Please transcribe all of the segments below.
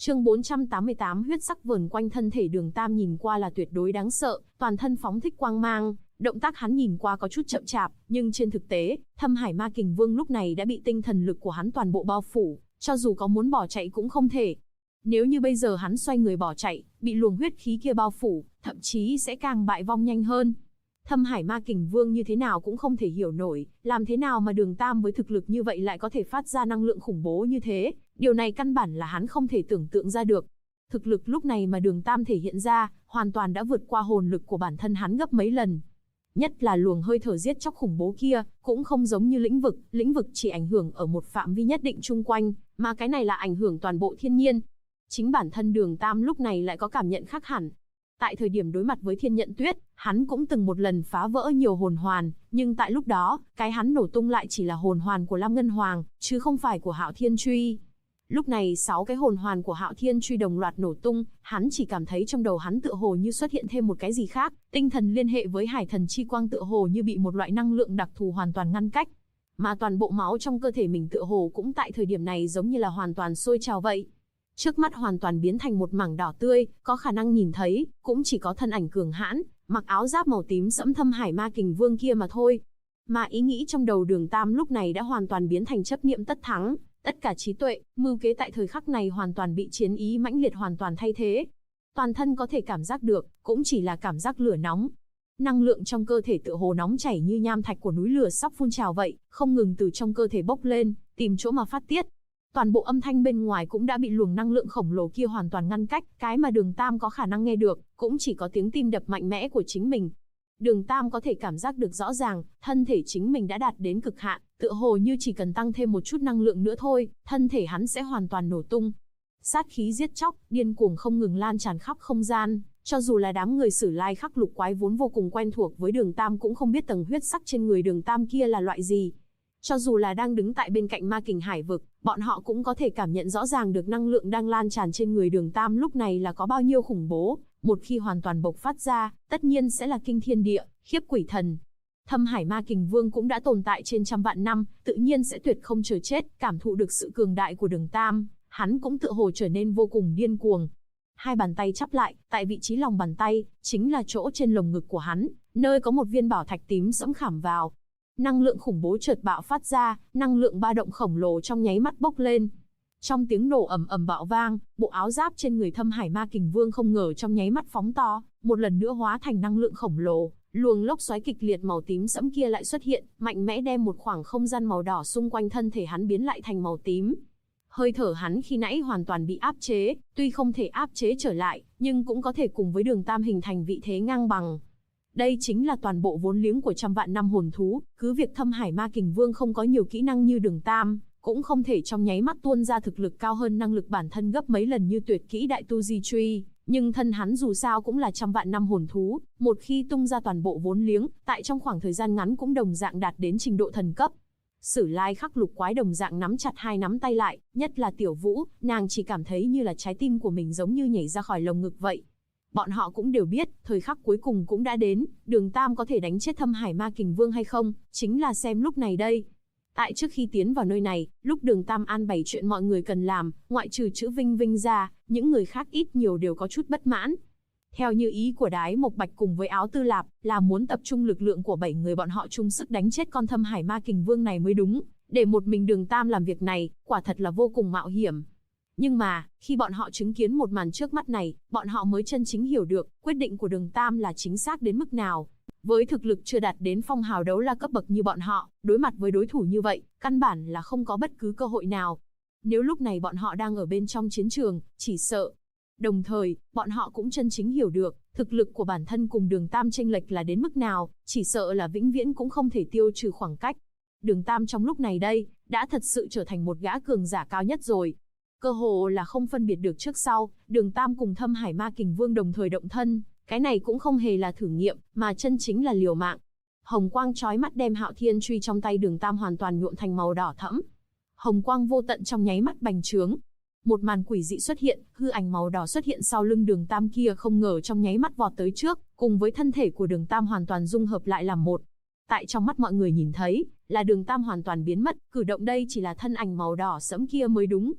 Chương 488 huyết sắc vờn quanh thân thể Đường Tam nhìn qua là tuyệt đối đáng sợ, toàn thân phóng thích quang mang, động tác hắn nhìn qua có chút chậm chạp, nhưng trên thực tế, Thâm Hải Ma Kình Vương lúc này đã bị tinh thần lực của hắn toàn bộ bao phủ, cho dù có muốn bỏ chạy cũng không thể. Nếu như bây giờ hắn xoay người bỏ chạy, bị luồng huyết khí kia bao phủ, thậm chí sẽ càng bại vong nhanh hơn. Thâm Hải Ma Kình Vương như thế nào cũng không thể hiểu nổi, làm thế nào mà Đường Tam với thực lực như vậy lại có thể phát ra năng lượng khủng bố như thế, điều này căn bản là hắn không thể tưởng tượng ra được. Thực lực lúc này mà Đường Tam thể hiện ra, hoàn toàn đã vượt qua hồn lực của bản thân hắn gấp mấy lần. Nhất là luồng hơi thở giết chóc khủng bố kia, cũng không giống như lĩnh vực chỉ ảnh hưởng ở một phạm vi nhất định chung quanh, mà cái này là ảnh hưởng toàn bộ thiên nhiên. Chính bản thân Đường Tam lúc này lại có cảm nhận khác hẳn. Tại thời điểm đối mặt với Thiên Nhận Tuyết, hắn cũng từng một lần phá vỡ nhiều hồn hoàn, nhưng tại lúc đó, cái hắn nổ tung lại chỉ là hồn hoàn của Lam Ngân Hoàng, chứ không phải của Hạo Thiên Truy. Lúc này 6 cái hồn hoàn của Hạo Thiên Truy đồng loạt nổ tung, hắn chỉ cảm thấy trong đầu hắn tựa hồ như xuất hiện thêm một cái gì khác, tinh thần liên hệ với Hải Thần Chi Quang tựa hồ như bị một loại năng lượng đặc thù hoàn toàn ngăn cách. Mà toàn bộ máu trong cơ thể mình tựa hồ cũng tại thời điểm này giống như là hoàn toàn sôi trào vậy. Trước mắt hoàn toàn biến thành một mảng đỏ tươi, có khả năng nhìn thấy, cũng chỉ có thân ảnh cường hãn, mặc áo giáp màu tím sẫm Thâm Hải Ma Kình Vương kia mà thôi. Mà ý nghĩ trong đầu Đường Tam lúc này đã hoàn toàn biến thành chấp niệm tất thắng, tất cả trí tuệ, mưu kế tại thời khắc này hoàn toàn bị chiến ý mãnh liệt hoàn toàn thay thế. Toàn thân có thể cảm giác được, cũng chỉ là cảm giác lửa nóng. Năng lượng trong cơ thể tựa hồ nóng chảy như nham thạch của núi lửa sắp phun trào vậy, không ngừng từ trong cơ thể bốc lên, tìm chỗ mà phát tiết. Toàn bộ âm thanh bên ngoài cũng đã bị luồng năng lượng khổng lồ kia hoàn toàn ngăn cách, cái mà Đường Tam có khả năng nghe được, cũng chỉ có tiếng tim đập mạnh mẽ của chính mình. Đường Tam có thể cảm giác được rõ ràng, thân thể chính mình đã đạt đến cực hạn, tựa hồ như chỉ cần tăng thêm một chút năng lượng nữa thôi, thân thể hắn sẽ hoàn toàn nổ tung. Sát khí giết chóc, điên cuồng không ngừng lan tràn khắp không gian, cho dù là đám người Sử Lai Khắc Lục Quái vốn vô cùng quen thuộc với Đường Tam cũng không biết tầng huyết sắc trên người Đường Tam kia là loại gì. Cho dù là đang đứng tại bên cạnh Ma Kình Hải vực, bọn họ cũng có thể cảm nhận rõ ràng được năng lượng đang lan tràn trên người Đường Tam lúc này là có bao nhiêu khủng bố, một khi hoàn toàn bộc phát ra, tất nhiên sẽ là kinh thiên địa, khiếp quỷ thần. Thâm Hải Ma Kình Vương cũng đã tồn tại trên trăm vạn năm, tự nhiên sẽ tuyệt không chờ chết, cảm thụ được sự cường đại của Đường Tam, hắn cũng tựa hồ trở nên vô cùng điên cuồng. Hai bàn tay chắp lại, tại vị trí lòng bàn tay, chính là chỗ trên lồng ngực của hắn, nơi có một viên bảo thạch tím sẫm khảm vào. Năng lượng khủng bố chợt bạo phát ra, năng lượng ba động khổng lồ trong nháy mắt bốc lên. Trong tiếng nổ ầm ầm bạo vang, bộ áo giáp trên người Thâm Hải Ma Kình Vương không ngờ trong nháy mắt phóng to, một lần nữa hóa thành năng lượng khổng lồ, luồng lốc xoáy kịch liệt màu tím sẫm kia lại xuất hiện, mạnh mẽ đem một khoảng không gian màu đỏ xung quanh thân thể hắn biến lại thành màu tím. Hơi thở hắn khi nãy hoàn toàn bị áp chế, tuy không thể áp chế trở lại, nhưng cũng có thể cùng với Đường Tam hình thành vị thế ngang bằng. Đây chính là toàn bộ vốn liếng của trăm vạn năm hồn thú, cứ việc Thâm Hải Ma Kình Vương không có nhiều kỹ năng như Đường Tam, cũng không thể trong nháy mắt tuôn ra thực lực cao hơn năng lực bản thân gấp mấy lần như tuyệt kỹ Đại Tu Di Truy, nhưng thân hắn dù sao cũng là trăm vạn năm hồn thú, một khi tung ra toàn bộ vốn liếng, tại trong khoảng thời gian ngắn cũng đồng dạng đạt đến trình độ thần cấp. Sử Lai Khắc Lục Quái đồng dạng nắm chặt hai nắm tay lại, nhất là Tiểu Vũ, nàng chỉ cảm thấy như là trái tim của mình giống như nhảy ra khỏi lồng ngực vậy. Bọn họ cũng đều biết, thời khắc cuối cùng cũng đã đến, Đường Tam có thể đánh chết Thâm Hải Ma Kình Vương hay không, chính là xem lúc này đây. Tại trước khi tiến vào nơi này, lúc Đường Tam an bày chuyện mọi người cần làm, ngoại trừ chữ Vinh Vinh ra, những người khác ít nhiều đều có chút bất mãn. Theo như ý của Đái Mộc Bạch cùng với Áo Tư Lạp, là muốn tập trung lực lượng của 7 người bọn họ chung sức đánh chết con Thâm Hải Ma Kình Vương này mới đúng, để một mình Đường Tam làm việc này, quả thật là vô cùng mạo hiểm. Nhưng mà, khi bọn họ chứng kiến một màn trước mắt này, bọn họ mới chân chính hiểu được, quyết định của Đường Tam là chính xác đến mức nào. Với thực lực chưa đạt đến phong hào đấu la cấp bậc như bọn họ, đối mặt với đối thủ như vậy, căn bản là không có bất cứ cơ hội nào. Nếu lúc này bọn họ đang ở bên trong chiến trường, chỉ sợ. Đồng thời, bọn họ cũng chân chính hiểu được, thực lực của bản thân cùng Đường Tam chênh lệch là đến mức nào, chỉ sợ là vĩnh viễn cũng không thể tiêu trừ khoảng cách. Đường Tam trong lúc này đây, đã thật sự trở thành một gã cường giả cao nhất rồi. Cơ hồ là không phân biệt được trước sau, Đường Tam cùng Thâm Hải Ma Kình Vương đồng thời động thân, cái này cũng không hề là thử nghiệm, mà chân chính là liều mạng. Hồng quang chói mắt đem Hạo Thiên Truy trong tay Đường Tam hoàn toàn nhuộm thành màu đỏ thẫm. Hồng quang vô tận trong nháy mắt bành trướng. Một màn quỷ dị xuất hiện, hư ảnh màu đỏ xuất hiện sau lưng Đường Tam kia không ngờ trong nháy mắt vọt tới trước, cùng với thân thể của Đường Tam hoàn toàn dung hợp lại làm một. Tại trong mắt mọi người nhìn thấy, là Đường Tam hoàn toàn biến mất, cử động đây chỉ là thân ảnh màu đỏ sẫm kia mới đúng.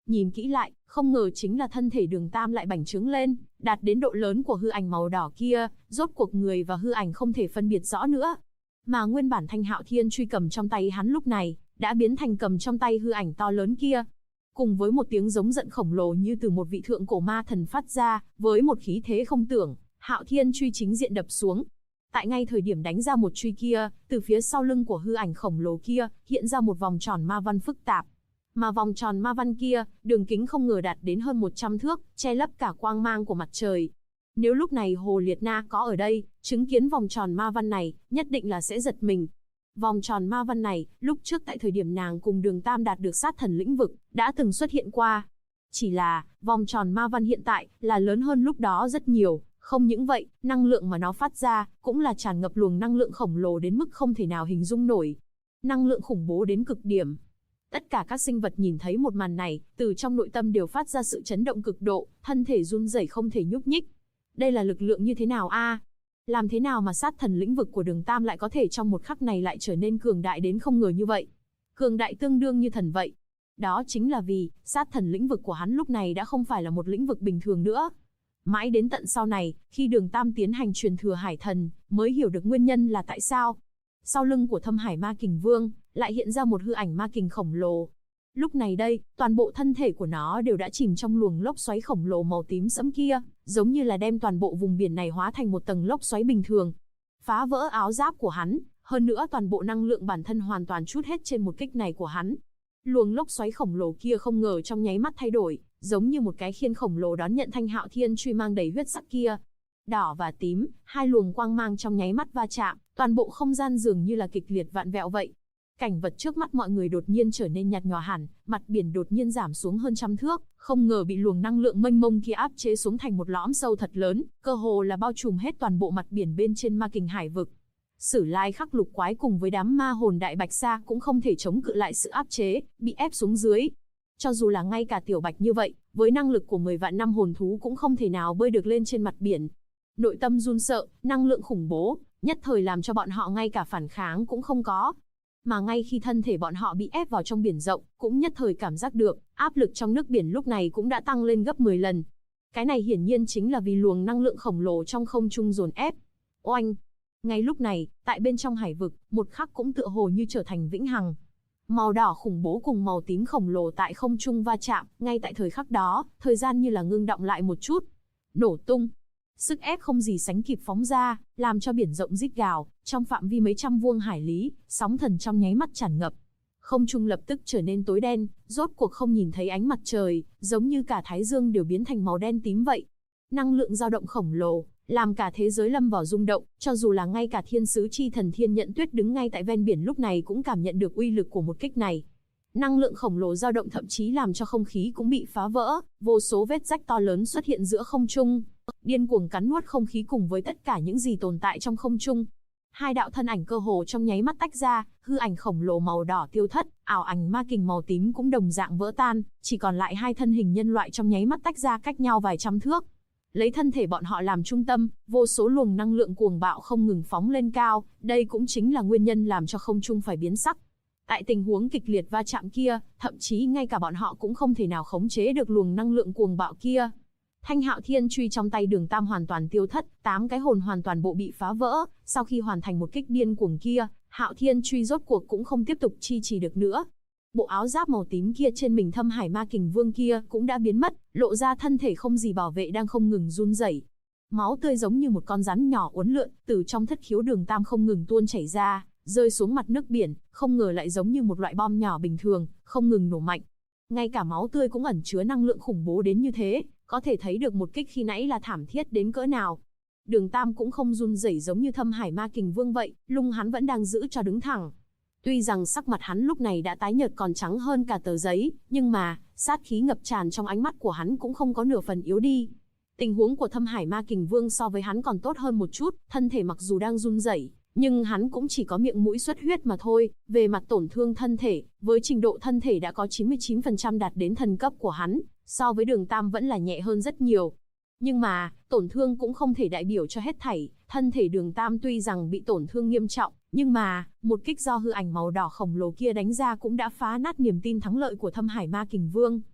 Nhìn kỹ lại, không ngờ chính là thân thể Đường Tam lại bành trướng lên, đạt đến độ lớn của hư ảnh màu đỏ kia, rốt cuộc người và hư ảnh không thể phân biệt rõ nữa. Mà nguyên bản Thanh Hạo Thiên truy cầm trong tay hắn lúc này, đã biến thành cầm trong tay hư ảnh to lớn kia. Cùng với một tiếng giống giận khổng lồ như từ một vị thượng cổ ma thần phát ra, với một khí thế không tưởng, Hạo Thiên truy chính diện đập xuống. Tại ngay thời điểm đánh ra một truy kia, từ phía sau lưng của hư ảnh khổng lồ kia, hiện ra một vòng tròn ma văn phức tạp. Mà vòng tròn ma văn kia, đường kính không ngờ đạt đến hơn 100 thước, che lấp cả quang mang của mặt trời. Nếu lúc này Hồ Liệt Na có ở đây, chứng kiến vòng tròn ma văn này, nhất định là sẽ giật mình. Vòng tròn ma văn này, lúc trước tại thời điểm nàng cùng Đường Tam đạt được sát thần lĩnh vực, đã từng xuất hiện qua. Chỉ là, vòng tròn ma văn hiện tại, là lớn hơn lúc đó rất nhiều. Không những vậy, năng lượng mà nó phát ra, cũng là tràn ngập luồng năng lượng khổng lồ đến mức không thể nào hình dung nổi. Năng lượng khủng bố đến cực điểm. Tất cả các sinh vật nhìn thấy một màn này, từ trong nội tâm đều phát ra sự chấn động cực độ, thân thể run rẩy không thể nhúc nhích. Đây là lực lượng như thế nào a? Làm thế nào mà sát thần lĩnh vực của Đường Tam lại có thể trong một khắc này lại trở nên cường đại đến không ngờ như vậy? Cường đại tương đương như thần vậy. Đó chính là vì, sát thần lĩnh vực của hắn lúc này đã không phải là một lĩnh vực bình thường nữa. Mãi đến tận sau này, khi Đường Tam tiến hành truyền thừa hải thần, mới hiểu được nguyên nhân là tại sao. Sau lưng của Thâm Hải Ma Kình Vương, lại hiện ra một hư ảnh ma kình khổng lồ. Lúc này đây, toàn bộ thân thể của nó đều đã chìm trong luồng lốc xoáy khổng lồ màu tím sẫm kia, giống như là đem toàn bộ vùng biển này hóa thành một tầng lốc xoáy bình thường. Phá vỡ áo giáp của hắn, hơn nữa toàn bộ năng lượng bản thân hoàn toàn trút hết trên một kích này của hắn. Luồng lốc xoáy khổng lồ kia không ngờ trong nháy mắt thay đổi, giống như một cái khiên khổng lồ đón nhận Thanh Hạo Thiên truy mang đầy huyết sắc kia. Đỏ và tím, hai luồng quang mang trong nháy mắt va chạm, toàn bộ không gian dường như là kịch liệt vạn vẹo vậy. Cảnh vật trước mắt mọi người đột nhiên trở nên nhạt nhòa hẳn, mặt biển đột nhiên giảm xuống hơn 100 thước, không ngờ bị luồng năng lượng mênh mông kia áp chế xuống thành một lõm sâu thật lớn, cơ hồ là bao trùm hết toàn bộ mặt biển bên trên Ma Kình Hải vực. Sử Lai Khắc Lục Quái cùng với đám ma hồn Đại Bạch Sa cũng không thể chống cự lại sự áp chế, bị ép xuống dưới. Cho dù là ngay cả Tiểu Bạch như vậy, với năng lực của 10 vạn năm hồn thú cũng không thể nào bơi được lên trên mặt biển. Nội tâm run sợ, năng lượng khủng bố, nhất thời làm cho bọn họ ngay cả phản kháng cũng không có. Mà ngay khi thân thể bọn họ bị ép vào trong biển rộng, cũng nhất thời cảm giác được, áp lực trong nước biển lúc này cũng đã tăng lên gấp 10 lần. Cái này hiển nhiên chính là vì luồng năng lượng khổng lồ trong không trung dồn ép. Oanh! Ngay lúc này, tại bên trong hải vực, một khắc cũng tựa hồ như trở thành vĩnh hằng. Màu đỏ khủng bố cùng màu tím khổng lồ tại không trung va chạm, ngay tại thời khắc đó, thời gian như là ngưng đọng lại một chút. Nổ tung! Sức ép không gì sánh kịp phóng ra, làm cho biển rộng rít gào, trong phạm vi mấy trăm vuông hải lý, sóng thần trong nháy mắt tràn ngập. Không trung lập tức trở nên tối đen, rốt cuộc không nhìn thấy ánh mặt trời, giống như cả thái dương đều biến thành màu đen tím vậy. Năng lượng dao động khổng lồ, làm cả thế giới lâm vào rung động, cho dù là ngay cả thiên sứ chi thần Thiên Nhận Tuyết đứng ngay tại ven biển lúc này cũng cảm nhận được uy lực của một kích này. Năng lượng khổng lồ dao động thậm chí làm cho không khí cũng bị phá vỡ, vô số vết rách to lớn xuất hiện giữa không trung, điên cuồng cắn nuốt không khí cùng với tất cả những gì tồn tại trong không trung. Hai đạo thân ảnh cơ hồ trong nháy mắt tách ra, hư ảnh khổng lồ màu đỏ tiêu thất, ảo ảnh ma kình màu tím cũng đồng dạng vỡ tan, chỉ còn lại hai thân hình nhân loại trong nháy mắt tách ra cách nhau vài trăm thước. Lấy thân thể bọn họ làm trung tâm, vô số luồng năng lượng cuồng bạo không ngừng phóng lên cao, đây cũng chính là nguyên nhân làm cho không trung phải biến sắc. Tại tình huống kịch liệt va chạm kia, thậm chí ngay cả bọn họ cũng không thể nào khống chế được luồng năng lượng cuồng bạo kia. Thanh Hạo Thiên truy trong tay Đường Tam hoàn toàn tiêu thất, 8 cái hồn hoàn toàn bộ bị phá vỡ, sau khi hoàn thành một kích điên cuồng kia, Hạo Thiên truy rốt cuộc cũng không tiếp tục chi trì được nữa. Bộ áo giáp màu tím kia trên mình Thâm Hải Ma Kình Vương kia cũng đã biến mất, lộ ra thân thể không gì bảo vệ đang không ngừng run rẩy. Máu tươi giống như một con rắn nhỏ uốn lượn, từ trong thất khiếu Đường Tam không ngừng tuôn chảy ra, rơi xuống mặt nước biển, không ngờ lại giống như một loại bom nhỏ bình thường, không ngừng nổ mạnh. Ngay cả máu tươi cũng ẩn chứa năng lượng khủng bố đến như thế, có thể thấy được một kích khi nãy là thảm thiết đến cỡ nào. Đường Tam cũng không run rẩy giống như Thâm Hải Ma Kình Vương vậy, lưng hắn vẫn đang giữ cho đứng thẳng. Tuy rằng sắc mặt hắn lúc này đã tái nhợt còn trắng hơn cả tờ giấy, nhưng mà, sát khí ngập tràn trong ánh mắt của hắn cũng không có nửa phần yếu đi. Tình huống của Thâm Hải Ma Kình Vương so với hắn còn tốt hơn một chút, thân thể mặc dù đang run rẩy, nhưng hắn cũng chỉ có miệng mũi xuất huyết mà thôi. Về mặt tổn thương thân thể, với trình độ thân thể đã có 99% đạt đến thần cấp của hắn, so với Đường Tam vẫn là nhẹ hơn rất nhiều. Nhưng mà, tổn thương cũng không thể đại biểu cho hết thảy, thân thể Đường Tam tuy rằng bị tổn thương nghiêm trọng, nhưng mà, một kích do hư ảnh màu đỏ khổng lồ kia đánh ra cũng đã phá nát niềm tin thắng lợi của Thâm Hải Ma Kình Vương.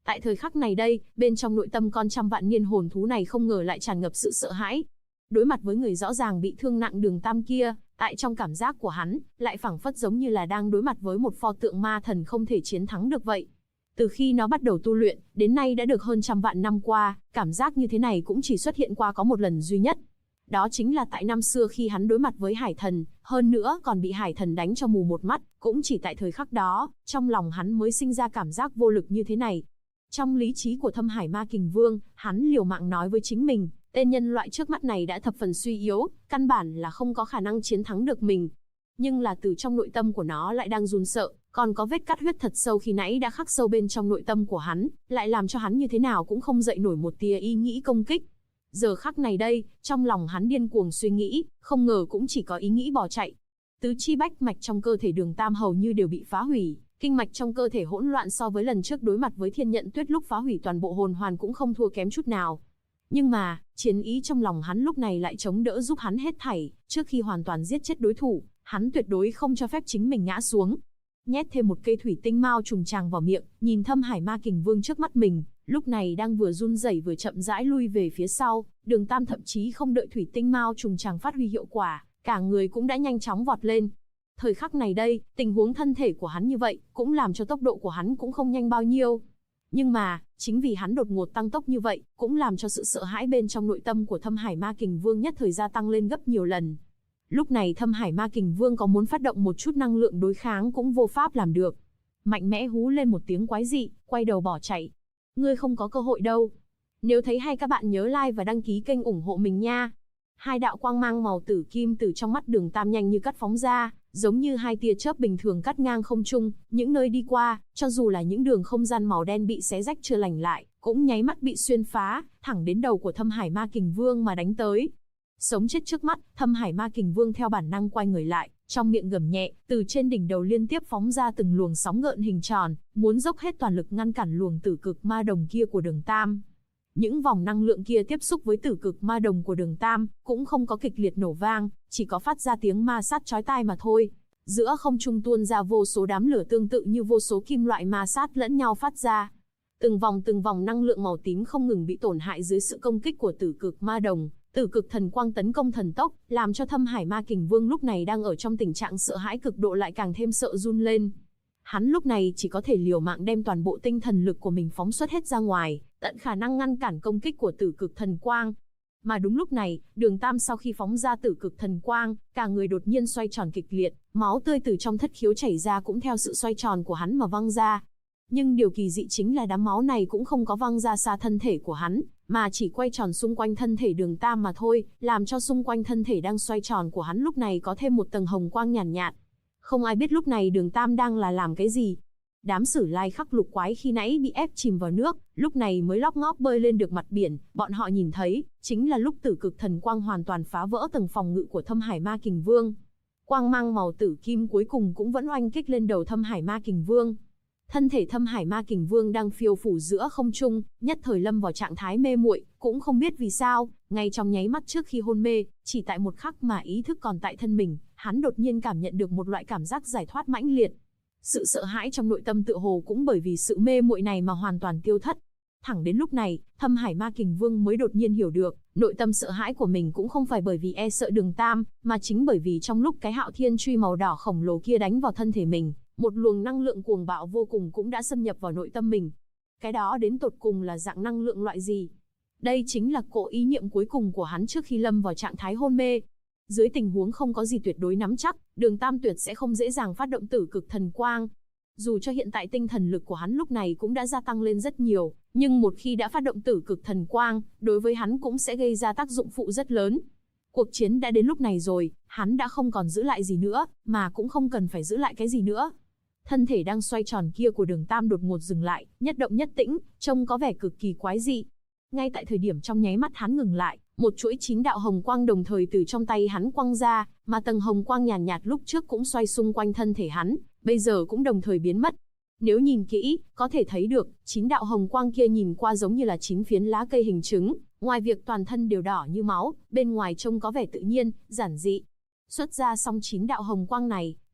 Tại thời khắc này đây, bên trong nội tâm con trăm vạn niên hồn thú này không ngờ lại tràn ngập sự sợ hãi. Đối mặt với người rõ ràng bị thương nặng Đường Tam kia, tại trong cảm giác của hắn, lại phảng phất giống như là đang đối mặt với một pho tượng ma thần không thể chiến thắng được vậy. Từ khi nó bắt đầu tu luyện, đến nay đã được hơn trăm vạn năm qua, cảm giác như thế này cũng chỉ xuất hiện qua có một lần duy nhất. Đó chính là tại năm xưa khi hắn đối mặt với Hải Thần, hơn nữa còn bị Hải Thần đánh cho mù một mắt, cũng chỉ tại thời khắc đó, trong lòng hắn mới sinh ra cảm giác vô lực như thế này. Trong lý trí của Thâm Hải Ma Kình Vương, hắn liều mạng nói với chính mình, tên nhân loại trước mắt này đã thập phần suy yếu, căn bản là không có khả năng chiến thắng được mình. Nhưng là từ trong nội tâm của nó lại đang run sợ, còn có vết cắt huyết thật sâu khi nãy đã khắc sâu bên trong nội tâm của hắn, lại làm cho hắn như thế nào cũng không dậy nổi một tia ý nghĩ công kích. Giờ khắc này đây, trong lòng hắn điên cuồng suy nghĩ, không ngờ cũng chỉ có ý nghĩ bỏ chạy. Tứ chi bách mạch trong cơ thể Đường Tam hầu như đều bị phá hủy, kinh mạch trong cơ thể hỗn loạn so với lần trước đối mặt với Thiên Nhận Tuyết lúc phá hủy toàn bộ hồn hoàn cũng không thua kém chút nào. Nhưng mà, chiến ý trong lòng hắn lúc này lại chống đỡ giúp hắn hết thảy, trước khi hoàn toàn giết chết đối thủ, hắn tuyệt đối không cho phép chính mình ngã xuống. Nhét thêm một cây thủy tinh mao trùng tràng vào miệng, nhìn Thâm Hải Ma Kình Vương trước mắt mình, lúc này đang vừa run rẩy vừa chậm rãi lui về phía sau, Đường Tam thậm chí không đợi thủy tinh mao trùng tràng phát huy hiệu quả, cả người cũng đã nhanh chóng vọt lên. Thời khắc này đây, tình huống thân thể của hắn như vậy, cũng làm cho tốc độ của hắn cũng không nhanh bao nhiêu. Nhưng mà, chính vì hắn đột ngột tăng tốc như vậy, cũng làm cho sự sợ hãi bên trong nội tâm của Thâm Hải Ma Kình Vương nhất thời gia tăng lên gấp nhiều lần. Lúc này Thâm Hải Ma Kình Vương có muốn phát động một chút năng lượng đối kháng cũng vô pháp làm được. Mạnh mẽ hú lên một tiếng quái dị, quay đầu bỏ chạy. Ngươi không có cơ hội đâu. Nếu thấy hay các bạn nhớ like và đăng ký kênh ủng hộ mình nha. Hai đạo quang mang màu tử kim từ trong mắt Đường Tam nhanh như cắt phóng ra, giống như hai tia chớp bình thường cắt ngang không trung, những nơi đi qua, cho dù là những đường không gian màu đen bị xé rách chưa lành lại, cũng nháy mắt bị xuyên phá, thẳng đến đầu của Thâm Hải Ma Kình Vương mà đánh tới. Sống chết trước mắt, Thâm Hải Ma Kình Vương theo bản năng quay người lại, trong miệng gầm nhẹ, từ trên đỉnh đầu liên tiếp phóng ra từng luồng sóng gợn hình tròn, muốn dốc hết toàn lực ngăn cản luồng tử cực ma đồng kia của Đường Tam. Những vòng năng lượng kia tiếp xúc với tử cực ma đồng của Đường Tam, cũng không có kịch liệt nổ vang, chỉ có phát ra tiếng ma sát chói tai mà thôi. Giữa không trung tuôn ra vô số đám lửa tương tự như vô số kim loại ma sát lẫn nhau phát ra. Từng vòng năng lượng màu tím không ngừng bị tổn hại dưới sự công kích của tử cực ma đồng. Tử cực thần quang tấn công thần tốc, làm cho Thâm Hải Ma Kình Vương lúc này đang ở trong tình trạng sợ hãi cực độ lại càng thêm sợ run lên. Hắn lúc này chỉ có thể liều mạng đem toàn bộ tinh thần lực của mình phóng xuất hết ra ngoài, tận khả năng ngăn cản công kích của tử cực thần quang. Mà đúng lúc này, Đường Tam sau khi phóng ra tử cực thần quang, cả người đột nhiên xoay tròn kịch liệt, máu tươi từ trong thất khiếu chảy ra cũng theo sự xoay tròn của hắn mà văng ra. Nhưng điều kỳ dị chính là đám máu này cũng không có văng ra xa thân thể của hắn, mà chỉ quay tròn xung quanh thân thể Đường Tam mà thôi, làm cho xung quanh thân thể đang xoay tròn của hắn lúc này có thêm một tầng hồng quang nhàn nhạt. Không ai biết lúc này Đường Tam đang làm cái gì. Đám Sử Lai Khắc lục quái khi nãy bị ép chìm vào nước, lúc này mới lóc ngóp bơi lên được mặt biển, bọn họ nhìn thấy, chính là lúc tử cực thần quang hoàn toàn phá vỡ tầng phòng ngự của Thâm Hải Ma Kình Vương. Quang mang màu tử kim cuối cùng cũng vẫn oanh kích lên đầu Thâm Hải Ma Kình Vương. Thân thể Thâm Hải Ma Kình Vương đang phiêu phù giữa không trung, nhất thời lâm vào trạng thái mê muội, cũng không biết vì sao, ngay trong nháy mắt trước khi hôn mê, chỉ tại một khắc mà ý thức còn tại thân mình, hắn đột nhiên cảm nhận được một loại cảm giác giải thoát mãnh liệt. Sự sợ hãi trong nội tâm tựa hồ cũng bởi vì sự mê muội này mà hoàn toàn tiêu thất. Thẳng đến lúc này, Thâm Hải Ma Kình Vương mới đột nhiên hiểu được, nội tâm sợ hãi của mình cũng không phải bởi vì e sợ Đường Tam, mà chính bởi vì trong lúc cái Hạo Thiên Truy màu đỏ khổng lồ kia đánh vào thân thể mình, một luồng năng lượng cuồng bạo vô cùng cũng đã xâm nhập vào nội tâm mình. Cái đó đến tột cùng là dạng năng lượng loại gì? Đây chính là cỗ ý niệm cuối cùng của hắn trước khi lâm vào trạng thái hôn mê. Dưới tình huống không có gì tuyệt đối nắm chắc, Đường Tam tuyệt sẽ không dễ dàng phát động tử cực thần quang. Dù cho hiện tại tinh thần lực của hắn lúc này cũng đã gia tăng lên rất nhiều, nhưng một khi đã phát động tử cực thần quang, đối với hắn cũng sẽ gây ra tác dụng phụ rất lớn. Cuộc chiến đã đến lúc này rồi, hắn đã không còn giữ lại gì nữa, mà cũng không cần phải giữ lại cái gì nữa. Thân thể đang xoay tròn kia của Đường Tam đột ngột dừng lại, nhất động nhất tĩnh, trông có vẻ cực kỳ quái dị. Ngay tại thời điểm trong nháy mắt hắn ngừng lại, một chuỗi 9 đạo hồng quang đồng thời từ trong tay hắn quăng ra, mà tầng hồng quang nhàn nhạt lúc trước cũng xoay xung quanh thân thể hắn, bây giờ cũng đồng thời biến mất. Nếu nhìn kỹ, có thể thấy được, 9 đạo hồng quang kia nhìn qua giống như là 9 phiến lá cây hình trứng, ngoài việc toàn thân đều đỏ như máu, bên ngoài trông có vẻ tự nhiên, giản dị. Xuất ra xong 9 đạo hồng quang này,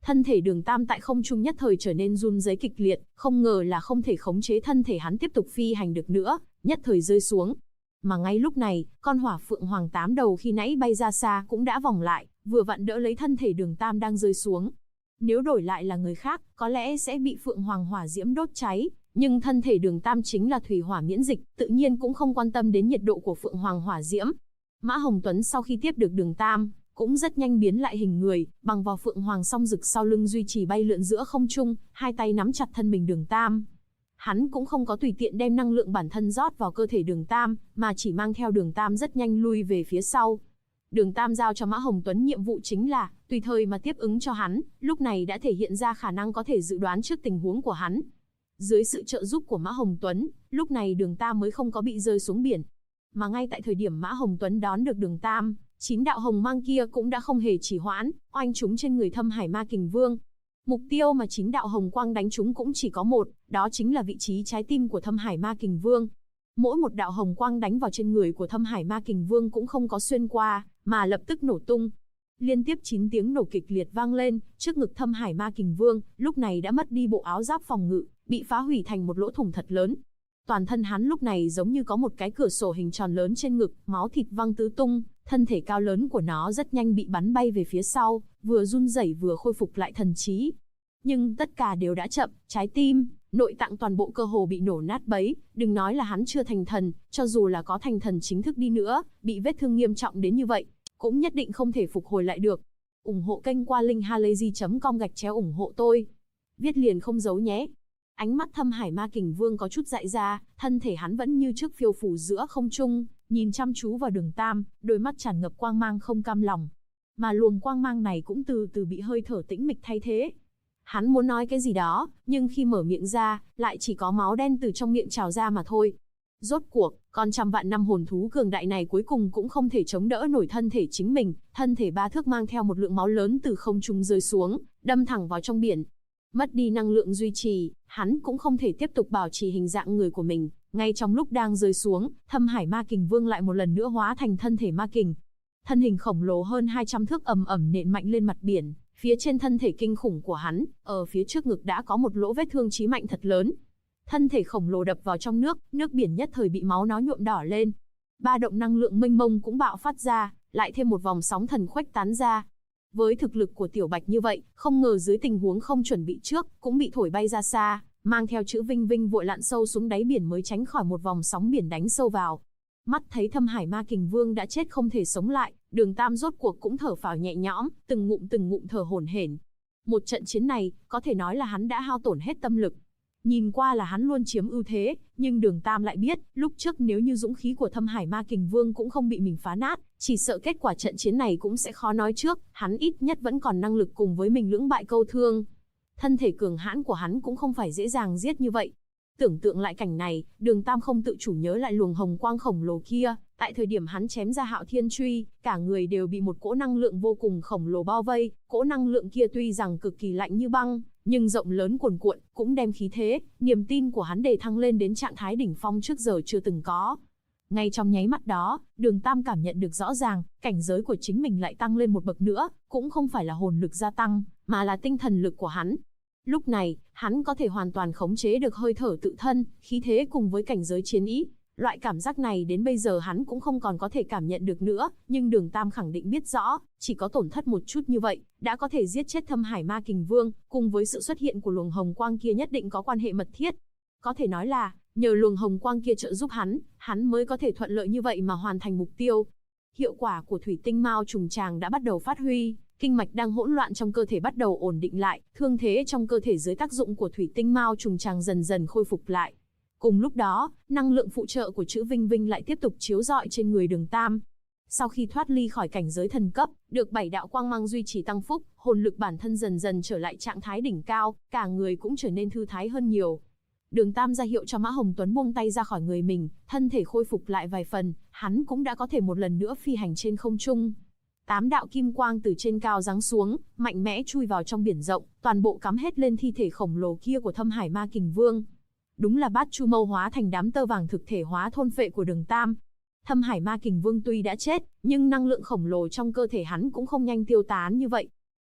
Thân thể Đường Tam tại không trung nhất thời trở nên run rẩy kịch liệt, không ngờ là không thể khống chế thân thể hắn tiếp tục phi hành được nữa, nhất thời rơi xuống. Mà ngay lúc này, con hỏa phượng hoàng 8 đầu khi nãy bay ra xa cũng đã vòng lại, vừa vặn đỡ lấy thân thể Đường Tam đang rơi xuống. Nếu đổi lại là người khác, có lẽ sẽ bị phượng hoàng hỏa diễm đốt cháy, nhưng thân thể Đường Tam chính là thủy hỏa miễn dịch, tự nhiên cũng không quan tâm đến nhiệt độ của phượng hoàng hỏa diễm. Mã Hồng Tuấn sau khi tiếp được Đường Tam, cũng rất nhanh biến lại hình người, bằng vào phượng hoàng song rực sau lưng duy trì bay lượn giữa không trung, hai tay nắm chặt thân mình Đường Tam. Hắn cũng không có tùy tiện đem năng lượng bản thân rót vào cơ thể Đường Tam, mà chỉ mang theo Đường Tam rất nhanh lui về phía sau. Đường Tam giao cho Mã Hồng Tuấn nhiệm vụ chính là tùy thời mà tiếp ứng cho hắn, lúc này đã thể hiện ra khả năng có thể dự đoán trước tình huống của hắn. Dưới sự trợ giúp của Mã Hồng Tuấn, lúc này Đường Tam mới không có bị rơi xuống biển. Mà ngay tại thời điểm Mã Hồng Tuấn đón được Đường Tam, 9 đạo hồng mang kia cũng đã không hề trì hoãn, oanh chúng trên người Thâm Hải Ma Kình Vương. Mục tiêu mà 9 đạo hồng quang đánh trúng cũng chỉ có một, đó chính là vị trí trái tim của Thâm Hải Ma Kình Vương. Mỗi một đạo hồng quang đánh vào trên người của Thâm Hải Ma Kình Vương cũng không có xuyên qua, mà lập tức nổ tung. Liên tiếp 9 tiếng nổ kịch liệt vang lên, trước ngực Thâm Hải Ma Kình Vương, lúc này đã mất đi bộ áo giáp phòng ngự, bị phá hủy thành một lỗ thủng thật lớn. Toàn thân hắn lúc này giống như có một cái cửa sổ hình tròn lớn trên ngực, máu thịt văng tứ tung, thân thể cao lớn của nó rất nhanh bị bắn bay về phía sau, vừa run rẩy vừa khôi phục lại thần trí. Nhưng tất cả đều đã chậm, trái tim, nội tạng toàn bộ cơ hồ bị nổ nát bấy, đừng nói là hắn chưa thành thần, cho dù là có thành thần chính thức đi nữa, bị vết thương nghiêm trọng đến như vậy, cũng nhất định không thể phục hồi lại được. Ủng hộ kênh qua linkhalazy.com ủng hộ tôi. Viết liền không giấu nhé. Ánh mắt Thâm Hải Ma Kình Vương có chút dại ra, thân thể hắn vẫn như trước phiêu phù giữa không trung, nhìn chăm chú vào Đường Tam, đôi mắt tràn ngập quang mang không cam lòng. Mà luồng quang mang này cũng từ từ bị hơi thở tĩnh mịch thay thế. Hắn muốn nói cái gì đó, nhưng khi mở miệng ra, lại chỉ có máu đen từ trong miệng trào ra mà thôi. Rốt cuộc, con trăm vạn năm hồn thú cường đại này cuối cùng cũng không thể chống đỡ nổi thân thể chính mình, thân thể 3 thước mang theo một lượng máu lớn từ không trung rơi xuống, đâm thẳng vào trong biển. Mất đi năng lượng duy trì, hắn cũng không thể tiếp tục bảo trì hình dạng người của mình. Ngay trong lúc đang rơi xuống, Thâm Hải Ma Kình Vương lại một lần nữa hóa thành thân thể ma kình. Thân hình khổng lồ hơn 200 thước ầm ầm nện mạnh lên mặt biển, phía trên thân thể kinh khủng của hắn, ở phía trước ngực đã có một lỗ vết thương chí mạnh thật lớn. Thân thể khổng lồ đập vào trong nước biển nhất thời bị máu nó nhuộm đỏ lên. Ba động năng lượng mênh mông cũng bạo phát ra, lại thêm một vòng sóng thần khuếch tán ra. Với thực lực của Tiểu Bạch như vậy, không ngờ dưới tình huống không chuẩn bị trước, cũng bị thổi bay ra xa, mang theo chữ Vinh Vinh vội lặn sâu xuống đáy biển mới tránh khỏi một vòng sóng biển đánh sâu vào. Mắt thấy Thâm Hải Ma Kình Vương đã chết không thể sống lại, Đường Tam rốt cuộc cũng thở phào nhẹ nhõm, từng ngụm thở hổn hển. Một trận chiến này, có thể nói là hắn đã hao tổn hết tâm lực. Nhìn qua là hắn luôn chiếm ưu thế, nhưng Đường Tam lại biết, lúc trước nếu như dũng khí của Thâm Hải Ma Kình Vương cũng không bị mình phá nát, chỉ sợ kết quả trận chiến này cũng sẽ khó nói trước, hắn ít nhất vẫn còn năng lực cùng với mình lưỡng bại câu thương. Thân thể cường hãn của hắn cũng không phải dễ dàng giết như vậy. Tưởng tượng lại cảnh này, Đường Tam không tự chủ nhớ lại luồng hồng quang khổng lồ kia, tại thời điểm hắn chém ra Hạo Thiên Truy, cả người đều bị một cỗ năng lượng vô cùng khổng lồ bao vây, cỗ năng lượng kia tuy rằng cực kỳ lạnh như băng, nhưng rộng lớn cuồn cuộn, cũng đem khí thế, niềm tin của hắn đề thăng lên đến trạng thái đỉnh phong trước giờ chưa từng có. Ngay trong nháy mắt đó, Đường Tam cảm nhận được rõ ràng, cảnh giới của chính mình lại tăng lên một bậc nữa, cũng không phải là hồn lực gia tăng, mà là tinh thần lực của hắn. Lúc này, hắn có thể hoàn toàn khống chế được hơi thở tự thân, khí thế cùng với cảnh giới chiến ý. Loại cảm giác này đến bây giờ hắn cũng không còn có thể cảm nhận được nữa, nhưng Đường Tam khẳng định biết rõ, chỉ có tổn thất một chút như vậy, đã có thể giết chết Thâm Hải Ma Kình Vương, cùng với sự xuất hiện của luồng hồng quang kia nhất định có quan hệ mật thiết. Có thể nói là, nhờ luồng hồng quang kia trợ giúp hắn mới có thể thuận lợi như vậy mà hoàn thành mục tiêu. Hiệu quả của thủy tinh mao trùng tràng đã bắt đầu phát huy, kinh mạch đang hỗn loạn trong cơ thể bắt đầu ổn định lại, thương thế trong cơ thể dưới tác dụng của thủy tinh mao trùng tràng dần dần khôi phục lại. Cùng lúc đó, năng lượng phụ trợ của chữ Vinh Vinh lại tiếp tục chiếu rọi trên người Đường Tam. Sau khi thoát ly khỏi cảnh giới thần cấp, được 7 đạo quang mang duy trì tăng phúc, hồn lực bản thân dần dần trở lại trạng thái đỉnh cao, cả người cũng trở nên thư thái hơn nhiều. Đường Tam ra hiệu cho Mã Hồng Tuấn buông tay ra khỏi người mình, thân thể khôi phục lại vài phần, hắn cũng đã có thể một lần nữa phi hành trên không trung. 8 đạo kim quang từ trên cao giáng xuống, mạnh mẽ chui vào trong biển rộng, toàn bộ cắm hết lên thi thể khổng lồ kia của Thâm Hải Ma Kình Vương. Đúng là Bát Chu Mâu hóa thành đám tơ vàng thực thể hóa thôn phệ của Đường Tam. Thâm Hải Ma Kình Vương tuy đã chết, nhưng năng lượng khổng lồ trong cơ thể hắn cũng không nhanh tiêu tán như vậy.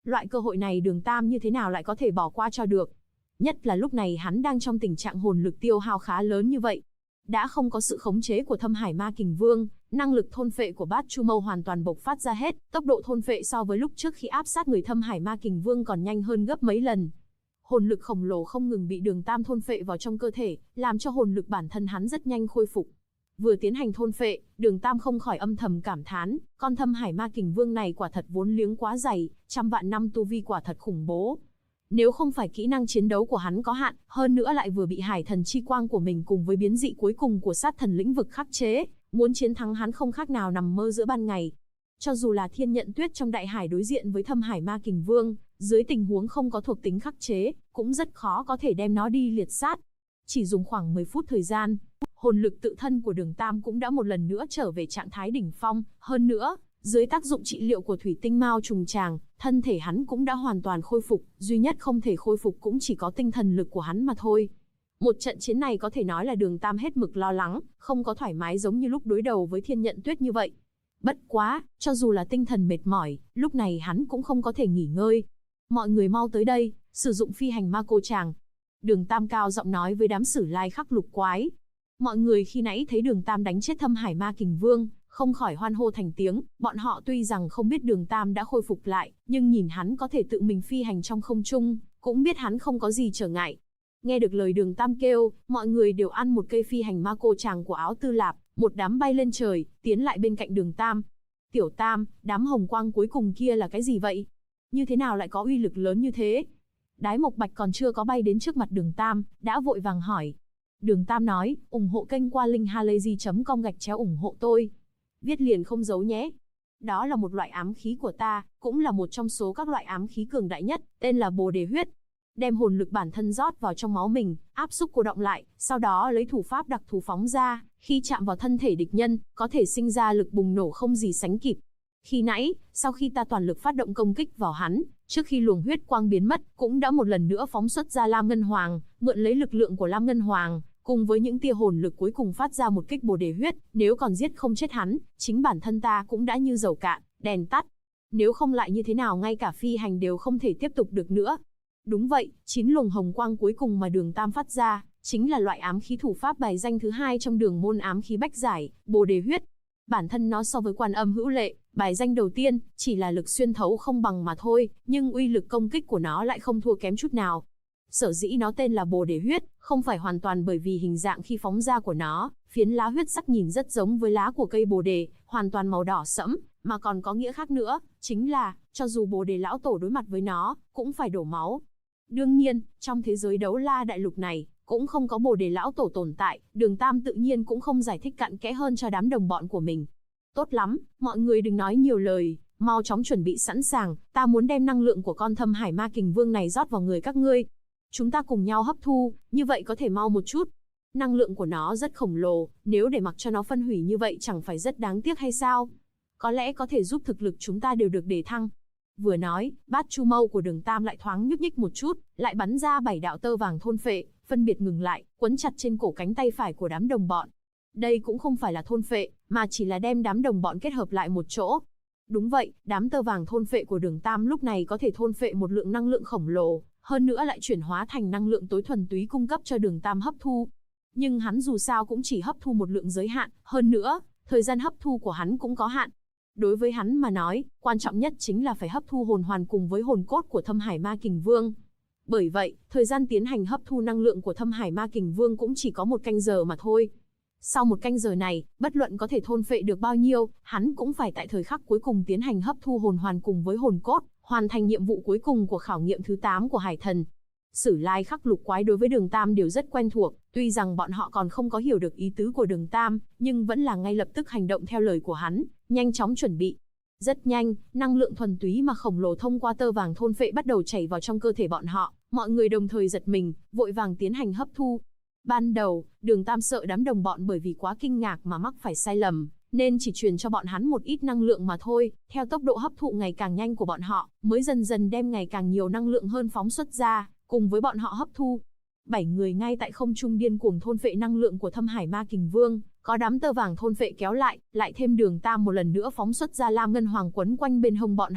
Loại cơ hội này Đường Tam như thế nào lại có thể bỏ qua cho được. Nhất là lúc này hắn đang trong tình trạng hồn lực tiêu hao khá lớn như vậy. Đã không có sự khống chế của Thâm Hải Ma Kình Vương, năng lực thôn phệ của Bát Chu Mâu hoàn toàn bộc phát ra hết, tốc độ thôn phệ so với lúc trước khi áp sát người Thâm Hải Ma Kình Vương còn nhanh hơn gấp mấy lần. Hồn lực khổng lồ không ngừng bị Đường Tam thôn phệ vào trong cơ thể, làm cho hồn lực bản thân hắn rất nhanh khôi phục. Vừa tiến hành thôn phệ, Đường Tam không khỏi âm thầm cảm thán, con Thâm Hải Ma Kình Vương này quả thật vốn liếng quá dày, trăm vạn năm tu vi quả thật khủng bố. Nếu không phải kỹ năng chiến đấu của hắn có hạn, hơn nữa lại vừa bị Hải Thần chi quang của mình cùng với biến dị cuối cùng của Sát Thần lĩnh vực khắc chế, muốn chiến thắng hắn không khác nào nằm mơ giữa ban ngày. Cho dù là Thiên Nhận Tuyết trong đại hải đối diện với Thâm Hải Ma Kình Vương, dưới tình huống không có thuộc tính khắc chế, cũng rất khó có thể đem nó đi liệt sát. Chỉ dùng khoảng 10 phút thời gian, hồn lực tự thân của Đường Tam cũng đã một lần nữa trở về trạng thái đỉnh phong, hơn nữa, dưới tác dụng trị liệu của thủy tinh mao trùng tràng, thân thể hắn cũng đã hoàn toàn khôi phục, duy nhất không thể khôi phục cũng chỉ có tinh thần lực của hắn mà thôi. Một trận chiến này có thể nói là Đường Tam hết mực lo lắng, không có thoải mái giống như lúc đối đầu với Thiên Nhận Tuyết như vậy. Bất quá, cho dù là tinh thần mệt mỏi, lúc này hắn cũng không có thể nghỉ ngơi. Mọi người mau tới đây, sử dụng phi hành ma cô tràng. Đường Tam cao giọng nói với đám Sử Lai Khắc Lục Quái. Mọi người khi nãy thấy Đường Tam đánh chết Thâm Hải Ma Kình Vương, không khỏi hoan hô thành tiếng, bọn họ tuy rằng không biết Đường Tam đã khôi phục lại, nhưng nhìn hắn có thể tự mình phi hành trong không trung, cũng biết hắn không có gì trở ngại. Nghe được lời Đường Tam kêu, mọi người đều ăn một cây phi hành ma cô tràng của Áo Tư Lạp, một đám bay lên trời, tiến lại bên cạnh Đường Tam. Tiểu Tam, đám hồng quang cuối cùng kia là cái gì vậy? Như thế nào lại có uy lực lớn như thế? Đái Mộc Bạch còn chưa có bay đến trước mặt Đường Tam, đã vội vàng hỏi. Đường Tam nói, ủng hộ kênh qua link halayzi.com ủng hộ tôi. Viết liền không giấu nhé. Đó là một loại ám khí của ta, cũng là một trong số các loại ám khí cường đại nhất, tên là Bồ Đề huyết. Đem hồn lực bản thân rót vào trong máu mình, áp xúc cô đọng lại, sau đó lấy thủ pháp đặc thù phóng ra, khi chạm vào thân thể địch nhân, có thể sinh ra lực bùng nổ không gì sánh kịp. Khi nãy, sau khi ta toàn lực phát động công kích vào hắn, trước khi luồng huyết quang biến mất, cũng đã một lần nữa phóng xuất ra Lam Ngân Hoàng, mượn lấy lực lượng của Lam Ngân Hoàng, cùng với những tia hồn lực cuối cùng phát ra một kích Bồ Đề huyết, nếu còn giết không chết hắn, chính bản thân ta cũng đã như dầu cạn, đèn tắt. Nếu không lại như thế nào ngay cả phi hành đều không thể tiếp tục được nữa. Đúng vậy, 9 luồng hồng quang cuối cùng mà Đường Tam phát ra, chính là loại ám khí thủ pháp bài danh thứ hai trong đường môn ám khí bách giải, Bồ Đề huyết. Bản thân nó so với Quan Âm Hữu Lệ, bài danh đầu tiên, chỉ là lực xuyên thấu không bằng mà thôi, nhưng uy lực công kích của nó lại không thua kém chút nào. Sở dĩ nó tên là Bồ Đề huyết, không phải hoàn toàn bởi vì hình dạng khi phóng ra của nó, phiến lá huyết sắc nhìn rất giống với lá của cây Bồ Đề, hoàn toàn màu đỏ sẫm, mà còn có nghĩa khác nữa, chính là, cho dù Bồ Đề lão tổ đối mặt với nó, cũng phải đổ máu. Đương nhiên, trong thế giới đấu la đại lục này, cũng không có Bồ Đề lão tổ tồn tại, Đường Tam tự nhiên cũng không giải thích cặn kẽ hơn cho đám đồng bọn của mình. Tốt lắm, mọi người đừng nói nhiều lời, mau chóng chuẩn bị sẵn sàng, ta muốn đem năng lượng của con Thâm Hải Ma Kình Vương này rót vào người các ngươi. Chúng ta cùng nhau hấp thu, như vậy có thể mau một chút. Năng lượng của nó rất khổng lồ, nếu để mặc cho nó phân hủy như vậy chẳng phải rất đáng tiếc hay sao? Có lẽ có thể giúp thực lực chúng ta đều được đề thăng. Vừa nói, Bát Chu Mâu của Đường Tam lại thoáng nhúc nhích một chút, lại bắn ra 7 đạo tơ vàng thôn phệ, phân biệt ngừng lại, quấn chặt trên cổ cánh tay phải của đám đồng bọn. Đây cũng không phải là thôn phệ, mà chỉ là đem đám đồng bọn kết hợp lại một chỗ. Đúng vậy, đám tơ vàng thôn phệ của Đường Tam lúc này có thể thôn phệ một lượng năng lượng khổng lồ, hơn nữa lại chuyển hóa thành năng lượng tối thuần túy cung cấp cho Đường Tam hấp thu. Nhưng hắn dù sao cũng chỉ hấp thu một lượng giới hạn, hơn nữa, thời gian hấp thu của hắn cũng có hạn. Đối với hắn mà nói, quan trọng nhất chính là phải hấp thu hồn hoàn cùng với hồn cốt của Thâm Hải Ma Kình Vương. Bởi vậy, thời gian tiến hành hấp thu năng lượng của Thâm Hải Ma Kình Vương cũng chỉ có 1 canh giờ mà thôi. Sau 1 canh giờ này, bất luận có thể thôn phệ được bao nhiêu, hắn cũng phải tại thời khắc cuối cùng tiến hành hấp thu hồn hoàn cùng với hồn cốt, hoàn thành nhiệm vụ cuối cùng của khảo nghiệm thứ 8 của Hải Thần. Sử Lai Khắc Lục Quái đối với Đường Tam đều rất quen thuộc, tuy rằng bọn họ còn không có hiểu được ý tứ của Đường Tam, nhưng vẫn là ngay lập tức hành động theo lời của hắn, nhanh chóng chuẩn bị. Rất nhanh, năng lượng thuần túy mà khổng lồ thông qua tơ vàng thôn phệ bắt đầu chảy vào trong cơ thể bọn họ, mọi người đồng thời giật mình, vội vàng tiến hành hấp thu. Ban đầu, Đường Tam sợ đám đồng bọn bởi vì quá kinh ngạc mà mắc phải sai lầm, nên chỉ truyền cho bọn hắn một ít năng lượng mà thôi, theo tốc độ hấp thụ ngày càng nhanh của bọn họ, mới dần dần đem ngày càng nhiều năng lượng hơn phóng xuất ra, cùng với bọn họ hấp thu. 7 người ngay tại không trung điên cuồng thôn phệ năng lượng của Thâm Hải Ma Kình Vương, có đám tơ vàng thôn phệ kéo lại, lại thêm Đường Tam một lần nữa phóng xuất ra Lam Ngân Hoàng quấn quanh bên hông bọn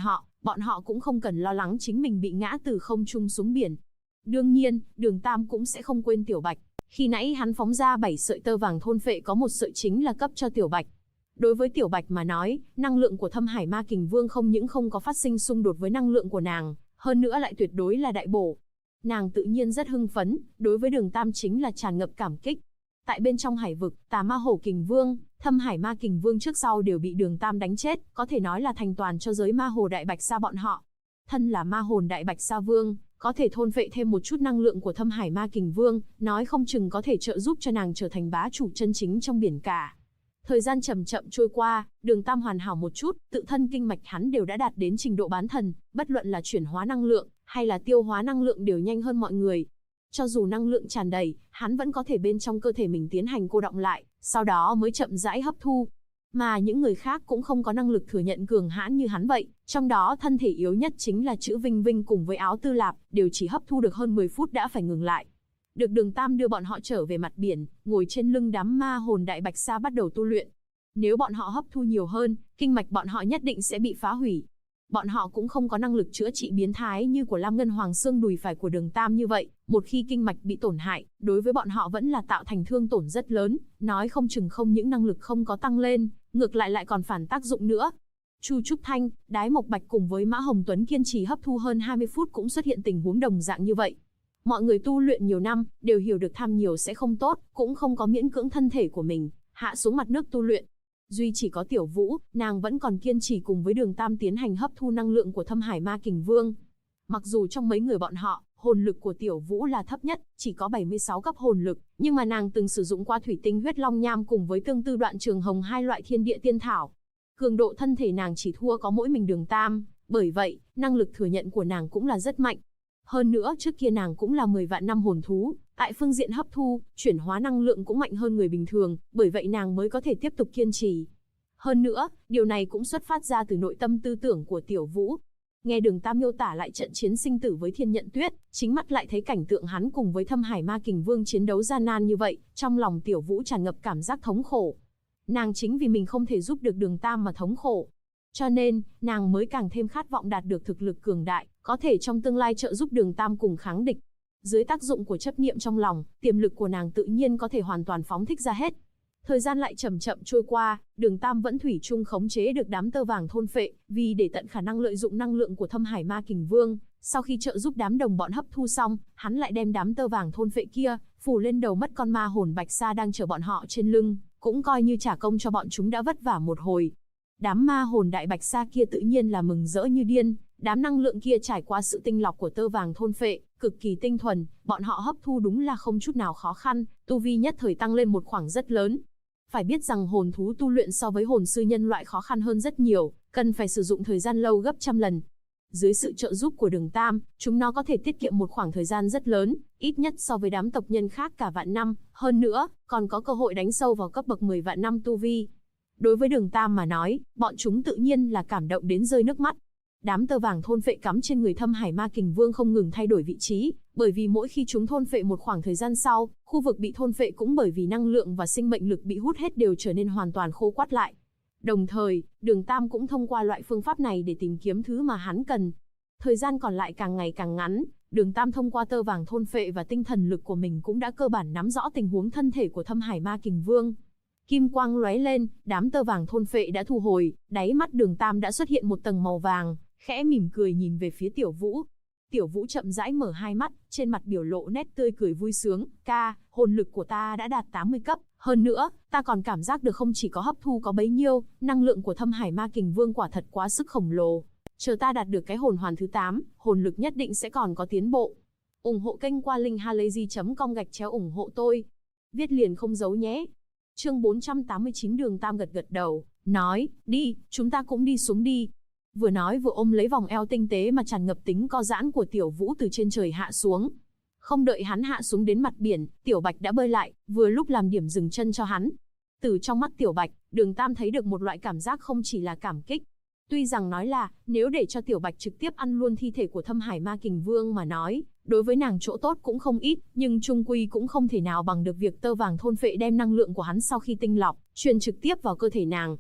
bọn họ cũng không cần lo lắng chính mình bị ngã từ không trung xuống biển. Đương nhiên, Đường Tam cũng sẽ không quên Tiểu Bạch. Khi nãy hắn phóng ra 7 sợi tơ vàng thôn phệ có một sợi chính là cấp cho Tiểu Bạch. Đối với Tiểu Bạch mà nói, năng lượng của Thâm Hải Ma Kình Vương không những không có phát sinh xung đột với năng lượng của nàng, hơn nữa lại tuyệt đối là đại bổ. Nàng tự nhiên rất hưng phấn, đối với Đường Tam chính là tràn ngập cảm kích. Tại bên trong hải vực, Tà Ma Hổ Kình Vương, Thâm Hải Ma Kình Vương trước sau đều bị Đường Tam đánh chết, có thể nói là thành toàn cho giới Ma Hồ Đại Bạch Sa bọn họ. Thân là Ma Hồn Đại Bạch Sa Vương, có thể thôn phệ thêm một chút năng lượng của Thâm Hải Ma Kình Vương, nói không chừng có thể trợ giúp cho nàng trở thành bá chủ chân chính trong biển cả. Thời gian chậm chậm trôi qua, Đường Tam hoàn hảo một chút, tự thân kinh mạch hắn đều đã đạt đến trình độ bán thần, bất luận là chuyển hóa năng lượng hay là tiêu hóa năng lượng đều nhanh hơn mọi người. Cho dù năng lượng tràn đầy, hắn vẫn có thể bên trong cơ thể mình tiến hành cô đọng lại, sau đó mới chậm rãi hấp thu. Mà những người khác cũng không có năng lực thừa nhận cường hãn như hắn vậy, trong đó thân thể yếu nhất chính là chữ Vinh Vinh cùng với Áo Tư Lạp, đều chỉ hấp thu được hơn 10 phút đã phải ngừng lại. Được Đường Tam đưa bọn họ trở về mặt biển, ngồi trên lưng đám Ma Hồn Đại Bạch Sa bắt đầu tu luyện. Nếu bọn họ hấp thu nhiều hơn, kinh mạch bọn họ nhất định sẽ bị phá hủy. Bọn họ cũng không có năng lực chữa trị biến thái như của Lam Ngân Hoàng xương đùi phải của Đường Tam như vậy, một khi kinh mạch bị tổn hại, đối với bọn họ vẫn là tạo thành thương tổn rất lớn, nói không chừng không những năng lực không có tăng lên, ngược lại còn phản tác dụng nữa. Chu Trúc Thanh, Đái Mộc Bạch cùng với Mã Hồng Tuấn kiên trì hấp thu hơn 20 phút cũng xuất hiện tình huống đồng dạng như vậy. Mọi người tu luyện nhiều năm, đều hiểu được tham nhiều sẽ không tốt, cũng không có miễn cưỡng thân thể của mình, hạ xuống mặt nước tu luyện. Duy chỉ có Tiểu Vũ, nàng vẫn còn kiên trì cùng với Đường Tam tiến hành hấp thu năng lượng của Thâm Hải Ma Kình Vương. Mặc dù trong mấy người bọn họ, hồn lực của Tiểu Vũ là thấp nhất, chỉ có 76 cấp hồn lực, nhưng mà nàng từng sử dụng qua thủy tinh huyết long nham cùng với tương tư đoạn trường hồng hai loại thiên địa tiên thảo. Cường độ thân thể nàng chỉ thua có mỗi mình Đường Tam, bởi vậy, năng lực thừa nhận của nàng cũng là rất mạnh. Hơn nữa trước kia nàng cũng là 10 vạn năm hồn thú, tại phương diện hấp thu, chuyển hóa năng lượng cũng mạnh hơn người bình thường, bởi vậy nàng mới có thể tiếp tục kiên trì. Hơn nữa, điều này cũng xuất phát ra từ nội tâm tư tưởng của Tiểu Vũ. Nghe Đường Tam miêu tả lại trận chiến sinh tử với Thiên Nhận Tuyết, chính mắt lại thấy cảnh tượng hắn cùng với Thâm Hải Ma Kình Vương chiến đấu gian nan như vậy, trong lòng Tiểu Vũ tràn ngập cảm giác thống khổ. Nàng chính vì mình không thể giúp được Đường Tam mà thống khổ. Cho nên, nàng mới càng thêm khát vọng đạt được thực lực cường đại, có thể trong tương lai trợ giúp Đường Tam cùng kháng địch. Dưới tác dụng của chấp niệm trong lòng, tiềm lực của nàng tự nhiên có thể hoàn toàn phóng thích ra hết. Thời gian lại chậm chậm trôi qua, Đường Tam vẫn thủy chung khống chế được đám tơ vàng thôn phệ, vì để tận khả năng lợi dụng năng lượng của Thâm Hải Ma Kình Vương, sau khi trợ giúp đám đồng bọn hấp thu xong, hắn lại đem đám tơ vàng thôn phệ kia phủ lên đầu mất con ma hồn Bạch Sa đang chở bọn họ trên lưng, cũng coi như trả công cho bọn chúng đã vất vả một hồi. Đám ma hồn Đại Bạch Sa kia tự nhiên là mừng rỡ như điên, đám năng lượng kia trải qua sự tinh lọc của tơ vàng thôn phệ, cực kỳ tinh thuần, bọn họ hấp thu đúng là không chút nào khó khăn, tu vi nhất thời tăng lên một khoảng rất lớn. Phải biết rằng hồn thú tu luyện so với hồn sư nhân loại khó khăn hơn rất nhiều, cần phải sử dụng thời gian lâu gấp trăm lần. Dưới sự trợ giúp của Đường Tam, chúng nó có thể tiết kiệm một khoảng thời gian rất lớn, ít nhất so với đám tộc nhân khác cả vạn năm, hơn nữa, còn có cơ hội đánh sâu vào cấp bậc 10 vạn năm tu vi. Đối với Đường Tam mà nói, bọn chúng tự nhiên là cảm động đến rơi nước mắt. Đám tơ vàng thôn phệ cắm trên người Thâm Hải Ma Kình Vương không ngừng thay đổi vị trí, bởi vì mỗi khi chúng thôn phệ một khoảng thời gian sau, khu vực bị thôn phệ cũng bởi vì năng lượng và sinh mệnh lực bị hút hết đều trở nên hoàn toàn khô quắt lại. Đồng thời, Đường Tam cũng thông qua loại phương pháp này để tìm kiếm thứ mà hắn cần. Thời gian còn lại càng ngày càng ngắn, Đường Tam thông qua tơ vàng thôn phệ và tinh thần lực của mình cũng đã cơ bản nắm rõ tình huống thân thể của Thâm Hải Ma Kình Vương. Kim quang lóe lên, đám tơ vàng thôn phệ đã thu hồi, đáy mắt Đường Tam đã xuất hiện một tầng màu vàng, khẽ mỉm cười nhìn về phía Tiểu Vũ. Tiểu Vũ chậm rãi mở hai mắt, trên mặt biểu lộ nét tươi cười vui sướng, "Ca, hồn lực của ta đã đạt 80 cấp, hơn nữa, ta còn cảm giác được không chỉ có hấp thu có bấy nhiêu, năng lượng của Thâm Hải Ma Kình Vương quả thật quá sức khổng lồ. Chờ ta đạt được cái hồn hoàn thứ 8, hồn lực nhất định sẽ còn có tiến bộ." Ủng hộ kênh qua linkhalazy.com/ủng hộ tôi. Viết liền không giấu nhé. Chương 489 Đường Tam gật đầu, nói, "Đi, chúng ta cũng đi xuống đi." Vừa nói vừa ôm lấy vòng eo tinh tế mà tràn ngập tính co giãn của Tiểu Vũ từ trên trời hạ xuống. Không đợi hắn hạ xuống đến mặt biển, Tiểu Bạch đã bơi lại, vừa lúc làm điểm dừng chân cho hắn. Từ trong mắt Tiểu Bạch, Đường Tam thấy được một loại cảm giác không chỉ là cảm kích. Tuy rằng nói là, nếu để cho Tiểu Bạch trực tiếp ăn luôn thi thể của Thâm Hải Ma Kình Vương mà nói, đối với nàng chỗ tốt cũng không ít, nhưng chung quy cũng không thể nào bằng được việc tơ vàng thôn phệ đem năng lượng của hắn sau khi tinh lọc, truyền trực tiếp vào cơ thể nàng.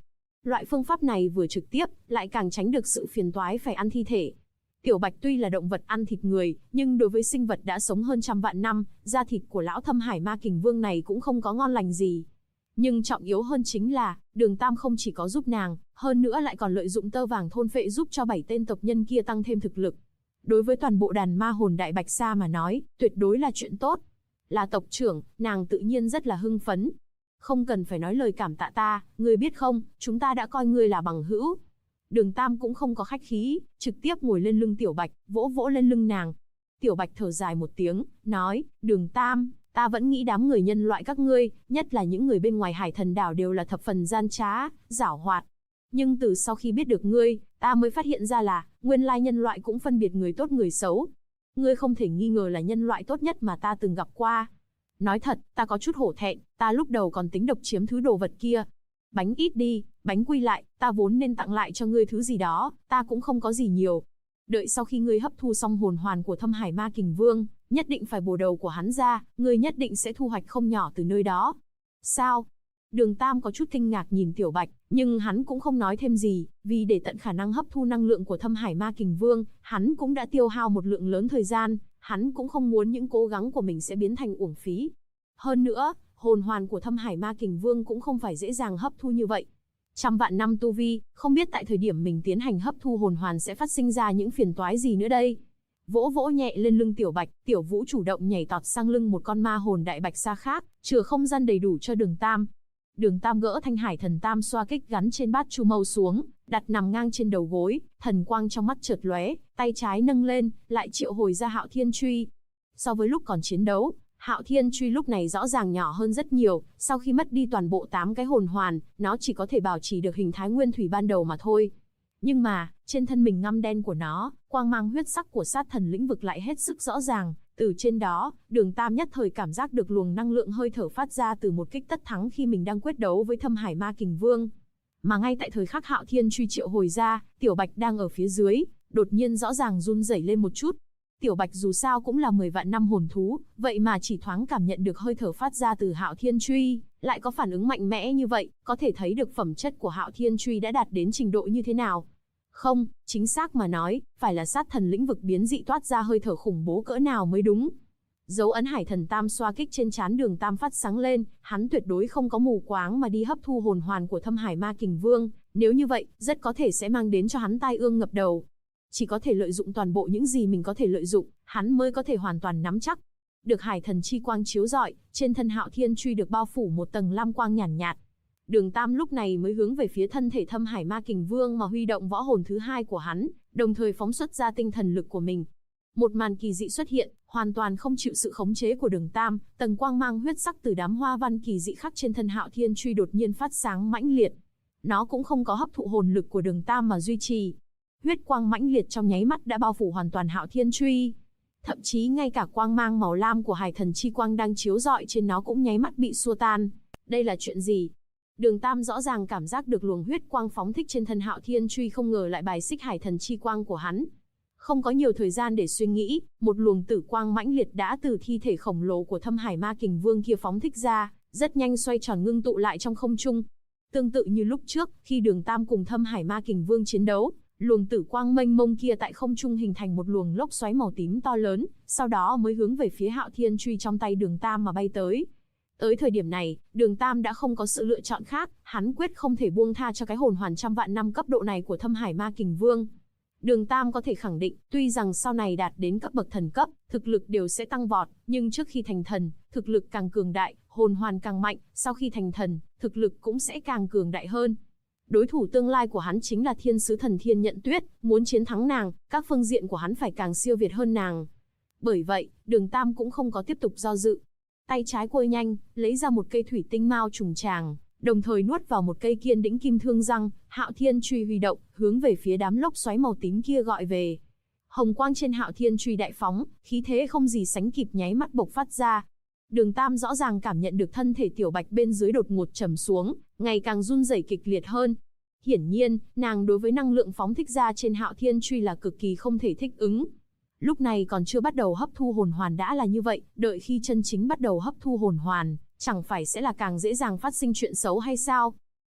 Loại phương pháp này vừa trực tiếp, lại càng tránh được sự phiền toái phải ăn thi thể. Tiểu Bạch tuy là động vật ăn thịt người, nhưng đối với sinh vật đã sống hơn trăm vạn năm, da thịt của lão Thâm Hải Ma Kình Vương này cũng không có ngon lành gì. Nhưng trọng yếu hơn chính là, Đường Tam không chỉ có giúp nàng, hơn nữa lại còn lợi dụng tơ vàng thôn phệ giúp cho 7 tên tộc nhân kia tăng thêm thực lực. Đối với toàn bộ đàn ma hồn Đại Bạch Sa mà nói, tuyệt đối là chuyện tốt. Là tộc trưởng, nàng tự nhiên rất là hưng phấn. Không cần phải nói lời cảm tạ ta, ngươi biết không, chúng ta đã coi ngươi là bằng hữu. Đường Tam cũng không có khách khí, trực tiếp ngồi lên lưng Tiểu Bạch, vỗ vỗ lên lưng nàng. Tiểu Bạch thở dài một tiếng, nói, Đường Tam, ta vẫn nghĩ đám người nhân loại các ngươi, nhất là những người bên ngoài Hải Thần đảo đều là thập phần gian trá, giảo hoạt. Nhưng từ sau khi biết được ngươi, ta mới phát hiện ra là, nguyên lai nhân loại cũng phân biệt người tốt người xấu. Ngươi không thể nghi ngờ là nhân loại tốt nhất mà ta từng gặp qua. Nói thật, ta có chút hổ thẹn, ta lúc đầu còn tính độc chiếm thứ đồ vật kia. Bánh ít đi, bánh quy lại, ta vốn nên tặng lại cho ngươi thứ gì đó, ta cũng không có gì nhiều. Đợi sau khi ngươi hấp thu xong hồn hoàn của Thâm Hải Ma Kình Vương, nhất định phải bổ đầu của hắn ra, ngươi nhất định sẽ thu hoạch không nhỏ từ nơi đó. Sao? Đường Tam có chút kinh ngạc nhìn Tiểu Bạch, nhưng hắn cũng không nói thêm gì, vì để tận khả năng hấp thu năng lượng của Thâm Hải Ma Kình Vương, hắn cũng đã tiêu hao một lượng lớn thời gian, hắn cũng không muốn những cố gắng của mình sẽ biến thành uổng phí. Hơn nữa, hồn hoàn của Thâm Hải Ma Kình Vương cũng không phải dễ dàng hấp thu như vậy. Trăm vạn năm tu vi, không biết tại thời điểm mình tiến hành hấp thu hồn hoàn sẽ phát sinh ra những phiền toái gì nữa đây. Vỗ vỗ nhẹ lên lưng Tiểu Bạch, Tiểu Vũ chủ động nhảy tọt sang lưng một con ma hồn Đại Bạch Sa khác, chừa không gian đầy đủ cho Đường Tam. Đường Tam gỡ Thanh Hải Thần Tam xoa kích gắn trên bát chu mâu xuống, đặt nằm ngang trên đầu gối, thần quang trong mắt chợt lóe, tay trái nâng lên, lại triệu hồi ra Hạo Thiên Truy. So với lúc còn chiến đấu, Hạo Thiên Truy lúc này rõ ràng nhỏ hơn rất nhiều, sau khi mất đi toàn bộ 8 cái hồn hoàn, nó chỉ có thể bảo trì được hình thái nguyên thủy ban đầu mà thôi. Nhưng mà, trên thân mình ngăm đen của nó, quang mang huyết sắc của sát thần lĩnh vực lại hết sức rõ ràng, từ trên đó, Đường Tam nhất thời cảm giác được luồng năng lượng hơi thở phát ra từ một kích tất thắng khi mình đang quyết đấu với Thâm Hải Ma Kình Vương. Mà ngay tại thời khắc Hạo Thiên Truy triệu hồi ra, Tiểu Bạch đang ở phía dưới, đột nhiên rõ ràng run rẩy lên một chút. Tiểu Bạch dù sao cũng là 10 vạn năm hồn thú, vậy mà chỉ thoáng cảm nhận được hơi thở phát ra từ Hạo Thiên Truy, lại có phản ứng mạnh mẽ như vậy, có thể thấy được phẩm chất của Hạo Thiên Truy đã đạt đến trình độ như thế nào. Không, chính xác mà nói, phải là sát thần lĩnh vực biến dị toát ra hơi thở khủng bố cỡ nào mới đúng. Dấu ấn Hải Thần Tam xoa kích trên trán Đường Tam phát sáng lên, hắn tuyệt đối không có mù quáng mà đi hấp thu hồn hoàn của Thâm Hải Ma Kình Vương, nếu như vậy, rất có thể sẽ mang đến cho hắn tai ương ngập đầu. Chỉ có thể lợi dụng toàn bộ những gì mình có thể lợi dụng, hắn mới có thể hoàn toàn nắm chắc. Được Hải Thần chi quang chiếu rọi, trên thân Hạo Thiên Truy được bao phủ một tầng lam quang nhàn nhạt. Đường Tam lúc này mới hướng về phía thân thể Thâm Hải Ma Kình Vương mà huy động võ hồn thứ hai của hắn, đồng thời phóng xuất ra tinh thần lực của mình. Một màn kỳ dị xuất hiện, hoàn toàn không chịu sự khống chế của Đường Tam, tầng quang mang huyết sắc từ đám hoa văn kỳ dị khắc trên thân Hạo Thiên Truy đột nhiên phát sáng mãnh liệt. Nó cũng không có hấp thụ hồn lực của Đường Tam mà duy trì. Huyết quang mãnh liệt trong nháy mắt đã bao phủ hoàn toàn Hạo Thiên Truy. Thậm chí ngay cả quang mang màu lam của Hải Thần chi quang đang chiếu rọi trên nó cũng nháy mắt bị xua tan. Đây là chuyện gì? Đường Tam rõ ràng cảm giác được luồng huyết quang phóng thích trên thân Hạo Thiên Truy không ngờ lại bài xích Hải Thần chi quang của hắn. Không có nhiều thời gian để suy nghĩ, một luồng tử quang mãnh liệt đã từ thi thể khổng lồ của Thâm Hải Ma Kình Vương kia phóng thích ra, rất nhanh xoay tròn ngưng tụ lại trong không trung. Tương tự như lúc trước, khi Đường Tam cùng Thâm Hải Ma Kình Vương chiến đấu, luồng tử quang mênh mông kia tại không trung hình thành một luồng lốc xoáy màu tím to lớn, sau đó mới hướng về phía Hạo Thiên Truy trong tay Đường Tam mà bay tới. Tới thời điểm này, Đường Tam đã không có sự lựa chọn khác, hắn quyết không thể buông tha cho cái hồn hoàn trăm vạn năm cấp độ này của Thâm Hải Ma Kình Vương. Đường Tam có thể khẳng định, tuy rằng sau này đạt đến cấp bậc thần cấp, thực lực đều sẽ tăng vọt, nhưng trước khi thành thần, thực lực càng cường đại, hồn hoàn càng mạnh, sau khi thành thần, thực lực cũng sẽ càng cường đại hơn. Đối thủ tương lai của hắn chính là Thiên Sứ Thần Thiên Nhận Tuyết, muốn chiến thắng nàng, các phương diện của hắn phải càng siêu việt hơn nàng. Bởi vậy, Đường Tam cũng không có tiếp tục do dự. Tay trái quơ nhanh, lấy ra một cây thủy tinh mao trùng tràng, đồng thời nuốt vào một cây Kiên Đĩnh Kim Thương Răng, Hạo Thiên Truy huy động, hướng về phía đám lốc xoáy màu tím kia gọi về. Hồng quang trên Hạo Thiên Truy đại phóng, khí thế không gì sánh kịp nháy mắt bộc phát ra. Đường Tam rõ ràng cảm nhận được thân thể Tiểu Bạch bên dưới đột ngột trầm xuống, ngày càng run rẩy kịch liệt hơn. Hiển nhiên, nàng đối với năng lượng phóng thích ra trên Hạo Thiên Truy là cực kỳ không thể thích ứng. Lúc này còn chưa bắt đầu hấp thu hồn hoàn đã là như vậy, đợi khi chân chính bắt đầu hấp thu hồn hoàn, chẳng phải sẽ là càng dễ dàng phát sinh chuyện xấu hay sao?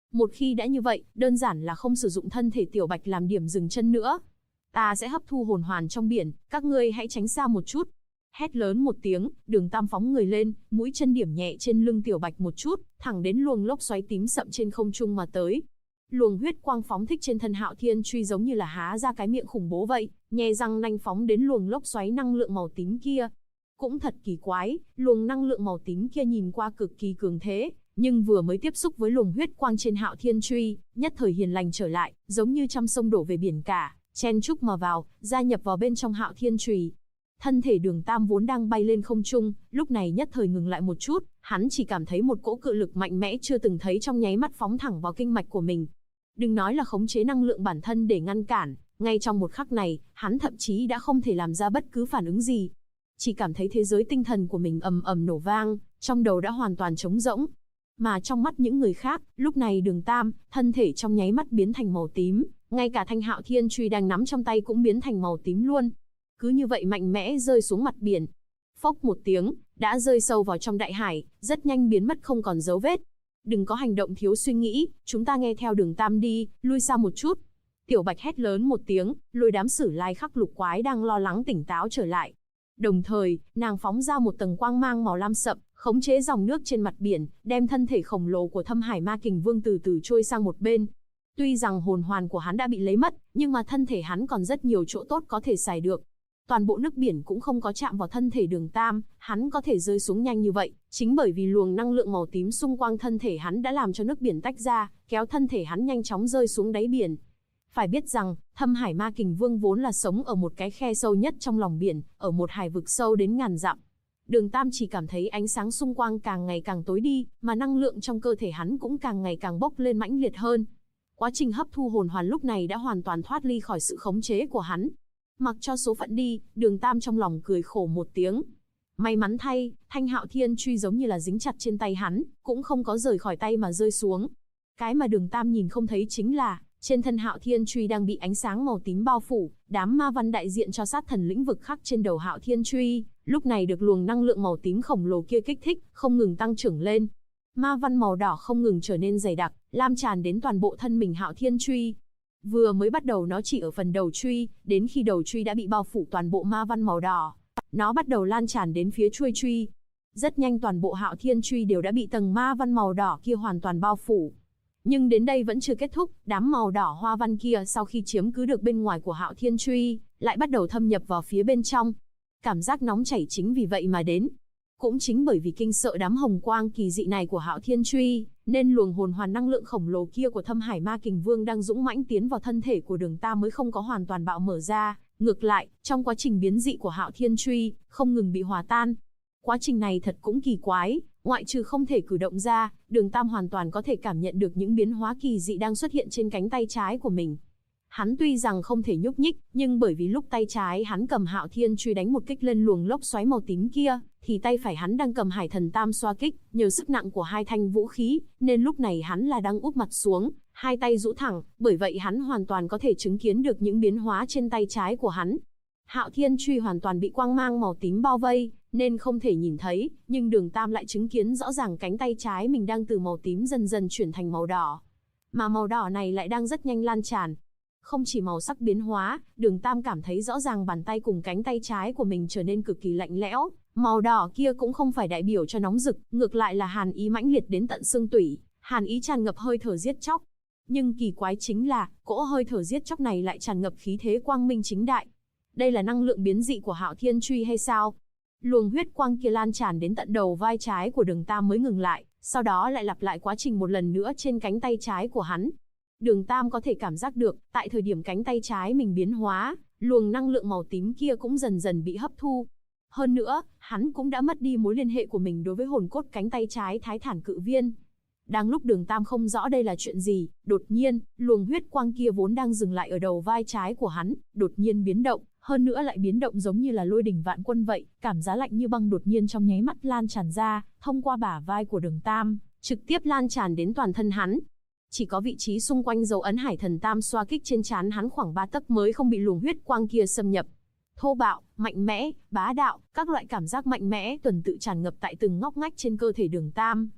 Một khi đã như vậy, đơn giản là không sử dụng thân thể Tiểu Bạch làm điểm dừng chân nữa. Ta sẽ hấp thu hồn hoàn trong biển, các ngươi hãy tránh xa một chút. Hét lớn một tiếng, Đường Tam phóng người lên, mũi chân điểm nhẹ trên lưng Tiểu Bạch một chút, thẳng đến luồng lốc xoáy tím sậm trên không trung mà tới. Luồng huyết quang phóng thích trên thân Hạo Thiên Truy giống như là há ra cái miệng khủng bố vậy, nhe răng nanh phóng đến luồng lốc xoáy năng lượng màu tím kia. Cũng thật kỳ quái, luồng năng lượng màu tím kia nhìn qua cực kỳ cường thế, nhưng vừa mới tiếp xúc với luồng huyết quang trên Hạo Thiên Truy, nhất thời hiền lành trở lại, giống như trăm sông đổ về biển cả, chen chúc mà vào, gia nhập vào bên trong Hạo Thiên Truy. Thân thể Đường Tam vốn đang bay lên không trung, lúc này nhất thời ngừng lại một chút, hắn chỉ cảm thấy một cỗ cự lực mạnh mẽ chưa từng thấy trong nháy mắt phóng thẳng vào kinh mạch của mình. Đừng nói là khống chế năng lượng bản thân để ngăn cản, ngay trong một khắc này, hắn thậm chí đã không thể làm ra bất cứ phản ứng gì. Chỉ cảm thấy thế giới tinh thần của mình ầm ầm nổ vang, trong đầu đã hoàn toàn trống rỗng. Mà trong mắt những người khác, lúc này Đường Tam, thân thể trong nháy mắt biến thành màu tím, ngay cả thanh Hạo Thiên Truy đang nắm trong tay cũng biến thành màu tím luôn. Cứ như vậy mạnh mẽ rơi xuống mặt biển. Phốc một tiếng, đã rơi sâu vào trong đại hải, rất nhanh biến mất không còn dấu vết. Đừng có hành động thiếu suy nghĩ, chúng ta nghe theo Đường Tam đi, lui xa một chút. Tiểu Bạch hét lớn một tiếng, lôi đám Sử Lai Khắc Lục Quái đang lo lắng tỉnh táo trở lại. Đồng thời, nàng phóng ra một tầng quang mang màu lam sậm, khống chế dòng nước trên mặt biển, đem thân thể khổng lồ của Thâm Hải Ma Kình Vương từ từ trôi sang một bên. Tuy rằng hồn hoàn của hắn đã bị lấy mất, nhưng mà thân thể hắn còn rất nhiều chỗ tốt có thể xài được. Toàn bộ nước biển cũng không có chạm vào thân thể Đường Tam, hắn có thể rơi xuống nhanh như vậy, chính bởi vì luồng năng lượng màu tím xung quanh thân thể hắn đã làm cho nước biển tách ra, kéo thân thể hắn nhanh chóng rơi xuống đáy biển. Phải biết rằng, Thâm Hải Ma Kình Vương vốn là sống ở một cái khe sâu nhất trong lòng biển, ở một hải vực sâu đến ngàn dặm. Đường Tam chỉ cảm thấy ánh sáng xung quanh càng ngày càng tối đi, mà năng lượng trong cơ thể hắn cũng càng ngày càng bốc lên mãnh liệt hơn. Quá trình hấp thu hồn hoàn lúc này đã hoàn toàn thoát ly khỏi sự khống chế của hắn. Mặc cho số phận đi, Đường Tam trong lòng cười khổ một tiếng. May mắn thay, thanh Hạo Thiên Truy giống như là dính chặt trên tay hắn, cũng không có rời khỏi tay mà rơi xuống. Cái mà Đường Tam nhìn không thấy chính là, trên thân Hạo Thiên Truy đang bị ánh sáng màu tím bao phủ, đám ma văn đại diện cho sát thần lĩnh vực khắc trên đầu Hạo Thiên Truy, lúc này được luồng năng lượng màu tím khổng lồ kia kích thích, không ngừng tăng trưởng lên. Ma văn màu đỏ không ngừng trở nên dày đặc, lan tràn đến toàn bộ thân mình Hạo Thiên Truy. Vừa mới bắt đầu nó chỉ ở phần đầu truy, đến khi đầu truy đã bị bao phủ toàn bộ ma văn màu đỏ, nó bắt đầu lan tràn đến phía chuôi truy. Rất nhanh toàn bộ Hạo Thiên Truy đều đã bị tầng ma văn màu đỏ kia hoàn toàn bao phủ. Nhưng đến đây vẫn chưa kết thúc, đám màu đỏ hoa văn kia sau khi chiếm cứ được bên ngoài của Hạo Thiên Truy, lại bắt đầu thâm nhập vào phía bên trong. Cảm giác nóng chảy chính vì vậy mà đến. Cũng chính bởi vì kinh sợ đám hồng quang kỳ dị này của Hạo Thiên Truy, nên luồng hồn hoàn năng lượng khổng lồ kia của Thâm Hải Ma Kình Vương đang dũng mãnh tiến vào thân thể của Đường Tam mới không có hoàn toàn bạo mở ra, ngược lại, trong quá trình biến dị của Hạo Thiên Truy, không ngừng bị hòa tan. Quá trình này thật cũng kỳ quái, ngoại trừ không thể cử động ra, Đường Tam hoàn toàn có thể cảm nhận được những biến hóa kỳ dị đang xuất hiện trên cánh tay trái của mình. Hắn tuy rằng không thể nhúc nhích, nhưng bởi vì lúc tay trái hắn cầm Hạo Thiên Truy đánh một kích lên luồng lốc xoáy màu tím kia, thì tay phải hắn đang cầm Hải Thần Tam xoa kích, nhờ sức nặng của hai thanh vũ khí, nên lúc này hắn là đang úp mặt xuống, hai tay duỗi thẳng, bởi vậy hắn hoàn toàn có thể chứng kiến được những biến hóa trên tay trái của hắn. Hạo Thiên Truy hoàn toàn bị quang mang màu tím bao vây, nên không thể nhìn thấy, nhưng Đường Tam lại chứng kiến rõ ràng cánh tay trái mình đang từ màu tím dần dần chuyển thành màu đỏ. Mà màu đỏ này lại đang rất nhanh lan tràn. Không chỉ màu sắc biến hóa, Đường Tam cảm thấy rõ ràng bàn tay cùng cánh tay trái của mình trở nên cực kỳ lạnh lẽo, màu đỏ kia cũng không phải đại biểu cho nóng rực, ngược lại là hàn ý mãnh liệt đến tận xương tủy, hàn ý tràn ngập hơi thở giết chóc. Nhưng kỳ quái chính là, cỗ hơi thở giết chóc này lại tràn ngập khí thế quang minh chính đại. Đây là năng lượng biến dị của Hạo Thiên Truy hay sao? Luồng huyết quang kia lan tràn đến tận đầu vai trái của Đường Tam mới ngừng lại, sau đó lại lặp lại quá trình một lần nữa trên cánh tay trái của hắn. Đường Tam có thể cảm giác được, tại thời điểm cánh tay trái mình biến hóa, luồng năng lượng màu tím kia cũng dần dần bị hấp thu. Hơn nữa, hắn cũng đã mất đi mối liên hệ của mình đối với hồn cốt cánh tay trái Thái Thản Cự Viên. Đang lúc Đường Tam không rõ đây là chuyện gì, đột nhiên, luồng huyết quang kia vốn đang dừng lại ở đầu vai trái của hắn, đột nhiên biến động, hơn nữa lại biến động giống như là lôi đỉnh vạn quân vậy, cảm giác lạnh như băng đột nhiên trong nháy mắt lan tràn ra, thông qua bả vai của Đường Tam, trực tiếp lan tràn đến toàn thân hắn. Chỉ có vị trí xung quanh dấu ấn Hải Thần Tam xoa kích trên trán hắn khoảng 3 tấc mới không bị luồng huyết quang kia xâm nhập. Thô bạo, mạnh mẽ, bá đạo, các loại cảm giác mạnh mẽ tuần tự tràn ngập tại từng ngóc ngách trên cơ thể Đường Tam.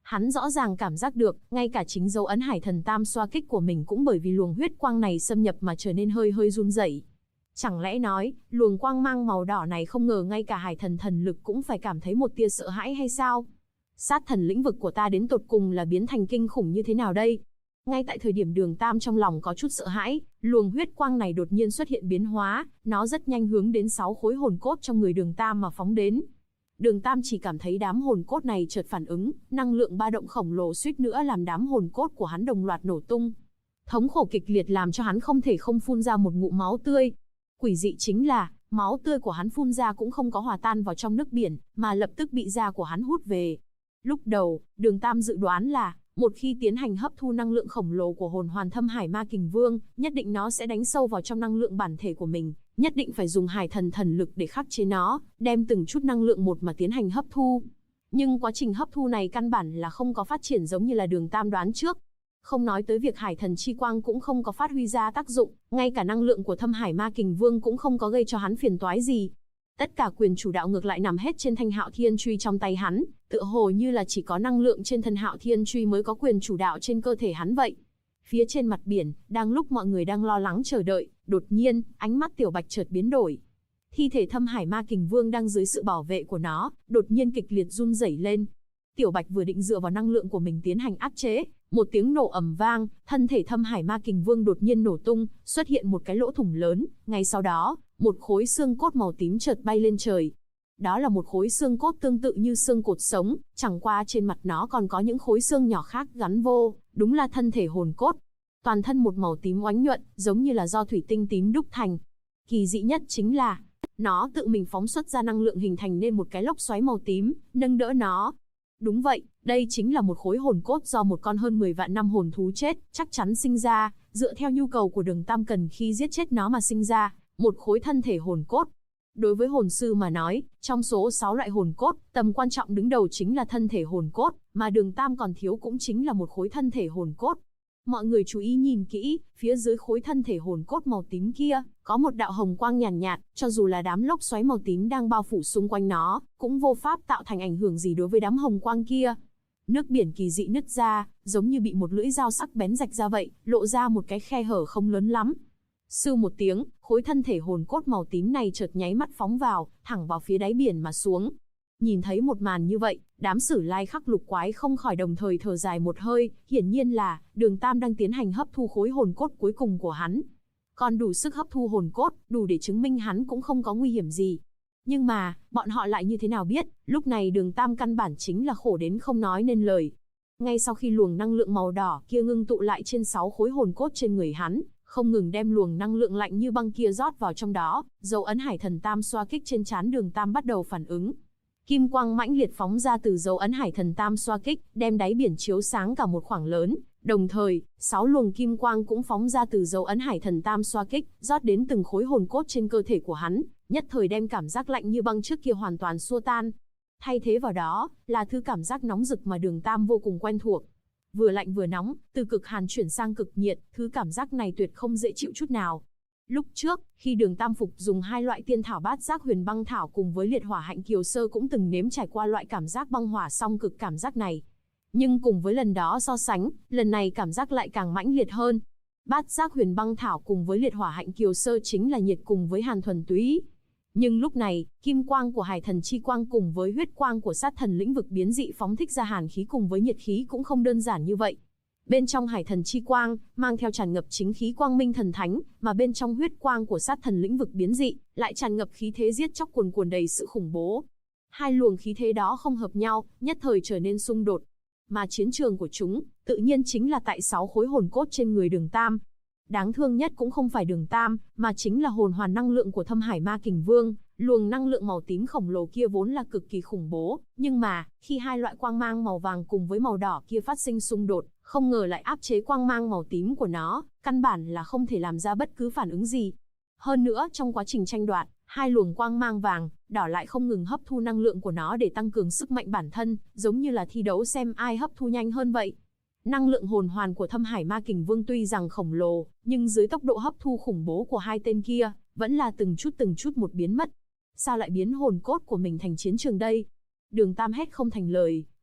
Hắn rõ ràng cảm giác được, ngay cả chính dấu ấn Hải Thần Tam xoa kích của mình cũng bởi vì luồng huyết quang này xâm nhập mà trở nên hơi hơi run rẩy. Chẳng lẽ nói, luồng quang mang màu đỏ này không ngờ ngay cả Hải Thần thần lực cũng phải cảm thấy một tia sợ hãi hay sao? Sát thần lĩnh vực của ta đến tột cùng là biến thành kinh khủng như thế nào đây? Ngay tại thời điểm Đường Tam trong lòng có chút sợ hãi, luồng huyết quang này đột nhiên xuất hiện biến hóa, nó rất nhanh hướng đến 6 khối hồn cốt trong người Đường Tam mà phóng đến. Đường Tam chỉ cảm thấy đám hồn cốt này chợt phản ứng, năng lượng ba động khổng lồ suýt nữa làm đám hồn cốt của hắn đồng loạt nổ tung. Thống khổ kịch liệt làm cho hắn không thể không phun ra một ngụm máu tươi. Quỷ dị chính là, máu tươi của hắn phun ra cũng không có hòa tan vào trong nước biển, mà lập tức bị da của hắn hút về. Lúc đầu, Đường Tam dự đoán là, một khi tiến hành hấp thu năng lượng khổng lồ của hồn hoàn Thâm Hải Ma Kình Vương, nhất định nó sẽ đánh sâu vào trong năng lượng bản thể của mình, nhất định phải dùng Hải Thần thần lực để khắc chế nó, đem từng chút năng lượng một mà tiến hành hấp thu. Nhưng quá trình hấp thu này căn bản là không có phát triển giống như là Đường Tam đoán trước. Không nói tới việc Hải Thần chi quang cũng không có phát huy ra tác dụng, ngay cả năng lượng của Thâm Hải Ma Kình Vương cũng không có gây cho hắn phiền toái gì. Tất cả quyền chủ đạo ngược lại nằm hết trên thanh Hạo Thiên Truy trong tay hắn, tựa hồ như là chỉ có năng lượng trên thân Hạo Thiên Truy mới có quyền chủ đạo trên cơ thể hắn vậy. Phía trên mặt biển, đang lúc mọi người đang lo lắng chờ đợi, đột nhiên, ánh mắt Tiểu Bạch chợt biến đổi. Thi thể Thâm Hải Ma Kình Vương đang dưới sự bảo vệ của nó, đột nhiên kịch liệt run rẩy lên. Tiểu Bạch vừa định dựa vào năng lượng của mình tiến hành áp chế, một tiếng nổ ầm vang, thân thể Thâm Hải Ma Kình Vương đột nhiên nổ tung, xuất hiện một cái lỗ thủng lớn, ngay sau đó, một khối xương cốt màu tím chợt bay lên trời. Đó là một khối xương cốt tương tự như xương cột sống, chẳng qua trên mặt nó còn có những khối xương nhỏ khác gắn vô, đúng là thân thể hồn cốt. Toàn thân một màu tím oánh nhuận, giống như là do thủy tinh tím đúc thành. Kỳ dị nhất chính là, nó tự mình phóng xuất ra năng lượng hình thành nên một cái lốc xoáy màu tím, nâng đỡ nó. Đúng vậy, đây chính là một khối hồn cốt do một con hơn 10 vạn năm hồn thú chết, chắc chắn sinh ra, dựa theo nhu cầu của Đường Tam cần khi giết chết nó mà sinh ra, một khối thân thể hồn cốt. Đối với hồn sư mà nói, trong số 6 loại hồn cốt, tầm quan trọng đứng đầu chính là thân thể hồn cốt, mà Đường Tam còn thiếu cũng chính là một khối thân thể hồn cốt. Mọi người chú ý nhìn kỹ, phía dưới khối thân thể hồn cốt màu tím kia, có một đạo hồng quang nhàn nhạt, cho dù là đám lốc xoáy màu tím đang bao phủ xung quanh nó, cũng vô pháp tạo thành ảnh hưởng gì đối với đám hồng quang kia. Nước biển kỳ dị nứt ra, giống như bị một lưỡi dao sắc bén rạch ra vậy, lộ ra một cái khe hở không lớn lắm. Sưu một tiếng, khối thân thể hồn cốt màu tím này chợt nháy mắt phóng vào, thẳng vào phía đáy biển mà xuống. Nhìn thấy một màn như vậy, đám Sử Lai Khắc Lục quái không khỏi đồng thời thở dài một hơi, hiển nhiên là Đường Tam đang tiến hành hấp thu khối hồn cốt cuối cùng của hắn. Còn đủ sức hấp thu hồn cốt, đủ để chứng minh hắn cũng không có nguy hiểm gì. Nhưng mà, bọn họ lại như thế nào biết, lúc này Đường Tam căn bản chính là khổ đến không nói nên lời. Ngay sau khi luồng năng lượng màu đỏ kia ngưng tụ lại trên 6 khối hồn cốt trên người hắn, không ngừng đem luồng năng lượng lạnh như băng kia rót vào trong đó, dấu ấn Hải Thần Tam xoa kích trên trán Đường Tam bắt đầu phản ứng. Kim quang mãnh liệt phóng ra từ dấu ấn Hải Thần Tam xoa kích, đem đáy biển chiếu sáng cả một khoảng lớn. Đồng thời, 6 luồng kim quang cũng phóng ra từ dấu ấn Hải Thần Tam xoa kích, rót đến từng khối hồn cốt trên cơ thể của hắn, nhất thời đem cảm giác lạnh như băng trước kia hoàn toàn xua tan. Thay thế vào đó, là thứ cảm giác nóng rực mà Đường Tam vô cùng quen thuộc. Vừa lạnh vừa nóng, từ cực hàn chuyển sang cực nhiệt, thứ cảm giác này tuyệt không dễ chịu chút nào. Lúc trước, khi Đường Tam Phục dùng 2 loại tiên thảo bát giác huyền băng thảo cùng với liệt hỏa hạnh kiều sơ cũng từng nếm trải qua loại cảm giác băng hỏa song cực cảm giác này. Nhưng cùng với lần đó so sánh, lần này cảm giác lại càng mãnh liệt hơn. Bát giác huyền băng thảo cùng với liệt hỏa hạnh kiều sơ chính là nhiệt cùng với hàn thuần túy. Nhưng lúc này, kim quang của Hải Thần chi quang cùng với huyết quang của sát thần lĩnh vực biến dị phóng thích ra hàn khí cùng với nhiệt khí cũng không đơn giản như vậy. Bên trong Hải Thần chi quang, mang theo tràn ngập chính khí quang minh thần thánh, mà bên trong huyết quang của sát thần lĩnh vực biến dị, lại tràn ngập khí thế giết chóc cuồn cuộn đầy sự khủng bố. Hai luồng khí thế đó không hợp nhau, nhất thời trở nên xung đột. Mà chiến trường của chúng, tự nhiên chính là tại 6 khối hồn cốt trên người Đường Tam. Đáng thương nhất cũng không phải Đường Tam, mà chính là hồn hoàn năng lượng của Thâm Hải Ma Kình Vương. Luồng năng lượng màu tím khổng lồ kia vốn là cực kỳ khủng bố, nhưng mà, khi hai loại quang mang màu vàng cùng với màu đỏ kia phát sinh xung đột, không ngờ lại áp chế quang mang màu tím của nó, căn bản là không thể làm ra bất cứ phản ứng gì. Hơn nữa, trong quá trình tranh đoạt, hai luồng quang mang vàng, đỏ lại không ngừng hấp thu năng lượng của nó để tăng cường sức mạnh bản thân, giống như là thi đấu xem ai hấp thu nhanh hơn vậy. Năng lượng hồn hoàn của Thâm Hải Ma Kình Vương tuy rằng khổng lồ, nhưng dưới tốc độ hấp thu khủng bố của hai tên kia, vẫn là từng chút một biến mất. Sao lại biến hồn cốt của mình thành chiến trường đây? Đường Tam hét không thành lời,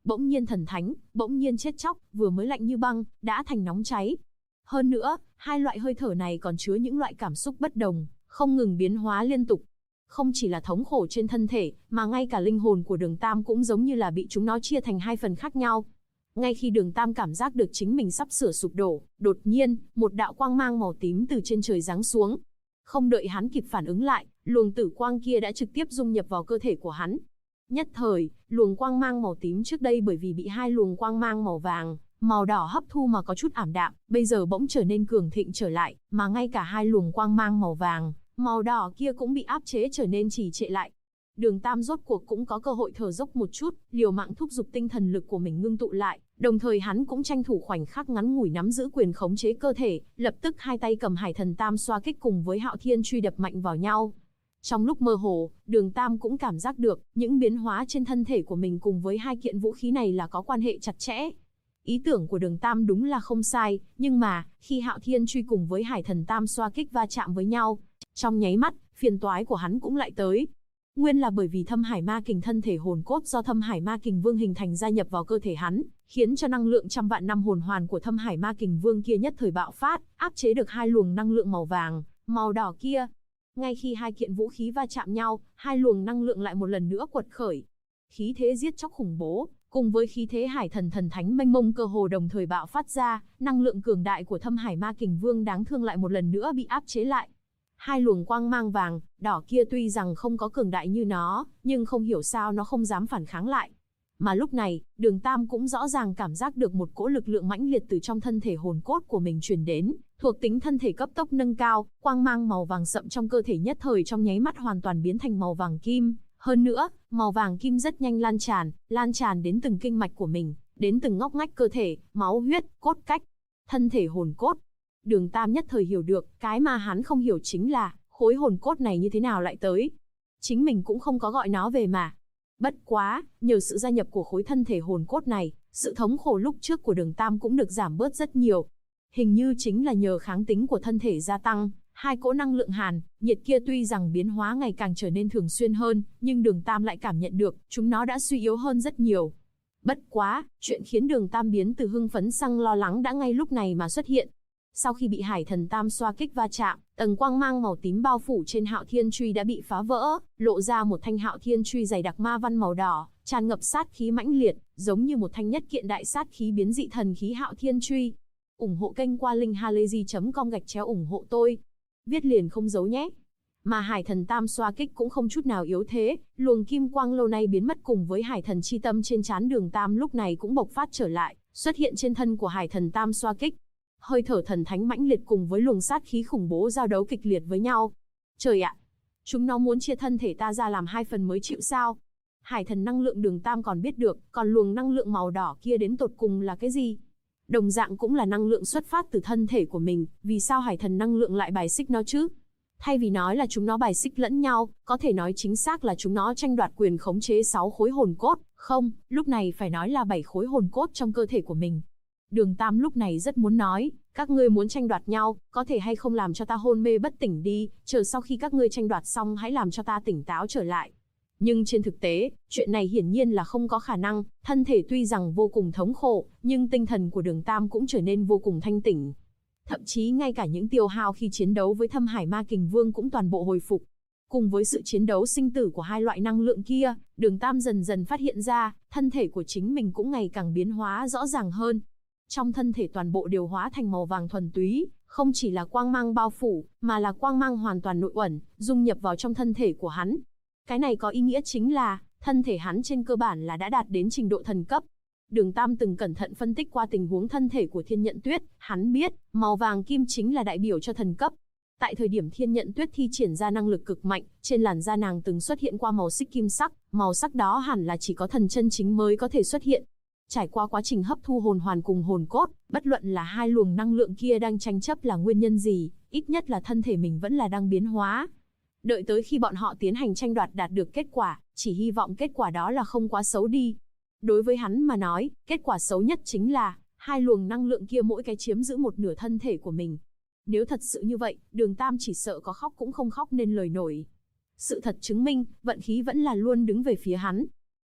Bỗng nhiên thần thánh, bỗng nhiên chết chóc, vừa mới lạnh như băng, đã thành nóng cháy. Hơn nữa, hai loại hơi thở này còn chứa những loại cảm xúc bất đồng, không ngừng biến hóa liên tục. Không chỉ là thống khổ trên thân thể, mà ngay cả linh hồn của Đường Tam cũng giống như là bị chúng nó chia thành hai phần khác nhau. Ngay khi Đường Tam cảm giác được chính mình sắp sửa sụp đổ, đột nhiên, một đạo quang mang màu tím từ trên trời giáng xuống. Không đợi hắn kịp phản ứng lại, luồng tử quang kia đã trực tiếp dung nhập vào cơ thể của hắn. Nhất thời, luồng quang mang màu tím trước đây bởi vì bị hai luồng quang mang màu vàng, màu đỏ hấp thu mà có chút ảm đạm, bây giờ bỗng trở nên cường thịnh trở lại, mà ngay cả hai luồng quang mang màu vàng, màu đỏ kia cũng bị áp chế trở nên trì trệ lại. Đường Tam rốt cuộc cũng có cơ hội thở dốc một chút, liều mạng thúc giục tinh thần lực của mình ngưng tụ lại, đồng thời hắn cũng tranh thủ khoảnh khắc ngắn ngủi nắm giữ quyền khống chế cơ thể, lập tức hai tay cầm Hải Thần Tam xoa kích cùng với Hạo Thiên truy đập mạnh vào nhau. Trong lúc mơ hồ, Đường Tam cũng cảm giác được, những biến hóa trên thân thể của mình cùng với hai kiện vũ khí này là có quan hệ chặt chẽ. Ý tưởng của Đường Tam đúng là không sai, nhưng mà, khi Hạo Thiên truy cùng với Hải Thần Tam xoa kích va chạm với nhau, trong nháy mắt, phiền toái của hắn cũng lại tới. Nguyên là bởi vì Thâm Hải Ma Kình thân thể hồn cốt do Thâm Hải Ma Kình Vương hình thành gia nhập vào cơ thể hắn, khiến cho năng lượng trăm vạn năm hồn hoàn của Thâm Hải Ma Kình Vương kia nhất thời bạo phát, áp chế được hai luồng năng lượng màu vàng, màu đỏ kia. Ngay khi hai kiện vũ khí va chạm nhau, hai luồng năng lượng lại một lần nữa quật khởi. Khí thế giết chóc khủng bố, cùng với khí thế Hải Thần thần thánh mênh mông cơ hồ đồng thời bạo phát ra, năng lượng cường đại của Thâm Hải Ma Kình Vương đáng thương lại một lần nữa bị áp chế lại. Hai luồng quang mang vàng, đỏ kia tuy rằng không có cường đại như nó, nhưng không hiểu sao nó không dám phản kháng lại. Mà lúc này, Đường Tam cũng rõ ràng cảm giác được một cỗ lực lượng mãnh liệt từ trong thân thể hồn cốt của mình truyền đến, thuộc tính thân thể cấp tốc nâng cao, quang mang màu vàng sậm trong cơ thể nhất thời trong nháy mắt hoàn toàn biến thành màu vàng kim. Hơn nữa, màu vàng kim rất nhanh lan tràn đến từng kinh mạch của mình, đến từng ngóc ngách cơ thể, máu huyết, cốt cách, thân thể hồn cốt. Đường Tam nhất thời hiểu được, cái mà hắn không hiểu chính là, khối hồn cốt này như thế nào lại tới. Chính mình cũng không có gọi nó về mà. Bất quá, nhờ sự gia nhập của khối thân thể hồn cốt này, sự thống khổ lúc trước của Đường Tam cũng được giảm bớt rất nhiều. Hình như chính là nhờ kháng tính của thân thể gia tăng, hai cỗ năng lượng hàn, nhiệt kia tuy rằng biến hóa ngày càng trở nên thường xuyên hơn, nhưng Đường Tam lại cảm nhận được, chúng nó đã suy yếu hơn rất nhiều. Bất quá, chuyện khiến Đường Tam biến từ hưng phấn sang lo lắng đã ngay lúc này mà xuất hiện. Sau khi bị Hải Thần Tam xoa kích va chạm, tầng quang mang màu tím bao phủ trên Hạo Thiên truy đã bị phá vỡ, lộ ra một thanh Hạo Thiên truy dày đặc ma văn màu đỏ, tràn ngập sát khí mãnh liệt, giống như một thanh nhất kiện đại sát khí biến dị thần khí Hạo Thiên truy. Ủng hộ kênh qua linkhalazy.com/ủng hộ tôi. Viết liền không giấu nhé. Mà Hải Thần Tam xoa kích cũng không chút nào yếu thế, luồng kim quang lâu nay biến mất cùng với Hải Thần chi tâm trên trán Đường Tam lúc này cũng bộc phát trở lại, xuất hiện trên thân của Hải Thần Tam xoa kích. Hơi thở thần thánh mãnh liệt cùng với luồng sát khí khủng bố giao đấu kịch liệt với nhau. Trời ạ! Chúng nó muốn chia thân thể ta ra làm hai phần mới chịu sao? Hải Thần năng lượng Đường Tam còn biết được, còn luồng năng lượng màu đỏ kia đến tột cùng là cái gì? Đồng dạng cũng là năng lượng xuất phát từ thân thể của mình, vì sao Hải Thần năng lượng lại bài xích nó chứ? Thay vì nói là chúng nó bài xích lẫn nhau, có thể nói chính xác là chúng nó tranh đoạt quyền khống chế 6 khối hồn cốt, không, lúc này phải nói là 7 khối hồn cốt trong cơ thể của mình. Đường Tam lúc này rất muốn nói, các ngươi muốn tranh đoạt nhau, có thể hay không làm cho ta hôn mê bất tỉnh đi, chờ sau khi các ngươi tranh đoạt xong hãy làm cho ta tỉnh táo trở lại. Nhưng trên thực tế, chuyện này hiển nhiên là không có khả năng, thân thể tuy rằng vô cùng thống khổ, nhưng tinh thần của Đường Tam cũng trở nên vô cùng thanh tỉnh. Thậm chí ngay cả những tiêu hao khi chiến đấu với Thâm Hải Ma Kình Vương cũng toàn bộ hồi phục. Cùng với sự chiến đấu sinh tử của hai loại năng lượng kia, Đường Tam dần dần phát hiện ra, thân thể của chính mình cũng ngày càng biến hóa rõ ràng hơn. Trong thân thể toàn bộ đều hóa thành màu vàng thuần túy, không chỉ là quang mang bao phủ, mà là quang mang hoàn toàn nội uẩn, dung nhập vào trong thân thể của hắn. Cái này có ý nghĩa chính là, thân thể hắn trên cơ bản là đã đạt đến trình độ thần cấp. Đường Tam từng cẩn thận phân tích qua tình huống thân thể của Thiên Nhận Tuyết, hắn biết, màu vàng kim chính là đại biểu cho thần cấp. Tại thời điểm Thiên Nhận Tuyết thi triển ra năng lực cực mạnh, trên làn da nàng từng xuất hiện qua màu xích kim sắc, màu sắc đó hẳn là chỉ có thần chân chính mới có thể xuất hiện. Trải qua quá trình hấp thu hồn hoàn cùng hồn cốt, bất luận là hai luồng năng lượng kia đang tranh chấp là nguyên nhân gì, ít nhất là thân thể mình vẫn là đang biến hóa. Đợi tới khi bọn họ tiến hành tranh đoạt đạt được kết quả, chỉ hy vọng kết quả đó là không quá xấu đi. Đối với hắn mà nói, kết quả xấu nhất chính là, hai luồng năng lượng kia mỗi cái chiếm giữ một nửa thân thể của mình. Nếu thật sự như vậy, Đường Tam chỉ sợ có khóc cũng không khóc nên lời nổi. Sự thật chứng minh, vận khí vẫn là luôn đứng về phía hắn.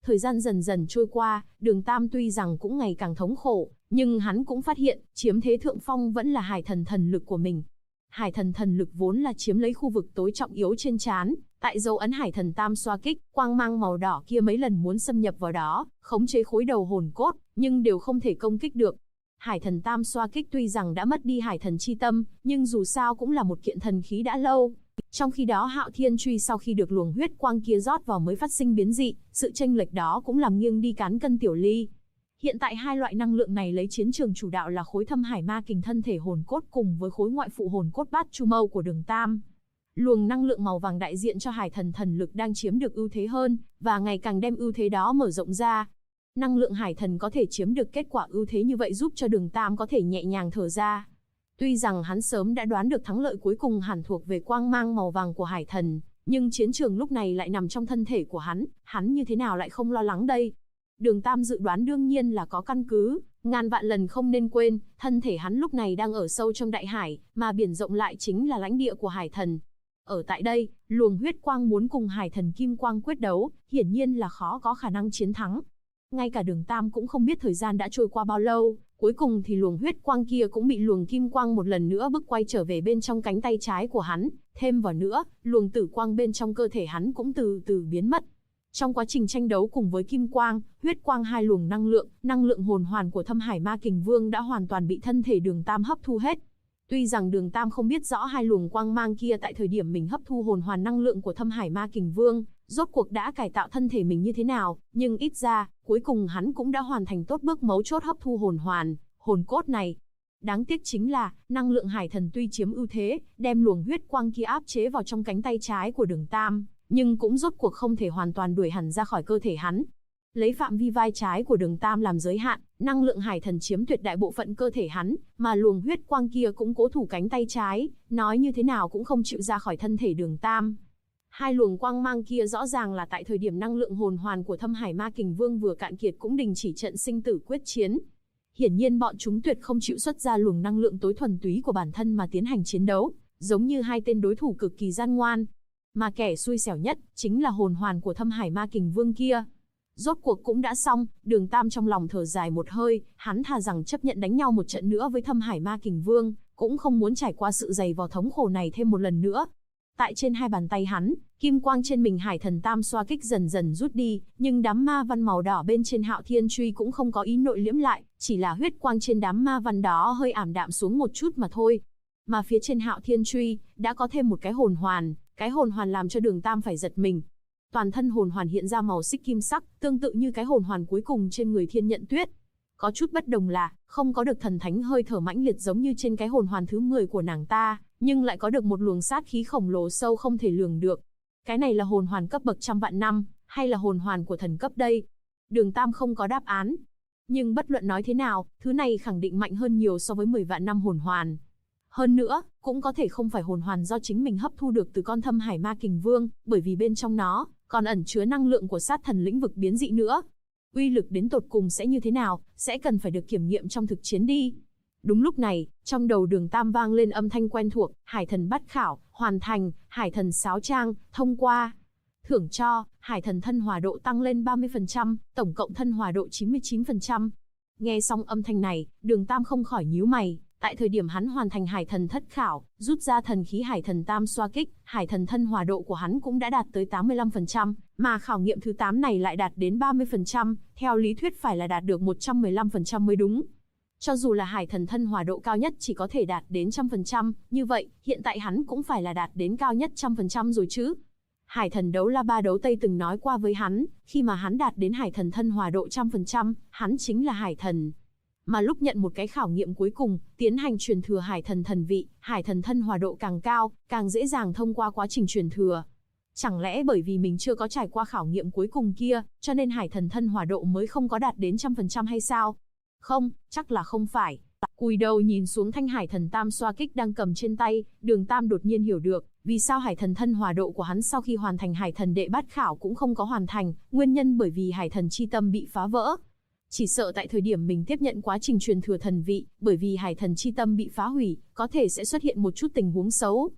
Thời gian dần dần trôi qua, Đường Tam tuy rằng cũng ngày càng thống khổ, nhưng hắn cũng phát hiện, chiếm thế thượng phong vẫn là hải thần thần lực của mình. Hải thần thần lực vốn là chiếm lấy khu vực tối trọng yếu trên trán, tại dấu ấn hải thần tam xoa kích, quang mang màu đỏ kia mấy lần muốn xâm nhập vào đó, khống chế khối đầu hồn cốt, nhưng đều không thể công kích được. Hải thần tam xoa kích tuy rằng đã mất đi hải thần chi tâm, nhưng dù sao cũng là một kiện thần khí đã lâu. Trong khi đó Hạo Thiên Truy sau khi được luồng huyết quang kia rót vào mới phát sinh biến dị, sự chênh lệch đó cũng làm nghiêng đi cán cân tiểu ly. Hiện tại hai loại năng lượng này lấy chiến trường chủ đạo là khối thâm hải ma kình thân thể hồn cốt cùng với khối ngoại phụ hồn cốt bát chu mâu của Đường Tam. Luồng năng lượng màu vàng đại diện cho hải thần thần lực đang chiếm được ưu thế hơn, và ngày càng đem ưu thế đó mở rộng ra. Năng lượng hải thần có thể chiếm được kết quả ưu thế như vậy giúp cho Đường Tam có thể nhẹ nhàng thở ra. Tuy rằng hắn sớm đã đoán được thắng lợi cuối cùng hẳn thuộc về quang mang màu vàng của hải thần, nhưng chiến trường lúc này lại nằm trong thân thể của hắn như thế nào lại không lo lắng đây? Đường Tam dự đoán đương nhiên là có căn cứ, ngàn vạn lần không nên quên, thân thể hắn lúc này đang ở sâu trong đại hải, mà biển rộng lại chính là lãnh địa của hải thần. Ở tại đây, luồng huyết quang muốn cùng hải thần kim quang quyết đấu, hiển nhiên là khó có khả năng chiến thắng. Ngay cả Đường Tam cũng không biết thời gian đã trôi qua bao lâu, cuối cùng thì luồng huyết quang kia cũng bị luồng kim quang một lần nữa bức quay trở về bên trong cánh tay trái của hắn, thêm vào nữa, luồng tử quang bên trong cơ thể hắn cũng từ từ biến mất. Trong quá trình tranh đấu cùng với kim quang, huyết quang hai luồng năng lượng hồn hoàn của Thâm Hải Ma Kình Vương đã hoàn toàn bị thân thể Đường Tam hấp thu hết. Tuy rằng Đường Tam không biết rõ hai luồng quang mang kia tại thời điểm mình hấp thu hồn hoàn năng lượng của Thâm Hải Ma Kình Vương, rốt cuộc đã cải tạo thân thể mình như thế nào, nhưng ít ra, cuối cùng hắn cũng đã hoàn thành tốt bước mấu chốt hấp thu hồn hoàn, hồn cốt này. Đáng tiếc chính là, năng lượng hải thần tuy chiếm ưu thế, đem luồng huyết quang kia áp chế vào trong cánh tay trái của Đường Tam, nhưng cũng rốt cuộc không thể hoàn toàn đuổi hẳn ra khỏi cơ thể hắn. Lấy phạm vi vai trái của Đường Tam làm giới hạn, năng lượng hải thần chiếm tuyệt đại bộ phận cơ thể hắn, mà luồng huyết quang kia cũng cố thủ cánh tay trái, nói như thế nào cũng không chịu ra khỏi thân thể Đường Tam. Hai luồng quang mang kia rõ ràng là tại thời điểm năng lượng hồn hoàn của Thâm Hải Ma Kình Vương vừa cạn kiệt cũng đình chỉ trận sinh tử quyết chiến. Hiển nhiên bọn chúng tuyệt không chịu xuất ra luồng năng lượng tối thuần túy của bản thân mà tiến hành chiến đấu, giống như hai tên đối thủ cực kỳ gian ngoan. Mà kẻ xui xẻo nhất chính là hồn hoàn của Thâm Hải Ma Kình Vương kia. Rốt cuộc cũng đã xong, Đường Tam trong lòng thở dài một hơi, hắn thà rằng chấp nhận đánh nhau một trận nữa với Thâm Hải Ma Kình Vương, cũng không muốn trải qua sự dày vò thống khổ này thêm một lần nữa. Tại trên hai bàn tay hắn, kim quang trên mình hải thần tam xoa kích dần dần rút đi, nhưng đám ma văn màu đỏ bên trên Hạo Thiên Truy cũng không có ý nội liễm lại, chỉ là huyết quang trên đám ma văn đó hơi ảm đạm xuống một chút mà thôi. Mà phía trên Hạo Thiên Truy, đã có thêm một cái hồn hoàn làm cho Đường Tam phải giật mình. Toàn thân hồn hoàn hiện ra màu xích kim sắc, tương tự như cái hồn hoàn cuối cùng trên người Thiên Nhận Tuyết. Có chút bất đồng là, không có được thần thánh hơi thở mãnh liệt giống như trên cái hồn hoàn thứ 10 của nàng ta, nhưng lại có được một luồng sát khí khổng lồ sâu không thể lường được. Cái này là hồn hoàn cấp bậc trăm vạn năm, hay là hồn hoàn của thần cấp đây? Đường Tam không có đáp án. Nhưng bất luận nói thế nào, thứ này khẳng định mạnh hơn nhiều so với 10 vạn năm hồn hoàn. Hơn nữa, cũng có thể không phải hồn hoàn do chính mình hấp thu được từ con Thâm Hải Ma Kình Vương, bởi vì bên trong nó còn ẩn chứa năng lượng của sát thần lĩnh vực biến dị nữa. Uy lực đến tột cùng sẽ như thế nào, sẽ cần phải được kiểm nghiệm trong thực chiến đi. Đúng lúc này, trong đầu Đường Tam vang lên âm thanh quen thuộc, Hải thần bắt khảo, hoàn thành, Hải thần sáo trang, thông qua. Thưởng cho, Hải thần thân hòa độ tăng lên 30%, tổng cộng thân hòa độ 99%. Nghe xong âm thanh này, Đường Tam không khỏi nhíu mày. Tại thời điểm hắn hoàn thành hải thần thất khảo, rút ra thần khí hải thần tam xoa kích, hải thần thân hòa độ của hắn cũng đã đạt tới 85%, mà khảo nghiệm thứ 8 này lại đạt đến 30%, theo lý thuyết phải là đạt được 115% mới đúng. Cho dù là hải thần thân hòa độ cao nhất chỉ có thể đạt đến 100%, như vậy, hiện tại hắn cũng phải là đạt đến cao nhất 100% rồi chứ. Hải thần đấu la ba đấu Tây từng nói qua với hắn, khi mà hắn đạt đến hải thần thân hòa độ 100%, hắn chính là hải thần. Mà lúc nhận một cái khảo nghiệm cuối cùng, tiến hành truyền thừa hải thần thần vị, hải thần thân hòa độ càng cao, càng dễ dàng thông qua quá trình truyền thừa. Chẳng lẽ bởi vì mình chưa có trải qua khảo nghiệm cuối cùng kia, cho nên hải thần thân hòa độ mới không có đạt đến 100% hay sao? Không, chắc là không phải. Cúi đầu nhìn xuống thanh hải thần tam xoa kích đang cầm trên tay, Đường Tam đột nhiên hiểu được, vì sao hải thần thân hòa độ của hắn sau khi hoàn thành hải thần đệ bát khảo cũng không có hoàn thành, nguyên nhân bởi vì hải thần chi tâm bị phá vỡ. Chỉ sợ tại thời điểm mình tiếp nhận quá trình truyền thừa thần vị, bởi vì hải thần chi tâm bị phá hủy, có thể sẽ xuất hiện một chút tình huống xấu.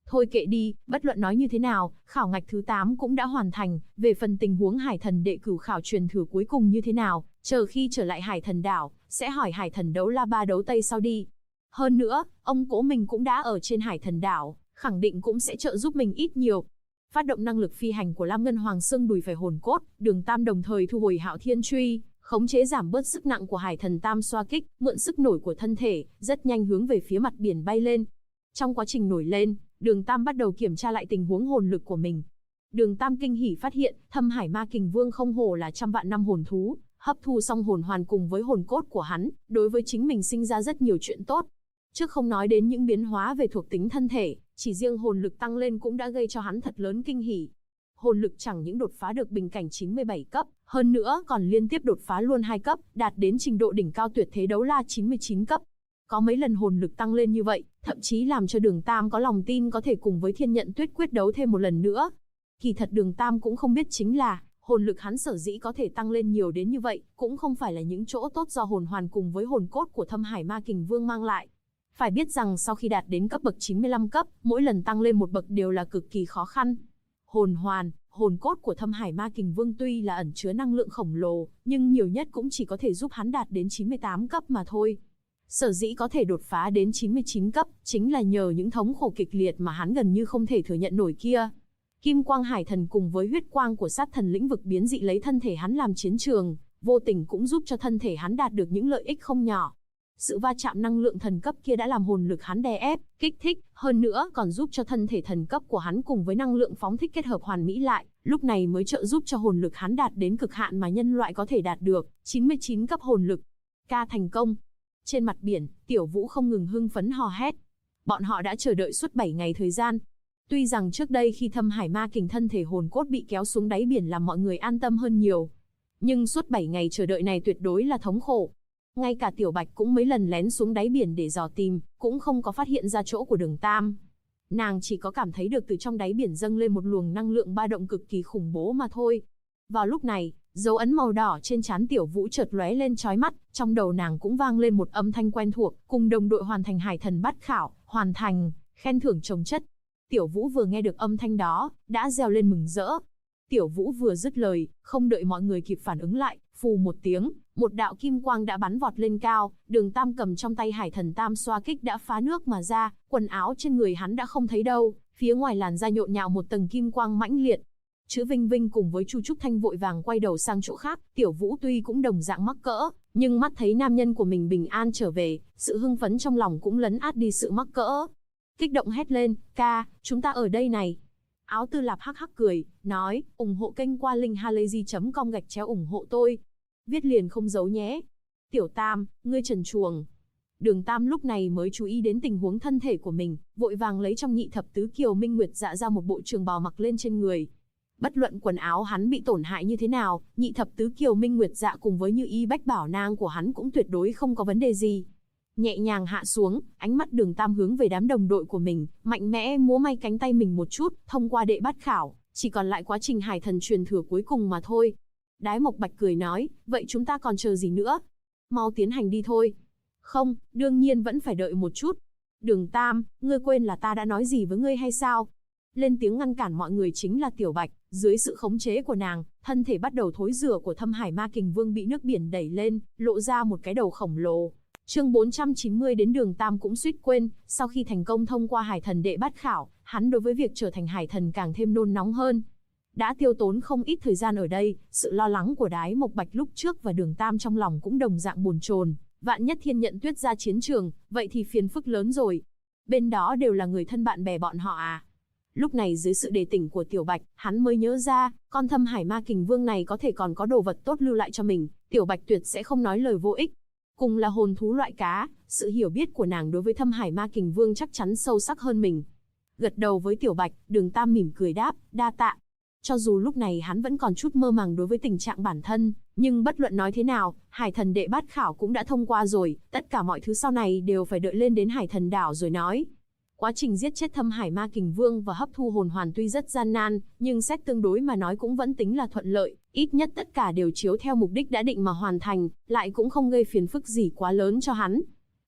Thôi kệ đi, bất luận nói như thế nào, khảo ngạch thứ 8 cũng đã hoàn thành, về phần tình huống Hải Thần đệ cửu khảo truyền thừa cuối cùng như thế nào, chờ khi trở lại Hải Thần đảo, sẽ hỏi Hải Thần đấu la ba đấu tây sau đi. Hơn nữa, ông cố mình cũng đã ở trên Hải Thần đảo, khẳng định cũng sẽ trợ giúp mình ít nhiều. Phát động năng lực phi hành của Lam Ngân Hoàng xương đùi phải hồn cốt, Đường Tam đồng thời thu hồi Hạo Thiên Truy, khống chế giảm bớt sức nặng của Hải Thần Tam xoa kích, mượn sức nổi của thân thể, rất nhanh hướng về phía mặt biển bay lên. Trong quá trình nổi lên, Đường Tam bắt đầu kiểm tra lại tình huống hồn lực của mình. Đường Tam kinh hỉ phát hiện, Thâm Hải Ma Kình Vương không hổ là trăm vạn năm hồn thú, hấp thu xong hồn hoàn cùng với hồn cốt của hắn, đối với chính mình sinh ra rất nhiều chuyện tốt. Trước không nói đến những biến hóa về thuộc tính thân thể, chỉ riêng hồn lực tăng lên cũng đã gây cho hắn thật lớn kinh hỉ. Hồn lực chẳng những đột phá được bình cảnh 97 cấp, hơn nữa còn liên tiếp đột phá luôn 2 cấp, đạt đến trình độ đỉnh cao tuyệt thế đấu la 99 cấp. Có mấy lần hồn lực tăng lên như vậy, thậm chí làm cho Đường Tam có lòng tin có thể cùng với Thiên Nhận Tuyết quyết đấu thêm một lần nữa. Kỳ thật Đường Tam cũng không biết chính là, hồn lực hắn sở dĩ có thể tăng lên nhiều đến như vậy, cũng không phải là những chỗ tốt do hồn hoàn cùng với hồn cốt của Thâm Hải Ma Kình Vương mang lại. Phải biết rằng sau khi đạt đến cấp bậc 95 cấp, mỗi lần tăng lên một bậc đều là cực kỳ khó khăn. Hồn hoàn, hồn cốt của Thâm Hải Ma Kình Vương tuy là ẩn chứa năng lượng khổng lồ, nhưng nhiều nhất cũng chỉ có thể giúp hắn đạt đến 98 cấp mà thôi. Sở dĩ có thể đột phá đến 99 cấp, chính là nhờ những thống khổ kịch liệt mà hắn gần như không thể thừa nhận nổi kia. Kim quang hải thần cùng với huyết quang của sát thần lĩnh vực biến dị lấy thân thể hắn làm chiến trường, vô tình cũng giúp cho thân thể hắn đạt được những lợi ích không nhỏ. Sự va chạm năng lượng thần cấp kia đã làm hồn lực hắn đè ép, kích thích, hơn nữa còn giúp cho thân thể thần cấp của hắn cùng với năng lượng phóng thích kết hợp hoàn mỹ lại, lúc này mới trợ giúp cho hồn lực hắn đạt đến cực hạn mà nhân loại có thể đạt được, 99 cấp hồn lực. Ca thành công. Trên mặt biển, Tiểu Vũ không ngừng hưng phấn hò hét. Bọn họ đã chờ đợi suốt 7 ngày thời gian. Tuy rằng trước đây khi Thâm Hải Ma Kình thân thể hồn cốt bị kéo xuống đáy biển làm mọi người an tâm hơn nhiều, nhưng suốt 7 ngày chờ đợi này tuyệt đối là thống khổ. Ngay cả Tiểu Bạch cũng mấy lần lén xuống đáy biển để dò tìm, cũng không có phát hiện ra chỗ của Đường Tam. Nàng chỉ có cảm thấy được từ trong đáy biển dâng lên một luồng năng lượng ba động cực kỳ khủng bố mà thôi. Vào lúc này, dấu ấn màu đỏ trên trán Tiểu Vũ chợt lóe lên chói mắt, trong đầu nàng cũng vang lên một âm thanh quen thuộc, cùng đồng đội hoàn thành Hải Thần bát khảo, hoàn thành, khen thưởng chồng chất. Tiểu Vũ vừa nghe được âm thanh đó, đã reo lên mừng rỡ. Tiểu Vũ vừa dứt lời, không đợi mọi người kịp phản ứng lại, phù một tiếng, một đạo kim quang đã bắn vọt lên cao, Đường Tam cầm trong tay Hải Thần Tam xoa kích đã phá nước mà ra, quần áo trên người hắn đã không thấy đâu, phía ngoài làn da nhộn nhạo một tầng kim quang mãnh liệt. Chữ Vinh Vinh cùng với Chu Trúc Thanh vội vàng quay đầu sang chỗ khác, Tiểu Vũ tuy cũng đồng dạng mắc cỡ, nhưng mắt thấy nam nhân của mình bình an trở về, sự hưng phấn trong lòng cũng lấn át đi sự mắc cỡ. Kích động hét lên, ca, chúng ta ở đây này. Áo Tư Lạp hắc hắc cười, nói, ủng hộ kênh qua link halayzi.com ủng hộ tôi. Viết liền không giấu nhé. Tiểu Tam, ngươi trần truồng. Đường Tam lúc này mới chú ý đến tình huống thân thể của mình, vội vàng lấy trong nhị thập tứ kiều minh nguyệt dạ ra một bộ trường bào mặc lên trên người. Bất luận quần áo hắn bị tổn hại như thế nào, nhị thập tứ kiều minh nguyệt dạ cùng với như y bách bảo nang của hắn cũng tuyệt đối không có vấn đề gì. Nhẹ nhàng hạ xuống, ánh mắt Đường Tam hướng về đám đồng đội của mình, mạnh mẽ múa may cánh tay mình một chút, thông qua đệ bát khảo, chỉ còn lại quá trình Hải Thần truyền thừa cuối cùng mà thôi. Đái Mộc Bạch cười nói, vậy chúng ta còn chờ gì nữa? Mau tiến hành đi thôi. Không, đương nhiên vẫn phải đợi một chút. Đường Tam, ngươi quên là ta đã nói gì với ngươi hay sao? Lên tiếng ngăn cản mọi người chính là Tiểu Bạch, dưới sự khống chế của nàng, thân thể bắt đầu thối rữa của Thâm Hải Ma Kình Vương bị nước biển đẩy lên, lộ ra một cái đầu khổng lồ. Chương 490 đến Đường Tam cũng suýt quên, sau khi thành công thông qua Hải Thần đệ bát khảo, hắn đối với việc trở thành Hải Thần càng thêm nôn nóng hơn. Đã tiêu tốn không ít thời gian ở đây, sự lo lắng của Đái Mộc Bạch lúc trước và Đường Tam trong lòng cũng đồng dạng bồn chồn. Vạn nhất Thiên Nhận Tuyết ra chiến trường, vậy thì phiền phức lớn rồi. Bên đó đều là người thân bạn bè bọn họ à. Lúc này dưới sự đề tỉnh của Tiểu Bạch, hắn mới nhớ ra, con Thâm Hải Ma Kình Vương này có thể còn có đồ vật tốt lưu lại cho mình, Tiểu Bạch tuyệt sẽ không nói lời vô ích. Cùng là hồn thú loại cá, sự hiểu biết của nàng đối với Thâm Hải Ma Kình Vương chắc chắn sâu sắc hơn mình. Gật đầu với Tiểu Bạch, Đường Tam mỉm cười đáp, đa tạ. Cho dù lúc này hắn vẫn còn chút mơ màng đối với tình trạng bản thân, nhưng bất luận nói thế nào, Hải Thần đệ bát khảo cũng đã thông qua rồi, tất cả mọi thứ sau này đều phải đợi lên đến Hải Thần đảo rồi nói. Quá trình giết chết Thâm Hải Ma Kình Vương và hấp thu hồn hoàn tuy rất gian nan, nhưng xét tương đối mà nói cũng vẫn tính là thuận lợi, ít nhất tất cả đều chiếu theo mục đích đã định mà hoàn thành, lại cũng không gây phiền phức gì quá lớn cho hắn.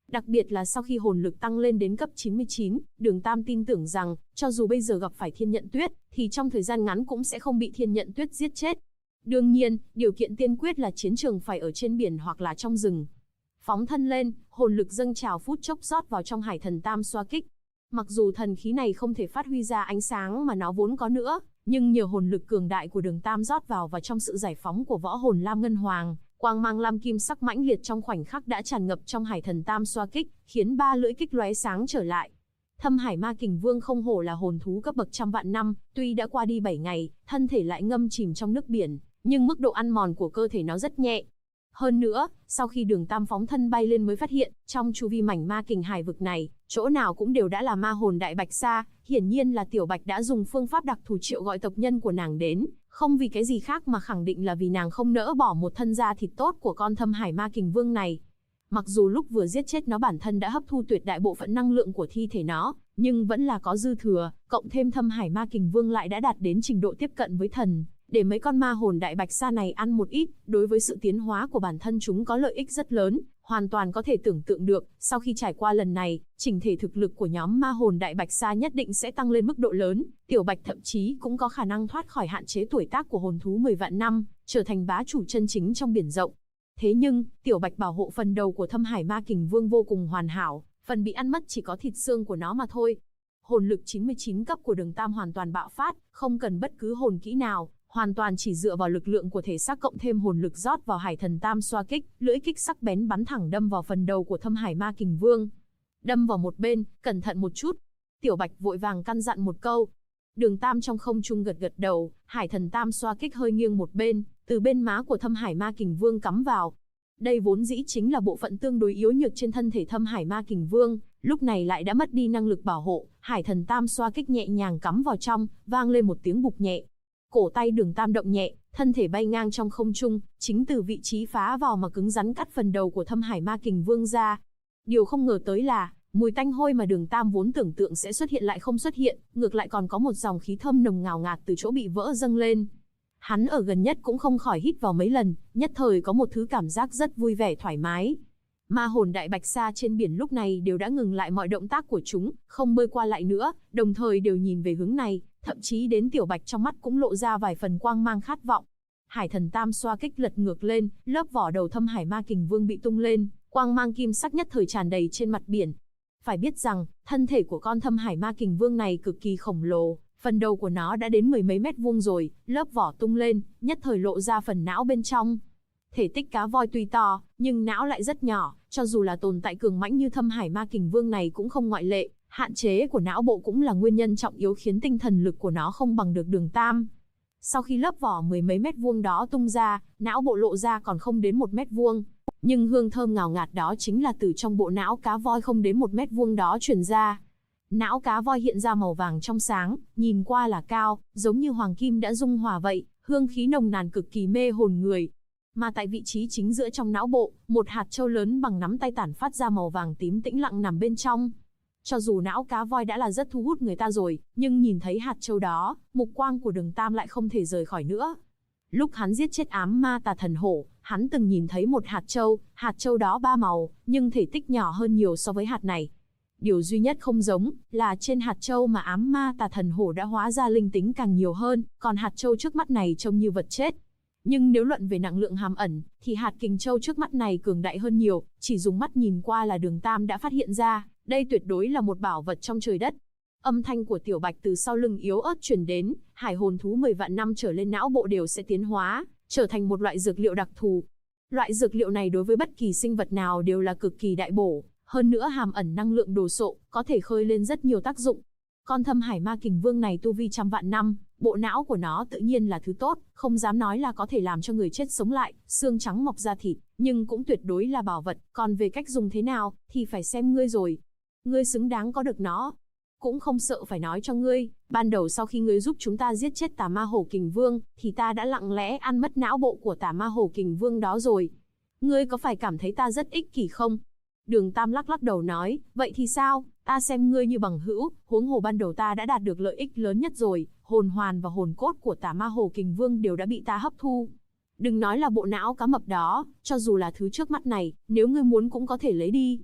Đặc biệt là sau khi hồn lực tăng lên đến cấp 99, Đường Tam tin tưởng rằng, cho dù bây giờ gặp phải Thiên Nhận Tuyết, thì trong thời gian ngắn cũng sẽ không bị Thiên Nhận Tuyết giết chết. Đương nhiên, điều kiện tiên quyết là chiến trường phải ở trên biển hoặc là trong rừng. Phóng thân lên, hồn lực dâng trào phút chốc rót vào trong Hải Thần Tam xoa kích. Mặc dù thần khí này không thể phát huy ra ánh sáng mà nó vốn có nữa, nhưng nhờ hồn lực cường đại của Đường Tam rót vào và trong sự giải phóng của võ hồn Lam Ngân Hoàng, quang mang lam kim sắc mãnh liệt trong khoảnh khắc đã tràn ngập trong Hải Thần Tam xoa kích, khiến ba lưỡi kích lóe sáng trở lại. Thâm Hải Ma Kình Vương không hổ là hồn thú cấp bậc trăm vạn năm, tuy đã qua đi 7 ngày, thân thể lại ngâm chìm trong nước biển, nhưng mức độ ăn mòn của cơ thể nó rất nhẹ. Hơn nữa, sau khi Đường Tam phóng thân bay lên mới phát hiện, trong chu vi mảnh ma kình hải vực này, chỗ nào cũng đều đã là ma hồn đại bạch sa, hiển nhiên là Tiểu Bạch đã dùng phương pháp đặc thù triệu gọi tộc nhân của nàng đến, không vì cái gì khác mà khẳng định là vì nàng không nỡ bỏ một thân da thịt tốt của con Thâm Hải Ma Kình Vương này. Mặc dù lúc vừa giết chết nó bản thân đã hấp thu tuyệt đại bộ phận năng lượng của thi thể nó, nhưng vẫn là có dư thừa, cộng thêm Thâm Hải Ma Kình Vương lại đã đạt đến trình độ tiếp cận với thần. Để mấy con ma hồn đại bạch sa này ăn một ít, đối với sự tiến hóa của bản thân chúng có lợi ích rất lớn, hoàn toàn có thể tưởng tượng được, sau khi trải qua lần này, chỉnh thể thực lực của nhóm ma hồn đại bạch sa nhất định sẽ tăng lên mức độ lớn, Tiểu Bạch thậm chí cũng có khả năng thoát khỏi hạn chế tuổi tác của hồn thú 10 vạn năm, trở thành bá chủ chân chính trong biển rộng. Thế nhưng, Tiểu Bạch bảo hộ phần đầu của Thâm Hải Ma Kình Vương vô cùng hoàn hảo, phần bị ăn mất chỉ có thịt xương của nó mà thôi. Hồn lực 99 cấp của Đường Tam hoàn toàn bạo phát, không cần bất cứ hồn kỹ nào, hoàn toàn chỉ dựa vào lực lượng của thể xác cộng thêm hồn lực rót vào Hải Thần Tam xoa kích, lưỡi kích sắc bén bắn thẳng đâm vào phần đầu của Thâm Hải Ma Kình Vương. Đâm vào một bên, cẩn thận một chút. Tiểu Bạch vội vàng căn dặn một câu. Đường Tam trong không trung gật gật đầu, Hải Thần Tam xoa kích hơi nghiêng một bên, từ bên má của Thâm Hải Ma Kình Vương cắm vào. Đây vốn dĩ chính là bộ phận tương đối yếu nhược trên thân thể Thâm Hải Ma Kình Vương, lúc này lại đã mất đi năng lực bảo hộ, Hải Thần Tam xoa kích nhẹ nhàng cắm vào trong, vang lên một tiếng bục nhẹ. Cổ tay Đường Tam động nhẹ, thân thể bay ngang trong không trung, chính từ vị trí phá vào mà cứng rắn cắt phần đầu của Thâm Hải Ma Kình Vương ra. Điều không ngờ tới là, mùi tanh hôi mà Đường Tam vốn tưởng tượng sẽ xuất hiện lại không xuất hiện, ngược lại còn có một dòng khí thơm nồng ngào ngạt từ chỗ bị vỡ dâng lên. Hắn ở gần nhất cũng không khỏi hít vào mấy lần, nhất thời có một thứ cảm giác rất vui vẻ thoải mái. Ma hồn đại bạch sa trên biển lúc này đều đã ngừng lại mọi động tác của chúng, không bơi qua lại nữa, đồng thời đều nhìn về hướng này, thậm chí đến Tiểu Bạch trong mắt cũng lộ ra vài phần quang mang khát vọng. Hải Thần Tam xoa kích lật ngược lên, lớp vỏ đầu Thâm Hải Ma Kình Vương bị tung lên, quang mang kim sắc nhất thời tràn đầy trên mặt biển. Phải biết rằng, thân thể của con Thâm Hải Ma Kình Vương này cực kỳ khổng lồ, phần đầu của nó đã đến 10 mấy mét vuông rồi, lớp vỏ tung lên, nhất thời lộ ra phần não bên trong. Thể tích cá voi tuy to, nhưng não lại rất nhỏ, cho dù là tồn tại cường mãnh như Thâm Hải Ma Kình Vương này cũng không ngoại lệ, hạn chế của não bộ cũng là nguyên nhân trọng yếu khiến tinh thần lực của nó không bằng được Đường Tam. Sau khi lớp vỏ 10 mấy mét vuông đó tung ra, não bộ lộ ra còn không đến 1 mét vuông, nhưng hương thơm ngào ngạt đó chính là từ trong bộ não cá voi không đến 1 mét vuông đó truyền ra. Não cá voi hiện ra màu vàng trong sáng, nhìn qua là cao, giống như hoàng kim đã dung hòa vậy, hương khí nồng nàn cực kỳ mê hồn người. Mà tại vị trí chính giữa trong não bộ, một hạt châu lớn bằng nắm tay tản phát ra màu vàng tím tĩnh lặng nằm bên trong. Cho dù não cá voi đã là rất thu hút người ta rồi, nhưng nhìn thấy hạt châu đó, mục quang của Đường Tam lại không thể rời khỏi nữa. Lúc hắn giết chết ám ma tà thần hổ, hắn từng nhìn thấy một hạt châu đó 3 màu, nhưng thể tích nhỏ hơn nhiều so với hạt này. Điều duy nhất không giống, là trên hạt châu mà ám ma tà thần hổ đã hóa ra linh tính càng nhiều hơn, còn hạt châu trước mắt này trông như vật chết. Nhưng nếu luận về năng lượng hàm ẩn, thì hạt kình châu trước mắt này cường đại hơn nhiều, chỉ dùng mắt nhìn qua là Đường Tam đã phát hiện ra, đây tuyệt đối là một bảo vật trong trời đất. Âm thanh của Tiểu Bạch từ sau lưng yếu ớt truyền đến, hải hồn thú 10 vạn năm trở lên não bộ đều sẽ tiến hóa, trở thành một loại dược liệu đặc thù. Loại dược liệu này đối với bất kỳ sinh vật nào đều là cực kỳ đại bổ, hơn nữa hàm ẩn năng lượng đồ sộ, có thể khơi lên rất nhiều tác dụng. Con Thâm Hải Ma Kình Vương này tu vi trăm vạn năm, bộ não của nó tự nhiên là thứ tốt, không dám nói là có thể làm cho người chết sống lại, xương trắng mọc ra thịt, nhưng cũng tuyệt đối là bảo vật, còn về cách dùng thế nào, thì phải xem ngươi rồi. Ngươi xứng đáng có được nó. Cũng không sợ phải nói cho ngươi, ban đầu sau khi ngươi giúp chúng ta giết chết Tà Ma Hổ Kình Vương, thì ta đã lặng lẽ ăn mất não bộ của Tà Ma Hổ Kình Vương đó rồi. Ngươi có phải cảm thấy ta rất ích kỷ không? Đường Tam lắc lắc đầu nói, vậy thì sao, ta xem ngươi như bằng hữu, huống hồ ban đầu ta đã đạt được lợi ích lớn nhất rồi, hồn hoàn và hồn cốt của Tà Ma Hổ Kình Vương đều đã bị ta hấp thu. Đừng nói là bộ não cá mập đó, cho dù là thứ trước mắt này, nếu ngươi muốn cũng có thể lấy đi.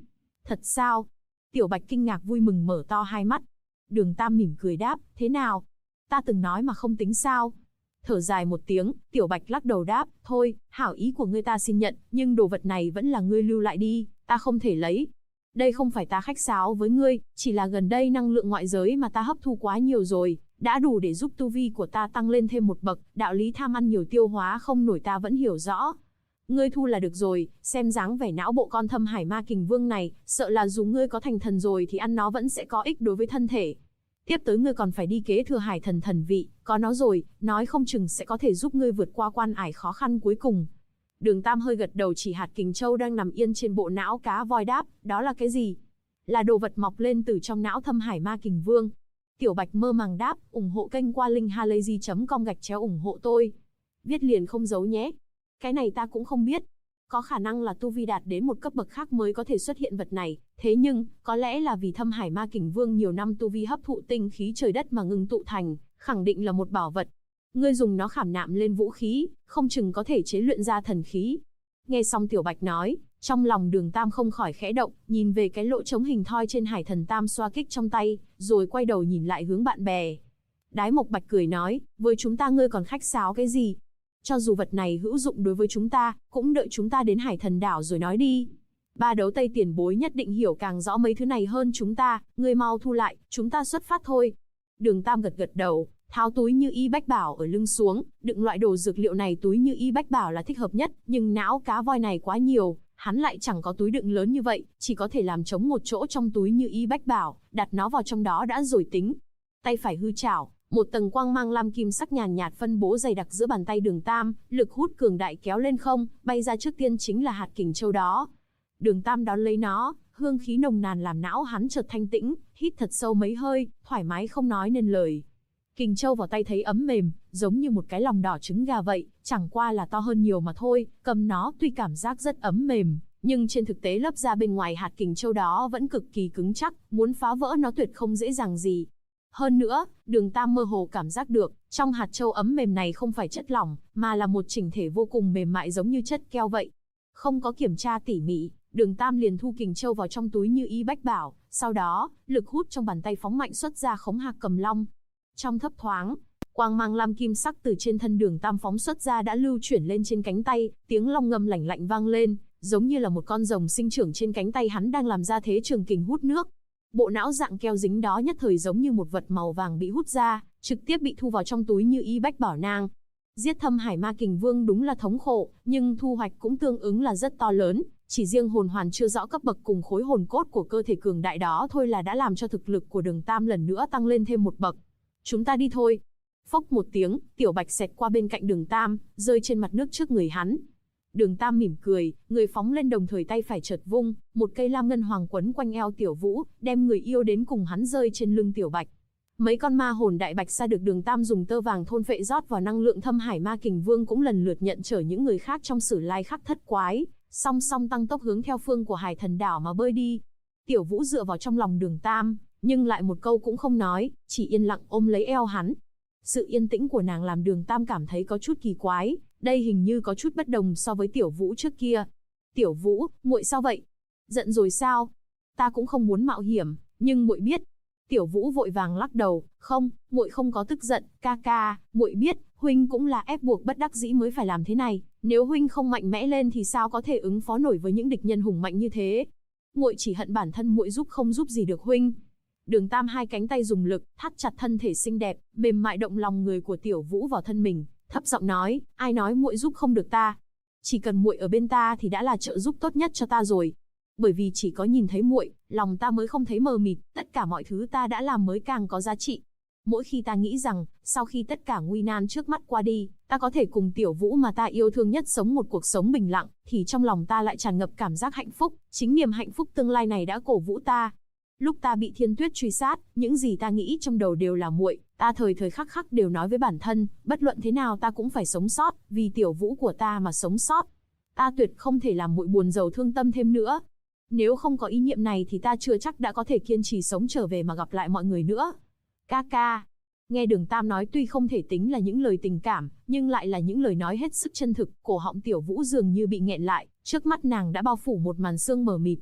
Thật sao? Tiểu Bạch kinh ngạc vui mừng mở to hai mắt. Đường Tam mỉm cười đáp, thế nào? Ta từng nói mà không tính sao? Thở dài một tiếng, Tiểu Bạch lắc đầu đáp, thôi, hảo ý của ngươi ta xin nhận, nhưng đồ vật này vẫn là ngươi lưu lại đi, ta không thể lấy. Đây không phải ta khách sáo với ngươi, chỉ là gần đây năng lượng ngoại giới mà ta hấp thu quá nhiều rồi, đã đủ để giúp tu vi của ta tăng lên thêm một bậc, đạo lý tham ăn nhiều tiêu hóa không nổi ta vẫn hiểu rõ. Ngươi thu là được rồi, xem dáng vẻ não bộ con Thâm Hải Ma Kình Vương này, sợ là dù ngươi có thành thần rồi thì ăn nó vẫn sẽ có ích đối với thân thể. Tiếp tới ngươi còn phải đi kế thừa Hải Thần thần vị, có nó rồi, nói không chừng sẽ có thể giúp ngươi vượt qua quan ải khó khăn cuối cùng. Đường Tam hơi gật đầu chỉ hạt Kình Châu đang nằm yên trên bộ não cá voi đáp, đó là cái gì? Là đồ vật mọc lên từ trong não Thâm Hải Ma Kình Vương. Tiểu Bạch mơ màng đáp, ủng hộ kênh qua linkhalazy.com/ủng hộ tôi. Viết liền không giấu nhé. Cái này ta cũng không biết. Có khả năng là tu vi đạt đến một cấp bậc khác mới có thể xuất hiện vật này, thế nhưng, có lẽ là vì Thâm Hải Ma Kình Vương nhiều năm tu vi hấp thụ tinh khí trời đất mà ngưng tụ thành, khẳng định là một bảo vật. Ngươi dùng nó khảm nạm lên vũ khí, không chừng có thể chế luyện ra thần khí. Nghe xong Tiểu Bạch nói, trong lòng Đường Tam không khỏi khẽ động, nhìn về cái lỗ trống hình thoi trên Hải Thần Tam xoa kích trong tay, rồi quay đầu nhìn lại hướng bạn bè. Đái Mộc Bạch cười nói, với chúng ta ngươi còn khách sáo cái gì? Cho dù vật này hữu dụng đối với chúng ta, cũng đợi chúng ta đến Hải Thần Đảo rồi nói đi. Ba Đấu Tây tiền bối nhất định hiểu càng rõ mấy thứ này hơn chúng ta, ngươi mau thu lại, chúng ta xuất phát thôi. Đường Tam gật gật đầu, tháo túi Như Y Bách Bảo ở lưng xuống, đựng loại đồ dược liệu này túi Như Y Bách Bảo là thích hợp nhất, nhưng não cá voi này quá nhiều, hắn lại chẳng có túi đựng lớn như vậy, chỉ có thể làm trống một chỗ trong túi Như Y Bách Bảo, đặt nó vào trong đó đã rồi tính. Tay phải hư chảo, một tầng quang mang lam kim sắc nhàn nhạt phân bố dày đặc giữa bàn tay Đường Tam, lực hút cường đại kéo lên không, bay ra trước tiên chính là hạt Kình Châu đó. Đường Tam đón lấy nó, hương khí nồng nàn làm não hắn chợt thanh tĩnh, hít thật sâu mấy hơi, thoải mái không nói nên lời. Kình Châu vào tay thấy ấm mềm, giống như một cái lòng đỏ trứng gà vậy, chẳng qua là to hơn nhiều mà thôi, cầm nó tuy cảm giác rất ấm mềm, nhưng trên thực tế lớp da bên ngoài hạt Kình Châu đó vẫn cực kỳ cứng chắc, muốn phá vỡ nó tuyệt không dễ dàng gì. Hơn nữa, Đường Tam mơ hồ cảm giác được, trong hạt châu ấm mềm này không phải chất lỏng, mà là một chỉnh thể vô cùng mềm mại giống như chất keo vậy. Không có kiểm tra tỉ mỉ, Đường Tam liền thu Kình Châu vào trong túi Như Y Bách Bảo, sau đó, lực hút trong bàn tay phóng mạnh xuất ra Khống Hạc Cầm Long. Trong thấp thoáng, quang mang lam kim sắc từ trên thân Đường Tam phóng xuất ra đã lưu chuyển lên trên cánh tay, tiếng long ngâm lạnh lạnh vang lên, giống như là một con rồng sinh trưởng trên cánh tay hắn đang làm ra thế trường kình hút nước. Bộ não dạng keo dính đó nhất thời giống như một vật màu vàng bị hút ra, trực tiếp bị thu vào trong túi Như Y Bách Bảo nang. Giết Thâm Hải Ma Kình Vương đúng là thống khổ, nhưng thu hoạch cũng tương ứng là rất to lớn, chỉ riêng hồn hoàn chưa rõ cấp bậc cùng khối hồn cốt của cơ thể cường đại đó thôi là đã làm cho thực lực của Đường Tam lần nữa tăng lên thêm một bậc. Chúng ta đi thôi. Phốc một tiếng, Tiểu Bạch xẹt qua bên cạnh Đường Tam, rơi trên mặt nước trước người hắn. Đường Tam mỉm cười, người phóng lên đồng thời tay phải chợt vung, một cây lam ngân hoàng quấn quanh eo Tiểu Vũ, đem người yêu đến cùng hắn rơi trên lưng Tiểu Bạch. Mấy con ma hồn đại bạch sa được Đường Tam dùng tơ vàng thôn phệ rót vào năng lượng Thâm Hải Ma Kình Vương cũng lần lượt nhận chở những người khác trong Sử Lai Khắc Thất Quái, song song tăng tốc hướng theo phương của Hải Thần Đảo mà bơi đi. Tiểu Vũ dựa vào trong lòng Đường Tam, nhưng lại một câu cũng không nói, chỉ yên lặng ôm lấy eo hắn. Sự yên tĩnh của nàng làm Đường Tam cảm thấy có chút kỳ quái, đây hình như có chút bất đồng so với Tiểu Vũ trước kia. Tiểu Vũ, muội sao vậy? Giận rồi sao? Ta cũng không muốn mạo hiểm, nhưng muội biết. Tiểu Vũ vội vàng lắc đầu, không, muội không có tức giận, ca ca, muội biết, huynh cũng là ép buộc bất đắc dĩ mới phải làm thế này, nếu huynh không mạnh mẽ lên thì sao có thể ứng phó nổi với những địch nhân hùng mạnh như thế. Muội chỉ hận bản thân muội giúp không giúp gì được huynh. Đường Tam hai cánh tay dùng lực, thắt chặt thân thể xinh đẹp, mềm mại động lòng người của Tiểu Vũ vào thân mình, thấp giọng nói, ai nói muội giúp không được ta? Chỉ cần muội ở bên ta thì đã là trợ giúp tốt nhất cho ta rồi. Bởi vì chỉ có nhìn thấy muội, lòng ta mới không thấy mờ mịt, tất cả mọi thứ ta đã làm mới càng có giá trị. Mỗi khi ta nghĩ rằng, sau khi tất cả nguy nan trước mắt qua đi, ta có thể cùng Tiểu Vũ mà ta yêu thương nhất sống một cuộc sống bình lặng, thì trong lòng ta lại tràn ngập cảm giác hạnh phúc, chính niềm hạnh phúc tương lai này đã cổ vũ ta. Lúc ta bị Thiên Tuyết truy sát, những gì ta nghĩ trong đầu đều là muội, ta thời thời khắc khắc đều nói với bản thân, bất luận thế nào ta cũng phải sống sót, vì Tiểu Vũ của ta mà sống sót. Ta tuyệt không thể làm muội buồn rầu thương tâm thêm nữa. Nếu không có ý niệm này thì ta chưa chắc đã có thể kiên trì sống trở về mà gặp lại mọi người nữa. Ca ca. Nghe Đường Tam nói tuy không thể tính là những lời tình cảm, nhưng lại là những lời nói hết sức chân thực, cổ họng Tiểu Vũ dường như bị nghẹn lại, trước mắt nàng đã bao phủ một màn sương mờ mịt.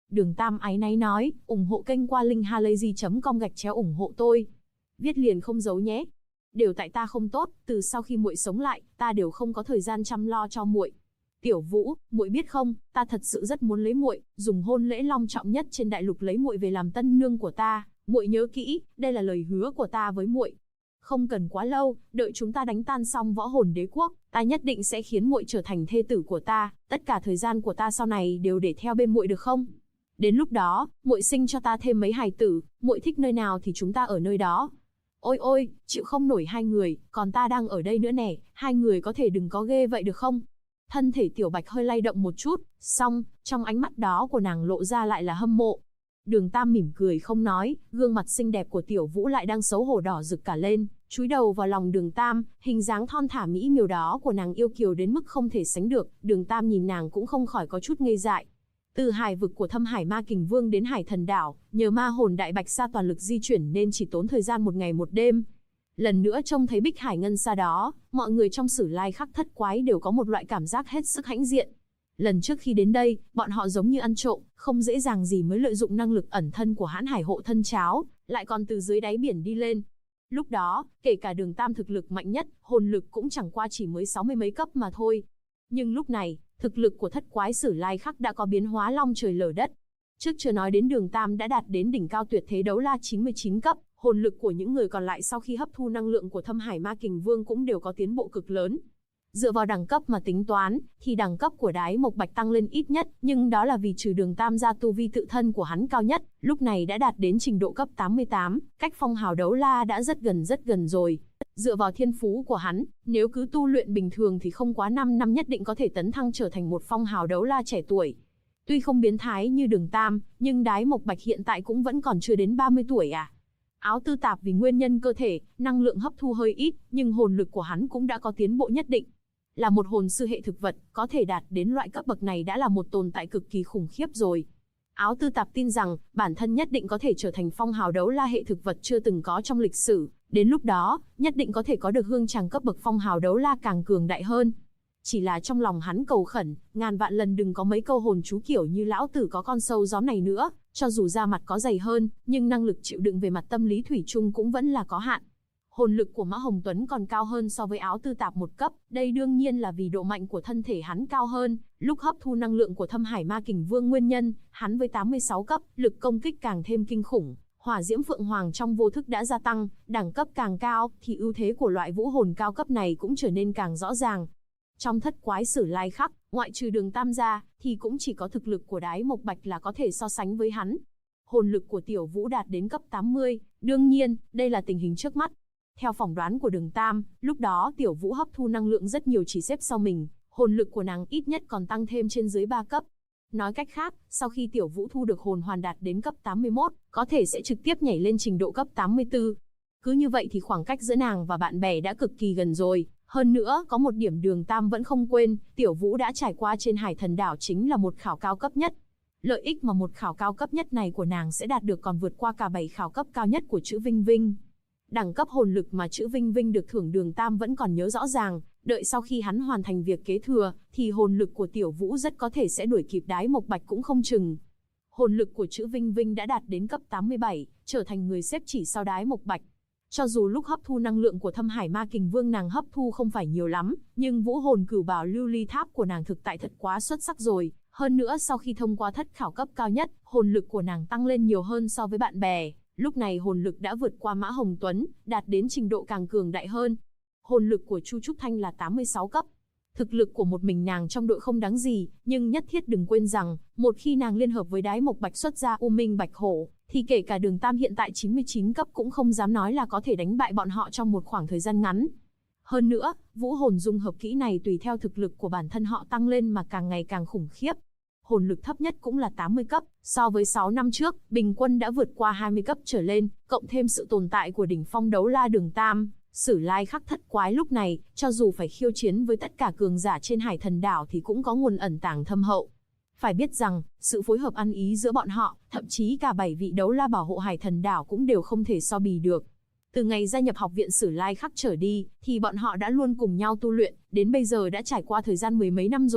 Đường Tam áy náy nói, ủng hộ kênh qua link halayzi.com/ủng hộ tôi. Viết liền không giấu nhé. Đều tại ta không tốt, từ sau khi muội sống lại, ta đều không có thời gian chăm lo cho muội. Tiểu Vũ, muội biết không, ta thật sự rất muốn lấy muội, dùng hôn lễ long trọng nhất trên đại lục lấy muội về làm tân nương của ta. Muội nhớ kỹ, đây là lời hứa của ta với muội. Không cần quá lâu, đợi chúng ta đánh tan xong võ hồn đế quốc, ta nhất định sẽ khiến muội trở thành thê tử của ta, tất cả thời gian của ta sau này đều để theo bên muội được không? Đến lúc đó, muội sinh cho ta thêm mấy hài tử, muội thích nơi nào thì chúng ta ở nơi đó. Ôi ôi, chịu không nổi hai người, còn ta đang ở đây nữa nè, hai người có thể đừng có ghê vậy được không? Thân thể Tiểu Bạch hơi lay động một chút, xong, trong ánh mắt đó của nàng lộ ra lại là hâm mộ. Đường Tam mỉm cười không nói, gương mặt xinh đẹp của Tiểu Vũ lại đang xấu hổ đỏ rực cả lên, chúi đầu vào lòng Đường Tam, hình dáng thon thả mỹ miều đó của nàng yêu kiều đến mức không thể sánh được, Đường Tam nhìn nàng cũng không khỏi có chút ngây dại. Từ hải vực của Thâm Hải Ma Kình Vương đến Hải Thần Đảo, nhờ ma hồn đại bạch sa toàn lực di chuyển nên chỉ tốn thời gian 1 ngày 1 đêm. Lần nữa trông thấy Bích Hải Ngân Sa đó, mọi người trong Sử Lai Khắc Thất Quái đều có một loại cảm giác hết sức hãnh diện. Lần trước khi đến đây, bọn họ giống như ăn trộm, không dễ dàng gì mới lợi dụng năng lực ẩn thân của Hãn Hải Hộ Thân Cháo, lại còn từ dưới đáy biển đi lên. Lúc đó, kể cả Đường Tam thực lực mạnh nhất, hồn lực cũng chẳng qua chỉ mới 60 mấy cấp mà thôi. Nhưng lúc này, thực lực của Thất Quái Sử Lai Khắc đã có biến hóa long trời lở đất. Trước chưa nói đến Đường Tam đã đạt đến đỉnh cao tuyệt thế đấu la 99 cấp, hồn lực của những người còn lại sau khi hấp thu năng lượng của Thâm Hải Ma Kình Vương cũng đều có tiến bộ cực lớn. Dựa vào đẳng cấp mà tính toán, thì đẳng cấp của Đái Mộc Bạch tăng lên ít nhất, nhưng đó là vì trừ Đường Tam ra tu vi tự thân của hắn cao nhất, lúc này đã đạt đến trình độ cấp 88, cách phong hào đấu la đã rất gần rồi. Dựa vào thiên phú của hắn, nếu cứ tu luyện bình thường thì không quá 5 năm nhất định có thể tấn thăng trở thành một phong hào đấu la trẻ tuổi. Tuy không biến thái như Đường Tam, nhưng Đái Mộc Bạch hiện tại cũng vẫn còn chưa đến 30 tuổi à. Áo Tư Tạp vì nguyên nhân cơ thể, năng lượng hấp thu hơi ít, nhưng hồn lực của hắn cũng đã có tiến bộ nhất định. Là một hồn sư hệ thực vật, có thể đạt đến loại cấp bậc này đã là một tồn tại cực kỳ khủng khiếp rồi. Áo Tư Tạp tin rằng, bản thân nhất định có thể trở thành phong hào đấu la hệ thực vật chưa từng có trong lịch sử, đến lúc đó, nhất định có thể có được hương tràng cấp bậc phong hào đấu la càng cường đại hơn. Chỉ là trong lòng hắn cầu khẩn, ngàn vạn lần đừng có mấy câu hồn chú kiểu như lão tử có con sâu gióm này nữa, cho dù da mặt có dày hơn, nhưng năng lực chịu đựng về mặt tâm lý thủy chung cũng vẫn là có hạn. Hồn lực của Mã Hồng Tuấn còn cao hơn so với Áo Tư Tạp một cấp, đây đương nhiên là vì độ mạnh của thân thể hắn cao hơn, lúc hấp thu năng lượng của Thâm Hải Ma Kình Vương nguyên nhân, hắn với 86 cấp, lực công kích càng thêm kinh khủng, Hỏa Diễm Phượng Hoàng trong vô thức đã gia tăng, đẳng cấp càng cao, thì ưu thế của loại vũ hồn cao cấp này cũng trở nên càng rõ ràng. Trong Thất Quái Sử Lai Khắc, ngoại trừ Đường Tam ra, thì cũng chỉ có thực lực của Đái Mộc Bạch là có thể so sánh với hắn. Hồn lực của Tiểu Vũ đạt đến cấp 80, đương nhiên, đây là tình hình trước mắt. Theo phỏng đoán của Đường Tam, lúc đó Tiểu Vũ hấp thu năng lượng rất nhiều chỉ xếp sau mình, hồn lực của nàng ít nhất còn tăng thêm trên dưới 3 cấp. Nói cách khác, sau khi Tiểu Vũ thu được hồn hoàn đạt đến cấp 81, có thể sẽ trực tiếp nhảy lên trình độ cấp 84. Cứ như vậy thì khoảng cách giữa nàng và bạn bè đã cực kỳ gần rồi. Hơn nữa, có một điểm Đường Tam vẫn không quên, Tiểu Vũ đã trải qua trên Hải Thần Đảo chính là một khảo cao cấp nhất. Lợi ích mà một khảo cao cấp nhất này của nàng sẽ đạt được còn vượt qua cả 7 khảo cấp cao nhất của chữ Vinh Vinh. Đẳng cấp hồn lực mà chữ Vinh Vinh được thưởng Đường Tam vẫn còn nhớ rõ ràng, đợi sau khi hắn hoàn thành việc kế thừa, thì hồn lực của Tiểu Vũ rất có thể sẽ đuổi kịp Đái Mộc Bạch cũng không chừng. Hồn lực của chữ Vinh Vinh đã đạt đến cấp 87, trở thành người xếp chỉ sau Đái Mộc Bạch. Cho dù lúc hấp thu năng lượng của Thâm Hải Ma Kình Vương nàng hấp thu không phải nhiều lắm, nhưng vũ hồn cửu bảo lưu ly tháp của nàng thực tại thật quá xuất sắc rồi. Hơn nữa sau khi thông qua thất khảo cấp cao nhất, hồn lực của nàng tăng lên nhiều hơn so với bạn bè. Lúc này hồn lực đã vượt qua Mã Hồng Tuấn, đạt đến trình độ càng cường đại hơn. Hồn lực của Chu Trúc Thanh là 86 cấp. Thực lực của một mình nàng trong đội không đáng gì, nhưng nhất thiết đừng quên rằng, một khi nàng liên hợp với Đái Mộc Bạch xuất ra U Minh Bạch Hổ, thì kể cả Đường Tam hiện tại 99 cấp cũng không dám nói là có thể đánh bại bọn họ trong một khoảng thời gian ngắn. Hơn nữa, vũ hồn dung hợp kỹ này tùy theo thực lực của bản thân họ tăng lên mà càng ngày càng khủng khiếp. Hồn lực thấp nhất cũng là 80 cấp, so với 6 năm trước, bình quân đã vượt qua 20 cấp trở lên, cộng thêm sự tồn tại của đỉnh phong đấu la Đường Tam, Sử Lai Khắc Thất Quái lúc này, cho dù phải khiêu chiến với tất cả cường giả trên Hải Thần Đảo thì cũng có nguồn ẩn tàng thâm hậu. Phải biết rằng, sự phối hợp ăn ý giữa bọn họ, thậm chí cả 7 vị đấu la bảo hộ Hải Thần Đảo cũng đều không thể so bì được. Từ ngày gia nhập học viện Sử Lai Khắc trở đi, thì bọn họ đã luôn cùng nhau tu luyện, đến bây giờ đã trải qua thời gian 10 mấy năm rồi,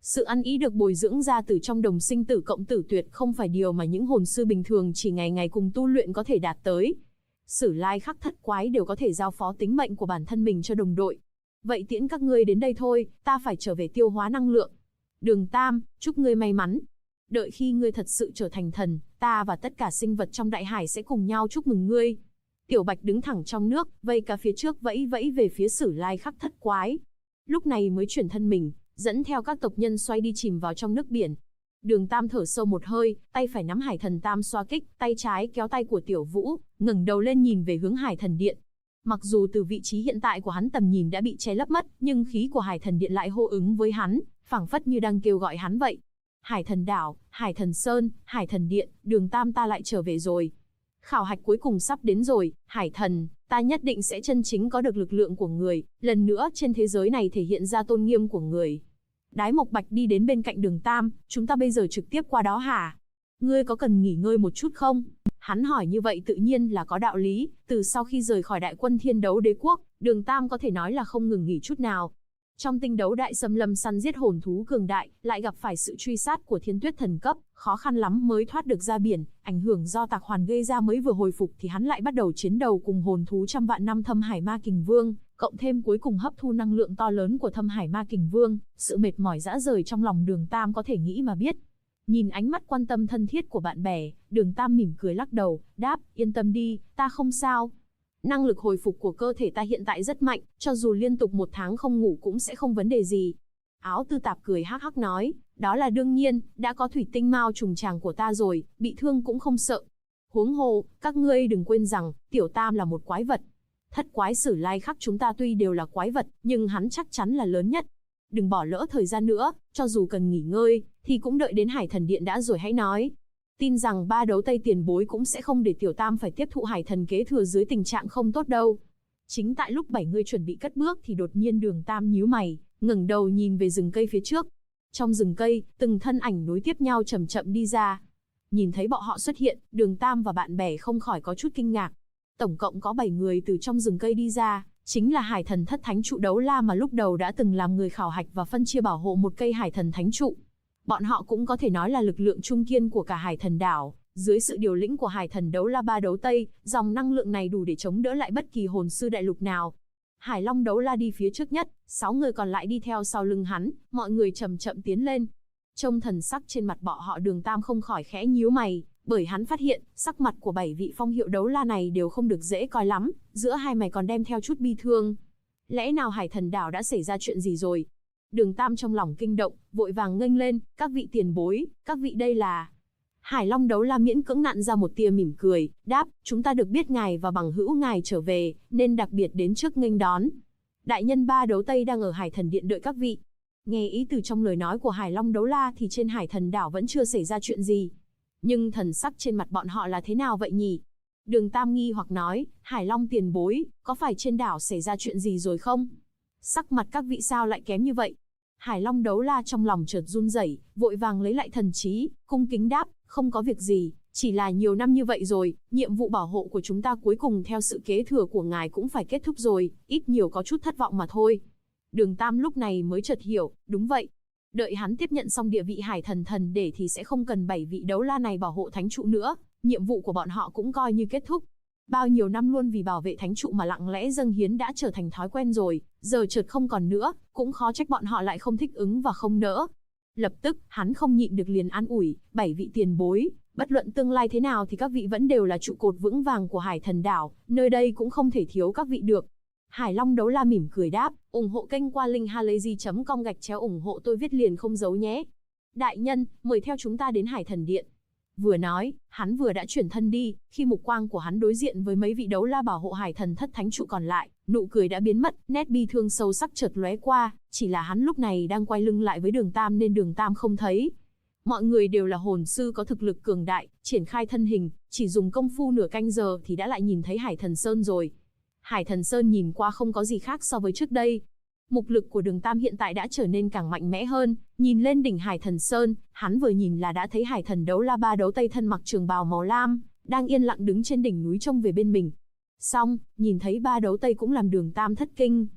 Sự ăn ý được bồi dưỡng ra từ trong đồng sinh tử cộng tử tuyệt không phải điều mà những hồn sư bình thường chỉ ngày ngày cùng tu luyện có thể đạt tới. Sử lai khắc thất quái đều có thể giao phó tính mệnh của bản thân mình cho đồng đội. Vậy tiễn các ngươi đến đây thôi, ta phải trở về tiêu hóa năng lượng. Đường Tam, chúc ngươi may mắn. Đợi khi ngươi thật sự trở thành thần, ta và tất cả sinh vật trong đại hải sẽ cùng nhau chúc mừng ngươi. Tiểu Bạch đứng thẳng trong nước, vây cá phía trước vẫy vẫy về phía Sử lai khắc thất quái. Lúc này mới chuyển thân mình, dẫn theo các tộc nhân xoay đi chìm vào trong nước biển. Đường Tam thở sâu một hơi, tay phải nắm Hải Thần Tam xoa kích, tay trái kéo tay của Tiểu Vũ, ngẩng đầu lên nhìn về hướng Hải Thần Điện. Mặc dù từ vị trí hiện tại của hắn tầm nhìn đã bị che lấp mất, nhưng khí của Hải Thần Điện lại hô ứng với hắn, phảng phất như đang kêu gọi hắn vậy. Hải Thần Đảo, Hải Thần Sơn, Hải Thần Điện, Đường Tam ta lại trở về rồi. Khảo hạch cuối cùng sắp đến rồi, Hải Thần, ta nhất định sẽ chân chính có được lực lượng của người, lần nữa trên thế giới này thể hiện ra tôn nghiêm của người. Đái Mộc Bạch đi đến bên cạnh Đường Tam, chúng ta bây giờ trực tiếp qua đó hả? Ngươi có cần nghỉ ngơi một chút không? Hắn hỏi như vậy tự nhiên là có đạo lý, từ sau khi rời khỏi đại quân Thiên Đấu Đế Quốc, Đường Tam có thể nói là không ngừng nghỉ chút nào. Trong tinh đấu đại xâm lâm săn giết hồn thú cường đại, lại gặp phải sự truy sát của Thiên Tuyết thần cấp, khó khăn lắm mới thoát được ra biển, ảnh hưởng do tạc hoàn gây ra mới vừa hồi phục thì hắn lại bắt đầu chiến đấu cùng hồn thú trăm vạn năm Thâm Hải Ma Kình Vương, cộng thêm cuối cùng hấp thu năng lượng to lớn của Thâm Hải Ma Kình Vương, sự mệt mỏi rã rời trong lòng Đường Tam có thể nghĩ mà biết. Nhìn ánh mắt quan tâm thân thiết của bạn bè, Đường Tam mỉm cười lắc đầu, đáp, yên tâm đi, ta không sao. Năng lực hồi phục của cơ thể ta hiện tại rất mạnh, cho dù liên tục 1 tháng không ngủ cũng sẽ không vấn đề gì. Áo Tư Tạp cười hắc hắc nói, đó là đương nhiên, đã có thủy tinh mao trùng tràng của ta rồi, bị thương cũng không sợ. Huống hồ, các ngươi đừng quên rằng, Tiểu Tam là một quái vật. Thất quái Sử lai khắc chúng ta tuy đều là quái vật, nhưng hắn chắc chắn là lớn nhất. Đừng bỏ lỡ thời gian nữa, cho dù cần nghỉ ngơi, thì cũng đợi đến Hải Thần Điện đã rồi hãy nói. Tin rằng 3 đấu tây tiền bối cũng sẽ không để Tiểu Tam phải tiếp thụ Hải Thần kế thừa dưới tình trạng không tốt đâu. Chính tại lúc 7 người chuẩn bị cất bước thì đột nhiên Đường Tam nhíu mày, ngẩng đầu nhìn về rừng cây phía trước. Trong rừng cây, từng thân ảnh nối tiếp nhau chậm chậm đi ra. Nhìn thấy bọn họ xuất hiện, Đường Tam và bạn bè không khỏi có chút kinh ngạc. Tổng cộng có 7 người từ trong rừng cây đi ra, chính là Hải Thần Thất Thánh Trụ Đấu La mà lúc đầu đã từng làm người khảo hạch và phân chia bảo hộ một cây Hải Thần Thánh Trụ. Bọn họ cũng có thể nói là lực lượng trung kiên của cả Hải Thần đảo, dưới sự điều lĩnh của Hải Thần Đấu La 3 đấu tây, dòng năng lượng này đủ để chống đỡ lại bất kỳ hồn sư đại lục nào. Hải Long Đấu La đi phía trước nhất, 6 người còn lại đi theo sau lưng hắn, mọi người chậm chậm tiến lên. Trông thần sắc trên mặt bọn họ, Đường Tam không khỏi khẽ nhíu mày, bởi hắn phát hiện, sắc mặt của 7 vị phong hiệu đấu la này đều không được dễ coi lắm, giữa hai mày còn đem theo chút bi thương. Lẽ nào Hải Thần đảo đã xảy ra chuyện gì rồi? Đường Tam trong lòng kinh động, vội vàng nghênh lên, các vị tiền bối, các vị đây là... Hải Long Đấu La miễn cưỡng nặn ra một tia mỉm cười, đáp, chúng ta được biết ngài và bằng hữu ngài trở về, nên đặc biệt đến trước nghênh đón. Đại nhân 3 đấu tây đang ở Hải Thần Điện đợi các vị. Nghe ý từ trong lời nói của Hải Long Đấu La thì trên Hải Thần đảo vẫn chưa xảy ra chuyện gì. Nhưng thần sắc trên mặt bọn họ là thế nào vậy nhỉ? Đường Tam nghi hoặc nói, Hải Long tiền bối, có phải trên đảo xảy ra chuyện gì rồi không? Sắc mặt các vị sao lại kém như vậy? Hải Long Đấu La trong lòng chợt run rẩy, vội vàng lấy lại thần trí, cung kính đáp, không có việc gì, chỉ là nhiều năm như vậy rồi, nhiệm vụ bảo hộ của chúng ta cuối cùng theo sự kế thừa của ngài cũng phải kết thúc rồi, ít nhiều có chút thất vọng mà thôi. Đường Tam lúc này mới chợt hiểu, đúng vậy. Đợi hắn tiếp nhận xong địa vị Hải Thần Thần để thì sẽ không cần 7 vị đấu la này bảo hộ thánh trụ nữa, nhiệm vụ của bọn họ cũng coi như kết thúc. Bao nhiêu năm luôn vì bảo vệ thánh trụ mà lặng lẽ dâng hiến đã trở thành thói quen rồi, giờ chợt không còn nữa, cũng khó trách bọn họ lại không thích ứng và không nỡ. Lập tức, hắn không nhịn được liền an ủi, 7 vị tiền bối, bất luận tương lai thế nào thì các vị vẫn đều là trụ cột vững vàng của Hải Thần đảo, nơi đây cũng không thể thiếu các vị được. Hải Long Đấu La mỉm cười đáp, ủng hộ kênh qua link halayzi.com ủng hộ tôi viết liền không giấu nhé. Đại nhân, mời theo chúng ta đến Hải Thần Điện. Vừa nói, hắn vừa đã chuyển thân đi, khi mục quang của hắn đối diện với mấy vị đấu la bảo hộ Hải Thần Thất Thánh Trụ còn lại, nụ cười đã biến mất, nét bi thương sâu sắc chợt lóe qua, chỉ là hắn lúc này đang quay lưng lại với Đường Tam nên Đường Tam không thấy. Mọi người đều là hồn sư có thực lực cường đại, triển khai thân hình, chỉ dùng công phu nửa canh giờ thì đã lại nhìn thấy Hải Thần Sơn rồi. Hải Thần Sơn nhìn qua không có gì khác so với trước đây. Mục lực của Đường Tam hiện tại đã trở nên càng mạnh mẽ hơn, nhìn lên đỉnh Hải Thần Sơn, hắn vừa nhìn là đã thấy Hải Thần Đấu La 3 đấu tây thân mặc trường bào màu lam, đang yên lặng đứng trên đỉnh núi trông về bên mình. Xong, nhìn thấy 3 đấu tây cũng làm Đường Tam thất kinh.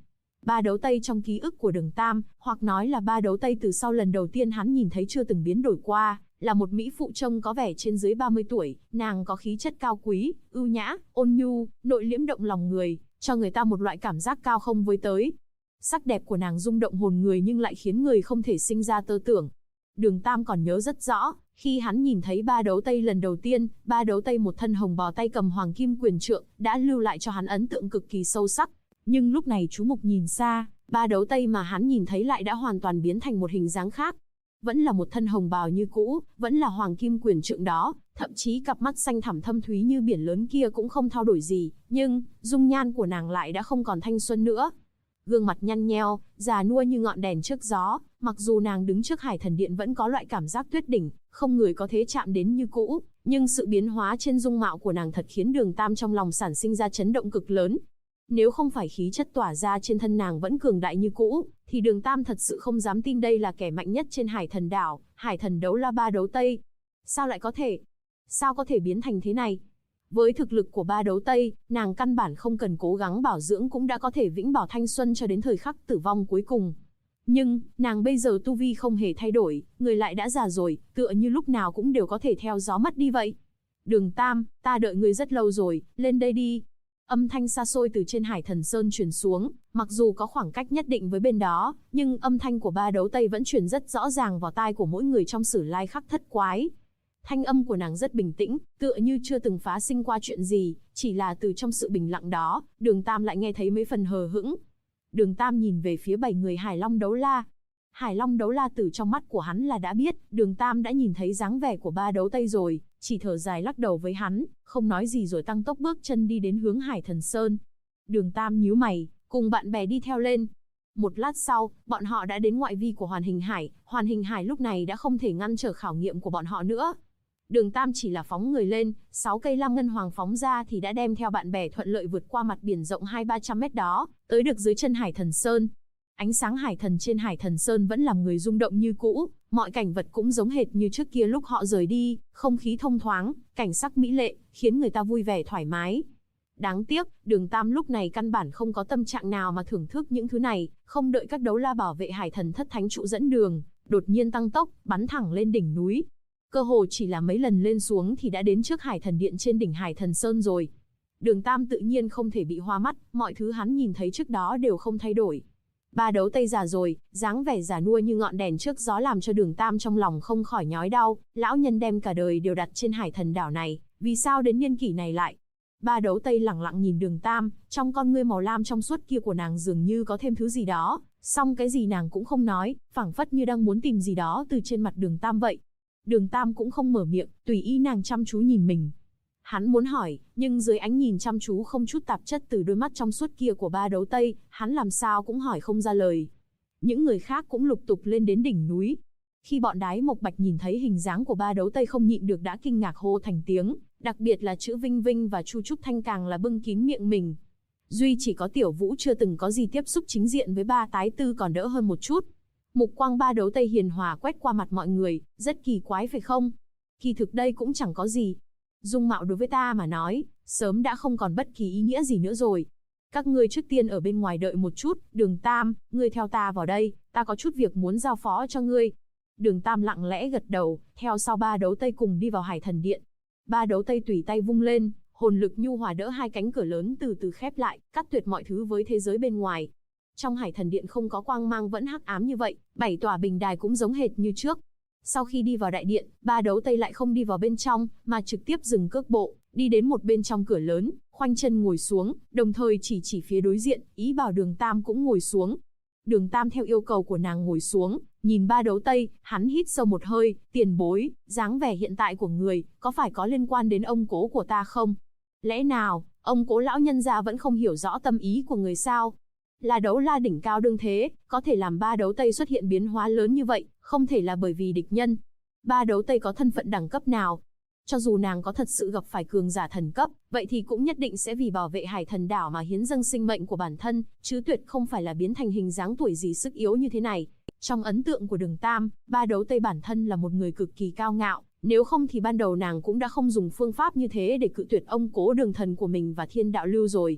Ba đấu tây trong ký ức của Đường Tam, hoặc nói là ba đấu tây từ sau lần đầu tiên hắn nhìn thấy chưa từng biến đổi qua, là một mỹ phụ trông có vẻ trên dưới 30 tuổi, nàng có khí chất cao quý, ưu nhã, ôn nhu, nội liễm động lòng người, cho người ta một loại cảm giác cao không với tới. Sắc đẹp của nàng rung động hồn người nhưng lại khiến người không thể sinh ra tơ tưởng. Đường Tam còn nhớ rất rõ, khi hắn nhìn thấy ba đấu tây lần đầu tiên, ba đấu tây một thân hồng bào tay cầm hoàng kim quyền trượng, đã lưu lại cho hắn ấn tượng cực kỳ sâu sắc. Nhưng lúc này chú mục nhìn xa, ba đấu tây mà hắn nhìn thấy lại đã hoàn toàn biến thành một hình dáng khác. Vẫn là một thân hồng bào như cũ, vẫn là hoàng kim quyền trượng đó, thậm chí cặp mắt xanh thẳm thâm thúy như biển lớn kia cũng không thay đổi gì, nhưng dung nhan của nàng lại đã không còn thanh xuân nữa. Gương mặt nhăn nheo, già nua như ngọn đèn trước gió, mặc dù nàng đứng trước Hải Thần Điện vẫn có loại cảm giác tuyết đỉnh, không người có thể chạm đến như cũ, nhưng sự biến hóa trên dung mạo của nàng thật khiến Đường Tam trong lòng sản sinh ra chấn động cực lớn. Nếu không phải khí chất tỏa ra trên thân nàng vẫn cường đại như cũ, thì Đường Tam thật sự không dám tin đây là kẻ mạnh nhất trên Hải Thần Đảo, Hải Thần Đấu La ba đấu Tây. Sao lại có thể? Sao có thể biến thành thế này? Với thực lực của ba đấu Tây, nàng căn bản không cần cố gắng bảo dưỡng cũng đã có thể vĩnh bảo thanh xuân cho đến thời khắc tử vong cuối cùng. Nhưng, nàng bây giờ tu vi không hề thay đổi, người lại đã già rồi, tựa như lúc nào cũng đều có thể theo gió mất đi vậy. Đường Tam, ta đợi ngươi rất lâu rồi, lên đây đi. Âm thanh xa xôi từ trên Hải Thần Sơn truyền xuống, mặc dù có khoảng cách nhất định với bên đó, nhưng âm thanh của ba đấu Tây vẫn truyền rất rõ ràng vào tai của mỗi người trong Sử Lai Khắc Thất Quái. Thanh âm của nàng rất bình tĩnh, tựa như chưa từng phát sinh qua chuyện gì, chỉ là từ trong sự bình lặng đó, Đường Tam lại nghe thấy mấy phần hờ hững. Đường Tam nhìn về phía 7 người Hải Long Đấu La. Hải Long Đấu La từ trong mắt của hắn là đã biết, Đường Tam đã nhìn thấy dáng vẻ của ba đấu Tây rồi, chỉ thở dài lắc đầu với hắn, không nói gì rồi tăng tốc bước chân đi đến hướng Hải Thần Sơn. Đường Tam nhíu mày, cùng bạn bè đi theo lên. Một lát sau, bọn họ đã đến ngoại vi của Hoàn Hình Hải lúc này đã không thể ngăn trở khảo nghiệm của bọn họ nữa. Đường Tam chỉ là phóng người lên, 6 cây lam ngân hoàng phóng ra thì đã đem theo bạn bè thuận lợi vượt qua mặt biển rộng 200-300 mét đó, tới được dưới chân Hải Thần Sơn. Ánh sáng hải thần trên Hải Thần Sơn vẫn làm người rung động như cũ, mọi cảnh vật cũng giống hệt như trước kia lúc họ rời đi, không khí thông thoáng, cảnh sắc mỹ lệ, khiến người ta vui vẻ thoải mái. Đáng tiếc, Đường Tam lúc này căn bản không có tâm trạng nào mà thưởng thức những thứ này, không đợi các đấu la bảo vệ Hải Thần Thất Thánh trụ dẫn đường, đột nhiên tăng tốc, bắn thẳng lên đỉnh núi. Cơ hồ chỉ là mấy lần lên xuống thì đã đến trước Hải Thần Điện trên đỉnh Hải Thần Sơn rồi. Đường Tam tự nhiên không thể bị hoa mắt, mọi thứ hắn nhìn thấy trước đó đều không thay đổi. Ba đấu Tây già rồi, dáng vẻ già nua như ngọn đèn trước gió làm cho Đường Tam trong lòng không khỏi nhói đau, lão nhân đem cả đời đều đặt trên Hải Thần Đảo này, vì sao đến niên kỷ này lại? Ba đấu Tây lẳng lặng nhìn Đường Tam, trong con ngươi màu lam trong suốt kia của nàng dường như có thêm thứ gì đó, song cái gì nàng cũng không nói, phảng phất như đang muốn tìm gì đó từ trên mặt Đường Tam vậy. Đường Tam cũng không mở miệng, tùy ý nàng chăm chú nhìn mình. Hắn muốn hỏi, nhưng dưới ánh nhìn chăm chú không chút tạp chất từ đôi mắt trong suốt kia của ba đấu Tây, hắn làm sao cũng hỏi không ra lời. Những người khác cũng lục tục lên đến đỉnh núi. Khi bọn Đái Mộc Bạch nhìn thấy hình dáng của ba đấu Tây không nhịn được đã kinh ngạc hô thành tiếng, đặc biệt là chữ Vinh Vinh và Chu Trúc Thanh càng là bưng kín miệng mình. Duy chỉ có Tiểu Vũ chưa từng có gì tiếp xúc chính diện với ba tái tư còn đỡ hơn một chút. Mục quang ba đấu Tây hiền hòa quét qua mặt mọi người, rất kỳ quái phải không? Kỳ thực đây cũng chẳng có gì. Dung mạo đối với ta mà nói, sớm đã không còn bất kỳ ý nghĩa gì nữa rồi. Các ngươi trước tiên ở bên ngoài đợi một chút, Đường Tam, ngươi theo ta vào đây, ta có chút việc muốn giao phó cho ngươi. Đường Tam lặng lẽ gật đầu, theo sau ba đấu Tây cùng đi vào Hải Thần Điện. Ba đấu Tây tùy tay vung lên, hồn lực nhu hòa đỡ hai cánh cửa lớn từ từ khép lại, cắt tuyệt mọi thứ với thế giới bên ngoài. Trong Hải Thần Điện không có quang mang vẫn hắc ám như vậy, 7 tòa bình đài cũng giống hệt như trước. Sau khi đi vào đại điện, ba đấu Tây lại không đi vào bên trong, mà trực tiếp dừng cước bộ, đi đến một bên trong cửa lớn, khoanh chân ngồi xuống, đồng thời chỉ phía đối diện, ý bảo Đường Tam cũng ngồi xuống. Đường Tam theo yêu cầu của nàng ngồi xuống, nhìn ba đấu Tây, hắn hít sâu một hơi, tiền bối, dáng vẻ hiện tại của người, có phải có liên quan đến ông cố của ta không? Lẽ nào, ông cố lão nhân gia vẫn không hiểu rõ tâm ý của người sao? Là đấu la đỉnh cao đương thế, có thể làm ba đấu Tây xuất hiện biến hóa lớn như vậy, không thể là bởi vì địch nhân. Ba đấu Tây có thân phận đẳng cấp nào? Cho dù nàng có thật sự gặp phải cường giả thần cấp, vậy thì cũng nhất định sẽ vì bảo vệ Hải Thần Đảo mà hiến dâng sinh mệnh của bản thân, chứ tuyệt không phải là biến thành hình dáng tuổi gì sức yếu như thế này. Trong ấn tượng của Đường Tam, ba đấu Tây bản thân là một người cực kỳ cao ngạo, nếu không thì ban đầu nàng cũng đã không dùng phương pháp như thế để cự tuyệt ông cố Đường thần của mình và Thiên Đạo Lưu rồi.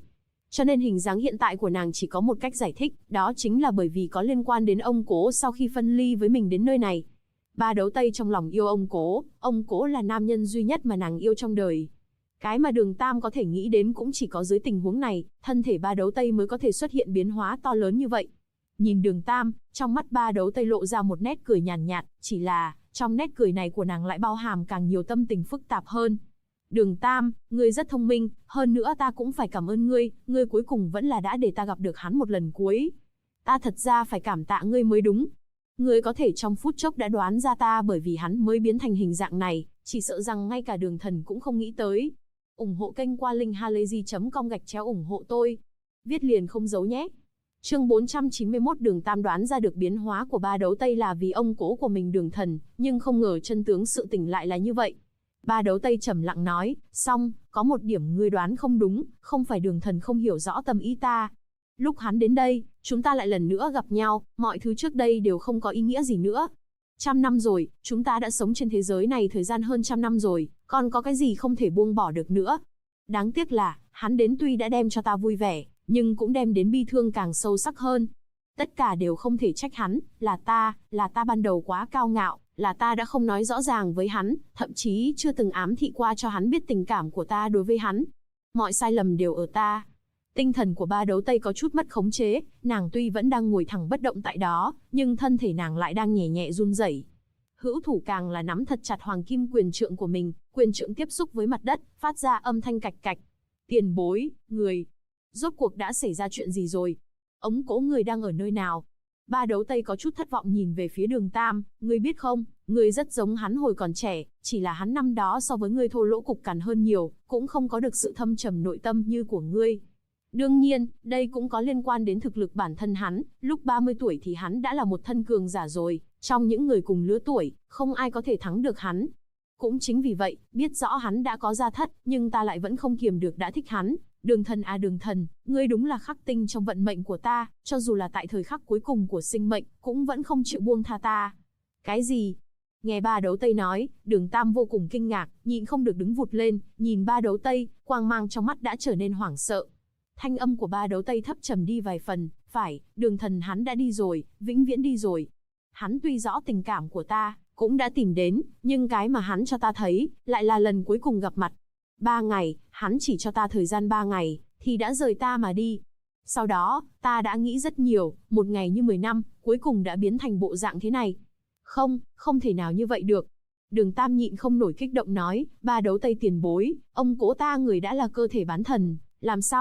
Cho nên hình dáng hiện tại của nàng chỉ có một cách giải thích, đó chính là bởi vì có liên quan đến ông cố sau khi phân ly với mình đến nơi này. Ba Đấu Tây trong lòng yêu ông cố là nam nhân duy nhất mà nàng yêu trong đời. Cái mà Đường Tam có thể nghĩ đến cũng chỉ có dưới tình huống này, thân thể Ba Đấu Tây mới có thể xuất hiện biến hóa to lớn như vậy. Nhìn Đường Tam, trong mắt Ba Đấu Tây lộ ra một nét cười nhàn nhạt, chỉ là, trong nét cười này của nàng lại bao hàm càng nhiều tâm tình phức tạp hơn. Đường Tam, ngươi rất thông minh, hơn nữa ta cũng phải cảm ơn ngươi cuối cùng vẫn là đã để ta gặp được hắn một lần cuối. Ta thật ra phải cảm tạ ngươi mới đúng. Ngươi có thể trong phút chốc đã đoán ra ta bởi vì hắn mới biến thành hình dạng này, chỉ sợ rằng ngay cả Đường Thần cũng không nghĩ tới. Ủng hộ kênh qua linkhalazy.com/ủng hộ tôi. Viết liền không giấu nhé. Chương 491 Đường Tam đoán ra được biến hóa của Ba Đấu Tây là vì ông cố của mình Đường Thần, nhưng không ngờ chân tướng sự tình lại là như vậy. Ba Đấu Tây trầm lặng nói, xong, có một điểm ngươi đoán không đúng, không phải Đường Thần không hiểu rõ tâm ý ta. Lúc hắn đến đây, chúng ta lại lần nữa gặp nhau, mọi thứ trước đây đều không có ý nghĩa gì nữa. 100 năm rồi, chúng ta đã sống trên thế giới này thời gian hơn 100 năm rồi, còn có cái gì không thể buông bỏ được nữa. Đáng tiếc là, hắn đến tuy đã đem cho ta vui vẻ, nhưng cũng đem đến bi thương càng sâu sắc hơn. Tất cả đều không thể trách hắn, là ta ban đầu quá cao ngạo, là ta đã không nói rõ ràng với hắn, thậm chí chưa từng ám thị qua cho hắn biết tình cảm của ta đối với hắn. Mọi sai lầm đều ở ta. Tinh thần của Ba Đấu Tây có chút mất khống chế, nàng tuy vẫn đang ngồi thẳng bất động tại đó, nhưng thân thể nàng lại đang nhẹ nhẹ run rẩy. Hữu thủ càng là nắm thật chặt hoàng kim quyền trượng của mình, quyền trượng tiếp xúc với mặt đất, phát ra âm thanh cạch cạch. Tiền bối, người, rốt cuộc đã xảy ra chuyện gì rồi? Ống cố người đang ở nơi nào? Ba Đấu Tây có chút thất vọng nhìn về phía Đường Tam, ngươi biết không, ngươi rất giống hắn hồi còn trẻ, chỉ là hắn năm đó so với ngươi thô lỗ cục cằn hơn nhiều, cũng không có được sự thâm trầm nội tâm như của ngươi. Đương nhiên, đây cũng có liên quan đến thực lực bản thân hắn, lúc 30 tuổi thì hắn đã là một thân cường giả rồi, trong những người cùng lứa tuổi, không ai có thể thắng được hắn. Cũng chính vì vậy, biết rõ hắn đã có gia thất, nhưng ta lại vẫn không kiềm được đã thích hắn. Đường Thần à Đường Thần, ngươi đúng là khắc tinh trong vận mệnh của ta, cho dù là tại thời khắc cuối cùng của sinh mệnh, cũng vẫn không chịu buông tha ta. Cái gì? Nghe Ba Đấu Tây nói, Đường Tam vô cùng kinh ngạc, nhịn không được đứng vụt lên, nhìn Ba Đấu Tây, quang mang trong mắt đã trở nên hoảng sợ. Thanh âm của Ba Đấu Tây thấp trầm đi vài phần, phải, Đường Thần hắn đã đi rồi, vĩnh viễn đi rồi. Hắn tuy rõ tình cảm của ta, cũng đã tìm đến, nhưng cái mà hắn cho ta thấy, lại là lần cuối cùng gặp mặt. 3 ngày, hắn chỉ cho ta thời gian 3 ngày, thì đã rời ta mà đi. Sau đó, ta đã nghĩ rất nhiều, một ngày như 10 năm, cuối cùng đã biến thành bộ dạng thế này. Không thể nào như vậy được. Đường Tam nhịn không nổi kích động nói, Ba Đấu Tây tiền bối, ông cố ta người đã là cơ thể bán thần, làm sao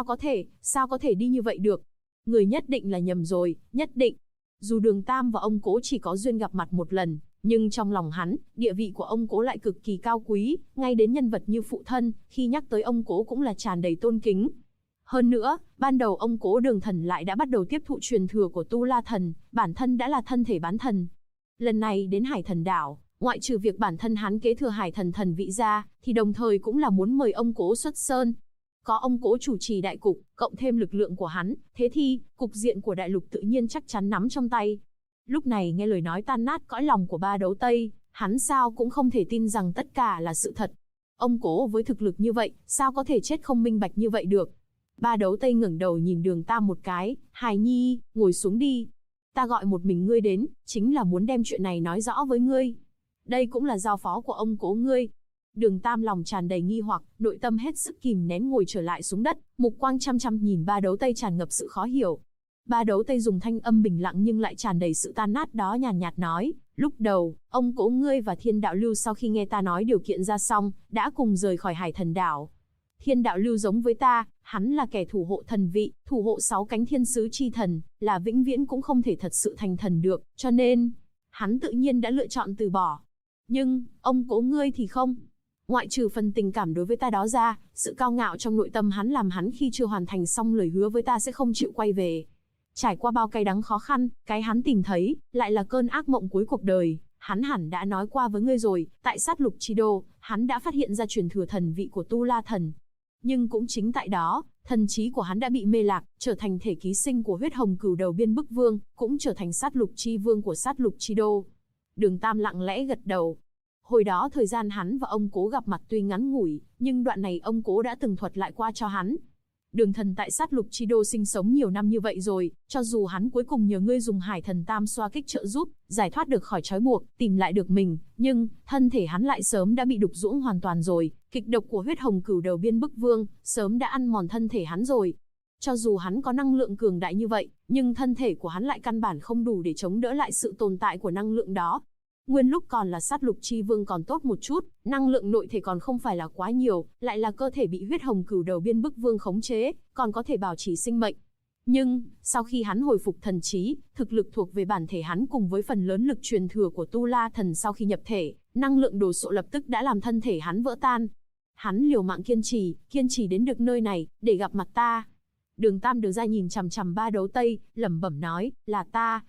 có thể đi như vậy được. Người nhất định là nhầm rồi, nhất định. Dù Đường Tam và ông cố chỉ có duyên gặp mặt một lần, nhưng trong lòng hắn, địa vị của ông cố lại cực kỳ cao quý, ngay đến nhân vật như phụ thân, khi nhắc tới ông cố cũng là tràn đầy tôn kính. Hơn nữa, ban đầu ông cố Đường Thần lại đã bắt đầu tiếp thụ truyền thừa của Tu La Thần, bản thân đã là thân thể bán thần. Lần này đến Hải Thần Đảo, ngoại trừ việc bản thân hắn kế thừa Hải Thần thần vị ra, thì đồng thời cũng là muốn mời ông cố xuất sơn. Có ông cố chủ trì đại cục, cộng thêm lực lượng của hắn, thế thì, cục diện của đại lục tự nhiên chắc chắn nắm trong tay. Lúc này nghe lời nói tan nát cõi lòng của Ba Đấu Tây, hắn sao cũng không thể tin rằng tất cả là sự thật. Ông cố với thực lực như vậy, sao có thể chết không minh bạch như vậy được. Ba Đấu Tây ngẩng đầu nhìn Đường Tam một cái, Hài Nhi, ngồi xuống đi. Ta gọi một mình ngươi đến, chính là muốn đem chuyện này nói rõ với ngươi. Đây cũng là giao phó của ông cố ngươi. Đường Tam lòng tràn đầy nghi hoặc, nội tâm hết sức kìm nén ngồi trở lại xuống đất, mục quang chăm chăm nhìn Ba Đấu Tây tràn ngập sự khó hiểu. Ba Đấu Tây dùng thanh âm bình lặng nhưng lại tràn đầy sự tan nát đó nhàn nhạt nói, lúc đầu, ông cố ngươi và Thiên Đạo Lưu sau khi nghe ta nói điều kiện ra xong, đã cùng rời khỏi Hải Thần Đảo. Thiên Đạo Lưu giống với ta, hắn là kẻ thủ hộ thần vị, thủ hộ 6 cánh thiên sứ chi thần, là vĩnh viễn cũng không thể thật sự thành thần được, cho nên, hắn tự nhiên đã lựa chọn từ bỏ. Nhưng, ông cố ngươi thì không. Ngoại trừ phần tình cảm đối với ta đó ra, sự cao ngạo trong nội tâm hắn làm hắn khi chưa hoàn thành xong lời hứa với ta sẽ không chịu quay về. Trải qua bao cay đắng khó khăn, cái hắn tìm thấy, lại là cơn ác mộng cuối cuộc đời. Hắn hẳn đã nói qua với ngươi rồi, tại sát lục chi đô, hắn đã phát hiện ra truyền thừa thần vị của Tu La Thần. Nhưng cũng chính tại đó, thần trí của hắn đã bị mê lạc, trở thành thể ký sinh của huyết hồng cửu đầu biên bức vương, cũng trở thành sát lục chi vương của sát lục chi đô. Đường Tam lặng lẽ gật đầu. Hồi đó thời gian hắn và ông cố gặp mặt tuy ngắn ngủi, nhưng đoạn này ông cố đã từng thuật lại qua cho hắn. Đường Thần tại sát lục chi đô sinh sống nhiều năm như vậy rồi, cho dù hắn cuối cùng nhờ ngươi dùng Hải Thần Tam xoa kích trợ giúp, giải thoát được khỏi trói buộc, tìm lại được mình, nhưng thân thể hắn lại sớm đã bị đục dũng hoàn toàn rồi, kịch độc của huyết hồng cửu đầu biên bức vương sớm đã ăn mòn thân thể hắn rồi. Cho dù hắn có năng lượng cường đại như vậy, nhưng thân thể của hắn lại căn bản không đủ để chống đỡ lại sự tồn tại của năng lượng đó. Nguyên lúc còn là sát lục chi vương còn tốt một chút, năng lượng nội thể còn không phải là quá nhiều, lại là cơ thể bị huyết hồng cửu đầu biên bức vương khống chế, còn có thể bảo trì sinh mệnh. Nhưng, sau khi hắn hồi phục thần trí, thực lực thuộc về bản thể hắn cùng với phần lớn lực truyền thừa của Tu La Thần sau khi nhập thể, năng lượng đồ sộ lập tức đã làm thân thể hắn vỡ tan. Hắn liều mạng kiên trì đến được nơi này, để gặp mặt ta. Đường Tam Đường Ra nhìn chằm chằm Ba Đấu Tây, lẩm bẩm nói, là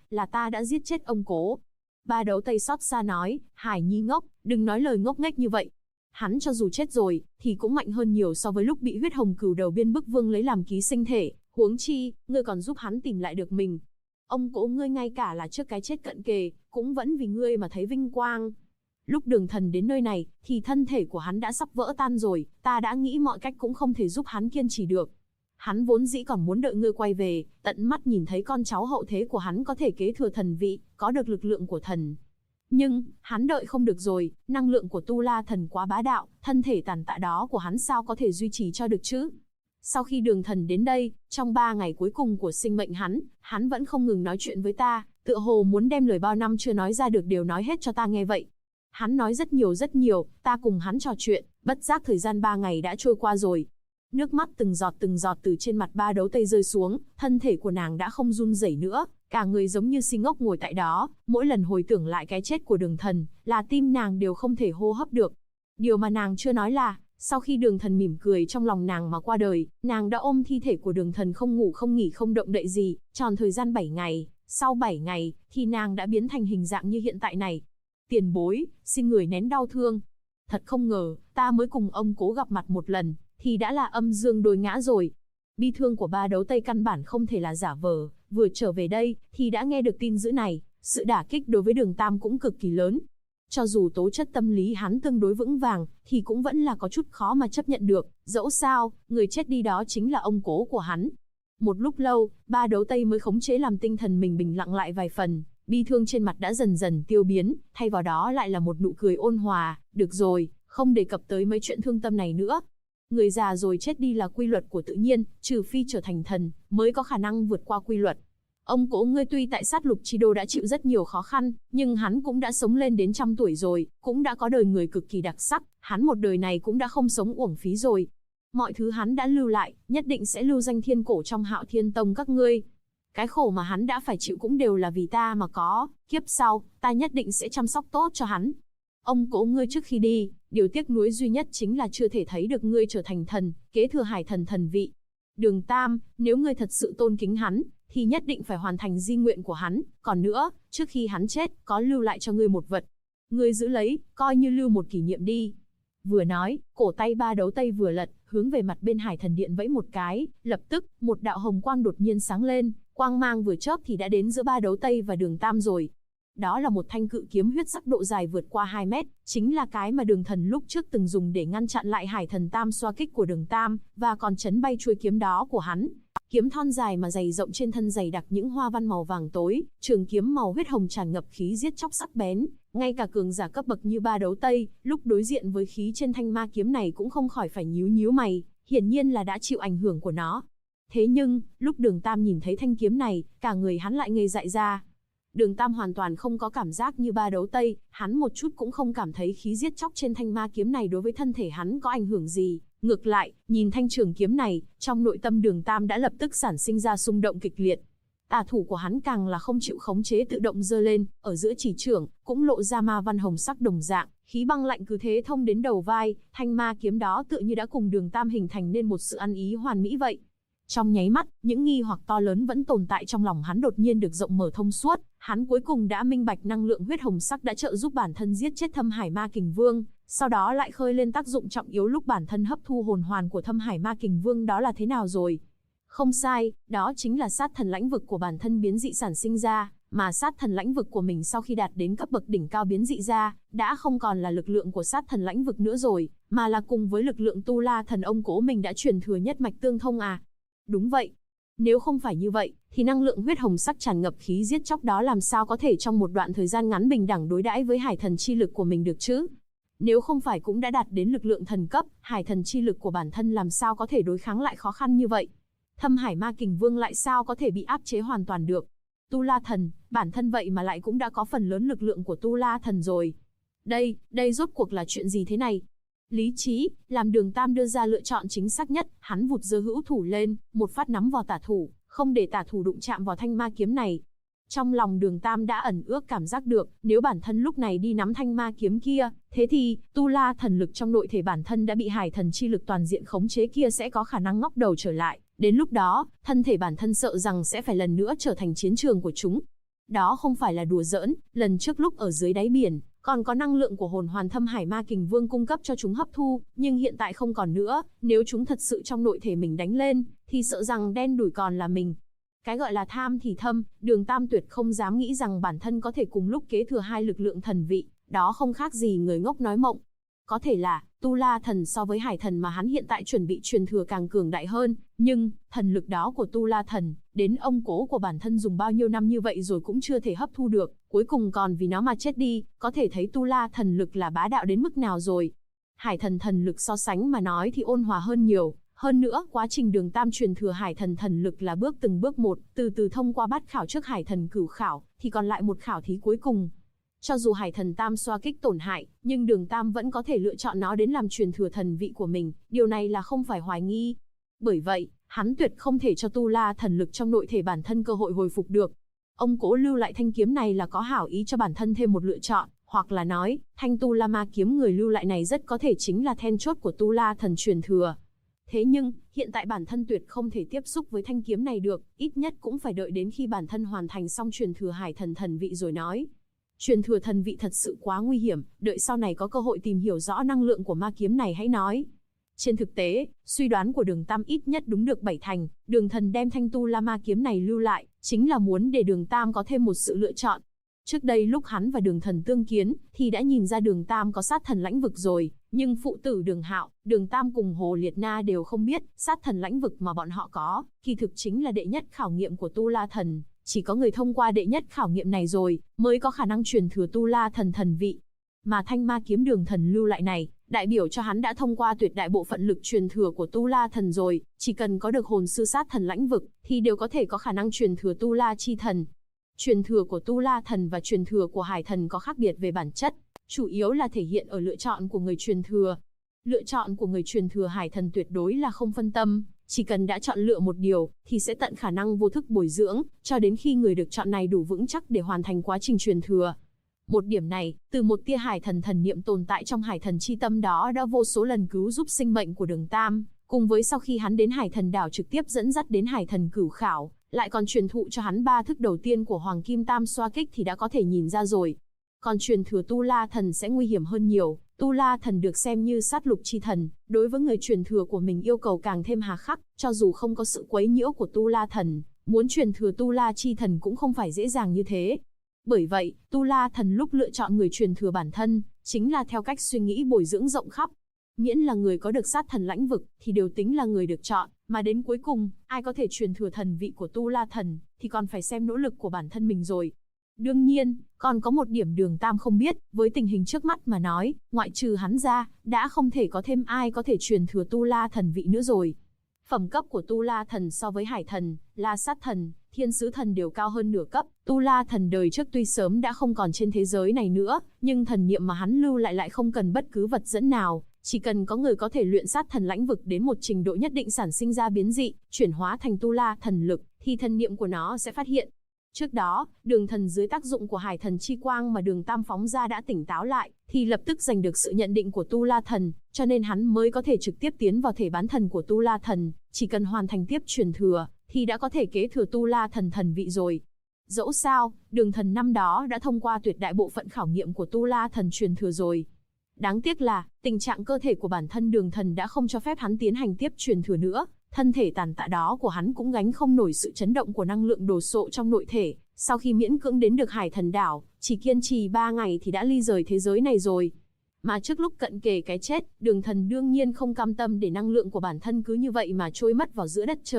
ta đã giết chết ông Cố. Ba Đấu Tây xót xa nói, Hải Nhi ngốc, đừng nói lời ngốc nghếch như vậy. Hắn cho dù chết rồi, thì cũng mạnh hơn nhiều so với lúc bị huyết hồng cửu đầu biên bức vương lấy làm ký sinh thể, huống chi, ngươi còn giúp hắn tìm lại được mình. Ông Cố ngươi ngay cả là trước cái chết cận kề, cũng vẫn vì ngươi mà thấy vinh quang. Lúc Đường Thần đến nơi này, thì thân thể của hắn đã sắp vỡ tan rồi, ta đã nghĩ mọi cách cũng không thể giúp hắn kiên trì được. Hắn vốn dĩ còn muốn đợi ngươi quay về, tận mắt nhìn thấy con cháu hậu thế của hắn có thể kế thừa thần vị, có được lực lượng của thần. Nhưng, hắn đợi không được rồi, năng lượng của Tu La Thần quá bá đạo, thân thể tàn tạ đó của hắn sao có thể duy trì cho được chứ? Sau khi Đường Thần đến đây, trong 3 ngày cuối cùng của sinh mệnh hắn vẫn không ngừng nói chuyện với ta, tựa hồ muốn đem lời bao năm chưa nói ra được đều nói hết cho ta nghe vậy. Hắn nói rất nhiều, ta cùng hắn trò chuyện, bất giác thời gian 3 ngày đã trôi qua rồi. Nước mắt từng giọt từ trên mặt Ba Đấu Tây rơi xuống, thân thể của nàng đã không run rẩy nữa, cả người giống như si ngốc ngồi tại đó, mỗi lần hồi tưởng lại cái chết của Đường Thần, là tim nàng đều không thể hô hấp được. Điều mà nàng chưa nói là, sau khi Đường Thần mỉm cười trong lòng nàng mà qua đời, nàng đã ôm thi thể của Đường Thần không ngủ không nghỉ không động đậy gì, tròn thời gian 7 ngày, sau 7 ngày, thì nàng đã biến thành hình dạng như hiện tại này. Tiền bối, xin người nén đau thương. Thật không ngờ, ta mới cùng ông Cố gặp mặt một lần, thì đã là âm dương đôi ngã rồi. Bi thương của Ba Đấu Tây căn bản không thể là giả vờ, vừa trở về đây, thì đã nghe được tin dữ này, sự đả kích đối với Đường Tam cũng cực kỳ lớn. Cho dù tố chất tâm lý hắn tương đối vững vàng, thì cũng vẫn là có chút khó mà chấp nhận được, dẫu sao, người chết đi đó chính là ông Cố của hắn. Một lúc lâu, Ba Đấu Tây mới khống chế làm tinh thần mình bình lặng lại vài phần, bi thương trên mặt đã dần dần tiêu biến, thay vào đó lại là một nụ cười ôn hòa, được rồi, không đề cập tới mấy chuyện thương tâm này nữa. Người già rồi chết đi là quy luật của tự nhiên, trừ phi trở thành thần, mới có khả năng vượt qua quy luật. Ông Cố ngươi tuy tại sát lục chi đô đã chịu rất nhiều khó khăn, nhưng hắn cũng đã sống lên đến 100 tuổi rồi, cũng đã có đời người cực kỳ đặc sắc, hắn một đời này cũng đã không sống uổng phí rồi. Mọi thứ hắn đã lưu lại, nhất định sẽ lưu danh thiên cổ trong Hạo Thiên Tông các ngươi. Cái khổ mà hắn đã phải chịu cũng đều là vì ta mà có, kiếp sau, ta nhất định sẽ chăm sóc tốt cho hắn. Ông Cố ngươi trước khi đi, điều tiếc nuối duy nhất chính là chưa thể thấy được ngươi trở thành thần, kế thừa Hải Thần thần vị. Đường Tam, nếu ngươi thật sự tôn kính hắn, thì nhất định phải hoàn thành di nguyện của hắn, còn nữa, trước khi hắn chết, có lưu lại cho ngươi một vật. Ngươi giữ lấy, coi như lưu một kỷ niệm đi. Vừa nói, cổ tay Ba Đấu Tây vừa lật, hướng về mặt bên Hải Thần Điện vẫy một cái, lập tức, một đạo hồng quang đột nhiên sáng lên, quang mang vừa chớp thì đã đến giữa Ba Đấu Tây và Đường Tam rồi. Đó là một thanh cự kiếm huyết sắc độ dài vượt qua 2 mét, chính là cái mà Đường Thần lúc trước từng dùng để ngăn chặn lại Hải Thần Tam xoa kích của Đường Tam, và còn chấn bay chuôi kiếm đó của hắn. Kiếm thon dài mà dày rộng trên thân dày đặc những hoa văn màu vàng tối, trường kiếm màu huyết hồng tràn ngập khí giết chóc sắc bén, ngay cả cường giả cấp bậc như Ba Đấu Tây, lúc đối diện với khí trên thanh ma kiếm này cũng không khỏi phải nhíu mày, hiển nhiên là đã chịu ảnh hưởng của nó. Thế nhưng, lúc Đường Tam nhìn thấy thanh kiếm này, cả người hắn lại ngây dại ra. Đường Tam hoàn toàn không có cảm giác như Ba Đấu Tây, hắn một chút cũng không cảm thấy khí giết chóc trên thanh ma kiếm này đối với thân thể hắn có ảnh hưởng gì. Ngược lại, nhìn thanh trường kiếm này, trong nội tâm Đường Tam đã lập tức sản sinh ra xung động kịch liệt. Tả thủ của hắn càng là không chịu khống chế tự động giơ lên, ở giữa chỉ trưởng, cũng lộ ra ma văn hồng sắc đồng dạng, khí băng lạnh cứ thế thông đến đầu vai, thanh ma kiếm đó tựa như đã cùng Đường Tam hình thành nên một sự ăn ý hoàn mỹ vậy. Trong nháy mắt, những nghi hoặc to lớn vẫn tồn tại trong lòng hắn đột nhiên được rộng mở thông suốt, hắn cuối cùng đã minh bạch năng lượng huyết hồng sắc đã trợ giúp bản thân giết chết Thâm Hải Ma Kình Vương, sau đó lại khơi lên tác dụng trọng yếu lúc bản thân hấp thu hồn hoàn của Thâm Hải Ma Kình Vương đó là thế nào rồi. Không sai, đó chính là sát thần lãnh vực của bản thân biến dị sản sinh ra, mà sát thần lãnh vực của mình sau khi đạt đến cấp bậc đỉnh cao biến dị ra, đã không còn là lực lượng của sát thần lãnh vực nữa rồi, mà là cùng với lực lượng Tu La Thần ông Cố mình đã truyền thừa nhất mạch tương thông à. Đúng vậy. Nếu không phải như vậy, thì năng lượng huyết hồng sắc tràn ngập khí giết chóc đó làm sao có thể trong một đoạn thời gian ngắn bình đẳng đối đãi với hải thần chi lực của mình được chứ? Nếu không phải cũng đã đạt đến lực lượng thần cấp, hải thần chi lực của bản thân làm sao có thể đối kháng lại khó khăn như vậy? Thâm Hải Ma Kình Vương lại sao có thể bị áp chế hoàn toàn được? Tu La Thần, bản thân vậy mà lại cũng đã có phần lớn lực lượng của Tu La Thần rồi. Đây rốt cuộc là chuyện gì thế này? Lý trí, làm Đường Tam đưa ra lựa chọn chính xác nhất, hắn vụt giơ hữu thủ lên, một phát nắm vào tả thủ, không để tả thủ đụng chạm vào thanh ma kiếm này. Trong lòng Đường Tam đã ẩn ước cảm giác được, nếu bản thân lúc này đi nắm thanh ma kiếm kia, thế thì, Tu La thần lực trong nội thể bản thân đã bị hải thần chi lực toàn diện khống chế kia sẽ có khả năng ngóc đầu trở lại. Đến lúc đó, thân thể bản thân sợ rằng sẽ phải lần nữa trở thành chiến trường của chúng. Đó không phải là đùa giỡn, lần trước lúc ở dưới đáy biển, còn có năng lượng của hồn hoàn Thâm Hải Ma Kình Vương cung cấp cho chúng hấp thu, nhưng hiện tại không còn nữa, nếu chúng thật sự trong nội thể mình đánh lên, thì sợ rằng đen đủi còn là mình. Cái gọi là tham thì thâm, Đường Tam tuyệt không dám nghĩ rằng bản thân có thể cùng lúc kế thừa hai lực lượng thần vị, đó không khác gì người ngốc nói mộng. Có thể là, Tu La thần so với hải thần mà hắn hiện tại chuẩn bị truyền thừa càng cường đại hơn, nhưng, thần lực đó của Tu La thần, đến ông cố của bản thân dùng bao nhiêu năm như vậy rồi cũng chưa thể hấp thu được, cuối cùng còn vì nó mà chết đi, có thể thấy Tu La thần lực là bá đạo đến mức nào rồi. Hải thần thần lực so sánh mà nói thì ôn hòa hơn nhiều. Hơn nữa, quá trình Đường Tam truyền thừa hải thần thần lực là bước từng bước một, từ từ thông qua bát khảo trước hải thần cửu khảo, thì còn lại một khảo thí cuối cùng. Cho dù hải thần tam xoa kích tổn hại, nhưng Đường Tam vẫn có thể lựa chọn nó đến làm truyền thừa thần vị của mình, điều này là không phải hoài nghi. Bởi vậy, hắn tuyệt không thể cho Tu La thần lực trong nội thể bản thân cơ hội hồi phục được. Ông cố lưu lại thanh kiếm này là có hảo ý cho bản thân thêm một lựa chọn, hoặc là nói, thanh Tu La Ma kiếm người lưu lại này rất có thể chính là then chốt của Tu La thần truyền thừa. Thế nhưng, hiện tại bản thân tuyệt không thể tiếp xúc với thanh kiếm này được, ít nhất cũng phải đợi đến khi bản thân hoàn thành xong truyền thừa hải thần thần vị rồi nói. Truyền thừa thần vị thật sự quá nguy hiểm, đợi sau này có cơ hội tìm hiểu rõ năng lượng của ma kiếm này hãy nói. Trên thực tế, suy đoán của Đường Tam ít nhất đúng được 7 thành, Đường Thần đem thanh Tu La Ma kiếm này lưu lại, chính là muốn để Đường Tam có thêm một sự lựa chọn. Trước đây lúc hắn và Đường Thần tương kiến, thì đã nhìn ra Đường Tam có sát thần lãnh vực rồi, nhưng phụ tử Đường Hạo, Đường Tam cùng Hồ Liệt Na đều không biết, sát thần lãnh vực mà bọn họ có, kỳ thực chính là đệ nhất khảo nghiệm của Tu La thần, chỉ có người thông qua đệ nhất khảo nghiệm này rồi, mới có khả năng truyền thừa Tu La thần thần vị. Mà thanh ma kiếm Đường Thần lưu lại này, đại biểu cho hắn đã thông qua tuyệt đại bộ phận lực truyền thừa của Tu La thần rồi, chỉ cần có được hồn sư sát thần lãnh vực, thì đều có thể có khả năng truyền thừa Tu La chi thần. Truyền thừa của Tu La thần và truyền thừa của hải thần có khác biệt về bản chất, chủ yếu là thể hiện ở lựa chọn của người truyền thừa. Lựa chọn của người truyền thừa hải thần tuyệt đối là không phân tâm, chỉ cần đã chọn lựa một điều, thì sẽ tận khả năng vô thức bồi dưỡng, cho đến khi người được chọn này đủ vững chắc để hoàn thành quá trình truyền thừa. Một điểm này, từ một tia hải thần thần niệm tồn tại trong hải thần chi tâm đó đã vô số lần cứu giúp sinh mệnh của Đường Tam, cùng với sau khi hắn đến hải thần đảo trực tiếp dẫn dắt đến hải thần cửu khảo, lại còn truyền thụ cho hắn 3 thức đầu tiên của Hoàng Kim Tam xoa kích thì đã có thể nhìn ra rồi. Còn truyền thừa Tu La thần sẽ nguy hiểm hơn nhiều, Tu La thần được xem như sát lục chi thần, đối với người truyền thừa của mình yêu cầu càng thêm hà khắc, cho dù không có sự quấy nhiễu của Tu La thần, muốn truyền thừa Tu La chi thần cũng không phải dễ dàng như thế. Bởi vậy, Tu La thần lúc lựa chọn người truyền thừa bản thân, chính là theo cách suy nghĩ bồi dưỡng rộng khắp. Miễn là người có được sát thần lãnh vực, thì đều tính là người được chọn, mà đến cuối cùng, ai có thể truyền thừa thần vị của Tu La thần, thì còn phải xem nỗ lực của bản thân mình rồi. Đương nhiên, còn có một điểm Đường Tam không biết, với tình hình trước mắt mà nói, ngoại trừ hắn ra, đã không thể có thêm ai có thể truyền thừa Tu La thần vị nữa rồi. Phẩm cấp của Tu La thần so với hải thần, La sát thần, thiên sứ thần đều cao hơn nửa cấp. Tu La thần đời trước tuy sớm đã không còn trên thế giới này nữa, nhưng thần niệm mà hắn lưu lại không cần bất cứ vật dẫn nào. Chỉ cần có người có thể luyện sát thần lãnh vực đến một trình độ nhất định sản sinh ra biến dị, chuyển hóa thành Tu La thần lực, thì thần niệm của nó sẽ phát hiện. Trước đó, Đường Thần dưới tác dụng của hải thần chi quang mà Đường Tam phóng ra đã tỉnh táo lại, thì lập tức giành được sự nhận định của Tu La thần, cho nên hắn mới có thể trực tiếp tiến vào thể bán thần của Tu La thần, chỉ cần hoàn thành tiếp truyền thừa, thì đã có thể kế thừa Tu La thần thần vị rồi. Dẫu sao, Đường Thần năm đó đã thông qua tuyệt đại bộ phận khảo nghiệm của Tu La thần truyền thừa rồi. Đáng tiếc là, tình trạng cơ thể của bản thân Đường Thần đã không cho phép hắn tiến hành tiếp truyền thừa nữa, thân thể tàn tạ đó của hắn cũng gánh không nổi sự chấn động của năng lượng đồ sộ trong nội thể, sau khi miễn cưỡng đến được hải thần đảo, chỉ kiên trì 3 ngày thì đã ly rời thế giới này rồi. Mà trước lúc cận kề cái chết, Đường Thần đương nhiên không cam tâm để năng lượng của bản thân cứ như vậy mà trôi mất vào giữa đất trời,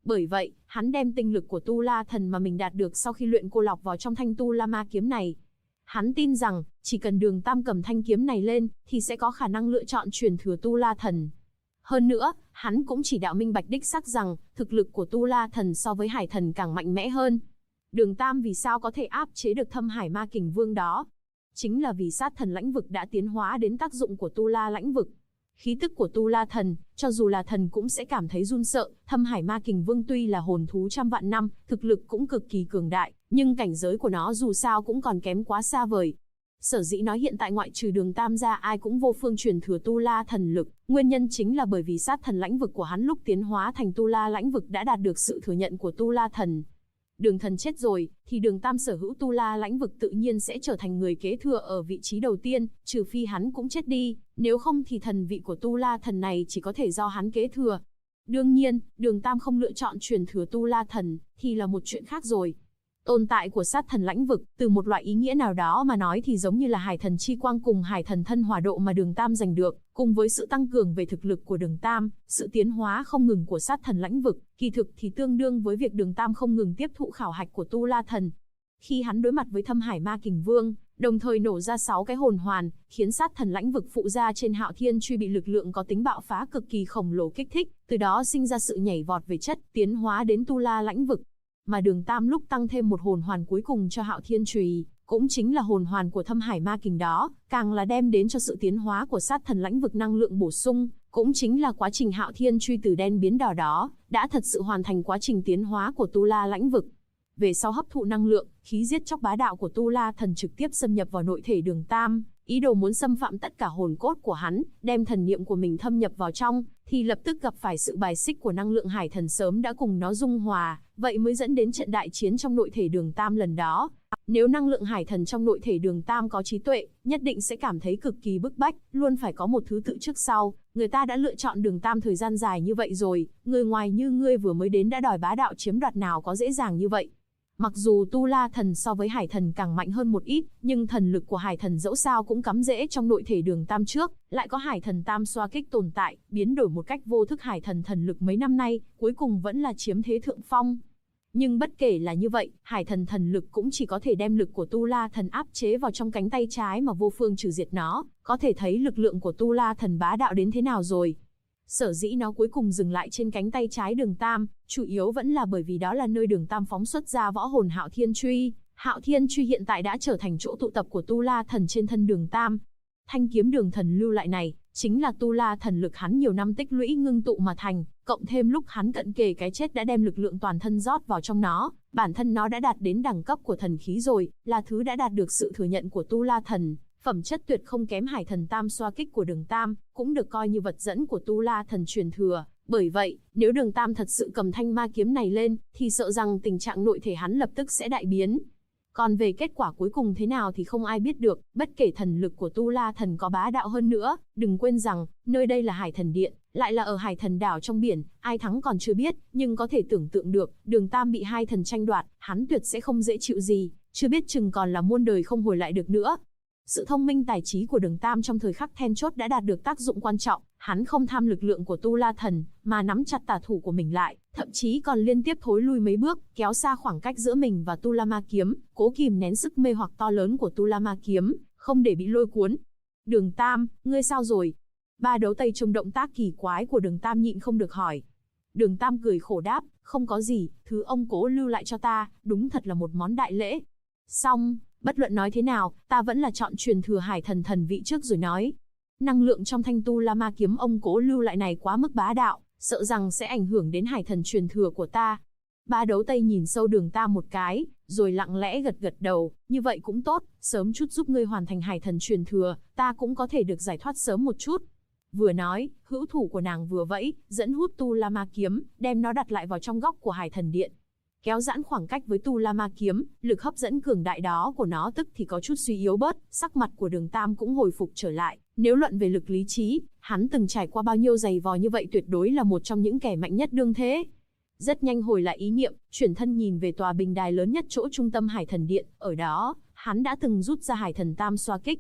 Bởi vậy, hắn đem tinh lực của Tu La Thần mà mình đạt được sau khi luyện cô lọc vào trong thanh Tu La Ma kiếm này. Hắn tin rằng, chỉ cần Đường Tam cầm thanh kiếm này lên, thì sẽ có khả năng lựa chọn truyền thừa Tu La Thần. Hơn nữa, hắn cũng chỉ đạo minh bạch đích xác rằng, thực lực của Tu La Thần so với Hải Thần càng mạnh mẽ hơn. Đường Tam vì sao có thể áp chế được Thâm Hải Ma Kình Vương đó? Chính là vì sát thần lãnh vực đã tiến hóa đến tác dụng của Tu La lãnh vực. Khí tức của Tu La Thần, cho dù là thần cũng sẽ cảm thấy run sợ. Thâm Hải Ma Kình Vương tuy là hồn thú trăm vạn năm, thực lực cũng cực kỳ cường đại, nhưng cảnh giới của nó dù sao cũng còn kém quá xa vời. Sở dĩ nói hiện tại ngoại trừ Đường Tam ra ai cũng vô phương truyền thừa Tu La thần lực, nguyên nhân chính là bởi vì sát thần lãnh vực của hắn lúc tiến hóa thành Tu La lãnh vực đã đạt được sự thừa nhận của Tu La thần. Đường Thần chết rồi, thì Đường Tam sở hữu Tu La lãnh vực tự nhiên sẽ trở thành người kế thừa ở vị trí đầu tiên, trừ phi hắn cũng chết đi, nếu không thì thần vị của Tu La thần này chỉ có thể do hắn kế thừa. Đương nhiên, Đường Tam không lựa chọn truyền thừa Tu La thần, thì là một chuyện khác rồi. Tồn tại của sát thần lãnh vực, từ một loại ý nghĩa nào đó mà nói thì giống như là Hải Thần chi quang cùng Hải Thần thân hỏa độ mà Đường Tam giành được, cùng với sự tăng cường về thực lực của Đường Tam, sự tiến hóa không ngừng của sát thần lãnh vực, kỳ thực thì tương đương với việc Đường Tam không ngừng tiếp thụ khảo hạch của Tu La thần. Khi hắn đối mặt với Thâm Hải Ma Kình Vương, đồng thời nổ ra 6 cái hồn hoàn, khiến sát thần lãnh vực phụ ra trên Hạo Thiên Truy bị lực lượng có tính bạo phá cực kỳ khổng lồ kích thích, từ đó sinh ra sự nhảy vọt về chất, tiến hóa đến Tu La lãnh vực. Mà Đường Tam lúc tăng thêm một hồn hoàn cuối cùng cho Hạo Thiên Chùy, cũng chính là hồn hoàn của Thâm Hải Ma Kình đó, càng là đem đến cho sự tiến hóa của sát thần lãnh vực năng lượng bổ sung, cũng chính là quá trình Hạo Thiên Truy từ đen biến đỏ đó, đã thật sự hoàn thành quá trình tiến hóa của Tu La lãnh vực. Về sau hấp thụ năng lượng, khí giết chóc bá đạo của Tu La thần trực tiếp xâm nhập vào nội thể Đường Tam, ý đồ muốn xâm phạm tất cả hồn cốt của hắn, đem thần niệm của mình thâm nhập vào trong, thì lập tức gặp phải sự bài xích của năng lượng Hải Thần sớm đã cùng nó dung hòa, vậy mới dẫn đến trận đại chiến trong nội thể Đường Tam lần đó. Nếu năng lượng Hải Thần trong nội thể Đường Tam có trí tuệ, nhất định sẽ cảm thấy cực kỳ bức bách, luôn phải có một thứ tự trước sau. Người ta đã lựa chọn Đường Tam thời gian dài như vậy rồi, người ngoài như ngươi vừa mới đến đã đòi bá đạo chiếm đoạt nào có dễ dàng như vậy. Mặc dù Tu La thần so với Hải Thần càng mạnh hơn một ít, nhưng thần lực của Hải Thần dẫu sao cũng cắm rễ trong nội thể Đường Tam trước, lại có Hải Thần tam xoa kích tồn tại, biến đổi một cách vô thức Hải Thần thần lực mấy năm nay, cuối cùng vẫn là chiếm thế thượng phong. Nhưng bất kể là như vậy, Hải Thần thần lực cũng chỉ có thể đem lực của Tu La thần áp chế vào trong cánh tay trái mà vô phương trừ diệt nó, có thể thấy lực lượng của Tu La thần bá đạo đến thế nào rồi. Sở dĩ nó cuối cùng dừng lại trên cánh tay trái Đường Tam, chủ yếu vẫn là bởi vì đó là nơi Đường Tam phóng xuất ra võ hồn Hạo Thiên Truy. Hạo Thiên Truy hiện tại đã trở thành chỗ tụ tập của Tu La thần trên thân Đường Tam. Thanh kiếm Đường thần lưu lại này, chính là Tu La thần lực hắn nhiều năm tích lũy ngưng tụ mà thành, cộng thêm lúc hắn cận kề cái chết đã đem lực lượng toàn thân rót vào trong nó, bản thân nó đã đạt đến đẳng cấp của thần khí rồi, là thứ đã đạt được sự thừa nhận của Tu La thần. Phẩm chất tuyệt không kém Hải Thần tam xoa kích của Đường Tam, cũng được coi như vật dẫn của Tu La thần truyền thừa. Bởi vậy, nếu Đường Tam thật sự cầm thanh ma kiếm này lên, thì sợ rằng tình trạng nội thể hắn lập tức sẽ đại biến. Còn về kết quả cuối cùng thế nào thì không ai biết được, bất kể thần lực của Tu La thần có bá đạo hơn nữa, đừng quên rằng, nơi đây là Hải Thần Điện, lại là ở Hải Thần đảo trong biển, ai thắng còn chưa biết, nhưng có thể tưởng tượng được, Đường Tam bị hai thần tranh đoạt, hắn tuyệt sẽ không dễ chịu gì, chưa biết chừng còn là muôn đời không hồi lại được nữa. Sự thông minh tài trí của Đường Tam trong thời khắc then chốt đã đạt được tác dụng quan trọng, hắn không tham lực lượng của Tu La thần, mà nắm chặt tả thủ của mình lại, thậm chí còn liên tiếp thối lui mấy bước, kéo xa khoảng cách giữa mình và Tu La Ma kiếm, cố kìm nén sức mê hoặc to lớn của Tu La Ma kiếm, không để bị lôi cuốn. Đường Tam, ngươi sao rồi? Ba đấu tây trông động tác kỳ quái của Đường Tam nhịn không được hỏi. Đường Tam cười khổ đáp, không có gì, thứ ông cố lưu lại cho ta, đúng thật là một món đại lễ. Xong, bất luận nói thế nào, ta vẫn là chọn truyền thừa Hải Thần thần vị trước rồi nói. Năng lượng trong thanh Tu La Ma kiếm ông cố lưu lại này quá mức bá đạo, sợ rằng sẽ ảnh hưởng đến Hải Thần truyền thừa của ta. Ba đấu tây nhìn sâu Đường Tam một cái, rồi lặng lẽ gật gật đầu, như vậy cũng tốt, sớm chút giúp ngươi hoàn thành Hải Thần truyền thừa, ta cũng có thể được giải thoát sớm một chút. Vừa nói, hữu thủ của nàng vừa vẫy, dẫn hút Tu La Ma kiếm, đem nó đặt lại vào trong góc của Hải Thần Điện. Kéo giãn khoảng cách với Tu La Ma kiếm, lực hấp dẫn cường đại đó của nó tức thì có chút suy yếu bớt, sắc mặt của Đường Tam cũng hồi phục trở lại. Nếu luận về lực lý trí, hắn từng trải qua bao nhiêu giày vò như vậy tuyệt đối là một trong những kẻ mạnh nhất đương thế. Rất nhanh hồi lại ý niệm, chuyển thân nhìn về tòa bình đài lớn nhất chỗ trung tâm Hải Thần Điện, ở đó, hắn đã từng rút ra Hải Thần tam xoa kích.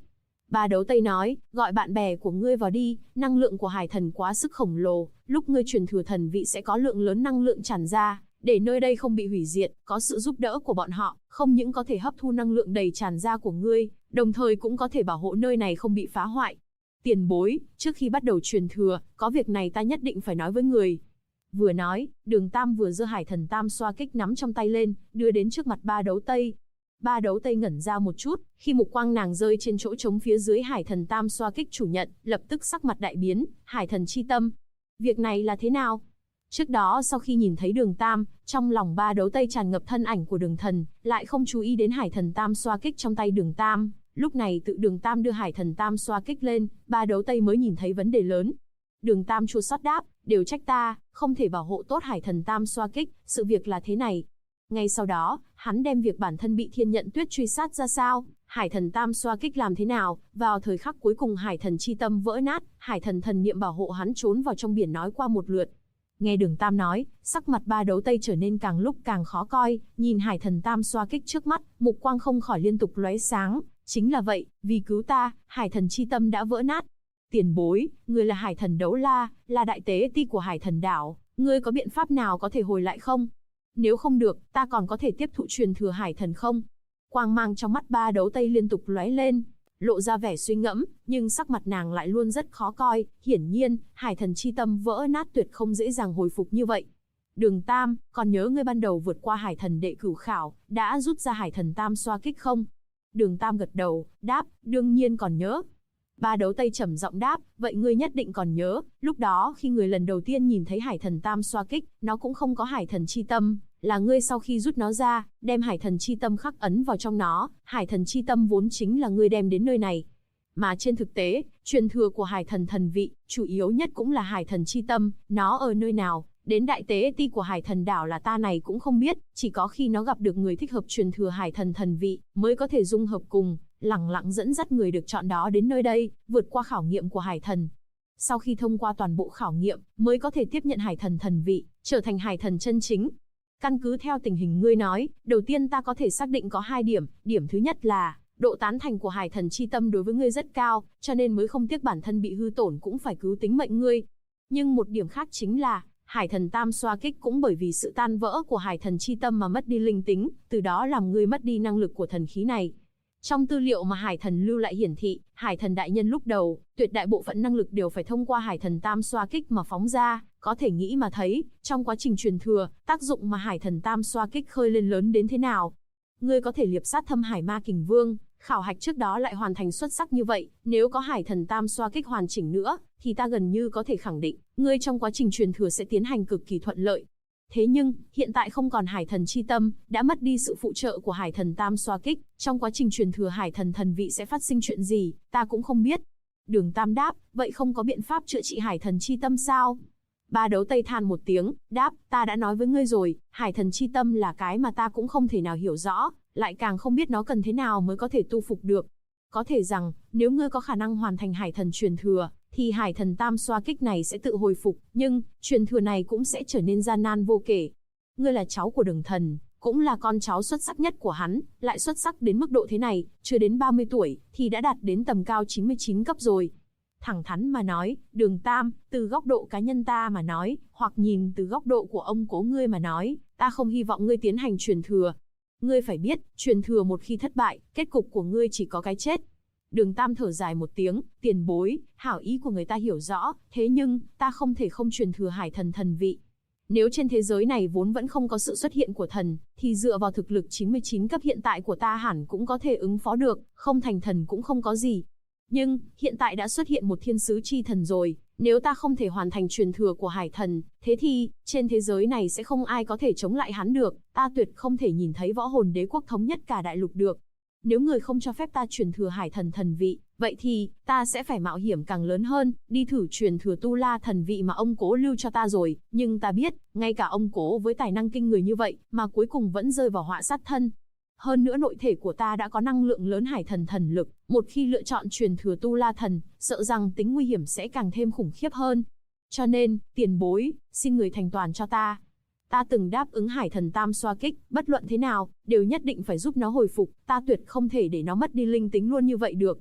Ba Đấu Tây nói, gọi bạn bè của ngươi vào đi, năng lượng của hải thần quá sức khổng lồ, lúc ngươi truyền thừa thần vị sẽ có lượng lớn năng lượng tràn ra, để nơi đây không bị hủy diệt, có sự giúp đỡ của bọn họ, không những có thể hấp thu năng lượng đầy tràn ra của ngươi, đồng thời cũng có thể bảo hộ nơi này không bị phá hoại. Tiền bối, trước khi bắt đầu truyền thừa, có việc này ta nhất định phải nói với người. Vừa nói, Đường Tam vừa giơ hải thần tam xoa kích nắm trong tay lên, đưa đến trước mặt Ba Đấu Tây. Ba Đấu Tây ngẩn ra một chút, khi mục quang nàng rơi trên chỗ trống phía dưới hải thần tam xoa kích chủ nhận, lập tức sắc mặt đại biến, hải thần chi tâm. Việc này là thế nào? Trước đó sau khi nhìn thấy Đường Tam, trong lòng Ba Đấu Tây tràn ngập thân ảnh của Đường Thần, lại không chú ý đến hải thần tam xoa kích trong tay Đường Tam. Lúc này tự Đường Tam đưa hải thần tam xoa kích lên, Ba Đấu Tây mới nhìn thấy vấn đề lớn. Đường Tam chua xót đáp, đều trách ta, không thể bảo hộ tốt hải thần tam xoa kích, sự việc là thế này. Ngay sau đó, hắn đem việc bản thân bị Thiên Nhận Tuyết truy sát ra sao, hải thần tam xoa kích làm thế nào, vào thời khắc cuối cùng hải thần chi tâm vỡ nát, hải thần thần niệm bảo hộ hắn trốn vào trong biển nói qua một lượt. Nghe Đường Tam nói, sắc mặt Ba Đấu Tây trở nên càng lúc càng khó coi, nhìn hải thần tam xoa kích trước mắt, mục quang không khỏi liên tục lóe sáng, chính là vậy, vì cứu ta, hải thần chi tâm đã vỡ nát. Tiền bối, ngươi là hải thần Đấu La, là đại tế ti của hải thần đảo, ngươi có biện pháp nào có thể hồi lại không? Nếu không được, ta còn có thể tiếp thụ truyền thừa hải thần không? Quang mang trong mắt Ba Đấu Tây liên tục lóe lên, lộ ra vẻ suy ngẫm, nhưng sắc mặt nàng lại luôn rất khó coi, hiển nhiên, hải thần chi tâm vỡ nát tuyệt không dễ dàng hồi phục như vậy. Đường Tam, còn nhớ ngươi ban đầu vượt qua hải thần đệ cửu khảo, đã rút ra hải thần tam xoa kích không? Đường Tam gật đầu, đáp, đương nhiên còn nhớ. Ba Đấu Tây trầm giọng đáp, vậy ngươi nhất định còn nhớ, lúc đó khi người lần đầu tiên nhìn thấy hải thần tam xoa kích, nó cũng không có hải thần chi tâm, là ngươi sau khi rút nó ra, đem hải thần chi tâm khắc ấn vào trong nó, hải thần chi tâm vốn chính là ngươi đem đến nơi này. Mà trên thực tế, truyền thừa của hải thần thần vị, chủ yếu nhất cũng là hải thần chi tâm, nó ở nơi nào, đến đại tế ti của hải thần đảo là ta này cũng không biết, chỉ có khi nó gặp được người thích hợp truyền thừa hải thần thần vị, mới có thể dung hợp cùng, lẳng lặng dẫn dắt người được chọn đó đến nơi đây, vượt qua khảo nghiệm của hải thần. Sau khi thông qua toàn bộ khảo nghiệm, mới có thể tiếp nhận hải thần thần vị, trở thành hải thần chân chính. Căn cứ theo tình hình ngươi nói, đầu tiên ta có thể xác định có 2 điểm, điểm thứ nhất là, độ tán thành của hải thần chi tâm đối với ngươi rất cao, cho nên mới không tiếc bản thân bị hư tổn cũng phải cứu tính mệnh ngươi. Nhưng một điểm khác chính là, hải thần tam xoa kích cũng bởi vì sự tan vỡ của hải thần chi tâm mà mất đi linh tính, từ đó làm ngươi mất đi năng lực của thần khí này. Trong tư liệu mà hải thần lưu lại hiển thị, hải thần đại nhân lúc đầu, tuyệt đại bộ phận năng lực đều phải thông qua hải thần tam xoa kích mà phóng ra, có thể nghĩ mà thấy, trong quá trình truyền thừa, tác dụng mà hải thần tam xoa kích khơi lên lớn đến thế nào. Ngươi có thể liệp sát Thâm Hải Ma Kình Vương, khảo hạch trước đó lại hoàn thành xuất sắc như vậy, nếu có hải thần tam xoa kích hoàn chỉnh nữa, thì ta gần như có thể khẳng định, ngươi trong quá trình truyền thừa sẽ tiến hành cực kỳ thuận lợi. Thế nhưng, hiện tại không còn hải thần chi tâm, đã mất đi sự phụ trợ của hải thần tam xoa kích, trong quá trình truyền thừa hải thần thần vị sẽ phát sinh chuyện gì, ta cũng không biết. Đường Tam đáp, vậy không có biện pháp chữa trị hải thần chi tâm sao? Ba Đấu Tây than một tiếng, đáp, ta đã nói với ngươi rồi, hải thần chi tâm là cái mà ta cũng không thể nào hiểu rõ, lại càng không biết nó cần thế nào mới có thể tu phục được. Có thể rằng, nếu ngươi có khả năng hoàn thành hải thần truyền thừa, thì hải thần tam xoa kích này sẽ tự hồi phục, nhưng, truyền thừa này cũng sẽ trở nên gian nan vô kể. Ngươi là cháu của Đường Thần, cũng là con cháu xuất sắc nhất của hắn, lại xuất sắc đến mức độ thế này, chưa đến 30 tuổi, thì đã đạt đến tầm cao 99 cấp rồi. Thẳng thắn mà nói, Đường Tam, từ góc độ cá nhân ta mà nói, hoặc nhìn từ góc độ của ông cố ngươi mà nói, ta không hy vọng ngươi tiến hành truyền thừa. Ngươi phải biết, truyền thừa một khi thất bại, kết cục của ngươi chỉ có cái chết. Đường Tam thở dài một tiếng, tiền bối, hảo ý của người ta hiểu rõ, thế nhưng, ta không thể không truyền thừa hải thần thần vị. Nếu trên thế giới này vốn vẫn không có sự xuất hiện của thần, thì dựa vào thực lực 99 cấp hiện tại của ta hẳn cũng có thể ứng phó được, không thành thần cũng không có gì. Nhưng, hiện tại đã xuất hiện một thiên sứ chi thần rồi, nếu ta không thể hoàn thành truyền thừa của hải thần, thế thì, trên thế giới này sẽ không ai có thể chống lại hắn được, ta tuyệt không thể nhìn thấy võ hồn đế quốc thống nhất cả đại lục được. Nếu người không cho phép ta truyền thừa hải thần thần vị, vậy thì, ta sẽ phải mạo hiểm càng lớn hơn, đi thử truyền thừa tu la thần vị mà ông cố lưu cho ta rồi, nhưng ta biết, ngay cả ông cố với tài năng kinh người như vậy, mà cuối cùng vẫn rơi vào họa sát thân. Hơn nữa nội thể của ta đã có năng lượng lớn hải thần thần lực, một khi lựa chọn truyền thừa tu la thần, sợ rằng tính nguy hiểm sẽ càng thêm khủng khiếp hơn. Cho nên, tiền bối, xin người thành toàn cho ta. Ta từng đáp ứng hải thần tam xoa kích, bất luận thế nào, đều nhất định phải giúp nó hồi phục, ta tuyệt không thể để nó mất đi linh tính luôn như vậy được.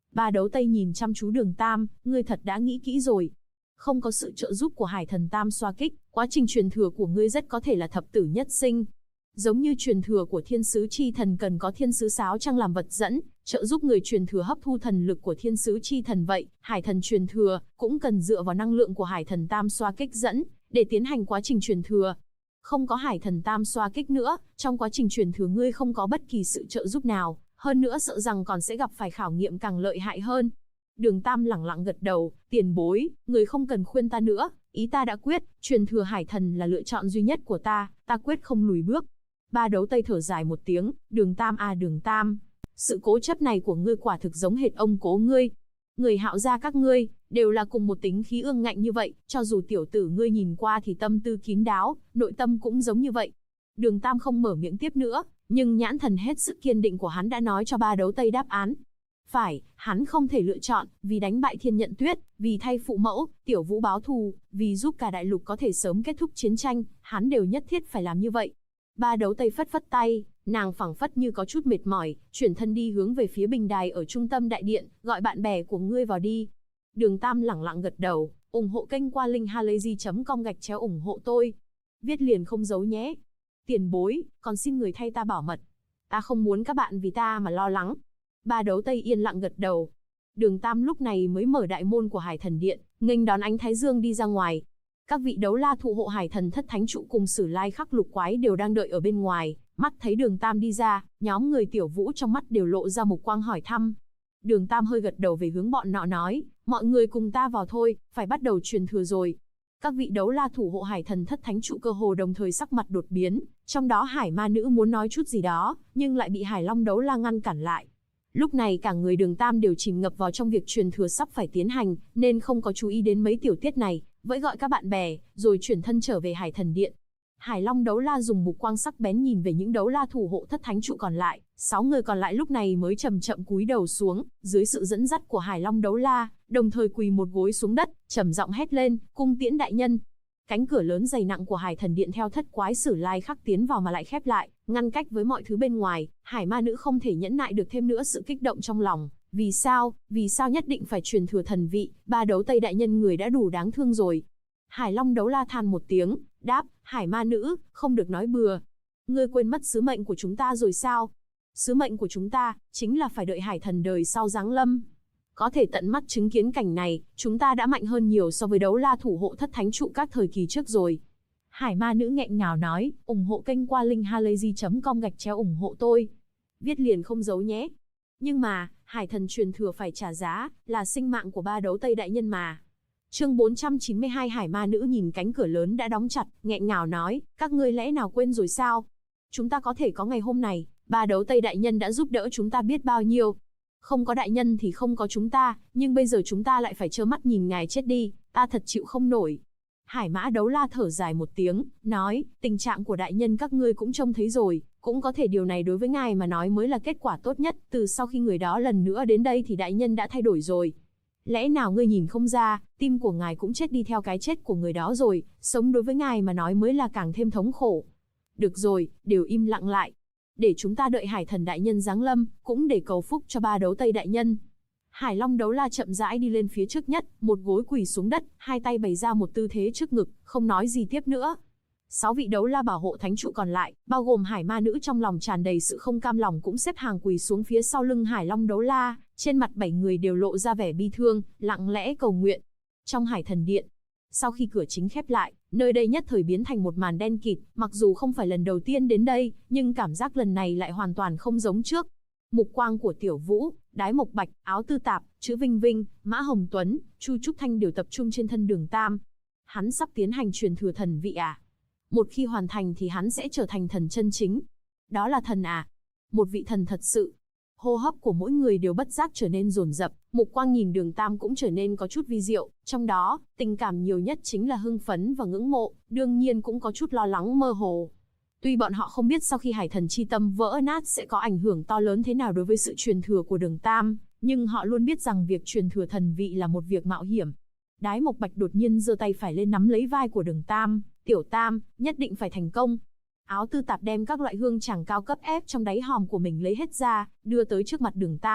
Ba Đấu Tây nhìn chăm chú Đường Tam, ngươi thật đã nghĩ kỹ rồi. Không có sự trợ giúp của Hải Thần Tam xoa kích, quá trình truyền thừa của ngươi rất có thể là thập tử nhất sinh. Giống như truyền thừa của thiên sứ chi thần cần có thiên sứ sáo trăng làm vật dẫn, trợ giúp người truyền thừa hấp thu thần lực của thiên sứ chi thần vậy, hải thần truyền thừa cũng cần dựa vào năng lượng của Hải Thần Tam xoa kích dẫn để tiến hành quá trình truyền thừa. Không có Hải Thần Tam xoa kích nữa, trong quá trình truyền thừa ngươi không có bất kỳ sự trợ giúp nào, hơn nữa sợ rằng còn sẽ gặp phải khảo nghiệm càng lợi hại hơn. Đường Tam lẳng lặng gật đầu, tiền bối, người không cần khuyên ta nữa, ý ta đã quyết, truyền thừa hải thần là lựa chọn duy nhất của ta quyết không lùi bước. Ba Đấu Tây thở dài một tiếng, Đường Tam à Đường Tam, sự cố chấp này của ngươi quả thực giống hệt ông cố ngươi. Người Hạo gia các ngươi, đều là cùng một tính khí ương ngạnh như vậy, cho dù tiểu tử ngươi nhìn qua thì tâm tư kín đáo, nội tâm cũng giống như vậy. Đường Tam không mở miệng tiếp nữa, nhưng nhãn thần hết sức kiên định của hắn đã nói cho Ba Đấu Tây đáp án. Phải, hắn không thể lựa chọn, vì đánh bại Thiên Nhận Tuyết, vì thay phụ mẫu, Tiểu Vũ báo thù, vì giúp cả đại lục có thể sớm kết thúc chiến tranh, hắn đều nhất thiết phải làm như vậy. Ba Đấu Tây phất phất tay, nàng phảng phất như có chút mệt mỏi, chuyển thân đi hướng về phía bình đài ở trung tâm đại điện, gọi bạn bè của ngươi vào đi. Đường Tam lẳng lặng gật đầu, ủng hộ kênh qua linkhalazy.com ủng hộ tôi. Viết liền không giấu nhé. Tiền bối, còn xin người thay ta bảo mật. Ta không muốn các bạn vì ta mà lo lắng. Ba Đấu Tây yên lặng gật đầu. Đường Tam lúc này mới mở đại môn của Hải Thần Điện, nghênh đón ánh Thái Dương đi ra ngoài. Các vị đấu la thụ hộ Hải Thần Thất Thánh Trụ cùng Sử Lai Khắc Lục Quái đều đang đợi ở bên ngoài, mắt thấy Đường Tam đi ra, nhóm người Tiểu Vũ trong mắt đều lộ ra một quang hỏi thăm. Đường Tam hơi gật đầu về hướng bọn nọ nói, mọi người cùng ta vào thôi, phải bắt đầu truyền thừa rồi. Các vị đấu la thủ hộ Hải Thần Thất Thánh Trụ cơ hồ đồng thời sắc mặt đột biến, trong đó Hải Ma Nữ muốn nói chút gì đó, nhưng lại bị Hải Long đấu la ngăn cản lại. Lúc này cả người Đường Tam đều chìm ngập vào trong việc truyền thừa sắp phải tiến hành, nên không có chú ý đến mấy tiểu tiết này, vẫy gọi các bạn bè, rồi chuyển thân trở về Hải Thần Điện. Hải Long đấu la dùng mục quang sắc bén nhìn về những đấu la thủ hộ Thất Thánh Trụ còn lại, 6 người còn lại lúc này mới chậm chậm cúi đầu xuống, dưới sự dẫn dắt của Hải Long đấu la, đồng thời quỳ một gối xuống đất, trầm giọng hét lên, cung tiễn đại nhân. Cánh cửa lớn dày nặng của Hải Thần Điện theo Thất Quái Sử Lai Khắc tiến vào mà lại khép lại, ngăn cách với mọi thứ bên ngoài. Hải Ma Nữ không thể nhẫn nại được thêm nữa sự kích động trong lòng. Vì sao nhất định phải truyền thừa thần vị? Ba Đấu Tây đại nhân người đã đủ đáng thương rồi. Hải Long đấu la than một tiếng, đáp, Hải Ma Nữ, không được nói bừa. Ngươi quên mất sứ mệnh của chúng ta rồi sao? Sứ mệnh của chúng ta chính là phải đợi Hải Thần đời sau giáng lâm. Có thể tận mắt chứng kiến cảnh này, chúng ta đã mạnh hơn nhiều so với đấu la thủ hộ Thất Thánh Trụ các thời kỳ trước rồi. Hải Ma Nữ nghẹn ngào nói, ủng hộ kênh qua linkhalazy.com ủng hộ tôi. Viết liền không giấu nhé. Nhưng mà, Hải Thần truyền thừa phải trả giá, là sinh mạng của Ba Đấu Tây đại nhân mà. Chương 492 Hải Ma Nữ nhìn cánh cửa lớn đã đóng chặt, nghẹn ngào nói, các ngươi lẽ nào quên rồi sao? Chúng ta có thể có ngày hôm này, Ba Đấu Tây đại nhân đã giúp đỡ chúng ta biết bao nhiêu. Không có đại nhân thì không có chúng ta, nhưng bây giờ chúng ta lại phải trơ mắt nhìn ngài chết đi, ta thật chịu không nổi. Hải Mã đấu la thở dài một tiếng, nói, tình trạng của đại nhân các ngươi cũng trông thấy rồi, cũng có thể điều này đối với ngài mà nói mới là kết quả tốt nhất, từ sau khi người đó lần nữa đến đây thì đại nhân đã thay đổi rồi. Lẽ nào ngươi nhìn không ra, tim của ngài cũng chết đi theo cái chết của người đó rồi, sống đối với ngài mà nói mới là càng thêm thống khổ. Được rồi, đều im lặng lại. Để chúng ta đợi Hải Thần đại nhân giáng lâm, cũng để cầu phúc cho Ba Đấu Tây đại nhân. Hải Long đấu la chậm rãi đi lên phía trước nhất, một gối quỳ xuống đất, hai tay bày ra một tư thế trước ngực, không nói gì tiếp nữa. 6 vị đấu la bảo hộ thánh trụ còn lại, bao gồm Hải Ma Nữ trong lòng tràn đầy sự không cam lòng cũng xếp hàng quỳ xuống phía sau lưng Hải Long đấu la, trên mặt 7 người đều lộ ra vẻ bi thương, lặng lẽ cầu nguyện. Trong Hải Thần Điện, sau khi cửa chính khép lại, nơi đây nhất thời biến thành một màn đen kịt, mặc dù không phải lần đầu tiên đến đây, nhưng cảm giác lần này lại hoàn toàn không giống trước. Mục quang của Tiểu Vũ, Đái Mộc Bạch, Áo Tư Tạp, Chữ Vinh Vinh, Mã Hồng Tuấn, Chu Trúc Thanh đều tập trung trên thân Đường Tam. Hắn sắp tiến hành truyền thừa thần vị à? Một khi hoàn thành thì hắn sẽ trở thành thần chân chính. Đó là thần à? Một vị thần thật sự. Hô hấp của mỗi người đều bất giác trở nên dồn dập, mục quang nhìn Đường Tam cũng trở nên có chút vi diệu, trong đó, tình cảm nhiều nhất chính là hưng phấn và ngưỡng mộ, đương nhiên cũng có chút lo lắng mơ hồ. Tuy bọn họ không biết sau khi Hải Thần chi tâm vỡ nát sẽ có ảnh hưởng to lớn thế nào đối với sự truyền thừa của Đường Tam, nhưng họ luôn biết rằng việc truyền thừa thần vị là một việc mạo hiểm. Đái Mộc Bạch đột nhiên giơ tay phải lên nắm lấy vai của Đường Tam, "Tiểu Tam, nhất định phải thành công." Áo Tư Tạp đem các loại hương tràng cao cấp ép trong đáy hòm của mình lấy hết ra, đưa tới trước mặt Đường Tam,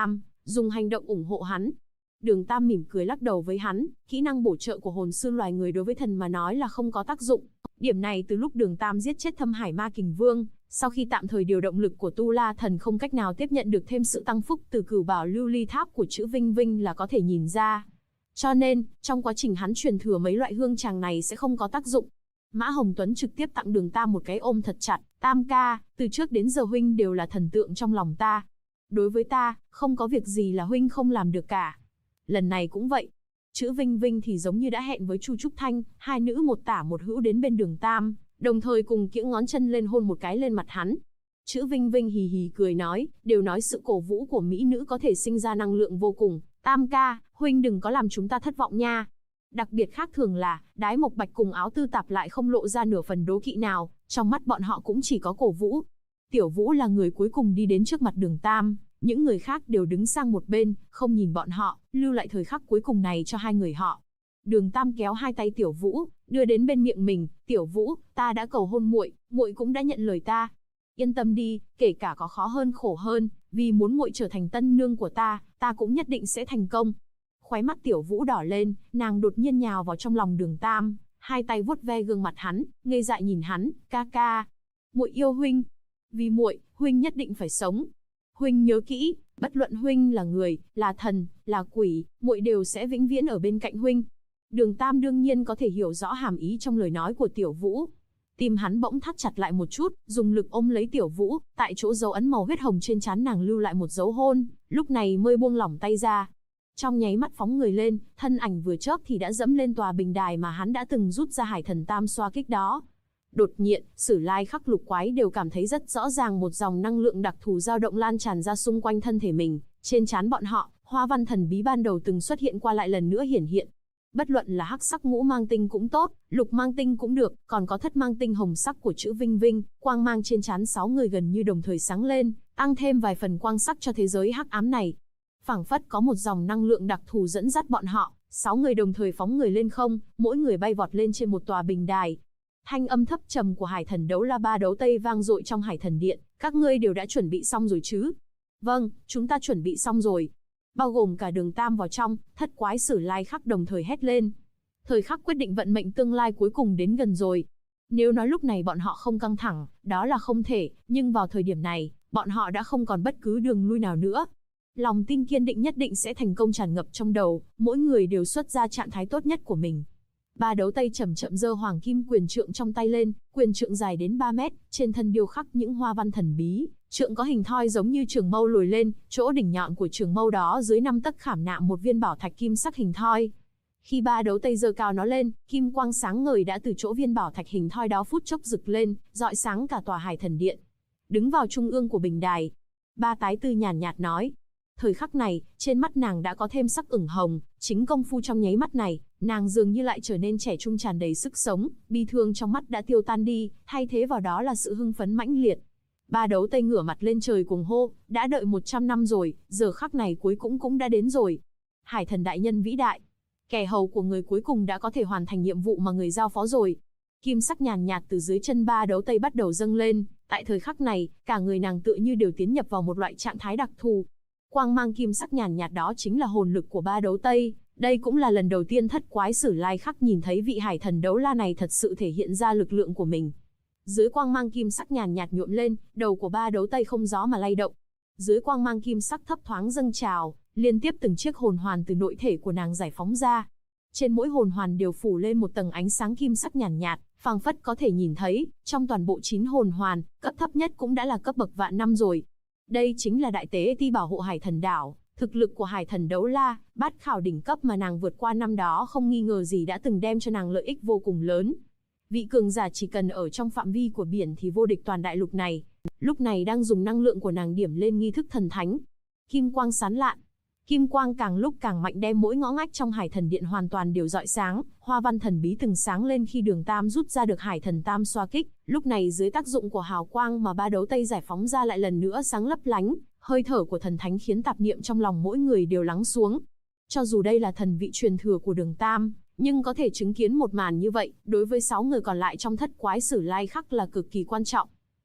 dùng hành động ủng hộ hắn. Đường Tam mỉm cười lắc đầu với hắn, kỹ năng bổ trợ của hồn sư loài người đối với thần mà nói là không có tác dụng. Điểm này từ lúc Đường Tam giết chết Thâm Hải Ma Kình Vương, sau khi tạm thời điều động lực của Tu La Thần không cách nào tiếp nhận được thêm sự tăng phúc từ Cửu Bảo Lưu Ly Tháp của chữ Vinh Vinh là có thể nhìn ra. Cho nên, trong quá trình hắn truyền thừa mấy loại hương tràng này sẽ không có tác dụng. Mã Hồng Tuấn trực tiếp tặng Đường Tam một cái ôm thật chặt, Tam ca, từ trước đến giờ huynh đều là thần tượng trong lòng ta. Đối với ta, không có việc gì là huynh không làm được cả. Lần này cũng vậy. Chữ Vinh Vinh thì giống như đã hẹn với Chu Trúc Thanh, hai nữ một tả một hữu đến bên Đường Tam, đồng thời cùng kiễng ngón chân lên hôn một cái lên mặt hắn. Chữ Vinh Vinh hì hì cười nói, đều nói sự cổ vũ của mỹ nữ có thể sinh ra năng lượng vô cùng. Tam ca, huynh đừng có làm chúng ta thất vọng nha. Đặc biệt khác thường là, Đái Mộc Bạch cùng Áo Tư Tạp lại không lộ ra nửa phần đố kỵ nào, trong mắt bọn họ cũng chỉ có cổ vũ. Tiểu Vũ là người cuối cùng đi đến trước mặt Đường Tam, những người khác đều đứng sang một bên, không nhìn bọn họ, lưu lại thời khắc cuối cùng này cho hai người họ. Đường Tam kéo hai tay Tiểu Vũ, đưa đến bên miệng mình, "Tiểu Vũ, ta đã cầu hôn muội, muội cũng đã nhận lời ta. Yên tâm đi, kể cả có khó hơn khổ hơn, vì muốn muội trở thành tân nương của ta cũng nhất định sẽ thành công." Khóe mắt Tiểu Vũ đỏ lên, nàng đột nhiên nhào vào trong lòng Đường Tam, hai tay vuốt ve gương mặt hắn, ngây dại nhìn hắn, "Ca ca, muội yêu huynh. Vì muội, huynh nhất định phải sống. Huynh nhớ kỹ, bất luận huynh là người, là thần, là quỷ, muội đều sẽ vĩnh viễn ở bên cạnh huynh." Đường Tam đương nhiên có thể hiểu rõ hàm ý trong lời nói của Tiểu Vũ. Tim hắn bỗng thắt chặt lại một chút, dùng lực ôm lấy Tiểu Vũ, tại chỗ dấu ấn màu huyết hồng trên trán nàng lưu lại một dấu hôn, lúc này mới buông lỏng tay ra. Trong nháy mắt phóng người lên, thân ảnh vừa chớp thì đã dẫm lên tòa bình đài mà hắn đã từng rút ra Hải Thần Tam xoa kích đó. Đột nhiên, Sử Lai Khắc Lục Quái đều cảm thấy rất rõ ràng một dòng năng lượng đặc thù dao động lan tràn ra xung quanh thân thể mình, trên trán bọn họ, hoa văn thần bí ban đầu từng xuất hiện qua lại lần nữa hiển hiện. Bất luận là hắc sắc ngũ mang tinh cũng tốt, lục mang tinh cũng được, còn có thất mang tinh hồng sắc của chữ Vinh Vinh, quang mang trên trán 6 người gần như đồng thời sáng lên, tăng thêm vài phần quang sắc cho thế giới hắc ám này. Phảng phất có một dòng năng lượng đặc thù dẫn dắt bọn họ, 6 người đồng thời phóng người lên không, mỗi người bay vọt lên trên một tòa bình đài. Thanh âm thấp trầm của Hải Thần Đấu La Ba Đấu Tây vang dội trong Hải Thần Điện, "Các ngươi đều đã chuẩn bị xong rồi chứ?" "Vâng, chúng ta chuẩn bị xong rồi." Bao gồm cả Đường Tam vào trong, thất quái Sử Lai Khắc đồng thời hét lên. Thời khắc quyết định vận mệnh tương lai cuối cùng đến gần rồi. Nếu nói lúc này bọn họ không căng thẳng, đó là không thể, nhưng vào thời điểm này, bọn họ đã không còn bất cứ đường lui nào nữa. Lòng tin kiên định nhất định sẽ thành công tràn ngập trong đầu, mỗi người đều xuất ra trạng thái tốt nhất của mình. Ba Đấu Tây chậm chậm giơ hoàng kim quyền trượng trong tay lên, quyền trượng dài đến 3 mét, trên thân điêu khắc những hoa văn thần bí, trượng có hình thoi giống như trường mâu lồi lên, chỗ đỉnh nhọn của trường mâu đó dưới 5 tấc khảm nạm một viên bảo thạch kim sắc hình thoi. Khi Ba Đấu Tây giơ cao nó lên, kim quang sáng ngời đã từ chỗ viên bảo thạch hình thoi đó phút chốc rực lên, rọi sáng cả tòa Hải Thần Điện. Đứng vào trung ương của bình đài, Ba Tái Tư nhàn nhạt nói. Thời khắc này, trên mắt nàng đã có thêm sắc ửng hồng, chính công phu trong nháy mắt này, nàng dường như lại trở nên trẻ trung tràn đầy sức sống, bi thương trong mắt đã tiêu tan đi, thay thế vào đó là sự hưng phấn mãnh liệt. Ba Đấu Tây ngửa mặt lên trời cùng hô, đã đợi 100 năm rồi, giờ khắc này cuối cũng đã đến rồi. Hải Thần đại nhân vĩ đại, kẻ hầu của người cuối cùng đã có thể hoàn thành nhiệm vụ mà người giao phó rồi. Kim sắc nhàn nhạt từ dưới chân Ba Đấu Tây bắt đầu dâng lên, tại thời khắc này, cả người nàng tựa như đều tiến nhập vào một loại trạng thái đặc thù. Quang mang kim sắc nhàn nhạt đó chính là hồn lực của Ba Đấu Tây, đây cũng là lần đầu tiên thất quái Sử Lai Khắc nhìn thấy vị Hải Thần Đấu La này thật sự thể hiện ra lực lượng của mình. Dưới quang mang kim sắc nhàn nhạt nhuộm lên, đầu của Ba Đấu Tây không gió mà lay động. Dưới quang mang kim sắc thấp thoáng dâng trào, liên tiếp từng chiếc hồn hoàn từ nội thể của nàng giải phóng ra. Trên mỗi hồn hoàn đều phủ lên một tầng ánh sáng kim sắc nhàn nhạt, phảng phất có thể nhìn thấy, trong toàn bộ 9 hồn hoàn, cấp thấp nhất cũng đã là cấp bậc vạn năm rồi. Đây chính là đại tế ti bảo hộ Hải Thần đảo, thực lực của Hải Thần Đấu La, bát khảo đỉnh cấp mà nàng vượt qua năm đó không nghi ngờ gì đã từng đem cho nàng lợi ích vô cùng lớn. Vị cường giả chỉ cần ở trong phạm vi của biển thì vô địch toàn đại lục này. Lúc này đang dùng năng lượng của nàng điểm lên nghi thức thần thánh. Kim quang sán lạn. Kim quang càng lúc càng mạnh đem mỗi ngõ ngách trong Hải Thần Điện hoàn toàn đều rọi sáng, hoa văn thần bí từng sáng lên khi Đường Tam rút ra được Hải Thần Tam xoa kích, lúc này dưới tác dụng của hào quang mà Ba Đấu Tây giải phóng ra lại lần nữa sáng lấp lánh, hơi thở của thần thánh khiến tạp niệm trong lòng mỗi người đều lắng xuống. Cho dù đây là thần vị truyền thừa của Đường Tam, nhưng có thể chứng kiến một màn như vậy, đối với 6 người còn lại trong thất quái Sử Lai Khắc là cực kỳ quan trọng.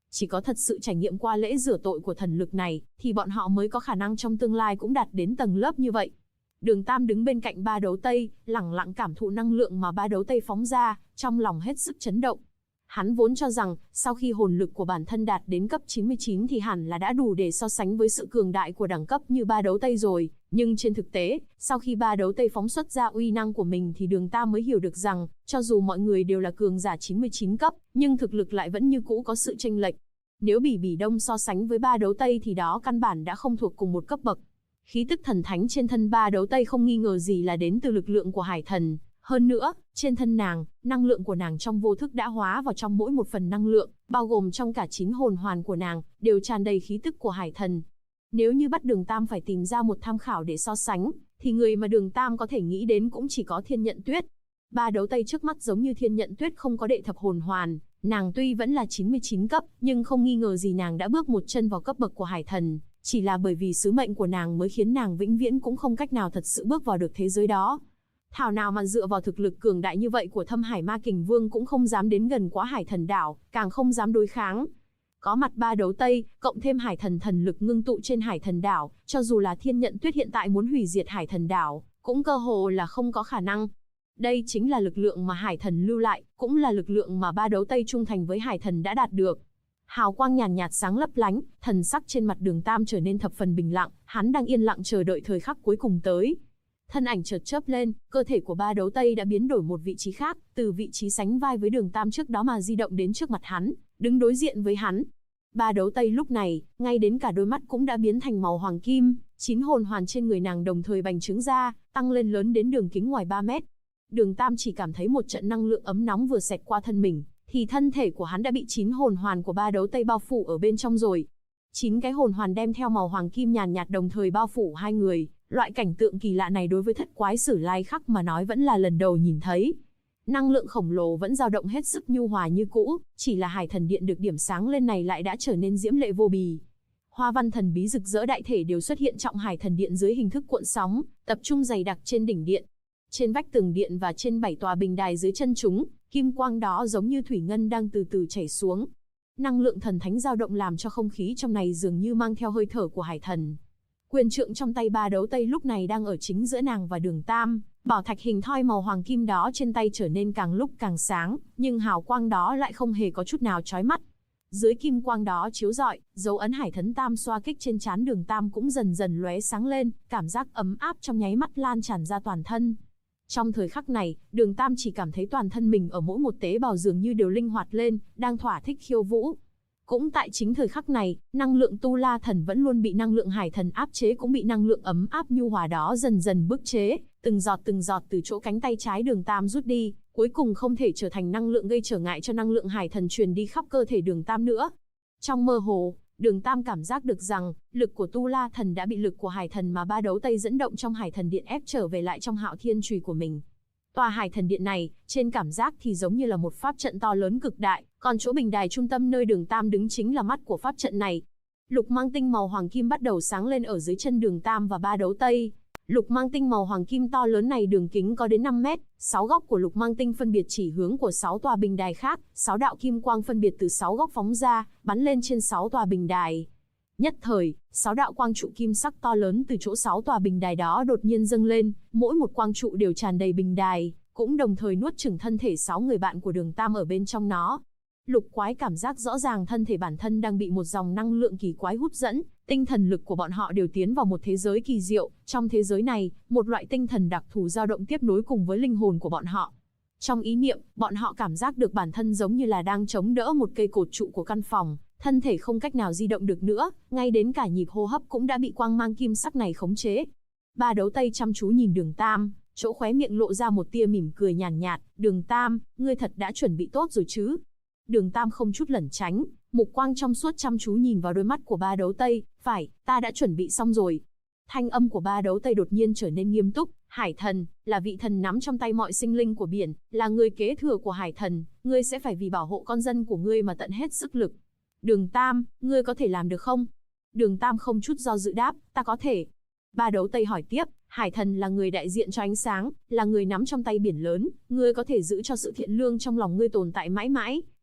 Chỉ có thật sự trải nghiệm qua lễ rửa tội của thần lực này, thì bọn họ mới có khả năng trong tương lai cũng đạt đến tầng lớp như vậy. Đường Tam đứng bên cạnh Ba Đấu Tây, lẳng lặng cảm thụ năng lượng mà Ba Đấu Tây phóng ra, trong lòng hết sức chấn động. Hắn vốn cho rằng, sau khi hồn lực của bản thân đạt đến cấp 99 thì hẳn là đã đủ để so sánh với sự cường đại của đẳng cấp như Ba Đấu Tây rồi. Nhưng trên thực tế, sau khi Ba Đấu Tây phóng xuất ra uy năng của mình thì Đường Tam mới hiểu được rằng, cho dù mọi người đều là cường giả 99 cấp, nhưng thực lực lại vẫn như cũ có sự chênh lệch. Nếu Bỉ Bỉ Đông so sánh với Ba Đấu Tây thì đó căn bản đã không thuộc cùng một cấp bậc. Khí tức thần thánh trên thân Ba Đấu Tây không nghi ngờ gì là đến từ lực lượng của hải thần. Hơn nữa, trên thân nàng, năng lượng của nàng trong vô thức đã hóa vào trong mỗi một phần năng lượng, bao gồm trong cả 9 hồn hoàn của nàng, đều tràn đầy khí tức của hải thần. Nếu như bắt Đường Tam phải tìm ra một tham khảo để so sánh, thì người mà Đường Tam có thể nghĩ đến cũng chỉ có Thiên Nhận Tuyết. Ba Đấu Tây trước mắt giống như Thiên Nhận Tuyết không có đệ thập hồn hoàn, nàng tuy vẫn là 99 cấp, nhưng không nghi ngờ gì nàng đã bước một chân vào cấp bậc của hải thần, chỉ là bởi vì sứ mệnh của nàng mới khiến nàng vĩnh viễn cũng không cách nào thật sự bước vào được thế giới đó. Thảo nào mà dựa vào thực lực cường đại như vậy của Thâm Hải Ma Kình Vương cũng không dám đến gần quá Hải Thần Đảo, càng không dám đối kháng. Có mặt Ba Đấu Tây, cộng thêm Hải Thần thần lực ngưng tụ trên Hải Thần Đảo, cho dù là Thiên Nhận Tuyết hiện tại muốn hủy diệt Hải Thần Đảo, cũng cơ hồ là không có khả năng. Đây chính là lực lượng mà Hải Thần lưu lại, cũng là lực lượng mà Ba Đấu Tây trung thành với Hải Thần đã đạt được. Hào quang nhàn nhạt sáng lấp lánh, thần sắc trên mặt Đường Tam trở nên thập phần bình lặng, hắn đang yên lặng chờ đợi thời khắc cuối cùng tới. Thân ảnh chợt chớp lên, cơ thể của Ba Đấu Tây đã biến đổi một vị trí khác, từ vị trí sánh vai với Đường Tam trước đó mà di động đến trước mặt hắn, đứng đối diện với hắn. Ba Đấu Tây lúc này, ngay đến cả đôi mắt cũng đã biến thành màu hoàng kim, 9 hồn hoàn trên người nàng đồng thời bành trướng ra, tăng lên lớn đến đường kính ngoài 3 mét. Đường Tam chỉ cảm thấy một trận năng lượng ấm nóng vừa xẹt qua thân mình, thì thân thể của hắn đã bị 9 hồn hoàn của Ba Đấu Tây bao phủ ở bên trong rồi. 9 cái hồn hoàn đem theo màu hoàng kim nhàn nhạt đồng thời bao phủ hai người. Loại cảnh tượng kỳ lạ này đối với Thất Quái Sử Lai Khắc mà nói vẫn là lần đầu nhìn thấy. Năng lượng khổng lồ vẫn dao động hết sức nhu hòa như cũ, chỉ là Hải Thần Điện được điểm sáng lên này lại đã trở nên diễm lệ vô bì. Hoa văn thần bí rực rỡ đại thể đều xuất hiện trong Hải Thần Điện dưới hình thức cuộn sóng, tập trung dày đặc trên đỉnh điện. Trên vách tường điện và trên 7 tòa bình đài dưới chân chúng, kim quang đó giống như thủy ngân đang từ từ chảy xuống. Năng lượng thần thánh dao động làm cho không khí trong này dường như mang theo hơi thở của hải thần. Quyền trượng trong tay Ba Đấu Tây lúc này đang ở chính giữa nàng và Đường Tam, bảo thạch hình thoi màu hoàng kim đó trên tay trở nên càng lúc càng sáng, nhưng hào quang đó lại không hề có chút nào chói mắt. Dưới kim quang đó chiếu rọi, dấu ấn Hải Thấn Tam xoa kích trên trán Đường Tam cũng dần dần lóe sáng lên, cảm giác ấm áp trong nháy mắt lan tràn ra toàn thân. Trong thời khắc này, Đường Tam chỉ cảm thấy toàn thân mình ở mỗi một tế bào dường như đều linh hoạt lên, đang thỏa thích khiêu vũ. Cũng tại chính thời khắc này, năng lượng Tu La Thần vẫn luôn bị năng lượng Hải Thần áp chế cũng bị năng lượng ấm áp nhu hòa đó dần dần bức chế, từng giọt từ chỗ cánh tay trái Đường Tam rút đi, cuối cùng không thể trở thành năng lượng gây trở ngại cho năng lượng Hải Thần truyền đi khắp cơ thể Đường Tam nữa. Trong mơ hồ, Đường Tam cảm giác được rằng, lực của Tu La Thần đã bị lực của Hải Thần mà Ba Đấu Tây dẫn động trong Hải Thần Điện ép trở về lại trong Hạo Thiên Chùy của mình. Tòa Hải Thần Điện này, trên cảm giác thì giống như là một pháp trận to lớn cực đại, còn chỗ bình đài trung tâm nơi Đường Tam đứng chính là mắt của pháp trận này. Lục mang tinh màu hoàng kim bắt đầu sáng lên ở dưới chân Đường Tam và Ba Đấu Tây. Lục mang tinh màu hoàng kim to lớn này đường kính có đến 5 mét, 6 góc của lục mang tinh phân biệt chỉ hướng của 6 tòa bình đài khác, 6 đạo kim quang phân biệt từ 6 góc phóng ra, bắn lên trên 6 tòa bình đài. Nhất thời, 6 đạo quang trụ kim sắc to lớn từ chỗ 6 tòa bình đài đó đột nhiên dâng lên, mỗi một quang trụ đều tràn đầy bình đài, cũng đồng thời nuốt chửng thân thể 6 người bạn của Đường Tam ở bên trong nó. Lục Quái cảm giác rõ ràng thân thể bản thân đang bị một dòng năng lượng kỳ quái hút dẫn, tinh thần lực của bọn họ đều tiến vào một thế giới kỳ diệu, trong thế giới này, một loại tinh thần đặc thù dao động tiếp nối cùng với linh hồn của bọn họ. Trong ý niệm, bọn họ cảm giác được bản thân giống như là đang chống đỡ một cây cột trụ của căn phòng, thân thể không cách nào di động được nữa, ngay đến cả nhịp hô hấp cũng đã bị quang mang kim sắc này khống chế. Ba Đấu Tây chăm chú nhìn Đường Tam, chỗ khóe miệng lộ ra một tia mỉm cười nhàn nhạt, "Đường Tam, ngươi thật đã chuẩn bị tốt rồi chứ?" Đường Tam không chút lẩn tránh, mục quang trong suốt chăm chú nhìn vào đôi mắt của Ba Đấu Tây, "Phải, ta đã chuẩn bị xong rồi." Thanh âm của Ba Đấu Tây đột nhiên trở nên nghiêm túc, "Hải Thần, là vị thần nắm trong tay mọi sinh linh của biển, là người kế thừa của Hải Thần, ngươi sẽ phải vì bảo hộ con dân của ngươi mà tận hết sức lực. Đường Tam, ngươi có thể làm được không?" Đường Tam không chút do dự đáp, "Ta có thể." Ba Đấu Tây hỏi tiếp, "Hải Thần là người đại diện cho ánh sáng, là người nắm trong tay biển lớn, ngươi có thể giữ cho sự thiện lương trong lòng ngươi tồn tại mãi mãi,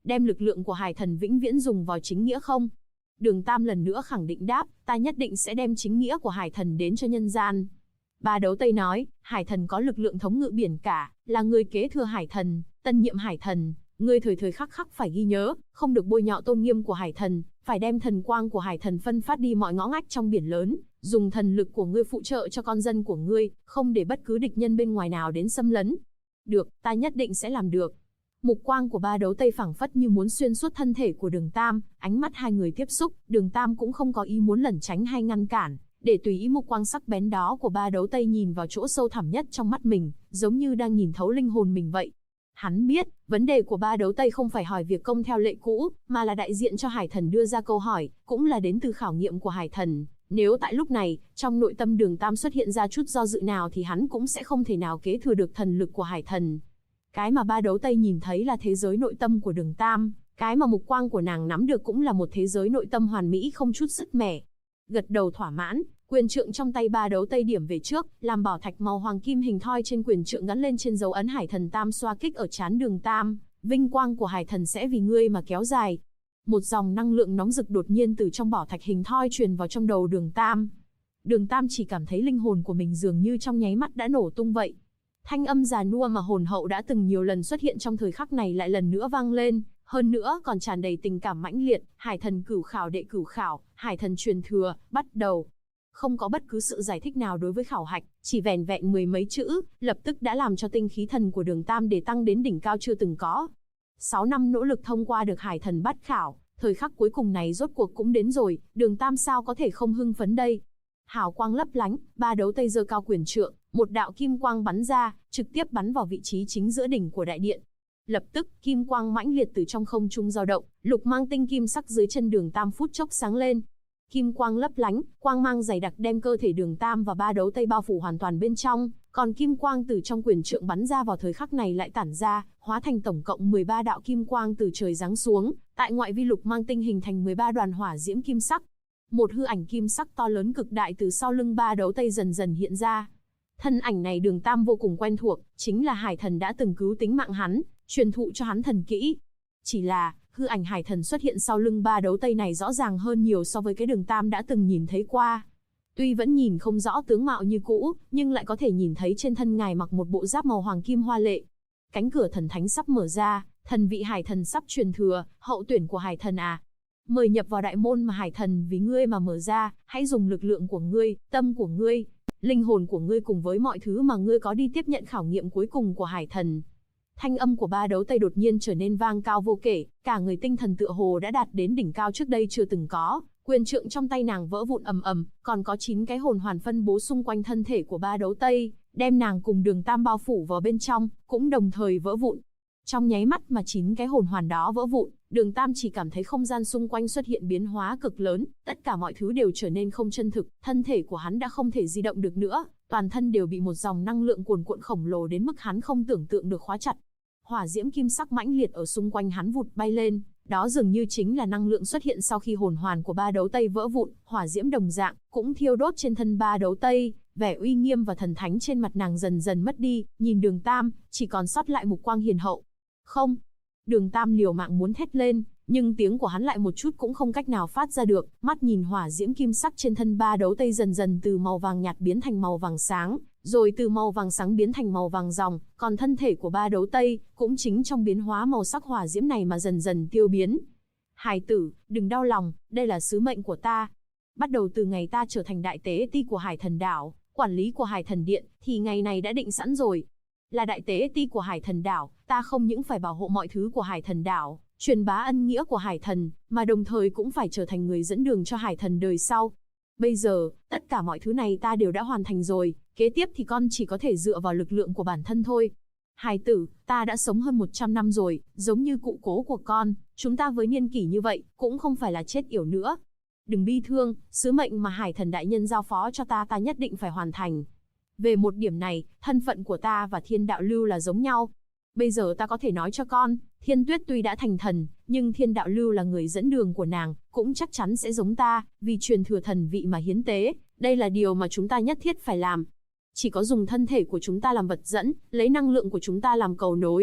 đem lực lượng của Hải Thần vĩnh viễn dùng vào chính nghĩa không? Đường Tam lần nữa khẳng định đáp, ta nhất định sẽ đem chính nghĩa của Hải Thần đến cho nhân gian. Ba Đấu Tây nói, Hải Thần có lực lượng thống ngự biển cả, là người kế thừa Hải Thần, tân nhiệm Hải Thần, ngươi thời thời khắc khắc phải ghi nhớ, không được bôi nhọ tôn nghiêm của Hải Thần, phải đem thần quang của Hải Thần phân phát đi mọi ngõ ngách trong biển lớn, dùng thần lực của ngươi phụ trợ cho con dân của ngươi, không để bất cứ địch nhân bên ngoài nào đến xâm lấn. Được, ta nhất định sẽ làm được. Mục quang của Ba Đấu Tây phảng phất như muốn xuyên suốt thân thể của Đường Tam, ánh mắt hai người tiếp xúc, Đường Tam cũng không có ý muốn lẩn tránh hay ngăn cản, để tùy ý mục quang sắc bén đó của Ba Đấu Tây nhìn vào chỗ sâu thẳm nhất trong mắt mình, giống như đang nhìn thấu linh hồn mình vậy. Hắn biết, vấn đề của Ba Đấu Tây không phải hỏi việc công theo lệ cũ, mà là đại diện cho Hải Thần đưa ra câu hỏi, cũng là đến từ khảo nghiệm của Hải Thần. Nếu tại lúc này, trong nội tâm Đường Tam xuất hiện ra chút do dự nào thì hắn cũng sẽ không thể nào kế thừa được thần lực của Hải Thần. Cái mà Ba Đấu Tây nhìn thấy là thế giới nội tâm của Đường Tam, cái mà mục quang của nàng nắm được cũng là một thế giới nội tâm hoàn mỹ không chút sứt mẻ. Gật đầu thỏa mãn, quyền trượng trong tay Ba Đấu Tây điểm về trước, làm bảo thạch màu hoàng kim hình thoi trên quyền trượng gắn lên trên dấu ấn Hải Thần Tam xoa kích ở trán Đường Tam, vinh quang của Hải Thần sẽ vì ngươi mà kéo dài. Một dòng năng lượng nóng rực đột nhiên từ trong bảo thạch hình thoi truyền vào trong đầu Đường Tam. Đường Tam chỉ cảm thấy linh hồn của mình dường như trong nháy mắt đã nổ tung vậy. Thanh âm già nua mà hồn hậu đã từng nhiều lần xuất hiện trong thời khắc này lại lần nữa vang lên, hơn nữa còn tràn đầy tình cảm mãnh liệt, Hải Thần cửu khảo đệ cửu khảo, Hải Thần truyền thừa, bắt đầu. Không có bất cứ sự giải thích nào đối với khảo hạch, chỉ vẻn vẹn mười mấy chữ, lập tức đã làm cho tinh khí thần của Đường Tam để tăng đến đỉnh cao chưa từng có. 6 năm nỗ lực thông qua được Hải Thần bắt khảo, thời khắc cuối cùng này rốt cuộc cũng đến rồi, Đường Tam sao có thể không hưng phấn đây. Hào quang lấp lánh, Ba Đấu Tây giơ cao quyền trượng, một đạo kim quang bắn ra, trực tiếp bắn vào vị trí chính giữa đỉnh của đại điện. Lập tức, kim quang mãnh liệt từ trong không trung dao động, lục mang tinh kim sắc dưới chân Đường Tam phút chốc sáng lên. Kim quang lấp lánh, quang mang dày đặc đem cơ thể Đường Tam và Ba Đấu Tây bao phủ hoàn toàn bên trong, còn kim quang từ trong quyền trượng bắn ra vào thời khắc này lại tản ra, hóa thành tổng cộng 13 đạo kim quang từ trời giáng xuống, tại ngoại vi lục mang tinh hình thành 13 đoàn hỏa diễm kim sắc. Một hư ảnh kim sắc to lớn cực đại từ sau lưng Ba Đấu Tây dần dần hiện ra. Thân ảnh này Đường Tam vô cùng quen thuộc, chính là Hải Thần đã từng cứu tính mạng hắn, truyền thụ cho hắn thần kỹ. Chỉ là, hư ảnh Hải Thần xuất hiện sau lưng Ba Đấu Tây này rõ ràng hơn nhiều so với cái Đường Tam đã từng nhìn thấy qua. Tuy vẫn nhìn không rõ tướng mạo như cũ, nhưng lại có thể nhìn thấy trên thân ngài mặc một bộ giáp màu hoàng kim hoa lệ. Cánh cửa thần thánh sắp mở ra, thần vị Hải Thần sắp truyền thừa, hậu tuyển của Hải Thần à. Mời nhập vào đại môn mà Hải Thần vì ngươi mà mở ra, hãy dùng lực lượng của ngươi, tâm của ngươi, linh hồn của ngươi cùng với mọi thứ mà ngươi có đi tiếp nhận khảo nghiệm cuối cùng của Hải Thần. Thanh âm của Ba Đấu Tây đột nhiên trở nên vang cao vô kể, cả người tinh thần tựa hồ đã đạt đến đỉnh cao trước đây chưa từng có, quyền trượng trong tay nàng vỡ vụn ầm ầm, còn có 9 cái hồn hoàn phân bố xung quanh thân thể của Ba Đấu Tây, đem nàng cùng Đường Tam bao phủ vào bên trong, cũng đồng thời vỡ vụn. Trong nháy mắt mà 9 cái hồn hoàn đó vỡ vụn, Đường Tam chỉ cảm thấy không gian xung quanh xuất hiện biến hóa cực lớn, tất cả mọi thứ đều trở nên không chân thực, thân thể của hắn đã không thể di động được nữa, toàn thân đều bị một dòng năng lượng cuồn cuộn khổng lồ đến mức hắn không tưởng tượng được khóa chặt. Hỏa diễm kim sắc mãnh liệt ở xung quanh hắn vụt bay lên, đó dường như chính là năng lượng xuất hiện sau khi hồn hoàn của Ba Đấu Tây vỡ vụn, hỏa diễm đồng dạng cũng thiêu đốt trên thân Ba Đấu Tây, vẻ uy nghiêm và thần thánh trên mặt nàng dần dần mất đi, nhìn Đường Tam, chỉ còn sót lại mục quang hiền hậu. Không! Đường Tam liều mạng muốn thét lên, nhưng tiếng của hắn lại một chút cũng không cách nào phát ra được, mắt nhìn hỏa diễm kim sắc trên thân Ba Đấu Tây dần dần từ màu vàng nhạt biến thành màu vàng sáng, rồi từ màu vàng sáng biến thành màu vàng ròng, còn thân thể của Ba Đấu Tây cũng chính trong biến hóa màu sắc hỏa diễm này mà dần dần tiêu biến. Hài tử, đừng đau lòng, đây là sứ mệnh của ta. Bắt đầu từ ngày ta trở thành đại tế ti của Hải Thần Đảo, quản lý của Hải Thần Điện, thì ngày này đã định sẵn rồi. Là đại tế ti của Hải Thần Đảo, ta không những phải bảo hộ mọi thứ của Hải Thần Đảo, truyền bá ân nghĩa của Hải Thần, mà đồng thời cũng phải trở thành người dẫn đường cho Hải Thần đời sau. Bây giờ, tất cả mọi thứ này ta đều đã hoàn thành rồi, kế tiếp thì con chỉ có thể dựa vào lực lượng của bản thân thôi. Hài tử, ta đã sống hơn 100 năm rồi, giống như cụ cố của con, chúng ta với niên kỷ như vậy, cũng không phải là chết yểu nữa. Đừng bi thương, sứ mệnh mà Hải Thần đại nhân giao phó cho ta nhất định phải hoàn thành. Về một điểm này, thân phận của ta và Thiên Đạo Lưu là giống nhau. Bây giờ ta có thể nói cho con, Thiên Tuyết tuy đã thành thần, nhưng Thiên Đạo Lưu là người dẫn đường của nàng, cũng chắc chắn sẽ giống ta, vì truyền thừa thần vị mà hiến tế, đây là điều mà chúng ta nhất thiết phải làm. Chỉ có dùng thân thể của chúng ta làm vật dẫn, lấy năng lượng của chúng ta làm cầu nối,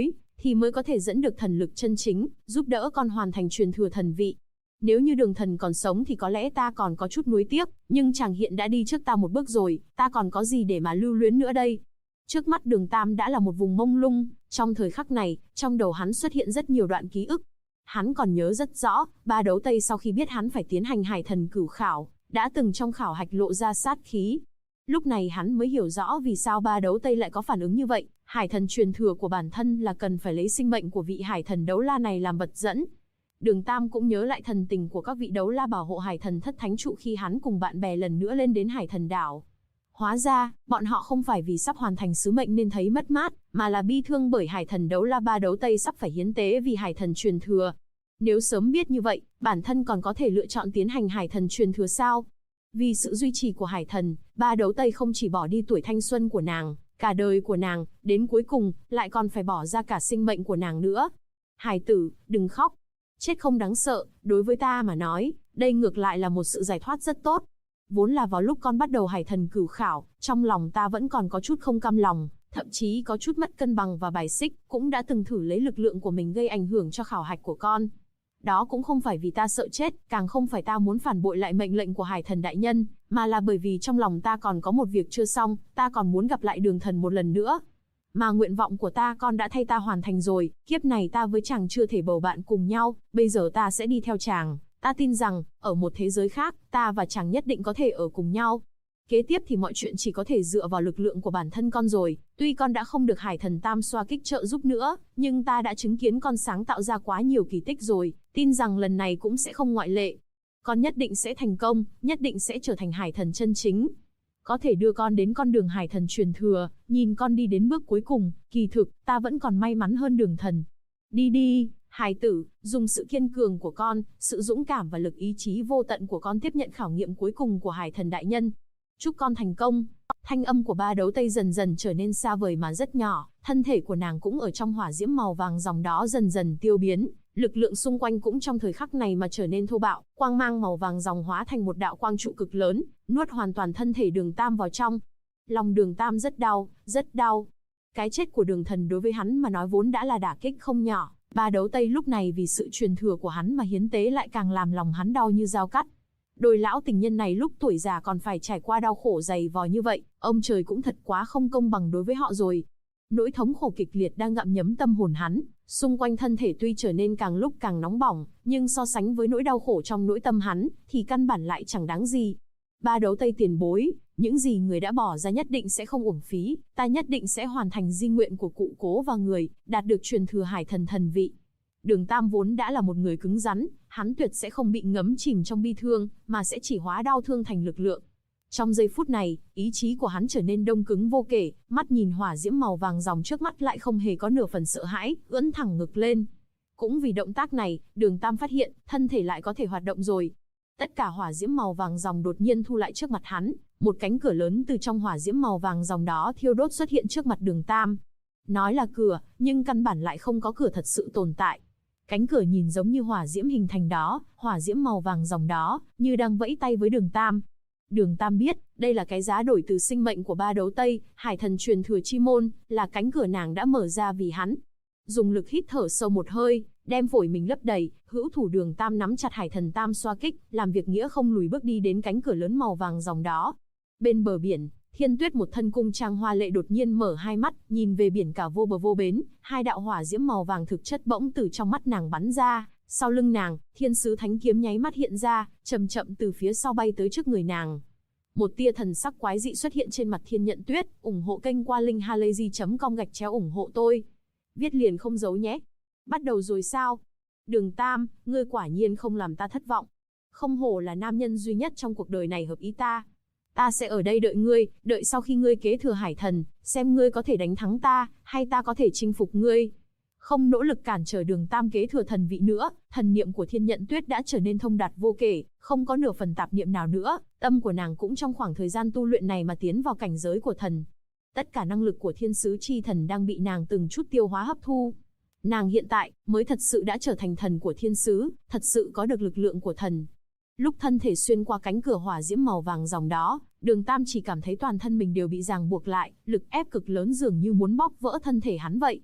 thì mới có thể dẫn được thần lực chân chính, giúp đỡ con hoàn thành truyền thừa thần vị. Nếu như Đường Thần còn sống thì có lẽ ta còn có chút nuối tiếc, nhưng chàng hiện đã đi trước ta một bước rồi, ta còn có gì để mà lưu luyến nữa đây. Trước mắt Đường Tam đã là một vùng mông lung, trong thời khắc này, trong đầu hắn xuất hiện rất nhiều đoạn ký ức. Hắn còn nhớ rất rõ, Ba Đấu Tây sau khi biết hắn phải tiến hành hải thần cửu khảo, đã từng trong khảo hạch lộ ra sát khí. Lúc này hắn mới hiểu rõ vì sao Ba Đấu Tây lại có phản ứng như vậy, hải thần truyền thừa của bản thân là cần phải lấy sinh mệnh của vị hải thần đấu la này làm vật dẫn. Đường Tam cũng nhớ lại thần tình của các vị đấu la bảo hộ hải thần thất thánh trụ khi hắn cùng bạn bè lần nữa lên đến hải thần đảo. Hóa ra, bọn họ không phải vì sắp hoàn thành sứ mệnh nên thấy mất mát, mà là bi thương bởi hải thần đấu la Ba Đấu Tây sắp phải hiến tế vì hải thần truyền thừa. Nếu sớm biết như vậy, bản thân còn có thể lựa chọn tiến hành hải thần truyền thừa sao? Vì sự duy trì của hải thần, Ba Đấu Tây không chỉ bỏ đi tuổi thanh xuân của nàng, cả đời của nàng, đến cuối cùng, lại còn phải bỏ ra cả sinh mệnh của nàng nữa. Hải tử, đừng khóc. Chết không đáng sợ, đối với ta mà nói, đây ngược lại là một sự giải thoát rất tốt. Vốn là vào lúc con bắt đầu hải thần cửu khảo, trong lòng ta vẫn còn có chút không cam lòng, thậm chí có chút mất cân bằng và bài xích, cũng đã từng thử lấy lực lượng của mình gây ảnh hưởng cho khảo hạch của con. Đó cũng không phải vì ta sợ chết, càng không phải ta muốn phản bội lại mệnh lệnh của hải thần đại nhân, mà là bởi vì trong lòng ta còn có một việc chưa xong, ta còn muốn gặp lại Đường Thần một lần nữa. Mà nguyện vọng của ta con đã thay ta hoàn thành rồi, kiếp này ta với chàng chưa thể bầu bạn cùng nhau, bây giờ ta sẽ đi theo chàng, ta tin rằng, ở một thế giới khác, ta và chàng nhất định có thể ở cùng nhau. Kế tiếp thì mọi chuyện chỉ có thể dựa vào lực lượng của bản thân con rồi, tuy con đã không được hải thần tam xoa kích trợ giúp nữa, nhưng ta đã chứng kiến con sáng tạo ra quá nhiều kỳ tích rồi, tin rằng lần này cũng sẽ không ngoại lệ. Con nhất định sẽ thành công, nhất định sẽ trở thành hải thần chân chính. Có thể đưa con đến con đường hải thần truyền thừa, nhìn con đi đến bước cuối cùng, kỳ thực, ta vẫn còn may mắn hơn Đường Thần. Đi đi, hài tử, dùng sự kiên cường của con, sự dũng cảm và lực ý chí vô tận của con tiếp nhận khảo nghiệm cuối cùng của hải thần đại nhân. Chúc con thành công. Thanh âm của Ba Đấu Tây dần dần trở nên xa vời mà rất nhỏ, thân thể của nàng cũng ở trong hỏa diễm màu vàng dòng đó dần dần tiêu biến, lực lượng xung quanh cũng trong thời khắc này mà trở nên thô bạo, quang mang màu vàng dòng hóa thành một đạo quang trụ cực lớn, nuốt hoàn toàn thân thể Đường Tam vào trong. Lòng Đường Tam rất đau, rất đau. Cái chết của Đường Thần đối với hắn mà nói vốn đã là đả kích không nhỏ, Ba Đấu Tây lúc này vì sự truyền thừa của hắn mà hiến tế lại càng làm lòng hắn đau như dao cắt. Đôi lão tình nhân này lúc tuổi già còn phải trải qua đau khổ dày vò như vậy, ông trời cũng thật quá không công bằng đối với họ rồi. Nỗi thống khổ kịch liệt đang gặm nhấm tâm hồn hắn, xung quanh thân thể tuy trở nên càng lúc càng nóng bỏng, nhưng so sánh với nỗi đau khổ trong nỗi tâm hắn, thì căn bản lại chẳng đáng gì. Ba Đấu Tây tiền bối, những gì người đã bỏ ra nhất định sẽ không uổng phí, ta nhất định sẽ hoàn thành di nguyện của cụ cố và người, đạt được truyền thừa hải thần thần vị. Đường Tam vốn đã là một người cứng rắn, hắn tuyệt sẽ không bị ngấm chìm trong bi thương, mà sẽ chỉ hóa đau thương thành lực lượng. Trong giây phút này, ý chí của hắn trở nên đông cứng vô kể, mắt nhìn hỏa diễm màu vàng dòng trước mắt lại không hề có nửa phần sợ hãi, ưỡn thẳng ngực lên. Cũng vì động tác này, Đường Tam phát hiện, thân thể lại có thể hoạt động rồi. Tất cả hỏa diễm màu vàng dòng đột nhiên thu lại trước mặt hắn, một cánh cửa lớn từ trong hỏa diễm màu vàng dòng đó thiêu đốt xuất hiện trước mặt Đường Tam. Nói là cửa, nhưng căn bản lại không có cửa thật sự tồn tại. Cánh cửa nhìn giống như hỏa diễm hình thành đó, hỏa diễm màu vàng dòng đó, như đang vẫy tay với Đường Tam. Đường Tam biết, đây là cái giá đổi từ sinh mệnh của Ba Đấu Tây, hải thần truyền thừa chi môn, là cánh cửa nàng đã mở ra vì hắn. Dùng lực hít thở sâu một hơi, đem phổi mình lấp đầy, hữu thủ Đường Tam nắm chặt hải thần tam xoa kích, làm việc nghĩa không lùi bước đi đến cánh cửa lớn màu vàng dòng đó. Bên bờ biển, Thiên Tuyết một thân cung trang hoa lệ đột nhiên mở hai mắt, nhìn về biển cả vô bờ vô bến, hai đạo hỏa diễm màu vàng thực chất bỗng từ trong mắt nàng bắn ra, sau lưng nàng, Thiên Sứ Thánh Kiếm nháy mắt hiện ra, chậm chậm từ phía sau bay tới trước người nàng. Một tia thần sắc quái dị xuất hiện trên mặt Thiên Nhận Tuyết, ủng hộ kênh qua link halayzi.com ủng hộ tôi. Viết liền không giấu nhé. Bắt đầu rồi sao? Đường Tam, ngươi quả nhiên không làm ta thất vọng. Không hổ là nam nhân duy nhất trong cuộc đời này hợp ý ta. Ta sẽ ở đây đợi ngươi, đợi sau khi ngươi kế thừa hải thần, xem ngươi có thể đánh thắng ta, hay ta có thể chinh phục ngươi. Không nỗ lực cản trở Đường Tam kế thừa thần vị nữa, thần niệm của Thiên Nhận Tuyết đã trở nên thông đạt vô kể, không có nửa phần tạp niệm nào nữa, tâm của nàng cũng trong khoảng thời gian tu luyện này mà tiến vào cảnh giới của thần. Tất cả năng lực của Thiên Sứ Chi Thần đang bị nàng từng chút tiêu hóa hấp thu. Nàng hiện tại mới thật sự đã trở thành thần của thiên sứ, thật sự có được lực lượng của thần. Lúc thân thể xuyên qua cánh cửa hỏa diễm màu vàng dòng đó, Đường Tam chỉ cảm thấy toàn thân mình đều bị ràng buộc lại, lực ép cực lớn dường như muốn bóp vỡ thân thể hắn vậy.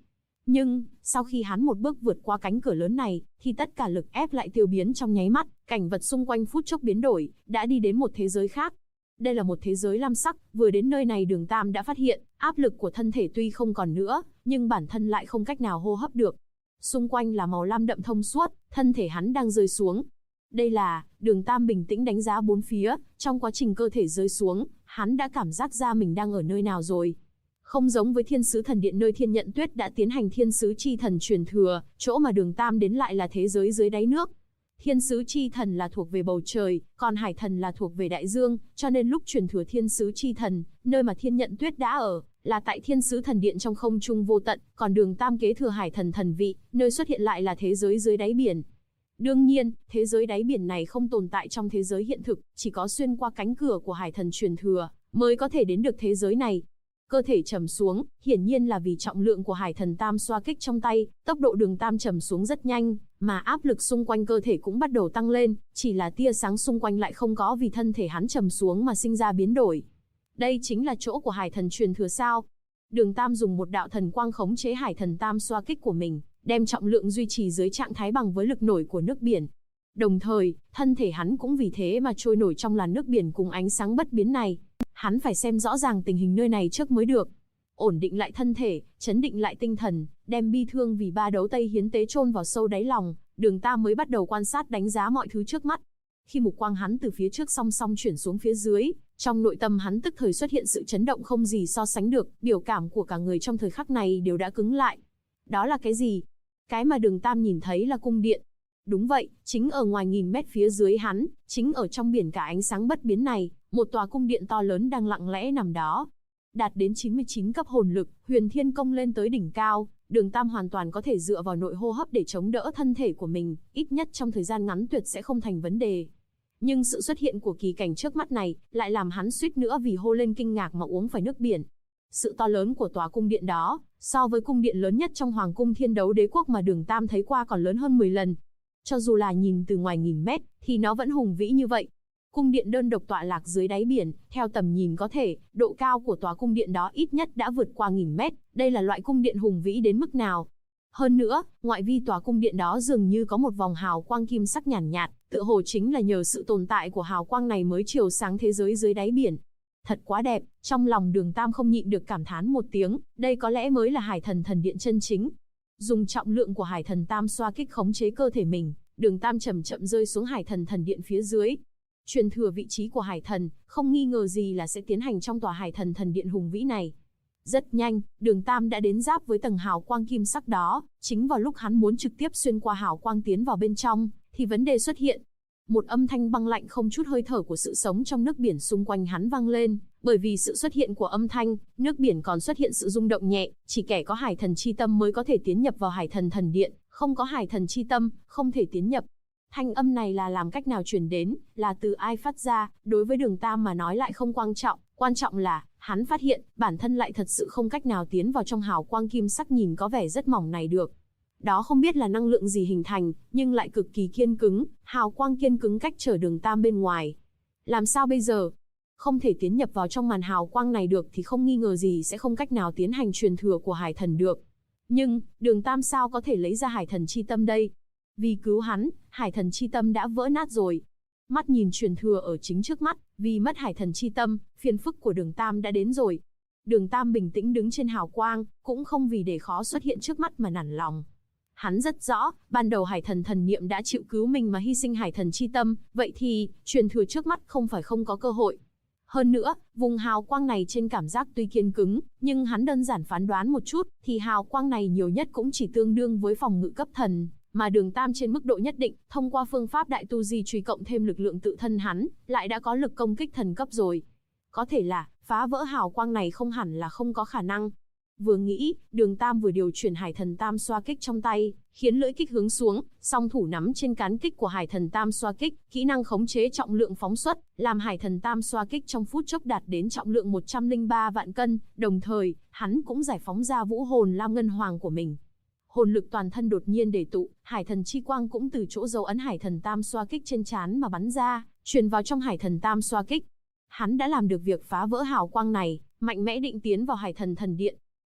Nhưng, sau khi hắn một bước vượt qua cánh cửa lớn này, thì tất cả lực ép lại tiêu biến trong nháy mắt, cảnh vật xung quanh phút chốc biến đổi, đã đi đến một thế giới khác. Đây là một thế giới lam sắc, vừa đến nơi này Đường Tam đã phát hiện, áp lực của thân thể tuy không còn nữa, nhưng bản thân lại không cách nào hô hấp được. Xung quanh là màu lam đậm thông suốt, thân thể hắn đang rơi xuống. Đây là, Đường Tam bình tĩnh đánh giá bốn phía, trong quá trình cơ thể rơi xuống, hắn đã cảm giác ra mình đang ở nơi nào rồi. Không giống với Thiên Sứ Thần Điện nơi Thiên Nhận Tuyết đã tiến hành Thiên Sứ Chi Thần truyền thừa, chỗ mà Đường Tam đến lại là thế giới dưới đáy nước. Thiên Sứ Chi Thần là thuộc về bầu trời, còn Hải Thần là thuộc về đại dương, cho nên lúc truyền thừa Thiên Sứ Chi Thần, nơi mà Thiên Nhận Tuyết đã ở, là tại Thiên Sứ Thần Điện trong không trung vô tận, còn Đường Tam kế thừa Hải Thần thần vị, nơi xuất hiện lại là thế giới dưới đáy biển. Đương nhiên, thế giới đáy biển này không tồn tại trong thế giới hiện thực, chỉ có xuyên qua cánh cửa của Hải Thần truyền thừa, mới có thể đến được thế giới này. Cơ thể trầm xuống, hiển nhiên là vì trọng lượng của Hải Thần Tam xoa kích trong tay, tốc độ Đường Tam trầm xuống rất nhanh, mà áp lực xung quanh cơ thể cũng bắt đầu tăng lên, chỉ là tia sáng xung quanh lại không có vì thân thể hắn trầm xuống mà sinh ra biến đổi. Đây chính là chỗ của Hải Thần truyền thừa sao? Đường Tam dùng một đạo thần quang khống chế Hải Thần Tam xoa kích của mình, đem trọng lượng duy trì dưới trạng thái bằng với lực nổi của nước biển. Đồng thời, thân thể hắn cũng vì thế mà trôi nổi trong làn nước biển cùng ánh sáng bất biến này. Hắn phải xem rõ ràng tình hình nơi này trước mới được. Ổn định lại thân thể, chấn định lại tinh thần, đem bi thương vì ba đấu tây hiến tế chôn vào sâu đáy lòng, Đường Tam mới bắt đầu quan sát đánh giá mọi thứ trước mắt. Khi mục quang hắn từ phía trước song song chuyển xuống phía dưới, trong nội tâm hắn tức thời xuất hiện sự chấn động không gì so sánh được, biểu cảm của cả người trong thời khắc này đều đã cứng lại. Đó là cái gì? Cái mà Đường Tam nhìn thấy là cung điện. Đúng vậy, chính ở ngoài nghìn mét phía dưới hắn, chính ở trong biển cả ánh sáng bất biến này, một tòa cung điện to lớn đang lặng lẽ nằm đó. Đạt đến 99 cấp hồn lực, Huyền Thiên Công lên tới đỉnh cao, Đường Tam hoàn toàn có thể dựa vào nội hô hấp để chống đỡ thân thể của mình, ít nhất trong thời gian ngắn tuyệt sẽ không thành vấn đề. Nhưng sự xuất hiện của kỳ cảnh trước mắt này, lại làm hắn suýt nữa vì hô lên kinh ngạc mà uống phải nước biển. Sự to lớn của tòa cung điện đó, so với cung điện lớn nhất trong Hoàng cung Thiên Đấu Đế Quốc mà Đường Tam thấy qua còn lớn hơn 10 lần. Cho dù là nhìn từ ngoài nghìn mét, thì nó vẫn hùng vĩ như vậy. Cung điện đơn độc tọa lạc dưới đáy biển, theo tầm nhìn có thể, độ cao của tòa cung điện đó ít nhất đã vượt qua 1000 mét, đây là loại cung điện hùng vĩ đến mức nào. Hơn nữa, ngoại vi tòa cung điện đó dường như có một vòng hào quang kim sắc nhàn nhạt, tựa hồ chính là nhờ sự tồn tại của hào quang này mới chiếu sáng thế giới dưới đáy biển. Thật quá đẹp, trong lòng Đường Tam không nhịn được cảm thán một tiếng, đây có lẽ mới là Hải Thần thần điện chân chính. Dùng trọng lượng của Hải Thần Tam xoa kích khống chế cơ thể mình, Đường Tam chậm chậm rơi xuống Hải Thần thần điện phía dưới. Truyền thừa vị trí của Hải Thần, không nghi ngờ gì là sẽ tiến hành trong tòa Hải Thần thần điện hùng vĩ này. Rất nhanh, Đường Tam đã đến giáp với tầng hào quang kim sắc đó, chính vào lúc hắn muốn trực tiếp xuyên qua hào quang tiến vào bên trong, thì vấn đề xuất hiện. Một âm thanh băng lạnh không chút hơi thở của sự sống trong nước biển xung quanh hắn vang lên, bởi vì sự xuất hiện của âm thanh, nước biển còn xuất hiện sự rung động nhẹ, chỉ kẻ có Hải Thần chi tâm mới có thể tiến nhập vào Hải Thần thần điện, không có Hải Thần chi tâm, không thể tiến nhập. Thanh âm này là làm cách nào truyền đến, là từ ai phát ra, đối với Đường Tam mà nói lại không quan trọng là, hắn phát hiện, bản thân lại thật sự không cách nào tiến vào trong hào quang kim sắc nhìn có vẻ rất mỏng này được. Đó không biết là năng lượng gì hình thành, nhưng lại cực kỳ kiên cứng, hào quang kiên cứng cách trở Đường Tam bên ngoài. Làm sao bây giờ? Không thể tiến nhập vào trong màn hào quang này được thì không nghi ngờ gì sẽ không cách nào tiến hành truyền thừa của Hải Thần được. Nhưng, Đường Tam sao có thể lấy ra Hải Thần chi tâm đây? Vì cứu hắn, Hải Thần chi tâm đã vỡ nát rồi. Mắt nhìn truyền thừa ở chính trước mắt, vì mất Hải Thần chi tâm, phiền phức của Đường Tam đã đến rồi. Đường Tam bình tĩnh đứng trên hào quang, cũng không vì để khó xuất hiện trước mắt mà nản lòng. Hắn rất rõ, ban đầu Hải Thần thần niệm đã chịu cứu mình mà hy sinh Hải Thần chi tâm, vậy thì, truyền thừa trước mắt không phải không có cơ hội. Hơn nữa, vùng hào quang này trên cảm giác tuy kiên cứng, nhưng hắn đơn giản phán đoán một chút, thì hào quang này nhiều nhất cũng chỉ tương đương với phòng ngự cấp thần, mà Đường Tam trên mức độ nhất định, thông qua phương pháp đại tu di truy cộng thêm lực lượng tự thân hắn, lại đã có lực công kích thần cấp rồi. Có thể là, phá vỡ hào quang này không hẳn là không có khả năng. Vừa nghĩ, Đường Tam vừa điều chuyển Hải Thần Tam xoa kích trong tay, khiến lưỡi kích hướng xuống, song thủ nắm trên cán kích của Hải Thần Tam xoa kích, kỹ năng khống chế trọng lượng phóng xuất, làm Hải Thần Tam xoa kích trong phút chốc đạt đến trọng lượng 103 vạn cân, đồng thời, hắn cũng giải phóng ra vũ hồn lam ngân hoàng của mình. Hồn lực toàn thân đột nhiên để tụ, Hải Thần chi quang cũng từ chỗ dấu ấn Hải Thần Tam xoa kích trên trán mà bắn ra, truyền vào trong Hải Thần Tam xoa kích. Hắn đã làm được việc phá vỡ hào quang này, mạnh mẽ định tiến vào Hải Thần thần điện.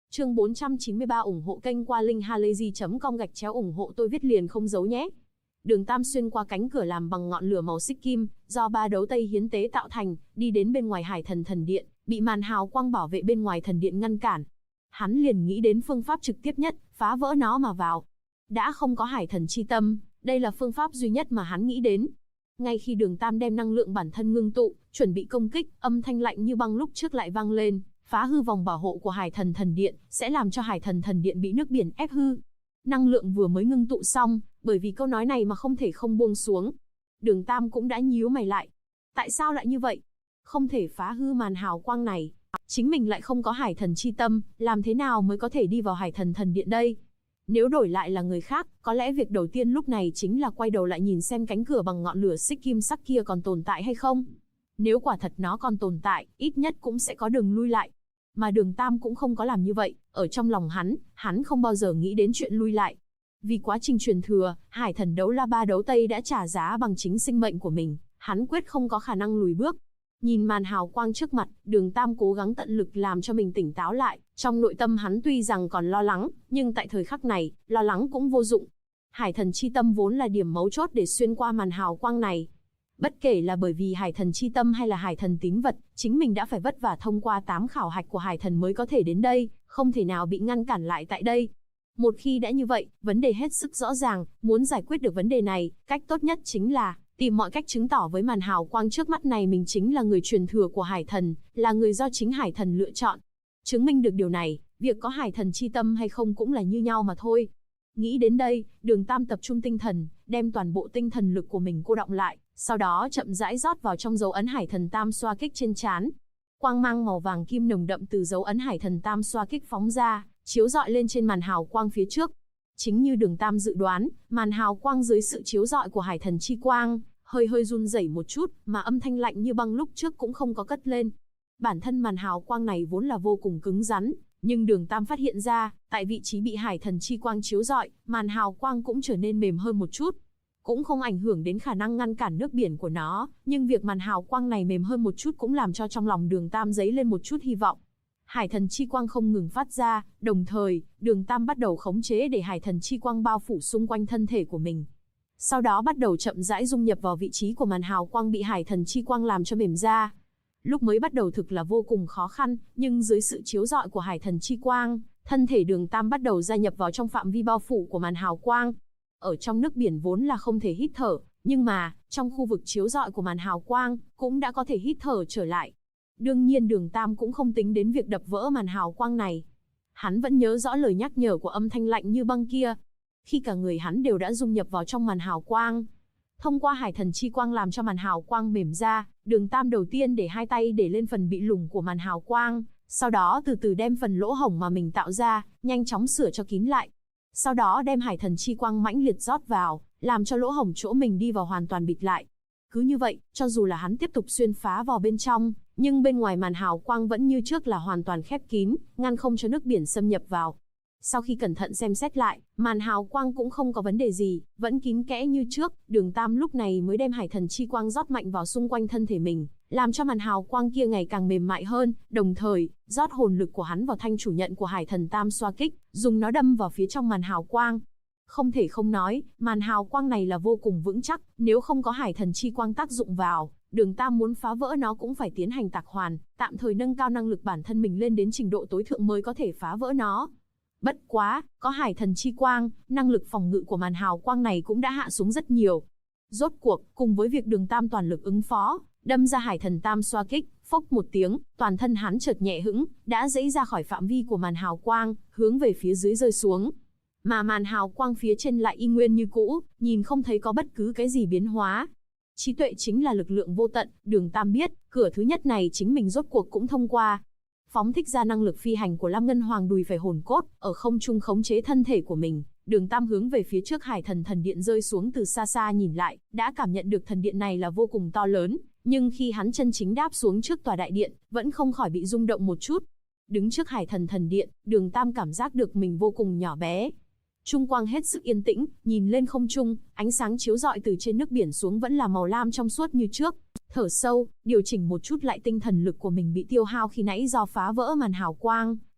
Chương 493 ủng hộ kênh qua linkhalazy.com/ủng hộ tôi viết liền không giấu nhé. Đường Tam xuyên qua cánh cửa làm bằng ngọn lửa màu xích kim, do 3 đấu tây hiến tế tạo thành, đi đến bên ngoài Hải Thần thần điện, bị màn hào quang bảo vệ bên ngoài thần điện ngăn cản. Hắn liền nghĩ đến phương pháp trực tiếp nhất, phá vỡ nó mà vào. Đã không có Hải Thần chi tâm, đây là phương pháp duy nhất mà hắn nghĩ đến. Ngay khi Đường Tam đem năng lượng bản thân ngưng tụ, chuẩn bị công kích, âm thanh lạnh như băng lúc trước lại vang lên, phá hư vòng bảo hộ của Hải Thần thần điện, sẽ làm cho Hải Thần thần điện bị nước biển ép hư. Năng lượng vừa mới ngưng tụ xong, bởi vì câu nói này mà không thể không buông xuống. Đường Tam cũng đã nhíu mày lại. Tại sao lại như vậy? Không thể phá hư màn hào quang này. Chính mình lại không có Hải Thần chi tâm, làm thế nào mới có thể đi vào Hải Thần thần điện đây? Nếu đổi lại là người khác, có lẽ việc đầu tiên lúc này chính là quay đầu lại nhìn xem cánh cửa bằng ngọn lửa xích kim sắc kia còn tồn tại hay không. Nếu quả thật nó còn tồn tại, ít nhất cũng sẽ có đường lui lại. Mà Đường Tam cũng không có làm như vậy, ở trong lòng hắn không bao giờ nghĩ đến chuyện lui lại. Vì quá trình truyền thừa, Hải Thần đấu la 3 đấu tây đã trả giá bằng chính sinh mệnh của mình, hắn quyết không có khả năng lùi bước. Nhìn màn hào quang trước mặt, Đường Tam cố gắng tận lực làm cho mình tỉnh táo lại, trong nội tâm hắn tuy rằng còn lo lắng, nhưng tại thời khắc này, lo lắng cũng vô dụng. Hải Thần chi tâm vốn là điểm mấu chốt để xuyên qua màn hào quang này. Bất kể là bởi vì Hải Thần chi tâm hay là Hải Thần tín vật, chính mình đã phải vất vả thông qua 8 khảo hạch của Hải Thần mới có thể đến đây, không thể nào bị ngăn cản lại tại đây. Một khi đã như vậy, vấn đề hết sức rõ ràng, muốn giải quyết được vấn đề này, cách tốt nhất chính là tìm mọi cách chứng tỏ với màn hào quang trước mắt này mình chính là người truyền thừa của Hải Thần, là người do chính Hải Thần lựa chọn. Chứng minh được điều này, việc có Hải Thần chi tâm hay không cũng là như nhau mà thôi. Nghĩ đến đây, Đường Tam tập trung tinh thần, đem toàn bộ tinh thần lực của mình cô đọng lại, sau đó chậm rãi rót vào trong dấu ấn Hải Thần Tam xoa kích trên trán. Quang mang màu vàng kim nồng đậm từ dấu ấn Hải Thần Tam xoa kích phóng ra, chiếu rọi lên trên màn hào quang phía trước. Chính như Đường Tam dự đoán, màn hào quang dưới sự chiếu rọi của Hải Thần chi quang, hơi run rẩy một chút, mà âm thanh lạnh như băng lúc trước cũng không có cất lên. Bản thân màn hào quang này vốn là vô cùng cứng rắn, nhưng Đường Tam phát hiện ra, tại vị trí bị Hải Thần chi quang chiếu rọi, màn hào quang cũng trở nên mềm hơn một chút. Cũng không ảnh hưởng đến khả năng ngăn cản nước biển của nó, nhưng việc màn hào quang này mềm hơn một chút cũng làm cho trong lòng Đường Tam dấy lên một chút hy vọng. Hải Thần chi quang không ngừng phát ra, đồng thời, Đường Tam bắt đầu khống chế để Hải Thần chi quang bao phủ xung quanh thân thể của mình. Sau đó bắt đầu chậm rãi dung nhập vào vị trí của màn hào quang bị Hải Thần chi quang làm cho mềm ra. Lúc mới bắt đầu thực là vô cùng khó khăn, nhưng dưới sự chiếu rọi của Hải Thần chi quang, thân thể Đường Tam bắt đầu gia nhập vào trong phạm vi bao phủ của màn hào quang. Ở trong nước biển vốn là không thể hít thở, nhưng mà, trong khu vực chiếu rọi của màn hào quang, cũng đã có thể hít thở trở lại. Đương nhiên Đường Tam cũng không tính đến việc đập vỡ màn hào quang này. Hắn vẫn nhớ rõ lời nhắc nhở của âm thanh lạnh như băng kia. Khi cả người hắn đều đã dung nhập vào trong màn hào quang, thông qua Hải Thần chi quang làm cho màn hào quang mềm ra, Đường Tam đầu tiên để hai tay để lên phần bị lủng của màn hào quang, sau đó từ từ đem phần lỗ hổng mà mình tạo ra, nhanh chóng sửa cho kín lại. Sau đó đem Hải Thần chi quang mãnh liệt rót vào, làm cho lỗ hổng chỗ mình đi vào hoàn toàn bịt lại. Cứ như vậy, cho dù là hắn tiếp tục xuyên phá vào bên trong, nhưng bên ngoài màn hào quang vẫn như trước là hoàn toàn khép kín, ngăn không cho nước biển xâm nhập vào. Sau khi cẩn thận xem xét lại, màn hào quang cũng không có vấn đề gì, vẫn kín kẽ như trước. Đường Tam lúc này mới đem Hải Thần chi quang rót mạnh vào xung quanh thân thể mình, làm cho màn hào quang kia ngày càng mềm mại hơn, đồng thời rót hồn lực của hắn vào thanh chủ nhận của Hải Thần Tam xoa kích, dùng nó đâm vào phía trong màn hào quang. Không thể không nói, màn hào quang này là vô cùng vững chắc, nếu không có Hải Thần chi quang tác dụng vào, Đường Tam muốn phá vỡ nó cũng phải tiến hành tạc hoàn, tạm thời nâng cao năng lực bản thân mình lên đến trình độ tối thượng mới có thể phá vỡ nó. Bất quá, có Hải Thần chi quang, năng lực phòng ngự của màn hào quang này cũng đã hạ xuống rất nhiều. Rốt cuộc, cùng với việc Đường Tam toàn lực ứng phó, đâm ra Hải Thần Tam xoa kích, phốc một tiếng, toàn thân hắn chợt nhẹ hững, đã giãy ra khỏi phạm vi của màn hào quang, hướng về phía dưới rơi xuống. Mà màn hào quang phía trên lại y nguyên như cũ, nhìn không thấy có bất cứ cái gì biến hóa. Trí tuệ chính là lực lượng vô tận, Đường Tam biết, cửa thứ nhất này chính mình rốt cuộc cũng thông qua. Phóng thích ra năng lực phi hành của Lam Ngân Hoàng đùi phải hồn cốt, ở không trung khống chế thân thể của mình, Đường Tam hướng về phía trước Hải Thần thần điện rơi xuống. Từ xa xa nhìn lại, đã cảm nhận được thần điện này là vô cùng to lớn, nhưng khi hắn chân chính đáp xuống trước tòa đại điện, vẫn không khỏi bị rung động một chút. Đứng trước Hải Thần thần điện, Đường Tam cảm giác được mình vô cùng nhỏ bé. Trung quang hết sức yên tĩnh, nhìn lên không trung, ánh sáng chiếu rọi từ trên nước biển xuống vẫn là màu lam trong suốt như trước. Thở sâu, điều chỉnh một chút lại tinh thần lực của mình bị tiêu hao khi nãy do phá vỡ màn hào quang,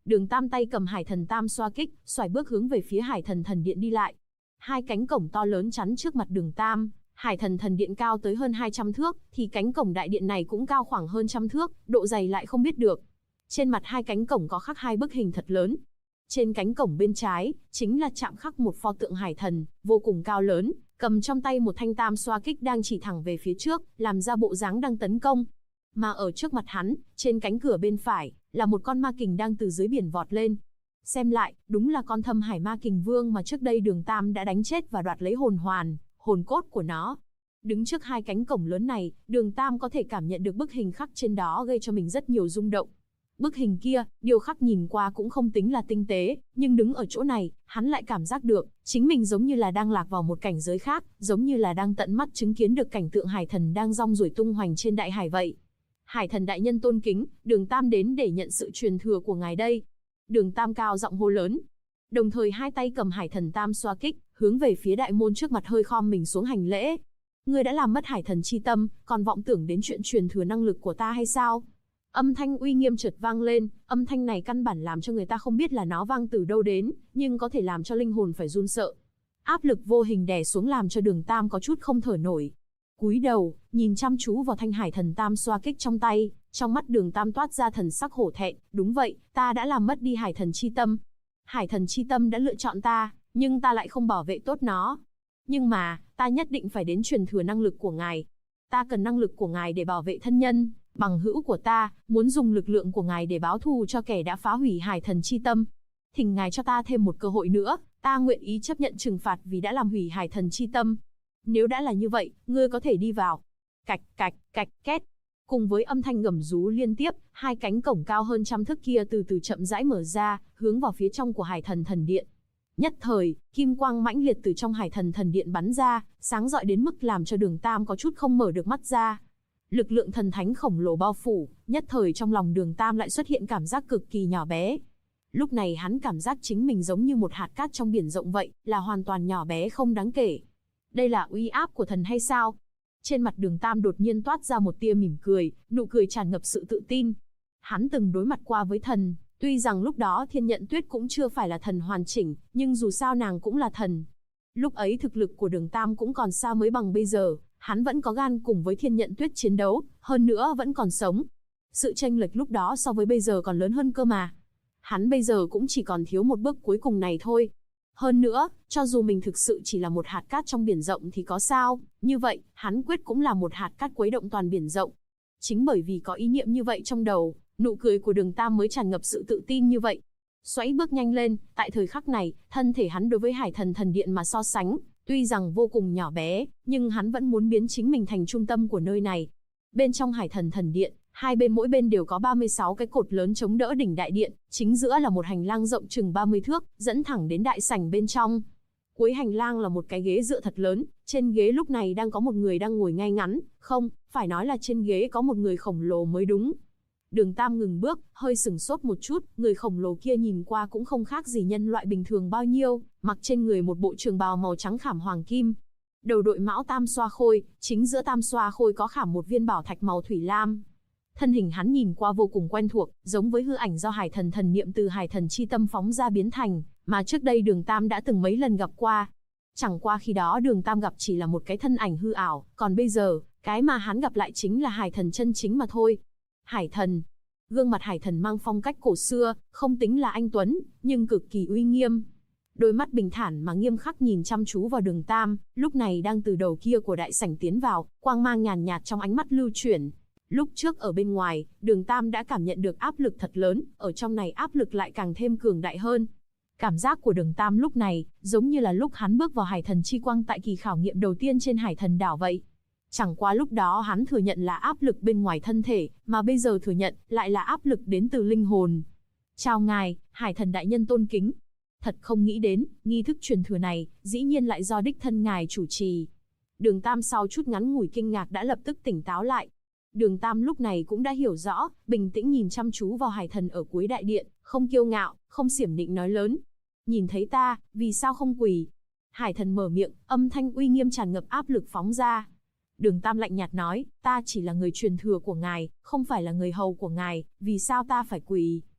Đường Tam tay cầm Hải Thần Tam xoa kích, xoài bước hướng về phía Hải Thần Thần Điện đi lại. Hai cánh cổng to lớn chắn trước mặt Đường Tam. Hải Thần Thần Điện cao tới hơn 200 thước, thì cánh cổng đại điện này cũng cao khoảng hơn trăm thước, độ dày lại không biết được. Trên mặt hai cánh cổng có khắc hai bức hình thật lớn. Trên cánh cổng bên trái, chính là chạm khắc một pho tượng Hải Thần, vô cùng cao lớn, cầm trong tay một thanh tam xoa kích đang chỉ thẳng về phía trước, làm ra bộ dáng đang tấn công. Mà ở trước mặt hắn, trên cánh cửa bên phải, là một con ma kình đang từ dưới biển vọt lên. Xem lại, đúng là con Thâm Hải Ma Kình Vương mà trước đây Đường Tam đã đánh chết và đoạt lấy hồn hoàn, hồn cốt của nó. Đứng trước hai cánh cổng lớn này, Đường Tam có thể cảm nhận được bức hình khắc trên đó gây cho mình rất nhiều rung động. Bức hình kia, điều khắc nhìn qua cũng không tính là tinh tế, nhưng đứng ở chỗ này, hắn lại cảm giác được, chính mình giống như là đang lạc vào một cảnh giới khác, giống như là đang tận mắt chứng kiến được cảnh tượng Hải Thần đang rong ruổi tung hoành trên đại hải vậy. Hải Thần đại nhân tôn kính, Đường Tam đến để nhận sự truyền thừa của ngài đây. Đường Tam cao giọng hô lớn. Đồng thời hai tay cầm Hải Thần Tam xoa kích, hướng về phía đại môn trước mặt hơi khom mình xuống hành lễ. Ngươi đã làm mất Hải Thần chi tâm, còn vọng tưởng đến chuyện truyền thừa năng lực của ta hay sao? Âm thanh uy nghiêm chợt vang lên, âm thanh này căn bản làm cho người ta không biết là nó vang từ đâu đến, nhưng có thể làm cho linh hồn phải run sợ. Áp lực vô hình đè xuống làm cho Đường Tam có chút không thở nổi. Cúi đầu, nhìn chăm chú vào thanh Hải Thần Tam xoa kích trong tay, trong mắt Đường Tam toát ra thần sắc hổ thẹn, đúng vậy, ta đã làm mất đi Hải Thần chi tâm. Hải Thần chi tâm đã lựa chọn ta, nhưng ta lại không bảo vệ tốt nó. Nhưng mà, ta nhất định phải đến truyền thừa năng lực của ngài. Ta cần năng lực của ngài để bảo vệ thân nhân, bằng hữu của ta, muốn dùng lực lượng của ngài để báo thù cho kẻ đã phá hủy Hải Thần chi tâm. Thỉnh ngài cho ta thêm một cơ hội nữa, ta nguyện ý chấp nhận trừng phạt vì đã làm hủy Hải Thần chi tâm. Nếu đã là như vậy, ngươi có thể đi vào. Cạch cạch cạch két. Cùng với âm thanh gầm rú liên tiếp, hai cánh cổng cao hơn trăm thước kia từ từ chậm rãi mở ra, hướng vào phía trong của Hải Thần Thần Điện. Nhất thời, kim quang mãnh liệt từ trong Hải Thần Thần Điện bắn ra, sáng rọi đến mức làm cho Đường Tam có chút không mở được mắt ra. Lực lượng thần thánh khổng lồ bao phủ, nhất thời trong lòng Đường Tam lại xuất hiện cảm giác cực kỳ nhỏ bé. Lúc này hắn cảm giác chính mình giống như một hạt cát trong biển rộng vậy, là hoàn toàn nhỏ bé không đáng kể. Đây là uy áp của thần hay sao? Trên mặt Đường Tam đột nhiên toát ra một tia mỉm cười, nụ cười tràn ngập sự tự tin. Hắn từng đối mặt qua với thần, tuy rằng lúc đó Thiên Nhận Tuyết cũng chưa phải là thần hoàn chỉnh, nhưng dù sao nàng cũng là thần. Lúc ấy thực lực của Đường Tam cũng còn xa mới bằng bây giờ, hắn vẫn có gan cùng với Thiên Nhận Tuyết chiến đấu, hơn nữa vẫn còn sống. Sự chênh lệch lúc đó so với bây giờ còn lớn hơn cơ mà. Hắn bây giờ cũng chỉ còn thiếu một bước cuối cùng này thôi. Hơn nữa, cho dù mình thực sự chỉ là một hạt cát trong biển rộng thì có sao, như vậy, hắn quyết cũng là một hạt cát khuấy động toàn biển rộng. Chính bởi vì có ý niệm như vậy trong đầu, nụ cười của Đường Tam mới tràn ngập sự tự tin như vậy. Xoáy bước nhanh lên, tại thời khắc này, thân thể hắn đối với Hải Thần Thần Điện mà so sánh, tuy rằng vô cùng nhỏ bé, nhưng hắn vẫn muốn biến chính mình thành trung tâm của nơi này. Bên trong Hải Thần Thần Điện, hai bên mỗi bên đều có 36 cái cột lớn chống đỡ đỉnh đại điện, chính giữa là một hành lang rộng chừng 30 thước, dẫn thẳng đến đại sảnh bên trong. Cuối hành lang là một cái ghế dựa thật lớn, trên ghế lúc này đang có một người đang ngồi ngay ngắn, không, phải nói là trên ghế có một người khổng lồ mới đúng. Đường Tam ngừng bước, hơi sửng sốt một chút, người khổng lồ kia nhìn qua cũng không khác gì nhân loại bình thường bao nhiêu, mặc trên người một bộ trường bào màu trắng khảm hoàng kim. Đầu đội mão tam xoa khôi, chính giữa tam xoa khôi có khảm một viên bảo thạch màu thủy lam. Thân hình hắn nhìn qua vô cùng quen thuộc, giống với hư ảnh do Hải Thần thần niệm từ Hải Thần chi tâm phóng ra biến thành, mà trước đây Đường Tam đã từng mấy lần gặp qua. Chẳng qua khi đó Đường Tam gặp chỉ là một cái thân ảnh hư ảo, còn bây giờ, cái mà hắn gặp lại chính là Hải Thần chân chính mà thôi. Hải Thần. Gương mặt Hải Thần mang phong cách cổ xưa, không tính là anh tuấn, nhưng cực kỳ uy nghiêm. Đôi mắt bình thản mà nghiêm khắc nhìn chăm chú vào Đường Tam, lúc này đang từ đầu kia của đại sảnh tiến vào, quang mang nhàn nhạt trong ánh mắt lưu chuyển. Lúc trước ở bên ngoài, Đường Tam đã cảm nhận được áp lực thật lớn, ở trong này áp lực lại càng thêm cường đại hơn. Cảm giác của Đường Tam lúc này, giống như là lúc hắn bước vào Hải Thần chi quang tại kỳ khảo nghiệm đầu tiên trên Hải Thần đảo vậy. Chẳng qua lúc đó hắn thừa nhận là áp lực bên ngoài thân thể, mà bây giờ thừa nhận lại là áp lực đến từ linh hồn. Chào ngài, Hải Thần đại nhân tôn kính. Thật không nghĩ đến, nghi thức truyền thừa này, dĩ nhiên lại do đích thân ngài chủ trì. Đường Tam sau chút ngắn ngủi kinh ngạc đã lập tức tỉnh táo lại. Đường Tam lúc này cũng đã hiểu rõ, bình tĩnh nhìn chăm chú vào Hải Thần ở cuối đại điện, không kiêu ngạo, không xiểm nịnh nói lớn. Nhìn thấy ta, vì sao không quỳ? Hải Thần mở miệng, âm thanh uy nghiêm tràn ngập áp lực phóng ra. Đường Tam lạnh nhạt nói, ta chỉ là người truyền thừa của ngài, không phải là người hầu của ngài, vì sao ta phải quỳ?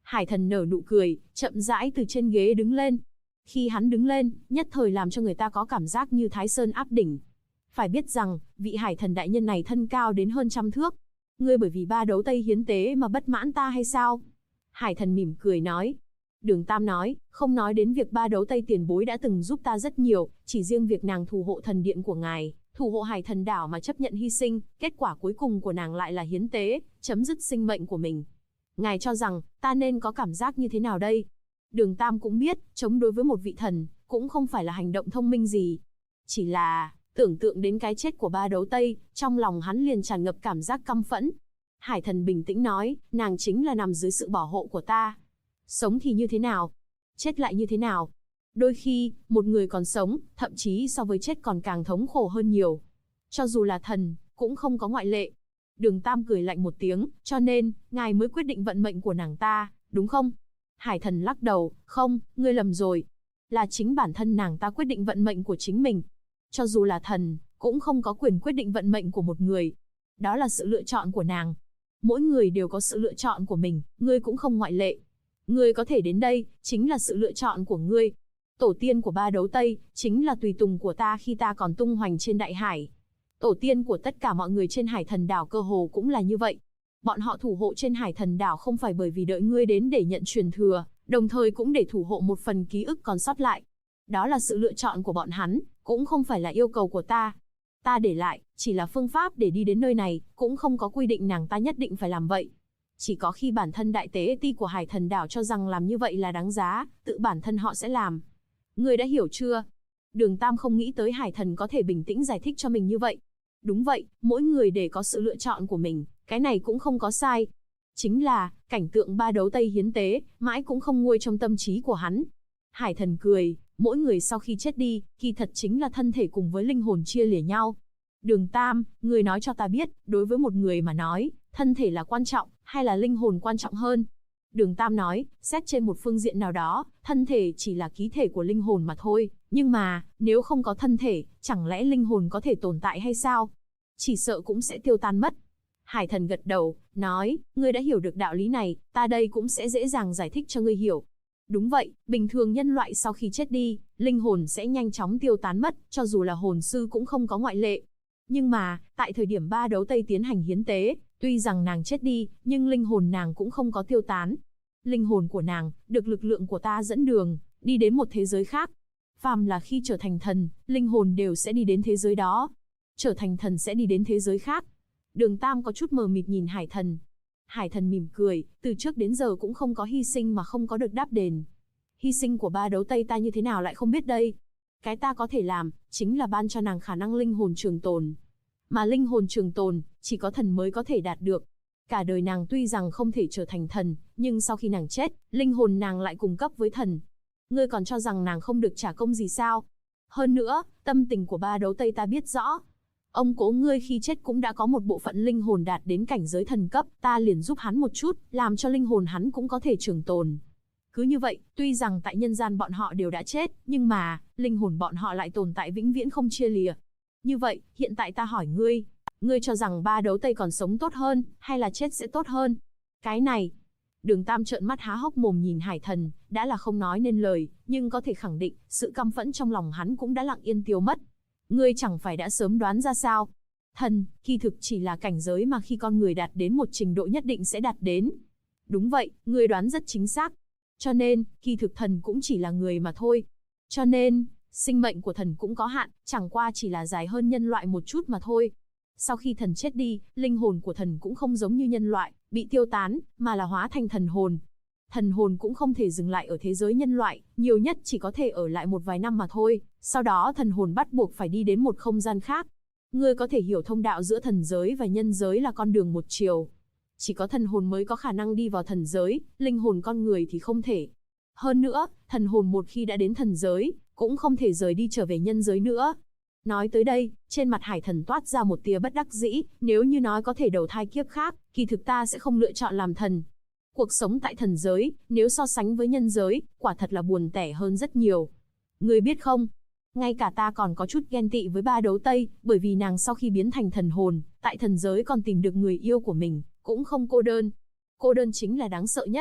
Hải Thần nở nụ cười, chậm rãi từ trên ghế đứng lên. Khi hắn đứng lên, nhất thời làm cho người ta có cảm giác như Thái Sơn áp đỉnh. Phải biết rằng, vị Hải Thần đại nhân này thân cao đến hơn 100 thước. Ngươi bởi vì ba đấu tây hiến tế mà bất mãn ta hay sao? Hải Thần mỉm cười nói. Đường Tam nói, không nói đến việc ba đấu tây tiền bối đã từng giúp ta rất nhiều, chỉ riêng việc nàng thủ hộ thần điện của ngài, thủ hộ Hải Thần đảo mà chấp nhận hy sinh, kết quả cuối cùng của nàng lại là hiến tế, chấm dứt sinh mệnh của mình. Ngài cho rằng, ta nên có cảm giác như thế nào đây? Đường Tam cũng biết, chống đối với một vị thần, cũng không phải là hành động thông minh gì. Chỉ là, tưởng tượng đến cái chết của ba đấu tây, trong lòng hắn liền tràn ngập cảm giác căm phẫn. Hải Thần bình tĩnh nói, nàng chính là nằm dưới sự bảo hộ của ta. Sống thì như thế nào? Chết lại như thế nào? Đôi khi, một người còn sống, thậm chí so với chết còn càng thống khổ hơn nhiều. Cho dù là thần, cũng không có ngoại lệ. Đường Tam cười lạnh một tiếng, cho nên, ngài mới quyết định vận mệnh của nàng ta, đúng không? Hải Thần lắc đầu, không, ngươi lầm rồi. Là chính bản thân nàng ta quyết định vận mệnh của chính mình. Cho dù là thần, cũng không có quyền quyết định vận mệnh của một người. Đó là sự lựa chọn của nàng. Mỗi người đều có sự lựa chọn của mình, ngươi cũng không ngoại lệ. Ngươi có thể đến đây, chính là sự lựa chọn của ngươi. Tổ tiên của ba đấu tây, chính là tùy tùng của ta khi ta còn tung hoành trên đại hải. Tổ tiên của tất cả mọi người trên Hải Thần đảo cơ hồ cũng là như vậy. Bọn họ thủ hộ trên Hải Thần đảo không phải bởi vì đợi ngươi đến để nhận truyền thừa, đồng thời cũng để thủ hộ một phần ký ức còn sót lại. Đó là sự lựa chọn của bọn hắn, cũng không phải là yêu cầu của ta. Ta để lại, chỉ là phương pháp để đi đến nơi này, cũng không có quy định nàng ta nhất định phải làm vậy. Chỉ có khi bản thân đại tế ti của Hải Thần đảo cho rằng làm như vậy là đáng giá, tự bản thân họ sẽ làm. Ngươi đã hiểu chưa? Đường Tam không nghĩ tới Hải Thần có thể bình tĩnh giải thích cho mình như vậy. Đúng vậy, mỗi người đều có sự lựa chọn của mình, cái này cũng không có sai. Chính là, cảnh tượng ba đấu tây hiến tế, mãi cũng không nguôi trong tâm trí của hắn. Hải Thần cười, mỗi người sau khi chết đi, kỳ thật chính là thân thể cùng với linh hồn chia lìa nhau. Đường Tam, người nói cho ta biết, đối với một người mà nói, thân thể là quan trọng, hay là linh hồn quan trọng hơn? Đường Tam nói, xét trên một phương diện nào đó, thân thể chỉ là ký thể của linh hồn mà thôi. Nhưng mà, nếu không có thân thể, chẳng lẽ linh hồn có thể tồn tại hay sao? Chỉ sợ cũng sẽ tiêu tan mất. Hải Thần gật đầu, nói, ngươi đã hiểu được đạo lý này, ta đây cũng sẽ dễ dàng giải thích cho ngươi hiểu. Đúng vậy, bình thường nhân loại sau khi chết đi, linh hồn sẽ nhanh chóng tiêu tán mất, cho dù là hồn sư cũng không có ngoại lệ. Nhưng mà, tại thời điểm ba đấu tây tiến hành hiến tế, tuy rằng nàng chết đi, nhưng linh hồn nàng cũng không có tiêu tán. Linh hồn của nàng, được lực lượng của ta dẫn đường, đi đến một thế giới khác. Phàm là khi trở thành thần, linh hồn đều sẽ đi đến thế giới đó. Trở thành thần sẽ đi đến thế giới khác. Đường Tam có chút mờ mịt nhìn Hải Thần. Hải Thần mỉm cười, từ trước đến giờ cũng không có hy sinh mà không có được đáp đền. Hy sinh của ba đấu tây ta như thế nào lại không biết đây. Cái ta có thể làm, chính là ban cho nàng khả năng linh hồn trường tồn. Mà linh hồn trường tồn, chỉ có thần mới có thể đạt được. Cả đời nàng tuy rằng không thể trở thành thần, nhưng sau khi nàng chết, linh hồn nàng lại cùng cấp với thần. Ngươi còn cho rằng nàng không được trả công gì sao? Hơn nữa, tâm tình của ba đấu tây ta biết rõ. Ông cố ngươi khi chết cũng đã có một bộ phận linh hồn đạt đến cảnh giới thần cấp, ta liền giúp hắn một chút, làm cho linh hồn hắn cũng có thể trường tồn. Cứ như vậy, tuy rằng tại nhân gian bọn họ đều đã chết, nhưng mà, linh hồn bọn họ lại tồn tại vĩnh viễn không chia lìa. Như vậy, hiện tại ta hỏi ngươi, ngươi cho rằng ba đấu tây còn sống tốt hơn, hay là chết sẽ tốt hơn? Cái này, Đường Tam trợn mắt há hốc mồm nhìn Hải Thần, đã là không nói nên lời, nhưng có thể khẳng định, sự căm phẫn trong lòng hắn cũng đã lặng yên tiêu mất. Ngươi chẳng phải đã sớm đoán ra sao? Thần, kỳ thực chỉ là cảnh giới mà khi con người đạt đến một trình độ nhất định sẽ đạt đến. Đúng vậy, ngươi đoán rất chính xác. Cho nên, kỳ thực thần cũng chỉ là người mà thôi. Cho nên, sinh mệnh của thần cũng có hạn, chẳng qua chỉ là dài hơn nhân loại một chút mà thôi. Sau khi thần chết đi, linh hồn của thần cũng không giống như nhân loại, bị tiêu tán, mà là hóa thành thần hồn. Thần hồn cũng không thể dừng lại ở thế giới nhân loại, nhiều nhất chỉ có thể ở lại một vài năm mà thôi. Sau đó thần hồn bắt buộc phải đi đến một không gian khác. Ngươi có thể hiểu thông đạo giữa thần giới và nhân giới là con đường một chiều. Chỉ có thần hồn mới có khả năng đi vào thần giới, linh hồn con người thì không thể. Hơn nữa, thần hồn một khi đã đến thần giới, cũng không thể rời đi trở về nhân giới nữa. Nói tới đây, trên mặt Hải Thần toát ra một tia bất đắc dĩ, nếu như nói có thể đầu thai kiếp khác, kỳ thực ta sẽ không lựa chọn làm thần. Cuộc sống tại thần giới, nếu so sánh với nhân giới, quả thật là buồn tẻ hơn rất nhiều. Ngươi biết không, ngay cả ta còn có chút ghen tị với ba đấu tây, bởi vì nàng sau khi biến thành thần hồn, tại thần giới còn tìm được người yêu của mình, cũng không cô đơn. Cô đơn chính là đáng sợ nhất.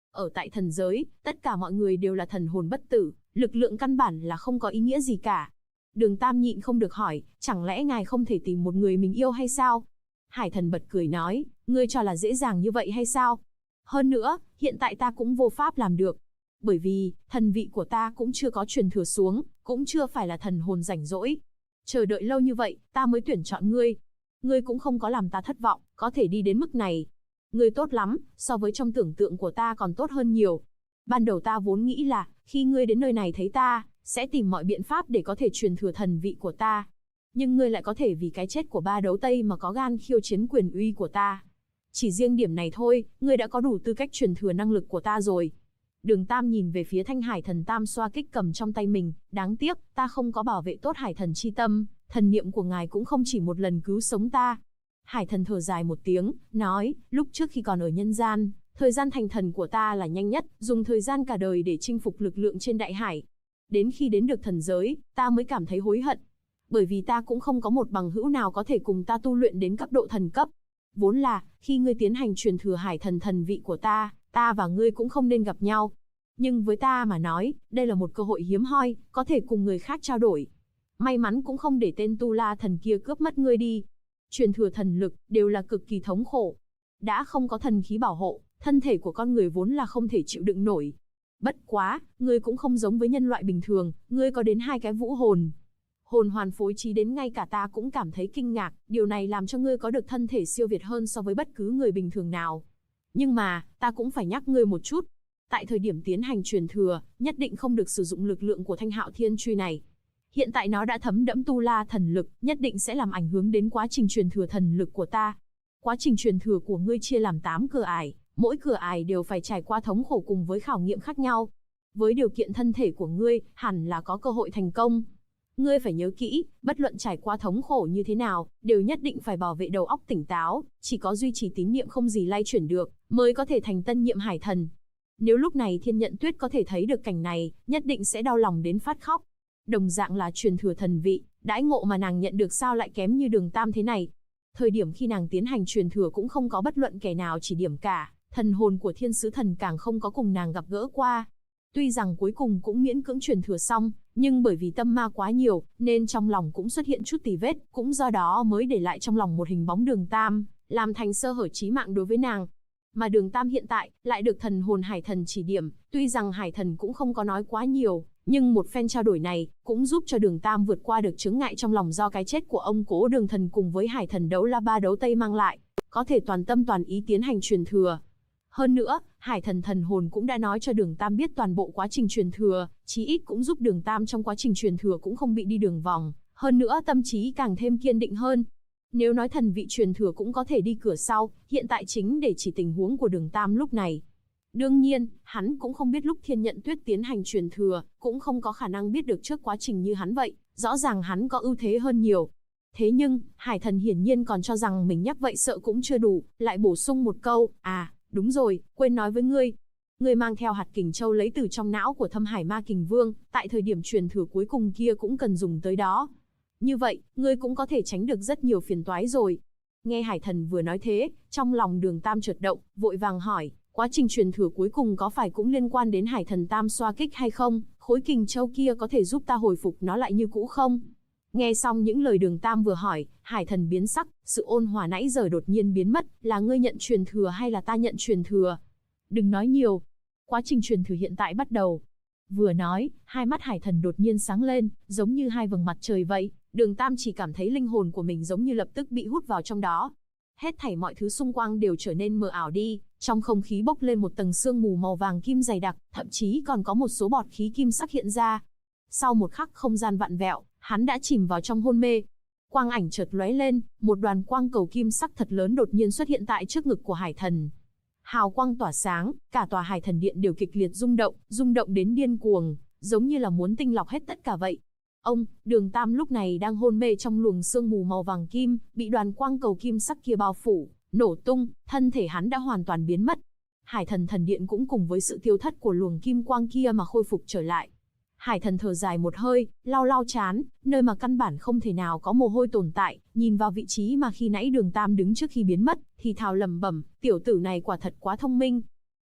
Ở tại thần giới, tất cả mọi người đều là thần hồn bất tử, lực lượng căn bản là không có ý nghĩa gì cả. Đường Tam nhịn không được hỏi, chẳng lẽ ngài không thể tìm một người mình yêu hay sao? Hải thần bật cười nói, ngươi cho là dễ dàng như vậy hay sao? Hơn nữa, hiện tại ta cũng vô pháp làm được. Bởi vì, thần vị của ta cũng chưa có truyền thừa xuống, cũng chưa phải là thần hồn rảnh rỗi. Chờ đợi lâu như vậy, ta mới tuyển chọn ngươi. Ngươi cũng không có làm ta thất vọng, có thể đi đến mức này. Ngươi tốt lắm, so với trong tưởng tượng của ta còn tốt hơn nhiều. Ban đầu ta vốn nghĩ là, khi ngươi đến nơi này thấy ta, sẽ tìm mọi biện pháp để có thể truyền thừa thần vị của ta. Nhưng ngươi lại có thể vì cái chết của ba đấu tây mà có gan khiêu chiến quyền uy của ta. Chỉ riêng điểm này thôi, ngươi đã có đủ tư cách truyền thừa năng lực của ta rồi. Đường Tam nhìn về phía thanh hải thần tam xoa kích cầm trong tay mình, đáng tiếc, ta không có bảo vệ tốt hải thần chi tâm, thần niệm của ngài cũng không chỉ một lần cứu sống ta. Hải thần thở dài một tiếng, nói, lúc trước khi còn ở nhân gian, thời gian thành thần của ta là nhanh nhất, dùng thời gian cả đời để chinh phục lực lượng trên đại hải. Đến khi đến được thần giới, ta mới cảm thấy hối hận. Bởi vì ta cũng không có một bằng hữu nào có thể cùng ta tu luyện đến cấp độ thần cấp. Vốn là, khi ngươi tiến hành truyền thừa hải thần thần vị của ta và ngươi cũng không nên gặp nhau. Nhưng với ta mà nói, đây là một cơ hội hiếm hoi, có thể cùng người khác trao đổi. May mắn cũng không để tên Tu La thần kia cướp mất ngươi đi. Truyền thừa thần lực, đều là cực kỳ thống khổ. Đã không có thần khí bảo hộ, thân thể của con người vốn là không thể chịu đựng nổi. Bất quá, ngươi cũng không giống với nhân loại bình thường, ngươi có đến 2 cái vũ hồn. Hồn hoàn phối trí đến ngay cả ta cũng cảm thấy kinh ngạc, điều này làm cho ngươi có được thân thể siêu việt hơn so với bất cứ người bình thường nào. Nhưng mà, ta cũng phải nhắc ngươi một chút. Tại thời điểm tiến hành truyền thừa, nhất định không được sử dụng lực lượng của Thanh Hạo Thiên Truy này. Hiện tại nó đã thấm đẫm Tu La thần lực, nhất định sẽ làm ảnh hưởng đến quá trình truyền thừa thần lực của ta. Quá trình truyền thừa của ngươi chia làm 8 cửa ải, mỗi cửa ải đều phải trải qua thống khổ cùng với khảo nghiệm khác nhau. Với điều kiện thân thể của ngươi, hẳn là có cơ hội thành công. Ngươi phải nhớ kỹ, bất luận trải qua thống khổ như thế nào, đều nhất định phải bảo vệ đầu óc tỉnh táo, chỉ có duy trì tín niệm không gì lay chuyển được, mới có thể thành tân nhiệm hải thần. Nếu lúc này Thiên Nhận Tuyết có thể thấy được cảnh này, nhất định sẽ đau lòng đến phát khóc. Đồng dạng là truyền thừa thần vị, đãi ngộ mà nàng nhận được sao lại kém như Đường Tam thế này. Thời điểm khi nàng tiến hành truyền thừa cũng không có bất luận kẻ nào chỉ điểm cả, thần hồn của Thiên Sứ Thần càng không có cùng nàng gặp gỡ qua. Tuy rằng cuối cùng cũng miễn cưỡng truyền thừa xong, nhưng bởi vì tâm ma quá nhiều, nên trong lòng cũng xuất hiện chút tì vết, cũng do đó mới để lại trong lòng một hình bóng Đường Tam, làm thành sơ hở chí mạng đối với nàng. Mà Đường Tam hiện tại, lại được thần hồn hải thần chỉ điểm, tuy rằng hải thần cũng không có nói quá nhiều, nhưng một phen trao đổi này, cũng giúp cho Đường Tam vượt qua được chướng ngại trong lòng do cái chết của ông Cố Đường Thần cùng với hải thần đấu la ba đấu tây mang lại, có thể toàn tâm toàn ý tiến hành truyền thừa. Hơn nữa, hải thần thần hồn cũng đã nói cho Đường Tam biết toàn bộ quá trình truyền thừa, chí ít cũng giúp Đường Tam trong quá trình truyền thừa cũng không bị đi đường vòng, hơn nữa tâm trí càng thêm kiên định hơn. Nếu nói thần vị truyền thừa cũng có thể đi cửa sau, hiện tại chính để chỉ tình huống của Đường Tam lúc này. Đương nhiên, hắn cũng không biết lúc Thiên Nhận Tuyết tiến hành truyền thừa, cũng không có khả năng biết được trước quá trình như hắn vậy, rõ ràng hắn có ưu thế hơn nhiều. Thế nhưng, hải thần hiển nhiên còn cho rằng mình nhắc vậy sợ cũng chưa đủ, lại bổ sung một câu, đúng rồi, quên nói với ngươi. Ngươi mang theo hạt kình châu lấy từ trong não của Thâm Hải Ma Kình Vương, tại thời điểm truyền thừa cuối cùng kia cũng cần dùng tới đó. Như vậy, ngươi cũng có thể tránh được rất nhiều phiền toái rồi. Nghe hải thần vừa nói thế, trong lòng Đường Tam chợt động, vội vàng hỏi, quá trình truyền thừa cuối cùng có phải cũng liên quan đến hải thần tam xoa kích hay không? Khối kình châu kia có thể giúp ta hồi phục nó lại như cũ không? Nghe xong những lời Đường Tam vừa hỏi, hải thần biến sắc, sự ôn hòa nãy giờ đột nhiên biến mất, là ngươi nhận truyền thừa hay là ta nhận truyền thừa? Đừng nói nhiều. Quá trình truyền thừa hiện tại bắt đầu. Vừa nói, hai mắt hải thần đột nhiên sáng lên, giống như hai vầng mặt trời vậy. Đường Tam chỉ cảm thấy linh hồn của mình giống như lập tức bị hút vào trong đó. Hết thảy mọi thứ xung quanh đều trở nên mờ ảo đi, trong không khí bốc lên một tầng sương mù màu vàng kim dày đặc, thậm chí còn có một số bọt khí kim sắc hiện ra. Sau một khắc không gian vặn vẹo, hắn đã chìm vào trong hôn mê. Quang ảnh chợt lóe lên, một đoàn quang cầu kim sắc thật lớn đột nhiên xuất hiện tại trước ngực của hải thần. Hào quang tỏa sáng, cả tòa hải thần điện đều kịch liệt rung động đến điên cuồng, giống như là muốn tinh lọc hết tất cả vậy. Đường Tam lúc này đang hôn mê trong luồng sương mù màu vàng kim, bị đoàn quang cầu kim sắc kia bao phủ, nổ tung, thân thể hắn đã hoàn toàn biến mất. Hải thần thần điện cũng cùng với sự tiêu thất của luồng kim quang kia mà khôi phục trở lại. Hải thần thở dài một hơi, lau lau trán, nơi mà căn bản không thể nào có mồ hôi tồn tại, nhìn vào vị trí mà khi nãy Đường Tam đứng trước khi biến mất, thì thào lẩm bẩm, tiểu tử này quả thật quá thông minh.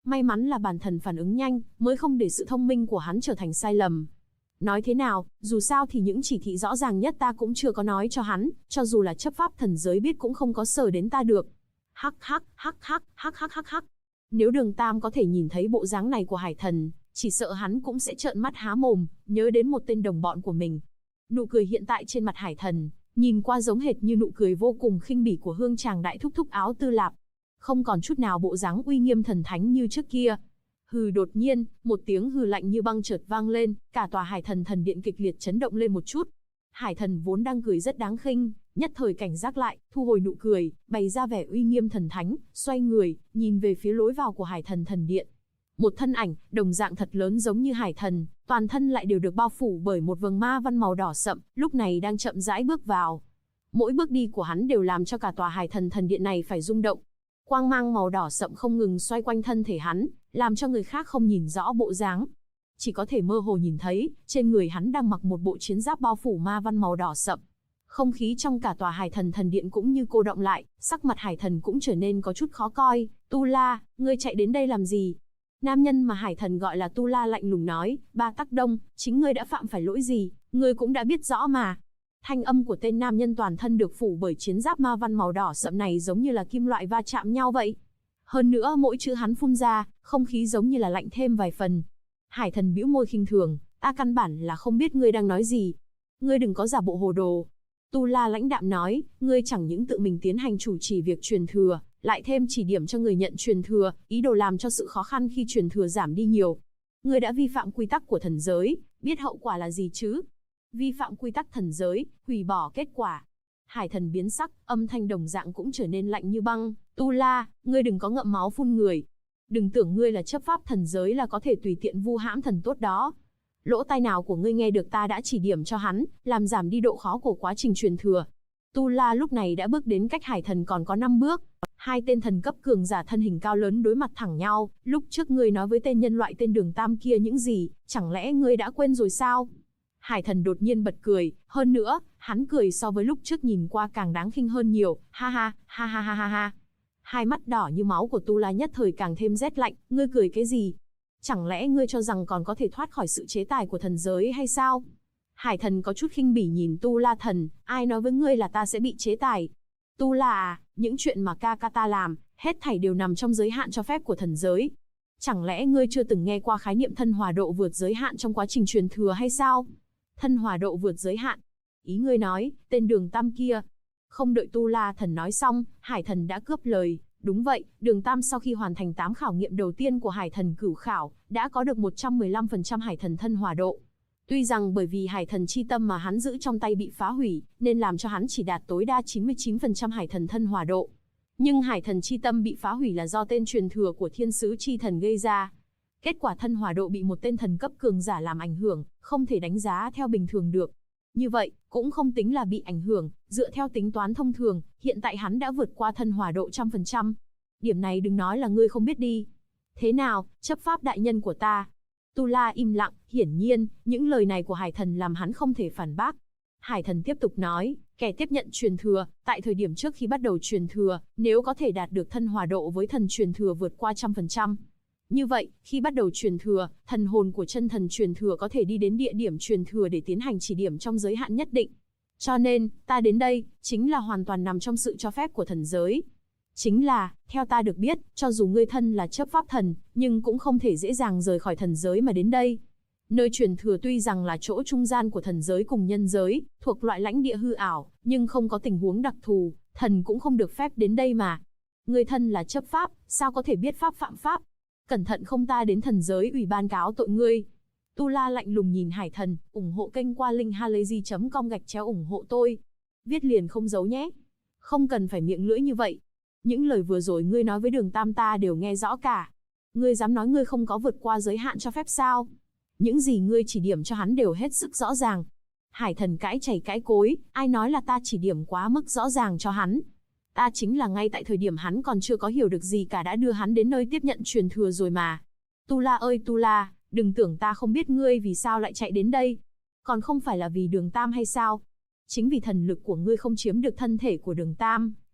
May mắn là bản thần phản ứng nhanh, mới không để sự thông minh của hắn trở thành sai lầm. Nói thế nào, dù sao thì những chỉ thị rõ ràng nhất ta cũng chưa có nói cho hắn, cho dù là chấp pháp thần giới biết cũng không có sờ đến ta được. Hắc hắc, hắc hắc, hắc hắc hắc hắc. Nếu Đường Tam có thể nhìn thấy bộ dáng này của Hải Thần, chỉ sợ hắn cũng sẽ trợn mắt há mồm, nhớ đến một tên đồng bọn của mình. Nụ cười hiện tại trên mặt Hải Thần, nhìn qua giống hệt như nụ cười vô cùng khinh bỉ của Hương Tràng đại thúc thúc áo tư lạp. Không còn chút nào bộ dáng uy nghiêm thần thánh như trước kia. Hừ, đột nhiên, một tiếng hừ lạnh như băng chợt vang lên, cả tòa Hải Thần thần điện kịch liệt chấn động lên một chút. Hải Thần vốn đang cười rất đáng khinh, nhất thời cảnh giác lại, thu hồi nụ cười, bày ra vẻ uy nghiêm thần thánh, xoay người, nhìn về phía lối vào của Hải Thần thần điện. Một thân ảnh, đồng dạng thật lớn giống như Hải Thần, toàn thân lại đều được bao phủ bởi một vầng ma văn màu đỏ sậm, lúc này đang chậm rãi bước vào. Mỗi bước đi của hắn đều làm cho cả tòa Hải Thần thần điện này phải rung động. Quang mang màu đỏ sậm không ngừng xoay quanh thân thể hắn, làm cho người khác không nhìn rõ bộ dáng. Chỉ có thể mơ hồ nhìn thấy, trên người hắn đang mặc một bộ chiến giáp bao phủ ma văn màu đỏ sậm. Không khí trong cả tòa Hải Thần thần điện cũng như cô động lại, sắc mặt Hải Thần cũng trở nên có chút khó coi. Tu La, ngươi chạy đến đây làm gì? Nam nhân mà Hải Thần gọi là Tu La lạnh lùng nói, Ba Tắc Đông, chính ngươi đã phạm phải lỗi gì, ngươi cũng đã biết rõ mà. Thanh âm của tên nam nhân toàn thân được phủ bởi chiến giáp ma văn màu đỏ sậm này giống như là kim loại va chạm nhau vậy. Hơn nữa mỗi chữ hắn phun ra, không khí giống như là lạnh thêm vài phần. Hải Thần bĩu môi khinh thường, ta căn bản là không biết ngươi đang nói gì. Ngươi đừng có giả bộ hồ đồ. Tu La lãnh đạm nói, ngươi chẳng những tự mình tiến hành chủ trì việc truyền thừa, lại thêm chỉ điểm cho người nhận truyền thừa, ý đồ làm cho sự khó khăn khi truyền thừa giảm đi nhiều. Ngươi đã vi phạm quy tắc của thần giới, biết hậu quả là gì chứ? Vi phạm quy tắc thần giới, hủy bỏ kết quả. Hải Thần biến sắc, âm thanh đồng dạng cũng trở nên lạnh như băng. Tu La, ngươi đừng có ngậm máu phun người. Đừng tưởng ngươi là chấp pháp thần giới là có thể tùy tiện vu hãm thần tốt đó. Lỗ tai nào của ngươi nghe được ta đã chỉ điểm cho hắn, làm giảm đi độ khó của quá trình truyền thừa. Tu La lúc này đã bước đến cách Hải Thần còn có 5 bước. Hai tên thần cấp cường giả thân hình cao lớn đối mặt thẳng nhau. Lúc trước ngươi nói với tên nhân loại tên Đường Tam kia những gì, chẳng lẽ ngươi đã quên rồi sao? Hải Thần đột nhiên bật cười, hơn nữa, hắn cười so với lúc trước nhìn qua càng đáng khinh hơn nhiều, ha ha, ha ha ha ha ha. Hai mắt đỏ như máu của Tu La nhất thời càng thêm rét lạnh, ngươi cười cái gì? Chẳng lẽ ngươi cho rằng còn có thể thoát khỏi sự chế tài của thần giới hay sao? Hải Thần có chút khinh bỉ nhìn Tu La thần, ai nói với ngươi là ta sẽ bị chế tài? Tu La à, những chuyện mà ca ca ta làm, hết thảy đều nằm trong giới hạn cho phép của thần giới. Chẳng lẽ ngươi chưa từng nghe qua khái niệm thân hòa độ vượt giới hạn trong quá trình truyền thừa hay sao? Thân hòa độ vượt giới hạn. Ý ngươi nói, tên Đường Tam kia. Không đợi Tu La thần nói xong, Hải Thần đã cướp lời. Đúng vậy, Đường Tam sau khi hoàn thành 8 khảo nghiệm đầu tiên của Hải Thần cửu khảo, đã có được 115% Hải Thần thân hòa độ. Tuy rằng bởi vì Hải Thần chi tâm mà hắn giữ trong tay bị phá hủy, nên làm cho hắn chỉ đạt tối đa 99% Hải Thần thân hòa độ. Nhưng Hải Thần chi tâm bị phá hủy là do tên truyền thừa của Thiên Sứ Chi Thần gây ra. Kết quả thân hòa độ bị một tên thần cấp cường giả làm ảnh hưởng, không thể đánh giá theo bình thường được. Như vậy, cũng không tính là bị ảnh hưởng, dựa theo tính toán thông thường, hiện tại hắn đã vượt qua thân hòa độ 100%. Điểm này đừng nói là ngươi không biết đi. Thế nào, chấp pháp đại nhân của ta? Tu La im lặng, hiển nhiên, những lời này của Hải Thần làm hắn không thể phản bác. Hải Thần tiếp tục nói, kẻ tiếp nhận truyền thừa, tại thời điểm trước khi bắt đầu truyền thừa, nếu có thể đạt được thân hòa độ với thần truyền thừa vượt qua 100%. Như vậy, khi bắt đầu truyền thừa, thần hồn của chân thần truyền thừa có thể đi đến địa điểm truyền thừa để tiến hành chỉ điểm trong giới hạn nhất định. Cho nên, ta đến đây, chính là hoàn toàn nằm trong sự cho phép của thần giới. Chính là, theo ta được biết, cho dù ngươi thân là chấp pháp thần, nhưng cũng không thể dễ dàng rời khỏi thần giới mà đến đây. Nơi truyền thừa tuy rằng là chỗ trung gian của thần giới cùng nhân giới, thuộc loại lãnh địa hư ảo, nhưng không có tình huống đặc thù, thần cũng không được phép đến đây mà. Ngươi thân là chấp pháp, sao có thể biết pháp phạm pháp? Cẩn thận không ta đến thần giới ủy ban cáo tội ngươi. Tu La lạnh lùng nhìn Hải Thần, ủng hộ kênh qua linkhalazy.com ủng hộ tôi. Viết liền không giấu nhé. Không cần phải miệng lưỡi như vậy. Những lời vừa rồi ngươi nói với Đường Tam ta đều nghe rõ cả. Ngươi dám nói ngươi không có vượt qua giới hạn cho phép sao? Những gì ngươi chỉ điểm cho hắn đều hết sức rõ ràng. Hải Thần cãi chảy cãi cối, ai nói là ta chỉ điểm quá mức rõ ràng cho hắn? Ta chính là ngay tại thời điểm hắn còn chưa có hiểu được gì cả đã đưa hắn đến nơi tiếp nhận truyền thừa rồi mà. Tu La ơi Tu La, đừng tưởng ta không biết ngươi vì sao lại chạy đến đây. Còn không phải là vì Đường Tam hay sao? Chính vì thần lực của ngươi không chiếm được thân thể của Đường Tam,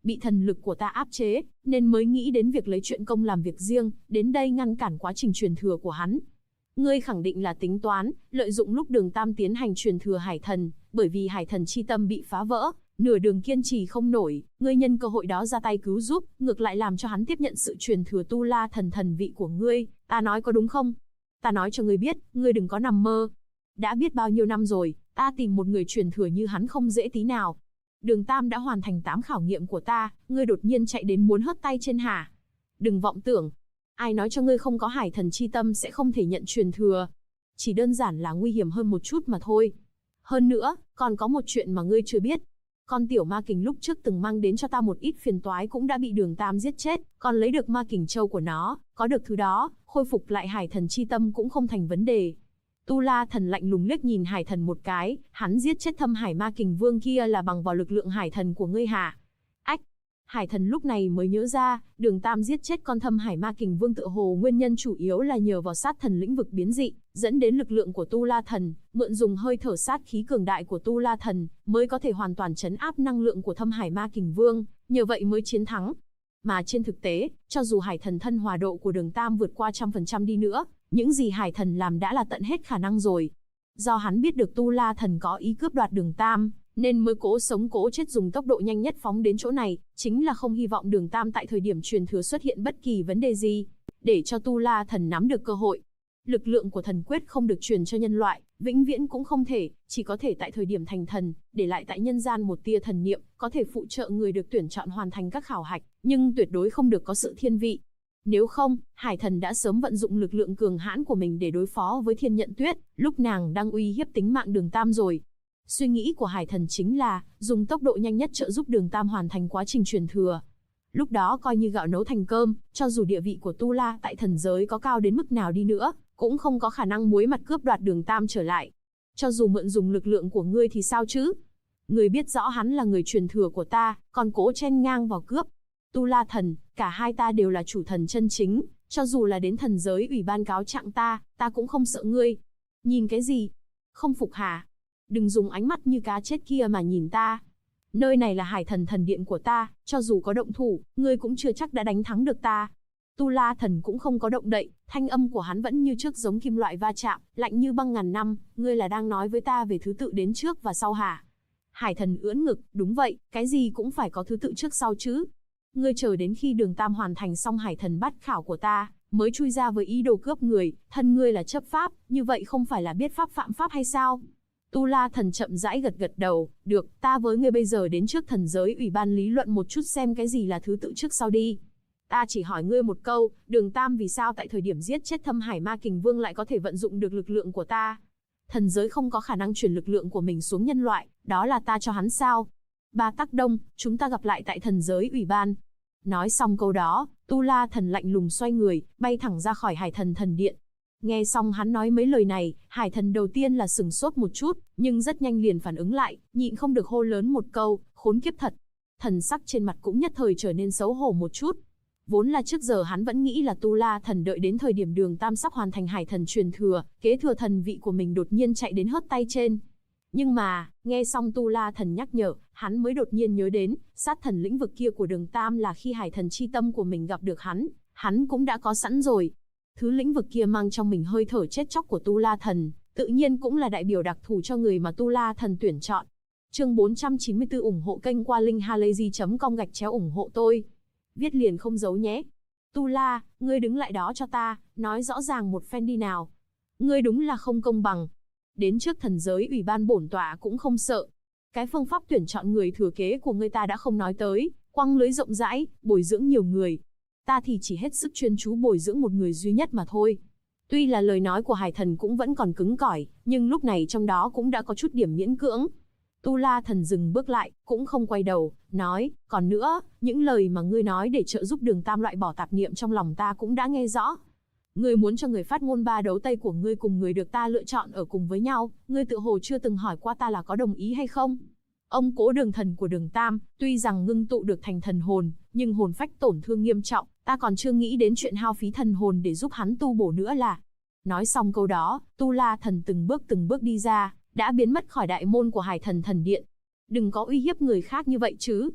bị thần lực của ta áp chế, nên mới nghĩ đến việc lấy chuyện công làm việc riêng, đến đây ngăn cản quá trình truyền thừa của hắn. Ngươi khẳng định là tính toán, lợi dụng lúc Đường Tam tiến hành truyền thừa hải thần, bởi vì hải thần chi tâm bị phá vỡ, nửa đường kiên trì không nổi, ngươi nhân cơ hội đó ra tay cứu giúp, ngược lại làm cho hắn tiếp nhận sự truyền thừa tu la thần thần vị của ngươi, ta nói có đúng không? Ta nói cho ngươi biết, ngươi đừng có nằm mơ. Đã biết bao nhiêu năm rồi, ta tìm một người truyền thừa như hắn không dễ tí nào. Đường Tam đã hoàn thành 8 khảo nghiệm của ta, ngươi đột nhiên chạy đến muốn hất tay trên hả? Đừng vọng tưởng. Ai nói cho ngươi không có hải thần chi tâm sẽ không thể nhận truyền thừa? Chỉ đơn giản là nguy hiểm hơn một chút mà thôi. Hơn nữa, còn có một chuyện mà ngươi chưa biết. Con tiểu ma kình lúc trước từng mang đến cho ta một ít phiền toái cũng đã bị Đường Tam giết chết, còn lấy được ma kình châu của nó, có được thứ đó, khôi phục lại hải thần chi tâm cũng không thành vấn đề. Tu La Thần lạnh lùng liếc nhìn hải thần một cái, hắn giết chết Thâm Hải Ma Kình Vương kia là bằng vào lực lượng hải thần của ngươi hả? Ách! Hải thần lúc này mới nhớ ra, Đường Tam giết chết con Thâm Hải Ma Kình Vương tựa hồ nguyên nhân chủ yếu là nhờ vào sát thần lĩnh vực biến dị, dẫn đến lực lượng của Tu La Thần, mượn dùng hơi thở sát khí cường đại của Tu La Thần, mới có thể hoàn toàn trấn áp năng lượng của Thâm Hải Ma Kình Vương, nhờ vậy mới chiến thắng. Mà trên thực tế, cho dù hải thần thân hòa độ của Đường Tam vượt qua 100% đi nữa, những gì hải thần làm đã là tận hết khả năng rồi. Do hắn biết được Tu La Thần có ý cướp đoạt Đường Tam, nên mới cố sống cố chết dùng tốc độ nhanh nhất phóng đến chỗ này, chính là không hy vọng Đường Tam tại thời điểm truyền thừa xuất hiện bất kỳ vấn đề gì, để cho Tu La Thần nắm được cơ hội. Lực lượng của thần quyết không được truyền cho nhân loại, vĩnh viễn cũng không thể, chỉ có thể tại thời điểm thành thần, để lại tại nhân gian một tia thần niệm, có thể phụ trợ người được tuyển chọn hoàn thành các khảo hạch, nhưng tuyệt đối không được có sự thiên vị. Nếu không, hải thần đã sớm vận dụng lực lượng cường hãn của mình để đối phó với Thiên Nhận Tuyết, lúc nàng đang uy hiếp tính mạng Đường Tam rồi. Suy nghĩ của hải thần chính là, dùng tốc độ nhanh nhất trợ giúp Đường Tam hoàn thành quá trình truyền thừa. Lúc đó coi như gạo nấu thành cơm, cho dù địa vị của Tu La tại thần giới có cao đến mức nào đi nữa, cũng không có khả năng muối mặt cướp đoạt Đường Tam trở lại. Cho dù mượn dùng lực lượng của ngươi thì sao chứ? Ngươi biết rõ hắn là người truyền thừa của ta, còn cố chen ngang vào cướp. Tu La Thần, cả hai ta đều là chủ thần chân chính, cho dù là đến thần giới ủy ban cáo trạng ta cũng không sợ ngươi. Nhìn cái gì? Không phục hả? Đừng dùng ánh mắt như cá chết kia mà nhìn ta. Nơi này là hải thần thần điện của ta, cho dù có động thủ, ngươi cũng chưa chắc đã đánh thắng được ta. Tu La Thần cũng không có động đậy, thanh âm của hắn vẫn như trước giống kim loại va chạm, lạnh như băng ngàn năm, ngươi là đang nói với ta về thứ tự đến trước và sau hả? Hải thần ưỡn ngực, đúng vậy, cái gì cũng phải có thứ tự trước sau chứ. Ngươi chờ đến khi Đường Tam hoàn thành xong hải thần bát khảo của ta, mới chui ra với ý đồ cướp người, thân ngươi là chấp pháp, như vậy không phải là biết pháp phạm pháp hay sao? Tu La Thần chậm rãi gật gật đầu, được, ta với ngươi bây giờ đến trước thần giới ủy ban lý luận một chút xem cái gì là thứ tự trước sau đi. Ta chỉ hỏi ngươi một câu, Đường Tam vì sao tại thời điểm giết chết Thâm Hải Ma Kình Vương lại có thể vận dụng được lực lượng của ta? Thần giới không có khả năng truyền lực lượng của mình xuống nhân loại, đó là ta cho hắn sao? Ba Tắc Đông, chúng ta gặp lại tại thần giới ủy ban. Nói xong câu đó, Tu La Thần lạnh lùng xoay người, bay thẳng ra khỏi hải thần thần điện. Nghe xong hắn nói mấy lời này, hải thần đầu tiên là sừng sốt một chút, nhưng rất nhanh liền phản ứng lại, nhịn không được hô lớn một câu, khốn kiếp thật. Thần sắc trên mặt cũng nhất thời trở nên xấu hổ một chút. Vốn là trước giờ hắn vẫn nghĩ là Tu La Thần đợi đến thời điểm Đường Tam sắp hoàn thành hải thần truyền thừa, kế thừa thần vị của mình đột nhiên chạy đến hất tay trên. Nhưng mà, nghe xong Tu La Thần nhắc nhở, hắn mới đột nhiên nhớ đến, sát thần lĩnh vực kia của Đường Tam là khi hải thần chi tâm của mình gặp được hắn cũng đã có sẵn rồi. Thứ lĩnh vực kia mang trong mình hơi thở chết chóc của Tu La Thần, tự nhiên cũng là đại biểu đặc thù cho người mà Tu La Thần tuyển chọn. Chương 494 ủng hộ kênh qua linkhalazy.com ủng hộ tôi. Viết liền không giấu nhé. Tu La, ngươi đứng lại đó cho ta, nói rõ ràng một phen đi nào. Ngươi đúng là không công bằng. Đến trước thần giới ủy ban bổn tọa cũng không sợ. Cái phương pháp tuyển chọn người thừa kế của ngươi ta đã không nói tới, quăng lưới rộng rãi, bồi dưỡng nhiều người. Ta thì chỉ hết sức chuyên chú bồi dưỡng một người duy nhất mà thôi. Tuy là lời nói của hải thần cũng vẫn còn cứng cỏi, nhưng lúc này trong đó cũng đã có chút điểm miễn cưỡng. Tu La Thần dừng bước lại, cũng không quay đầu, nói, còn nữa, những lời mà ngươi nói để trợ giúp Đường Tam loại bỏ tạp niệm trong lòng ta cũng đã nghe rõ. Ngươi muốn cho người phát ngôn ba đấu tây của ngươi cùng người được ta lựa chọn ở cùng với nhau, ngươi tự hồ chưa từng hỏi qua ta là có đồng ý hay không? Ông cố Đường Thần của Đường Tam, tuy rằng ngưng tụ được thành thần hồn, nhưng hồn phách tổn thương nghiêm trọng, ta còn chưa nghĩ đến chuyện hao phí thần hồn để giúp hắn tu bổ nữa là. Nói xong câu đó, Tu La Thần từng bước đi ra, đã biến mất khỏi đại môn của hải thần thần điện. Đừng có uy hiếp người khác như vậy chứ.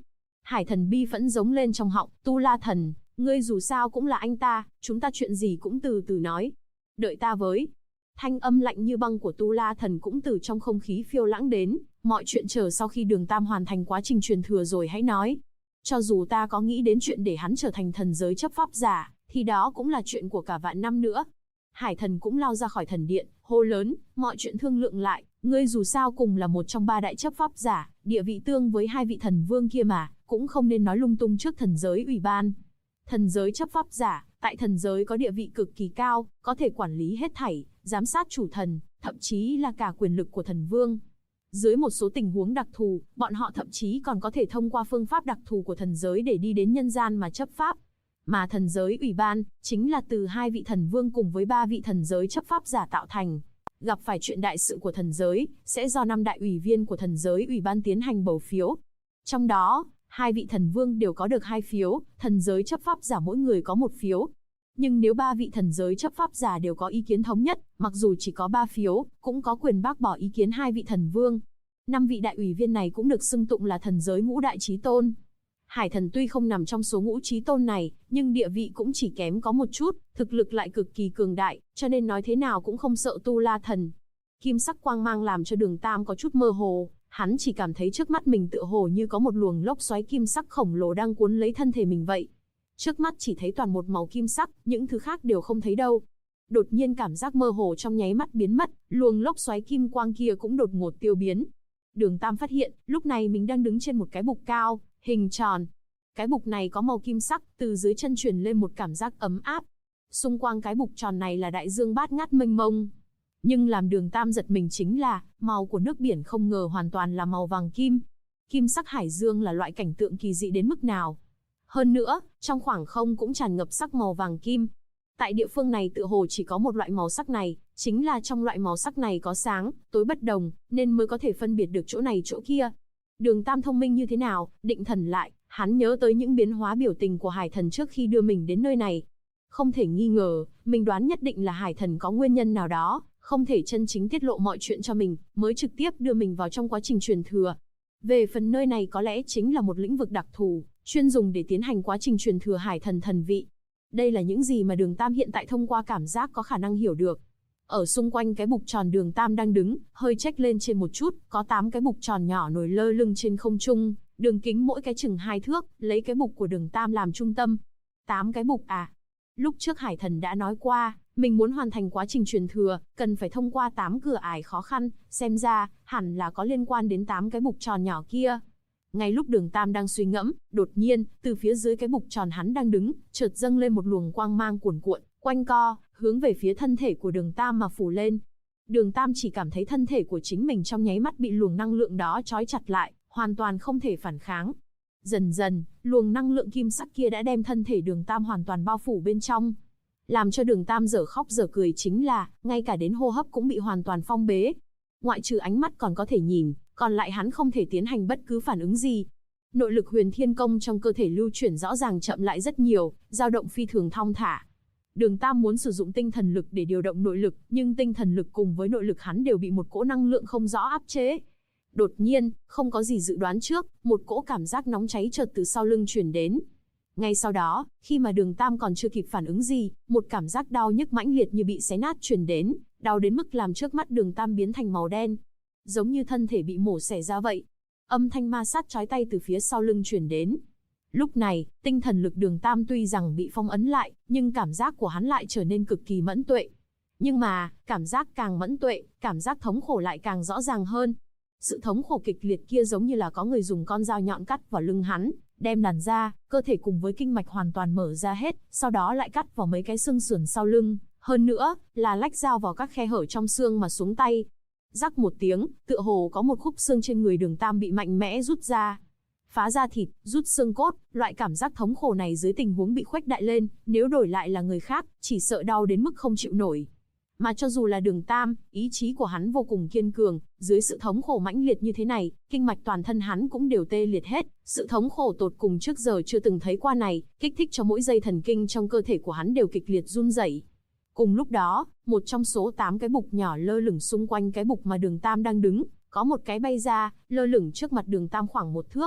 Hải Thần bi phẫn giống lên trong họng, Tu La Thần, ngươi dù sao cũng là anh ta, chúng ta chuyện gì cũng từ từ nói. Đợi ta với. Thanh âm lạnh như băng của Tu La Thần cũng từ trong không khí phiêu lãng đến, mọi chuyện chờ sau khi Đường Tam hoàn thành quá trình truyền thừa rồi hãy nói. Cho dù ta có nghĩ đến chuyện để hắn trở thành thần giới chấp pháp giả, thì đó cũng là chuyện của cả vạn năm nữa. Hải Thần cũng lao ra khỏi thần điện, hô lớn, mọi chuyện thương lượng lại, ngươi dù sao cùng là một trong 3 đại chấp pháp giả, địa vị tương với 2 vị thần vương kia mà, cũng không nên nói lung tung trước thần giới ủy ban. Thần giới chấp pháp giả, tại thần giới có địa vị cực kỳ cao, có thể quản lý hết thảy, giám sát chủ thần, thậm chí là cả quyền lực của thần vương. Dưới một số tình huống đặc thù, bọn họ thậm chí còn có thể thông qua phương pháp đặc thù của thần giới để đi đến nhân gian mà chấp pháp. Mà thần giới ủy ban, chính là từ 2 vị thần vương cùng với 3 vị thần giới chấp pháp giả tạo thành. Gặp phải chuyện đại sự của thần giới, sẽ do 5 đại ủy viên của thần giới ủy ban tiến hành bầu phiếu. Trong đó, 2 vị thần vương đều có được 2 phiếu, thần giới chấp pháp giả mỗi người có 1 phiếu. Nhưng nếu 3 vị thần giới chấp pháp giả đều có ý kiến thống nhất, mặc dù chỉ có 3 phiếu, cũng có quyền bác bỏ ý kiến 2 vị thần vương. 5 vị đại ủy viên này cũng được xưng tụng là thần giới ngũ đại chí tôn. Hải Thần tuy không nằm trong số ngũ chí tôn này, nhưng địa vị cũng chỉ kém có một chút, thực lực lại cực kỳ cường đại, cho nên nói thế nào cũng không sợ Tu La Thần. Kim sắc quang mang làm cho Đường Tam có chút mơ hồ, hắn chỉ cảm thấy trước mắt mình tựa hồ như có một luồng lốc xoáy kim sắc khổng lồ đang cuốn lấy thân thể mình vậy. Trước mắt chỉ thấy toàn một màu kim sắc, những thứ khác đều không thấy đâu. Đột nhiên cảm giác mơ hồ trong nháy mắt biến mất, luồng lốc xoáy kim quang kia cũng đột ngột tiêu biến. Đường Tam phát hiện, lúc này mình đang đứng trên một cái bục cao, hình tròn. Cái bục này có màu kim sắc, từ dưới chân truyền lên một cảm giác ấm áp. Xung quanh cái bục tròn này là đại dương bát ngát mênh mông. Nhưng làm Đường Tam giật mình chính là, màu của nước biển không ngờ hoàn toàn là màu vàng kim. Kim sắc hải dương là loại cảnh tượng kỳ dị đến mức nào. Hơn nữa, trong khoảng không cũng tràn ngập sắc màu vàng kim. Tại địa phương này tựa hồ chỉ có một loại màu sắc này, chính là trong loại màu sắc này có sáng, tối bất đồng, nên mới có thể phân biệt được chỗ này chỗ kia. Đường Tam thông minh như thế nào, định thần lại, hắn nhớ tới những biến hóa biểu tình của Hải Thần trước khi đưa mình đến nơi này. Không thể nghi ngờ, mình đoán nhất định là Hải Thần có nguyên nhân nào đó, không thể chân chính tiết lộ mọi chuyện cho mình, mới trực tiếp đưa mình vào trong quá trình truyền thừa. Về phần nơi này có lẽ chính là một lĩnh vực đặc thù, chuyên dùng để tiến hành quá trình truyền thừa Hải Thần thần vị. Đây là những gì mà Đường Tam hiện tại thông qua cảm giác có khả năng hiểu được. Ở xung quanh cái bục tròn Đường Tam đang đứng, hơi chếch lên trên một chút, có 8 cái bục tròn nhỏ nổi lơ lửng trên không trung, đường kính mỗi cái chừng 2 thước, lấy cái bục của Đường Tam làm trung tâm. 8 cái bục à? Lúc trước Hải Thần đã nói qua, mình muốn hoàn thành quá trình truyền thừa, cần phải thông qua 8 cửa ải khó khăn, xem ra, hẳn là có liên quan đến 8 cái bục tròn nhỏ kia. Ngay lúc Đường Tam đang suy ngẫm, đột nhiên, từ phía dưới cái bục tròn hắn đang đứng, chợt dâng lên một luồng quang mang cuồn cuộn, quanh co, hướng về phía thân thể của Đường Tam mà phủ lên. Đường Tam chỉ cảm thấy thân thể của chính mình trong nháy mắt bị luồng năng lượng đó trói chặt lại, hoàn toàn không thể phản kháng. Dần dần, luồng năng lượng kim sắc kia đã đem thân thể Đường Tam hoàn toàn bao phủ bên trong. Làm cho Đường Tam dở khóc dở cười chính là, ngay cả đến hô hấp cũng bị hoàn toàn phong bế. Ngoại trừ ánh mắt còn có thể nhìn, còn lại hắn không thể tiến hành bất cứ phản ứng gì. Nội lực Huyền Thiên Công trong cơ thể lưu chuyển rõ ràng chậm lại rất nhiều, dao động phi thường thong thả. Đường Tam muốn sử dụng tinh thần lực để điều động nội lực, nhưng tinh thần lực cùng với nội lực hắn đều bị một cỗ năng lượng không rõ áp chế. Đột nhiên, không có gì dự đoán trước, một cỗ cảm giác nóng cháy chợt từ sau lưng truyền đến. Ngay sau đó, khi mà Đường Tam còn chưa kịp phản ứng gì, một cảm giác đau nhức mãnh liệt như bị xé nát truyền đến, đau đến mức làm trước mắt Đường Tam biến thành màu đen, giống như thân thể bị mổ xẻ ra vậy. Âm thanh ma sát chói tai từ phía sau lưng truyền đến. Lúc này, tinh thần lực Đường Tam tuy rằng bị phong ấn lại, nhưng cảm giác của hắn lại trở nên cực kỳ mẫn tuệ. Nhưng mà, cảm giác càng mẫn tuệ, cảm giác thống khổ lại càng rõ ràng hơn. Sự thống khổ kịch liệt kia giống như là có người dùng con dao nhọn cắt vào lưng hắn, đem làn da, cơ thể cùng với kinh mạch hoàn toàn mở ra hết, sau đó lại cắt vào mấy cái xương sườn sau lưng, hơn nữa, là lách dao vào các khe hở trong xương mà xuống tay. Rắc một tiếng, tựa hồ có một khúc xương trên người Đường Tam bị mạnh mẽ rút ra. Phá ra thịt, rút xương cốt, loại cảm giác thống khổ này dưới tình huống bị khuếch đại lên, nếu đổi lại là người khác, chỉ sợ đau đến mức không chịu nổi. Mà cho dù là Đường Tam, ý chí của hắn vô cùng kiên cường, dưới sự thống khổ mãnh liệt như thế này, kinh mạch toàn thân hắn cũng đều tê liệt hết, sự thống khổ tột cùng trước giờ chưa từng thấy qua này, kích thích cho mỗi dây thần kinh trong cơ thể của hắn đều kịch liệt run rẩy. Cùng lúc đó, một trong số 8 cái bục nhỏ lơ lửng xung quanh cái bục mà Đường Tam đang đứng, có một cái bay ra, lơ lửng trước mặt Đường Tam khoảng 1 thước.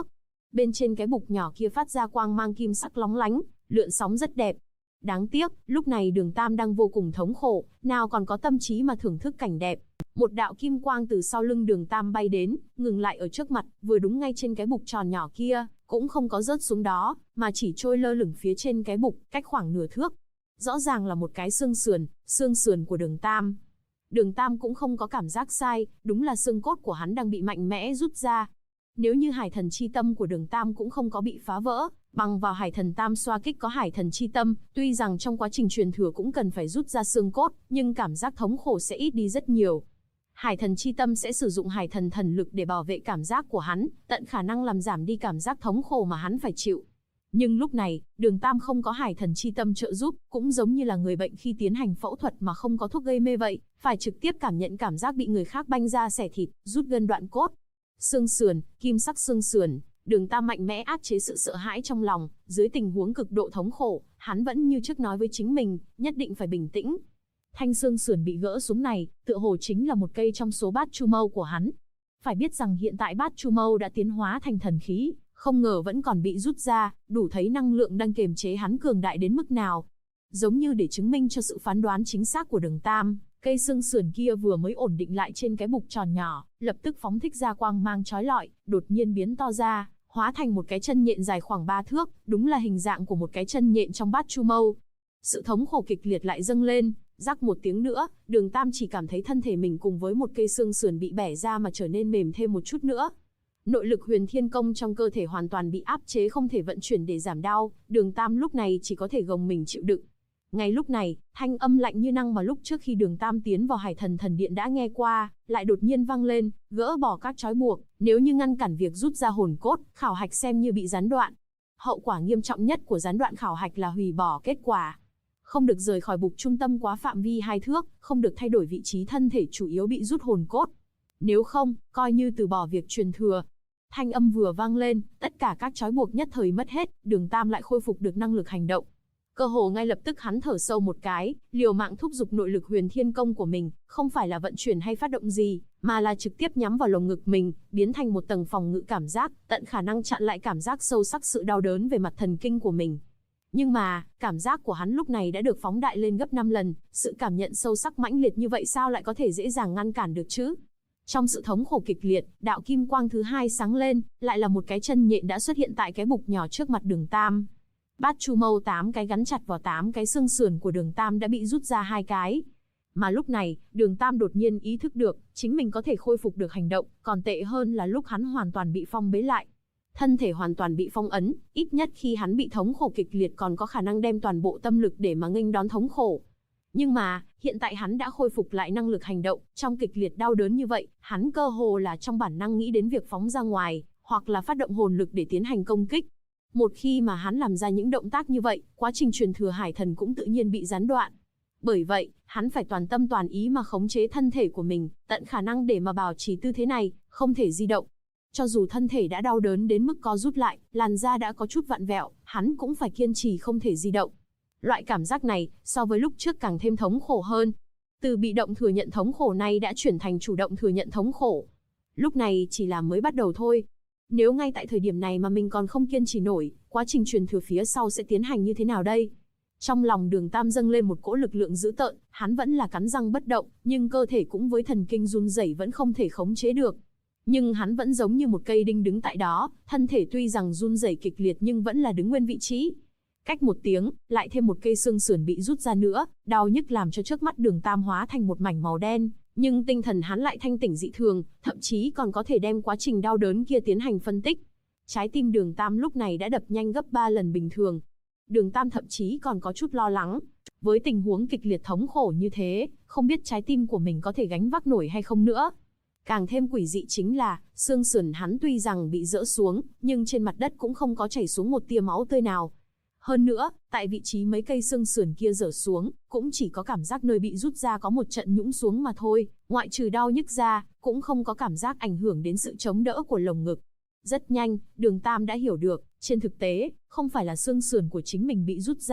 Bên trên cái bục nhỏ kia phát ra quang mang kim sắc lóng lánh, lượn sóng rất đẹp. Đáng tiếc, lúc này Đường Tam đang vô cùng thống khổ, nào còn có tâm trí mà thưởng thức cảnh đẹp. Một đạo kim quang từ sau lưng Đường Tam bay đến, ngừng lại ở trước mặt, vừa đúng ngay trên cái bục tròn nhỏ kia, cũng không có rớt xuống đó, mà chỉ trôi lơ lửng phía trên cái bục, cách khoảng nửa thước. Rõ ràng là một cái xương sườn của Đường Tam. Đường Tam cũng không có cảm giác sai, đúng là xương cốt của hắn đang bị mạnh mẽ rút ra. Nếu như Hải Thần Chi Tâm của Đường Tam cũng không có bị phá vỡ, bằng vào Hải Thần Tam Xoa Kích có Hải Thần Chi Tâm, tuy rằng trong quá trình truyền thừa cũng cần phải rút ra xương cốt, nhưng cảm giác thống khổ sẽ ít đi rất nhiều. Hải Thần Chi Tâm sẽ sử dụng Hải Thần Thần Lực để bảo vệ cảm giác của hắn, tận khả năng làm giảm đi cảm giác thống khổ mà hắn phải chịu. Nhưng lúc này, Đường Tam không có Hải Thần Chi Tâm trợ giúp, cũng giống như là người bệnh khi tiến hành phẫu thuật mà không có thuốc gây mê vậy, phải trực tiếp cảm nhận cảm giác bị người khác banh ra xẻ thịt, rút gân đoạn cốt. Xương sườn, kim sắc xương sườn, Đường Tam mạnh mẽ áp chế sự sợ hãi trong lòng, dưới tình huống cực độ thống khổ, hắn vẫn như trước nói với chính mình, nhất định phải bình tĩnh. Thanh xương sườn bị gỡ xuống này, tựa hồ chính là một cây trong số bát chu mâu của hắn. Phải biết rằng hiện tại bát chu mâu đã tiến hóa thành thần khí, không ngờ vẫn còn bị rút ra, đủ thấy năng lượng đang kiềm chế hắn cường đại đến mức nào. Giống như để chứng minh cho sự phán đoán chính xác của Đường Tam, cây xương sườn kia vừa mới ổn định lại trên cái bục tròn nhỏ, lập tức phóng thích ra quang mang chói lọi, đột nhiên biến to ra, hóa thành một cái chân nhện dài khoảng 3 thước, đúng là hình dạng của một cái chân nhện trong bát chu mâu. Sự thống khổ kịch liệt lại dâng lên, rắc một tiếng nữa, Đường Tam chỉ cảm thấy thân thể mình cùng với một cây xương sườn bị bẻ ra mà trở nên mềm thêm một chút nữa. Nội lực Huyền Thiên Công trong cơ thể hoàn toàn bị áp chế không thể vận chuyển để giảm đau, Đường Tam lúc này chỉ có thể gồng mình chịu đựng. Ngay lúc này, thanh âm lạnh như băng mà lúc trước khi Đường Tam tiến vào Hải Thần Thần Điện đã nghe qua, lại đột nhiên vang lên, gỡ bỏ các trói buộc, nếu như ngăn cản việc rút ra hồn cốt, khảo hạch xem như bị gián đoạn. Hậu quả nghiêm trọng nhất của gián đoạn khảo hạch là hủy bỏ kết quả. Không được rời khỏi bục trung tâm quá phạm vi 2 thước, không được thay đổi vị trí thân thể chủ yếu bị rút hồn cốt. Nếu không, coi như từ bỏ việc truyền thừa. Thanh âm vừa vang lên, tất cả các trói buộc nhất thời mất hết, Đường Tam lại khôi phục được năng lực hành động. Cơ hồ ngay lập tức hắn thở sâu một cái, liều mạng thúc giục nội lực Huyền Thiên Công của mình, không phải là vận chuyển hay phát động gì, mà là trực tiếp nhắm vào lồng ngực mình, biến thành một tầng phòng ngự cảm giác, tận khả năng chặn lại cảm giác sâu sắc sự đau đớn về mặt thần kinh của mình. Nhưng mà, cảm giác của hắn lúc này đã được phóng đại lên gấp 5 lần, sự cảm nhận sâu sắc mãnh liệt như vậy sao lại có thể dễ dàng ngăn cản được chứ? Trong sự thống khổ kịch liệt, đạo kim quang thứ hai sáng lên, lại là một cái chân nhện đã xuất hiện tại cái bục nhỏ trước mặt Đường Tam. Bát chu mâu 8 cái gắn chặt vào 8 cái xương sườn của Đường Tam đã bị rút ra 2 cái. Mà lúc này, Đường Tam đột nhiên ý thức được, chính mình có thể khôi phục được hành động, còn tệ hơn là lúc hắn hoàn toàn bị phong bế lại. Thân thể hoàn toàn bị phong ấn, ít nhất khi hắn bị thống khổ kịch liệt còn có khả năng đem toàn bộ tâm lực để mà nghênh đón thống khổ. Nhưng mà, hiện tại hắn đã khôi phục lại năng lực hành động, trong kịch liệt đau đớn như vậy, hắn cơ hồ là trong bản năng nghĩ đến việc phóng ra ngoài, hoặc là phát động hồn lực để tiến hành công kích. Một khi mà hắn làm ra những động tác như vậy, quá trình truyền thừa hải thần cũng tự nhiên bị gián đoạn. Bởi vậy, hắn phải toàn tâm toàn ý mà khống chế thân thể của mình, tận khả năng để mà bảo trì tư thế này, không thể di động. Cho dù thân thể đã đau đớn đến mức co rút lại, làn da đã có chút vặn vẹo, hắn cũng phải kiên trì không thể di động. Loại cảm giác này, so với lúc trước càng thêm thống khổ hơn. Từ bị động thừa nhận thống khổ này đã chuyển thành chủ động thừa nhận thống khổ. Lúc này chỉ là mới bắt đầu thôi. Nếu ngay tại thời điểm này mà mình còn không kiên trì nổi, quá trình truyền thừa phía sau sẽ tiến hành như thế nào đây? Trong lòng Đường Tam dâng lên một cỗ lực lượng dữ tợn, hắn vẫn là cắn răng bất động, nhưng cơ thể cũng với thần kinh run rẩy vẫn không thể khống chế được. Nhưng hắn vẫn giống như một cây đinh đứng tại đó, thân thể tuy rằng run rẩy kịch liệt nhưng vẫn là đứng nguyên vị trí. Cách một tiếng, lại thêm một cây xương sườn bị rút ra nữa, đau nhức làm cho trước mắt Đường Tam hóa thành một mảnh màu đen, nhưng tinh thần hắn lại thanh tỉnh dị thường, thậm chí còn có thể đem quá trình đau đớn kia tiến hành phân tích. Trái tim Đường Tam lúc này đã đập nhanh gấp 3 lần bình thường. Đường Tam thậm chí còn có chút lo lắng. Với tình huống kịch liệt thống khổ như thế, không biết trái tim của mình có thể gánh vác nổi hay không nữa. Càng thêm quỷ dị chính là, xương sườn hắn tuy rằng bị rỡ xuống, nhưng trên mặt đất cũng không có chảy xuống một tia máu tươi nào. Hơn nữa, tại vị trí mấy cây xương sườn kia rỡ xuống, cũng chỉ có cảm giác nơi bị rút ra có một trận nhũng xuống mà thôi, ngoại trừ đau nhức ra, cũng không có cảm giác ảnh hưởng đến sự chống đỡ của lồng ngực. Rất nhanh, Đường Tam đã hiểu được, trên thực tế, không phải là xương sườn của chính mình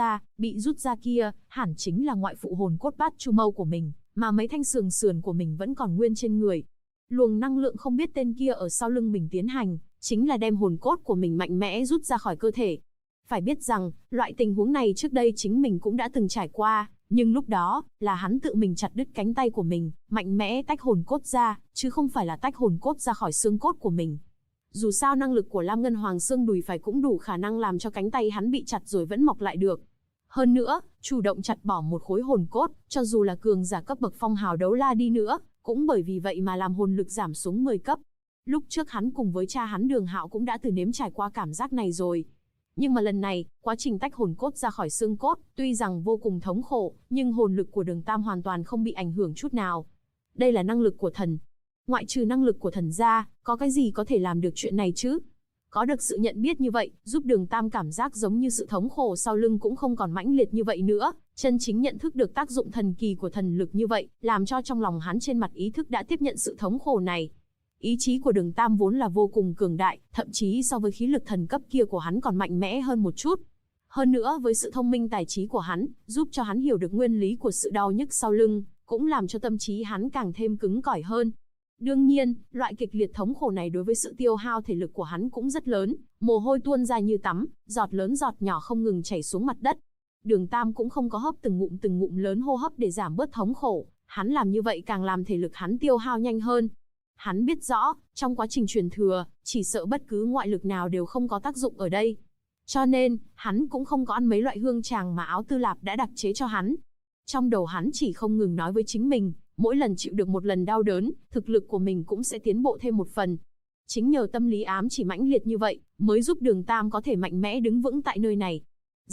bị rút ra kia, hẳn chính là ngoại phụ hồn cốt bát chu mâu của mình, mà mấy thanh xương sườn của mình vẫn còn nguyên trên người. Luồng năng lượng không biết tên kia ở sau lưng mình tiến hành, chính là đem hồn cốt của mình mạnh mẽ rút ra khỏi cơ thể. Phải biết rằng, loại tình huống này trước đây chính mình cũng đã từng trải qua, nhưng lúc đó, là hắn tự mình chặt đứt cánh tay của mình, mạnh mẽ tách hồn cốt ra, chứ không phải là tách hồn cốt ra khỏi xương cốt của mình. Dù sao năng lực của Lam Ngân Hoàng xương đùi phải cũng đủ khả năng làm cho cánh tay hắn bị chặt rồi vẫn mọc lại được. Hơn nữa, chủ động chặt bỏ một khối hồn cốt, cho dù là cường giả cấp bậc phong hào đấu la đi nữa, cũng bởi vì vậy mà làm hồn lực giảm xuống 10 cấp. Lúc trước hắn cùng với cha hắn Đường Hạo cũng đã nếm trải qua cảm giác này rồi. Nhưng mà lần này, quá trình tách hồn cốt ra khỏi xương cốt, tuy rằng vô cùng thống khổ, nhưng hồn lực của Đường Tam hoàn toàn không bị ảnh hưởng chút nào. Đây là năng lực của thần. Ngoại trừ năng lực của thần ra, có cái gì có thể làm được chuyện này chứ? Có được sự nhận biết như vậy, giúp Đường Tam cảm giác giống như sự thống khổ sau lưng cũng không còn mãnh liệt như vậy nữa, chân chính nhận thức được tác dụng thần kỳ của thần lực như vậy, làm cho trong lòng hắn trên mặt ý thức đã tiếp nhận sự thống khổ này. Ý chí của Đường Tam vốn là vô cùng cường đại, thậm chí so với khí lực thần cấp kia của hắn còn mạnh mẽ hơn một chút. Hơn nữa với sự thông minh tài trí của hắn, giúp cho hắn hiểu được nguyên lý của sự đau nhức sau lưng, cũng làm cho tâm trí hắn càng thêm cứng cỏi hơn. Đương nhiên, loại kịch liệt thống khổ này đối với sự tiêu hao thể lực của hắn cũng rất lớn, mồ hôi tuôn ra như tắm, giọt lớn giọt nhỏ không ngừng chảy xuống mặt đất. Đường Tam cũng không có hấp từng ngụm lớn hô hấp để giảm bớt thống khổ, hắn làm như vậy càng làm thể lực hắn tiêu hao nhanh hơn. Hắn biết rõ, trong quá trình truyền thừa, chỉ sợ bất cứ ngoại lực nào đều không có tác dụng ở đây. Cho nên, hắn cũng không có ăn mấy loại hương tràng mà Áo Tư Lạp đã đặc chế cho hắn. Trong đầu hắn chỉ không ngừng nói với chính mình, mỗi lần chịu được một lần đau đớn, thực lực của mình cũng sẽ tiến bộ thêm một phần. Chính nhờ tâm lý ám chỉ mãnh liệt như vậy, mới giúp Đường Tam có thể mạnh mẽ đứng vững tại nơi này.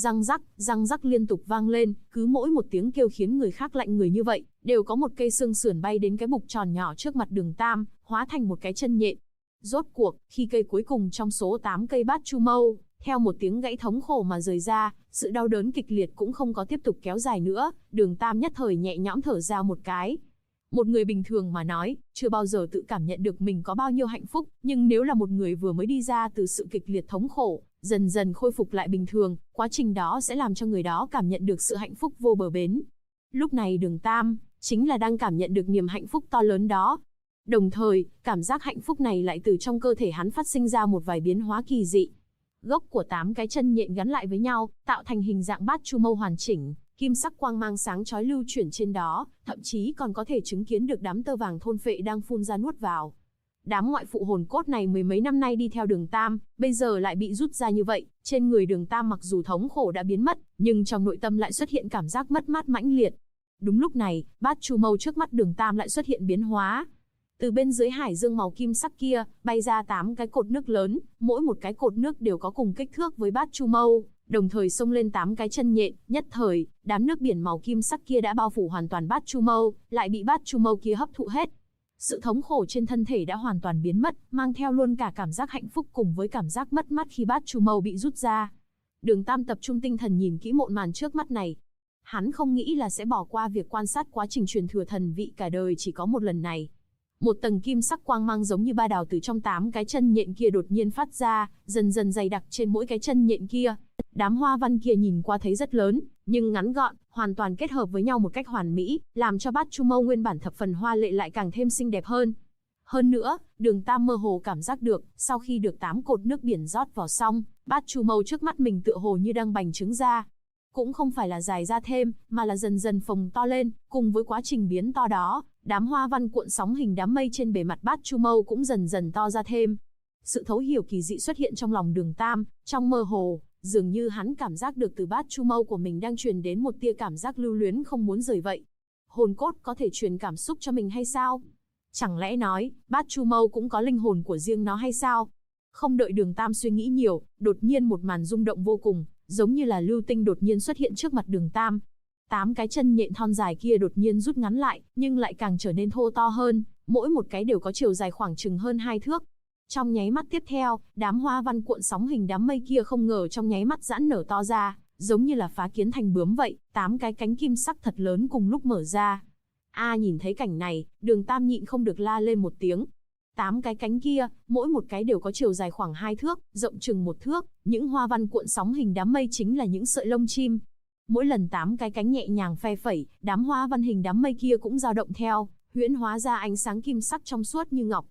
Răng rắc liên tục vang lên, cứ mỗi một tiếng kêu khiến người khác lạnh người như vậy, đều có một cây xương sườn bay đến cái bục tròn nhỏ trước mặt Đường Tam, hóa thành một cái chân nhện. Rốt cuộc, khi cây cuối cùng trong số 8 cây bát chu mâu, theo một tiếng gãy thống khổ mà rời ra, sự đau đớn kịch liệt cũng không có tiếp tục kéo dài nữa, Đường Tam nhất thời nhẹ nhõm thở ra một cái. Một người bình thường mà nói, chưa bao giờ tự cảm nhận được mình có bao nhiêu hạnh phúc, nhưng nếu là một người vừa mới đi ra từ sự kịch liệt thống khổ, dần dần khôi phục lại bình thường, quá trình đó sẽ làm cho người đó cảm nhận được sự hạnh phúc vô bờ bến. Lúc này Đường Tam, chính là đang cảm nhận được niềm hạnh phúc to lớn đó. Đồng thời, cảm giác hạnh phúc này lại từ trong cơ thể hắn phát sinh ra một vài biến hóa kỳ dị. Gốc của 8 cái chân nhện gắn lại với nhau, tạo thành hình dạng bát chu mâu hoàn chỉnh, kim sắc quang mang sáng chói lưu chuyển trên đó, thậm chí còn có thể chứng kiến được đám tơ vàng thôn phệ đang phun ra nuốt vào. Đám ngoại phụ hồn cốt này mười mấy năm nay đi theo Đường Tam, bây giờ lại bị rút ra như vậy, trên người Đường Tam mặc dù thống khổ đã biến mất, nhưng trong nội tâm lại xuất hiện cảm giác mất mát mãnh liệt. Đúng lúc này, bát chu mâu trước mắt Đường Tam lại xuất hiện biến hóa. Từ bên dưới hải dương màu kim sắc kia, bay ra 8 cái cột nước lớn, mỗi một cái cột nước đều có cùng kích thước với bát chu mâu, đồng thời xông lên 8 cái chân nhện, nhất thời, đám nước biển màu kim sắc kia đã bao phủ hoàn toàn bát chu mâu, lại bị bát chu mâu kia hấp thụ hết. Sự thống khổ trên thân thể đã hoàn toàn biến mất, mang theo luôn cả cảm giác hạnh phúc cùng với cảm giác mất mát khi bát chu mâu bị rút ra. Đường Tam tập trung tinh thần nhìn kỹ một màn trước mắt này. Hắn không nghĩ là sẽ bỏ qua việc quan sát quá trình truyền thừa thần vị cả đời chỉ có một lần này. Một tầng kim sắc quang mang giống như ba đào từ trong 8 cái chân nhện kia đột nhiên phát ra, dần dần dày đặc trên mỗi cái chân nhện kia. Đám hoa văn kia nhìn qua thấy rất lớn, nhưng ngắn gọn, hoàn toàn kết hợp với nhau một cách hoàn mỹ, làm cho bát chu mâu nguyên bản thập phần hoa lệ lại càng thêm xinh đẹp hơn. Hơn nữa, Đường Tam mơ hồ cảm giác được, sau khi được 8 cột nước biển rót vào xong, bát chu mâu trước mắt mình tựa hồ như đang bành trướng ra. Cũng không phải là dài ra thêm, mà là dần dần phồng to lên, cùng với quá trình biến to đó, đám hoa văn cuộn sóng hình đám mây trên bề mặt bát chu mâu cũng dần dần to ra thêm. Sự thấu hiểu kỳ dị xuất hiện trong lòng Đường Tam, trong mơ hồ, dường như hắn cảm giác được từ bát chu mâu của mình đang truyền đến một tia cảm giác lưu luyến không muốn rời vậy. Hồn cốt có thể truyền cảm xúc cho mình hay sao? Chẳng lẽ nói, bát chu mâu cũng có linh hồn của riêng nó hay sao? Không đợi Đường Tam suy nghĩ nhiều, đột nhiên một màn rung động vô cùng, giống như là lưu tinh đột nhiên xuất hiện trước mặt Đường Tam. 8 cái chân nhện thon dài kia đột nhiên rút ngắn lại, nhưng lại càng trở nên thô to hơn, mỗi một cái đều có chiều dài khoảng chừng hơn 2 thước. Trong nháy mắt tiếp theo, đám hoa văn cuộn sóng hình đám mây kia không ngờ trong nháy mắt giãn nở to ra, giống như là phá kiến thành bướm vậy, 8 cái cánh kim sắc thật lớn cùng lúc mở ra. Nhìn thấy cảnh này, Đường Tam nhịn không được la lên một tiếng. 8 cái cánh kia, mỗi một cái đều có chiều dài khoảng 2 thước, rộng chừng 1 thước, những hoa văn cuộn sóng hình đám mây chính là những sợi lông chim. Mỗi lần 8 cái cánh nhẹ nhàng phe phẩy, đám hoa văn hình đám mây kia cũng dao động theo, huyễn hóa ra ánh sáng kim sắc trong suốt như ngọc.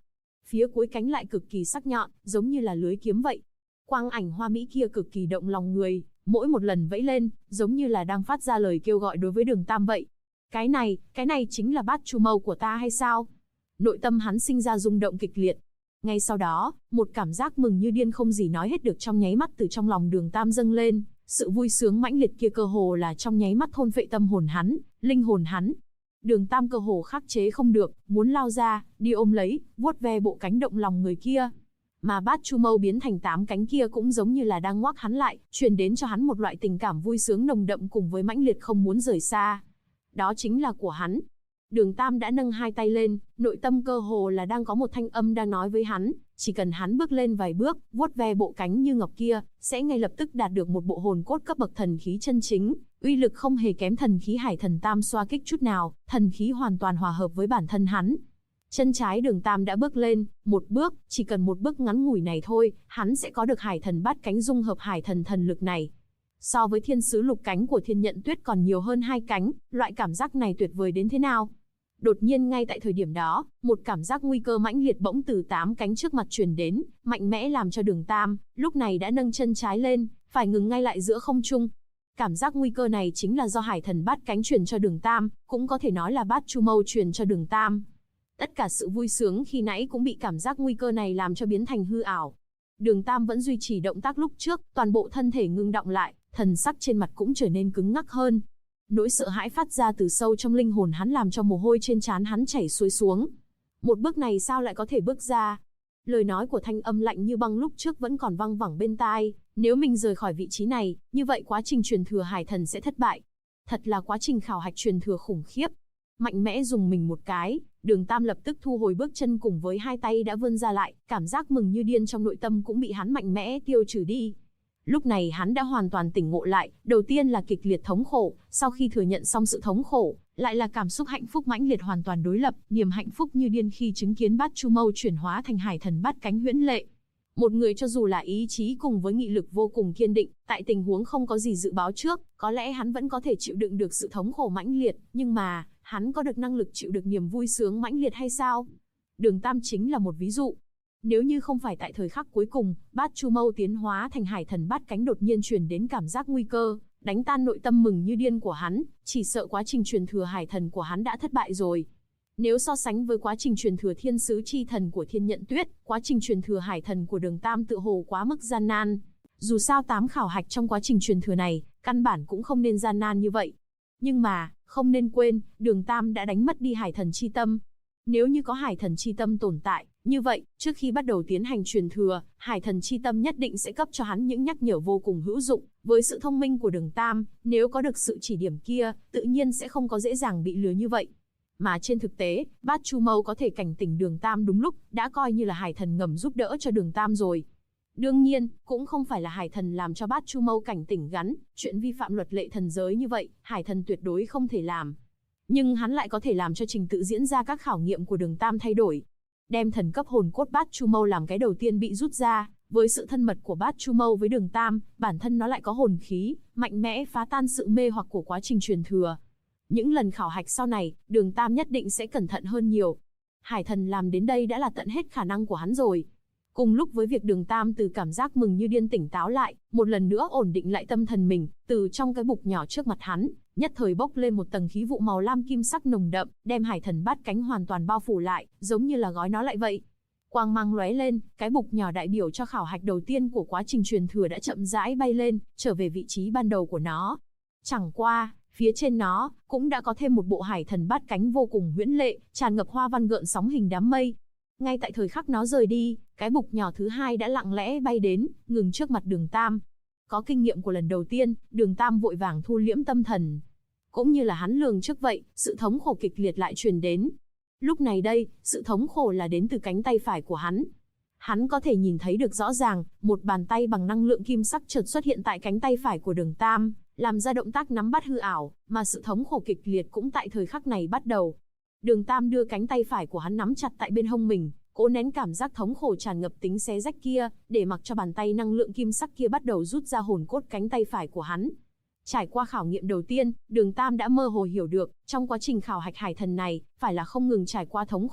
Phía cuối cánh lại cực kỳ sắc nhọn, giống như là lưới kiếm vậy. Quang ảnh hoa mỹ kia cực kỳ động lòng người, mỗi một lần vẫy lên, giống như là đang phát ra lời kêu gọi đối với Đường Tam vậy. Cái này chính là Bát Chu Mâu của ta hay sao? Nội tâm hắn sinh ra rung động kịch liệt. Ngay sau đó, một cảm giác mừng như điên không gì nói hết được trong nháy mắt từ trong lòng Đường Tam dâng lên, sự vui sướng mãnh liệt kia cơ hồ là trong nháy mắt thôn phệ tâm hồn hắn, linh hồn hắn. Đường Tam cơ hồ khắc chế không được, muốn lao ra, đi ôm lấy, vuốt ve bộ cánh động lòng người kia. Mà Bát Chu Mâu biến thành 8 cánh kia cũng giống như là đang ngoác hắn lại, truyền đến cho hắn một loại tình cảm vui sướng nồng đậm cùng với mãnh liệt không muốn rời xa. Đó chính là của hắn. Đường Tam đã nâng hai tay lên, nội tâm cơ hồ là đang có một thanh âm đang nói với hắn, chỉ cần hắn bước lên vài bước, vuốt ve bộ cánh như ngọc kia, sẽ ngay lập tức đạt được một bộ hồn cốt cấp bậc thần khí chân chính, uy lực không hề kém thần khí Hải Thần Tam xoa kích chút nào, thần khí hoàn toàn hòa hợp với bản thân hắn. Chân trái Đường Tam đã bước lên, một bước, chỉ cần một bước ngắn ngủi này thôi, hắn sẽ có được Hải Thần Bát Cánh dung hợp Hải Thần thần lực này. So với thiên sứ lục cánh của Thiên Nhận Tuyết còn nhiều hơn 2 cánh, loại cảm giác này tuyệt vời đến thế nào? Đột nhiên ngay tại thời điểm đó, một cảm giác nguy cơ mãnh liệt bỗng từ 8 cánh trước mặt truyền đến, mạnh mẽ làm cho Đường Tam, lúc này đã nâng chân trái lên, phải ngừng ngay lại giữa không trung. Cảm giác nguy cơ này chính là do Hải Thần Bát Cánh truyền cho Đường Tam, cũng có thể nói là Bát Chu Mâu truyền cho Đường Tam. Tất cả sự vui sướng khi nãy cũng bị cảm giác nguy cơ này làm cho biến thành hư ảo. Đường Tam vẫn duy trì động tác lúc trước, toàn bộ thân thể ngưng đọng lại, thần sắc trên mặt cũng trở nên cứng ngắc hơn. Nỗi sợ hãi phát ra từ sâu trong linh hồn hắn làm cho mồ hôi trên trán hắn chảy xuôi xuống. Một bước này sao lại có thể bước ra? Lời nói của thanh âm lạnh như băng lúc trước vẫn còn vang vẳng bên tai, nếu mình rời khỏi vị trí này, như vậy quá trình truyền thừa Hải Thần sẽ thất bại. Thật là quá trình khảo hạch truyền thừa khủng khiếp. Mạnh mẽ dùng mình một cái, Đường Tam lập tức thu hồi bước chân cùng với hai tay đã vươn ra lại, cảm giác mừng như điên trong nội tâm cũng bị hắn mạnh mẽ tiêu trừ đi. Lúc này hắn đã hoàn toàn tỉnh ngộ lại, đầu tiên là kịch liệt thống khổ, sau khi thừa nhận xong sự thống khổ, lại là cảm xúc hạnh phúc mãnh liệt hoàn toàn đối lập, niềm hạnh phúc như điên khi chứng kiến Bát Chu Mâu chuyển hóa thành Hải Thần Bát Cánh huyễn lệ. Một người cho dù là ý chí cùng với nghị lực vô cùng kiên định, tại tình huống không có gì dự báo trước, có lẽ hắn vẫn có thể chịu đựng được sự thống khổ mãnh liệt, nhưng mà, hắn có được năng lực chịu được niềm vui sướng mãnh liệt hay sao? Đường Tam chính là một ví dụ. Nếu như không phải tại thời khắc cuối cùng, Bát Chu Mâu tiến hóa thành Hải Thần Bát Cánh đột nhiên truyền đến cảm giác nguy cơ, đánh tan nội tâm mừng như điên của hắn, chỉ sợ quá trình truyền thừa Hải Thần của hắn đã thất bại rồi. Nếu so sánh với quá trình truyền thừa Thiên Sứ Chi Thần của Thiên Nhận Tuyết, quá trình truyền thừa Hải Thần của Đường Tam tự hồ quá mức gian nan. Dù sao 8 khảo hạch trong quá trình truyền thừa này, căn bản cũng không nên gian nan như vậy. Nhưng mà, không nên quên, Đường Tam đã đánh mất đi Hải Thần Chi Tâm. Nếu như có Hải Thần Chi Tâm tồn tại, như vậy, trước khi bắt đầu tiến hành truyền thừa, Hải Thần Chi Tâm nhất định sẽ cấp cho hắn những nhắc nhở vô cùng hữu dụng. Với sự thông minh của Đường Tam, nếu có được sự chỉ điểm kia, tự nhiên sẽ không có dễ dàng bị lừa như vậy. Mà trên thực tế, Bát Chu Mâu có thể cảnh tỉnh Đường Tam đúng lúc, đã coi như là Hải Thần ngầm giúp đỡ cho Đường Tam rồi. Đương nhiên, cũng không phải là Hải Thần làm cho Bát Chu Mâu cảnh tỉnh gắn, chuyện vi phạm luật lệ thần giới như vậy, Hải Thần tuyệt đối không thể làm. Nhưng hắn lại có thể làm cho trình tự diễn ra các khảo nghiệm của Đường Tam thay đổi. Đem thần cấp hồn cốt Bát Chu Mâu làm cái đầu tiên bị rút ra, với sự thân mật của Bát Chu Mâu với Đường Tam, bản thân nó lại có hồn khí, mạnh mẽ phá tan sự mê hoặc của quá trình truyền thừa. Những lần khảo hạch sau này, Đường Tam nhất định sẽ cẩn thận hơn nhiều. Hải Thần làm đến đây đã là tận hết khả năng của hắn rồi. Cùng lúc với việc Đường Tam từ cảm giác mừng như điên tỉnh táo lại, một lần nữa ổn định lại tâm thần mình, từ trong cái bục nhỏ trước mặt hắn, nhất thời bốc lên một tầng khí vụ màu lam kim sắc nồng đậm, đem Hải Thần Bát Cánh hoàn toàn bao phủ lại, giống như là gói nó lại vậy. Quang mang lóe lên, cái bục nhỏ đại biểu cho khảo hạch đầu tiên của quá trình truyền thừa đã chậm rãi bay lên, trở về vị trí ban đầu của nó. Chẳng qua, phía trên nó cũng đã có thêm một bộ Hải Thần Bát Cánh vô cùng huyễn lệ, tràn ngập hoa văn gợn sóng hình đám mây. Ngay tại thời khắc nó rời đi, cái bục nhỏ thứ hai đã lặng lẽ bay đến, ngừng trước mặt Đường Tam. Có kinh nghiệm của lần đầu tiên, Đường Tam vội vàng thu liễm tâm thần. Cũng như là hắn lường trước vậy, sự thống khổ kịch liệt lại truyền đến. Lúc này đây, sự thống khổ là đến từ cánh tay phải của hắn. Hắn có thể nhìn thấy được rõ ràng, một bàn tay bằng năng lượng kim sắc chợt xuất hiện tại cánh tay phải của Đường Tam, làm ra động tác nắm bắt hư ảo, mà sự thống khổ kịch liệt cũng tại thời khắc này bắt đầu. Đường Tam đưa cánh tay phải của hắn nắm chặt tại bên hông mình, cố nén cảm giác thống khổ tràn ngập tính xé rách kia, để mặc cho bàn tay năng lượng kim sắc kia bắt đầu rút ra hồn cốt cánh tay phải của hắn. Trải qua khảo nghiệm đầu tiên, Đường Tam đã mơ hồ hiểu được, trong quá trình khảo hạch Hải Thần này, phải là không ngừng trải qua thống khổ,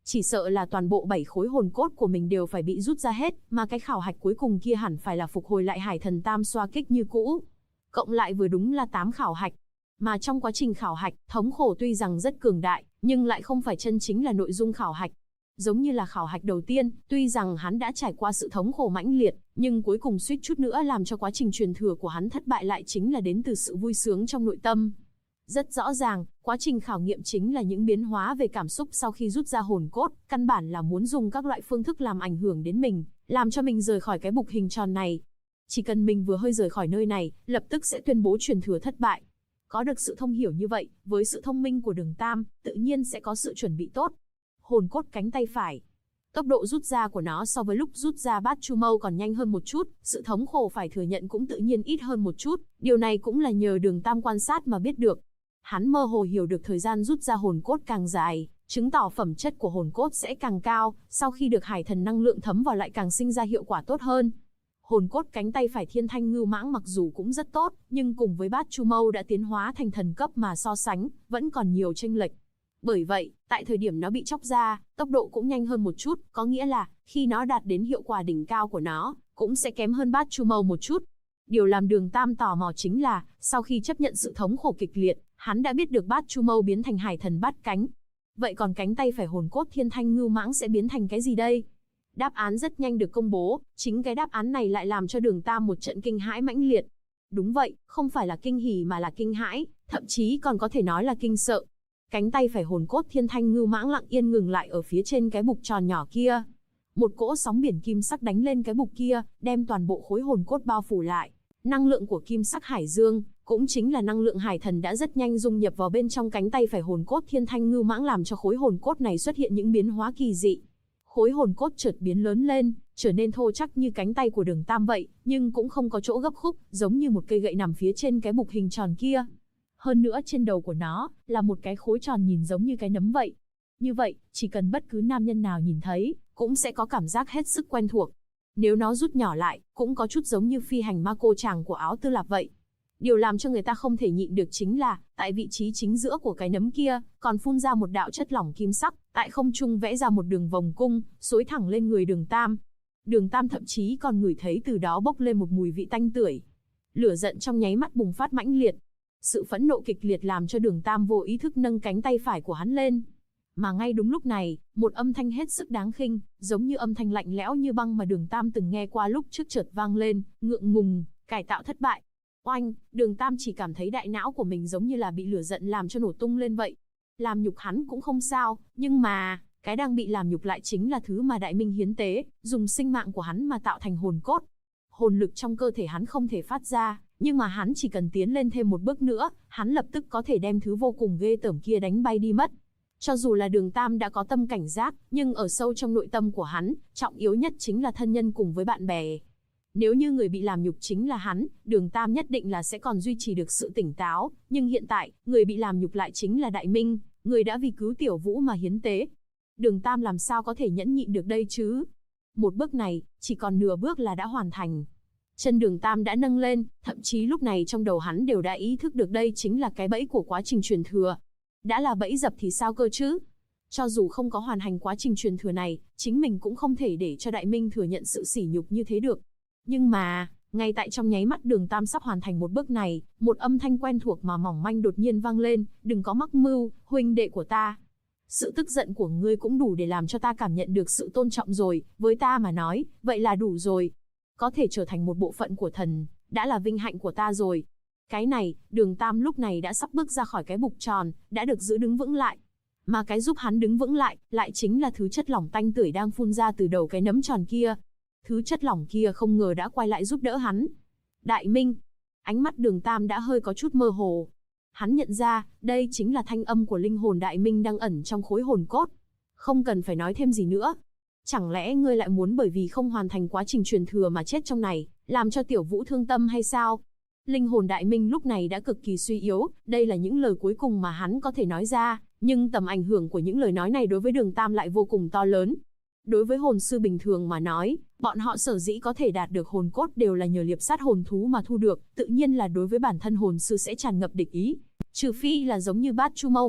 Chỉ sợ là toàn bộ 7 khối hồn cốt của mình đều phải bị rút ra hết, mà cái khảo hạch cuối cùng kia hẳn phải là phục hồi lại Hải Thần Tam xoa kích như cũ. Cộng lại vừa đúng là 8 khảo hạch. Mà trong quá trình khảo hạch, thống khổ tuy rằng rất cường đại, nhưng lại không phải chân chính là nội dung khảo hạch. Giống như là khảo hạch đầu tiên, tuy rằng hắn đã trải qua sự thống khổ mãnh liệt, nhưng cuối cùng suýt chút nữa làm cho quá trình truyền thừa của hắn thất bại lại chính là đến từ sự vui sướng trong nội tâm. Rất rõ ràng, quá trình khảo nghiệm chính là những biến hóa về cảm xúc sau khi rút ra hồn cốt, căn bản là muốn dùng các loại phương thức làm ảnh hưởng đến mình, làm cho mình rời khỏi cái bục hình tròn này. Chỉ cần mình vừa hơi rời khỏi nơi này, lập tức sẽ tuyên bố truyền thừa thất bại. Có được sự thông hiểu như vậy, với sự thông minh của Đường Tam, tự nhiên sẽ có sự chuẩn bị tốt. Hồn cốt cánh tay phải. Tốc độ rút ra của nó so với lúc rút ra bát chu mâu còn nhanh hơn một chút, sự thống khổ phải thừa nhận cũng tự nhiên ít hơn một chút, điều này cũng là nhờ Đường Tam quan sát mà biết được. Hắn mơ hồ hiểu được thời gian rút ra hồn cốt càng dài, chứng tỏ phẩm chất của hồn cốt sẽ càng cao, sau khi được hải thần năng lượng thấm vào lại càng sinh ra hiệu quả tốt hơn. Hồn cốt cánh tay phải Thiên Thanh Ngưu Mãng mặc dù cũng rất tốt, nhưng cùng với bát chu mâu đã tiến hóa thành thần cấp mà so sánh, vẫn còn nhiều chênh lệch. Bởi vậy, tại thời điểm nó bị chóc ra, tốc độ cũng nhanh hơn một chút, có nghĩa là, khi nó đạt đến hiệu quả đỉnh cao của nó, cũng sẽ kém hơn bát chu mâu một chút. Điều làm Đường Tam tò mò chính là, sau khi chấp nhận sự thống khổ kịch liệt, hắn đã biết được bát chu mâu biến thành hải thần bát cánh. Vậy còn cánh tay phải hồn cốt Thiên Thanh Ngưu Mãng sẽ biến thành cái gì đây? Đáp án rất nhanh được công bố, chính cái đáp án này lại làm cho Đường Tam một trận kinh hãi mãnh liệt. Đúng vậy, không phải là kinh hỉ mà là kinh hãi, thậm chí còn có thể nói là kinh sợ. Cánh tay phải hồn cốt Thiên Thanh Ngưu Mãng lặng yên ngừng lại ở phía trên cái bục tròn nhỏ kia. Một cỗ sóng biển kim sắc đánh lên cái bục kia, đem toàn bộ khối hồn cốt bao phủ lại. Năng lượng của kim sắc hải dương, cũng chính là năng lượng hải thần đã rất nhanh dung nhập vào bên trong cánh tay phải hồn cốt Thiên Thanh Ngưu Mãng, làm cho khối hồn cốt này xuất hiện những biến hóa kỳ dị. Khối hồn cốt chợt biến lớn lên, trở nên thô chắc như cánh tay của Đường Tam vậy, nhưng cũng không có chỗ gấp khúc, giống như một cây gậy nằm phía trên cái bục hình tròn kia. Hơn nữa trên đầu của nó, là một cái khối tròn nhìn giống như cái nấm vậy. Như vậy, chỉ cần bất cứ nam nhân nào nhìn thấy, cũng sẽ có cảm giác hết sức quen thuộc. Nếu nó rút nhỏ lại, cũng có chút giống như phi hành ma cô chàng của Áo Tư Lạp vậy. Điều làm cho người ta không thể nhịn được chính là, tại vị trí chính giữa của cái nấm kia, còn phun ra một đạo chất lỏng kim sắc, tại không trung vẽ ra một đường vòng cung, xối thẳng lên người Đường Tam. Đường Tam thậm chí còn ngửi thấy từ đó bốc lên một mùi vị tanh tưởi. Lửa giận trong nháy mắt bùng phát mãnh liệt. Sự phẫn nộ kịch liệt làm cho Đường Tam vô ý thức nâng cánh tay phải của hắn lên. Mà ngay đúng lúc này, một âm thanh hết sức đáng khinh, giống như âm thanh lạnh lẽo như băng mà Đường Tam từng nghe qua lúc trước chợt vang lên, ngượng ngùng, cải tạo thất bại. Oanh, Đường Tam chỉ cảm thấy đại não của mình giống như là bị lửa giận làm cho nổ tung lên vậy. Làm nhục hắn cũng không sao, nhưng mà, cái đang bị làm nhục lại chính là thứ mà Đại Minh hiến tế, dùng sinh mạng của hắn mà tạo thành hồn cốt. Hồn lực trong cơ thể hắn không thể phát ra, nhưng mà hắn chỉ cần tiến lên thêm một bước nữa, hắn lập tức có thể đem thứ vô cùng ghê tởm kia đánh bay đi mất. Cho dù là Đường Tam đã có tâm cảnh giác, nhưng ở sâu trong nội tâm của hắn, trọng yếu nhất chính là thân nhân cùng với bạn bè. Nếu như người bị làm nhục chính là hắn, Đường Tam nhất định là sẽ còn duy trì được sự tỉnh táo, nhưng hiện tại, người bị làm nhục lại chính là Đại Minh, người đã vì cứu Tiểu Vũ mà hiến tế. Đường Tam làm sao có thể nhẫn nhịn được đây chứ? Một bước này, chỉ còn nửa bước là đã hoàn thành. Chân Đường Tam đã nâng lên, thậm chí lúc này trong đầu hắn đều đã ý thức được đây chính là cái bẫy của quá trình truyền thừa. Đã là bẫy dập thì sao cơ chứ? Cho dù không có hoàn thành quá trình truyền thừa này, chính mình cũng không thể để cho Đại Minh thừa nhận sự sỉ nhục như thế được. Nhưng mà, ngay tại trong nháy mắt Đường Tam sắp hoàn thành một bước này, một âm thanh quen thuộc mà mỏng manh đột nhiên vang lên, đừng có mắc mưu, huynh đệ của ta. Sự tức giận của ngươi cũng đủ để làm cho ta cảm nhận được sự tôn trọng rồi, với ta mà nói, vậy là đủ rồi. Có thể trở thành một bộ phận của thần, đã là vinh hạnh của ta rồi. Cái này, Đường Tam lúc này đã sắp bước ra khỏi cái bục tròn, đã được giữ đứng vững lại. Mà cái giúp hắn đứng vững lại, lại chính là thứ chất lỏng tanh tưởi đang phun ra từ đầu cái nấm tròn kia. Thứ chất lỏng kia không ngờ đã quay lại giúp đỡ hắn. Đại Minh. Ánh mắt Đường Tam đã hơi có chút mơ hồ. Hắn nhận ra, đây chính là thanh âm của linh hồn Đại Minh đang ẩn trong khối hồn cốt. Không cần phải nói thêm gì nữa. Chẳng lẽ ngươi lại muốn bởi vì không hoàn thành quá trình truyền thừa mà chết trong này, làm cho Tiểu Vũ thương tâm hay sao? Linh hồn Đại Minh lúc này đã cực kỳ suy yếu, đây là những lời cuối cùng mà hắn có thể nói ra, nhưng tầm ảnh hưởng của những lời nói này đối với Đường Tam lại vô cùng to lớn. Đối với hồn sư bình thường mà nói, bọn họ sở dĩ có thể đạt được hồn cốt đều là nhờ liệp sát hồn thú mà thu được, tự nhiên là đối với bản thân hồn sư sẽ tràn ngập địch ý. Trừ phi là giống như Bát Chu Mâu vậy,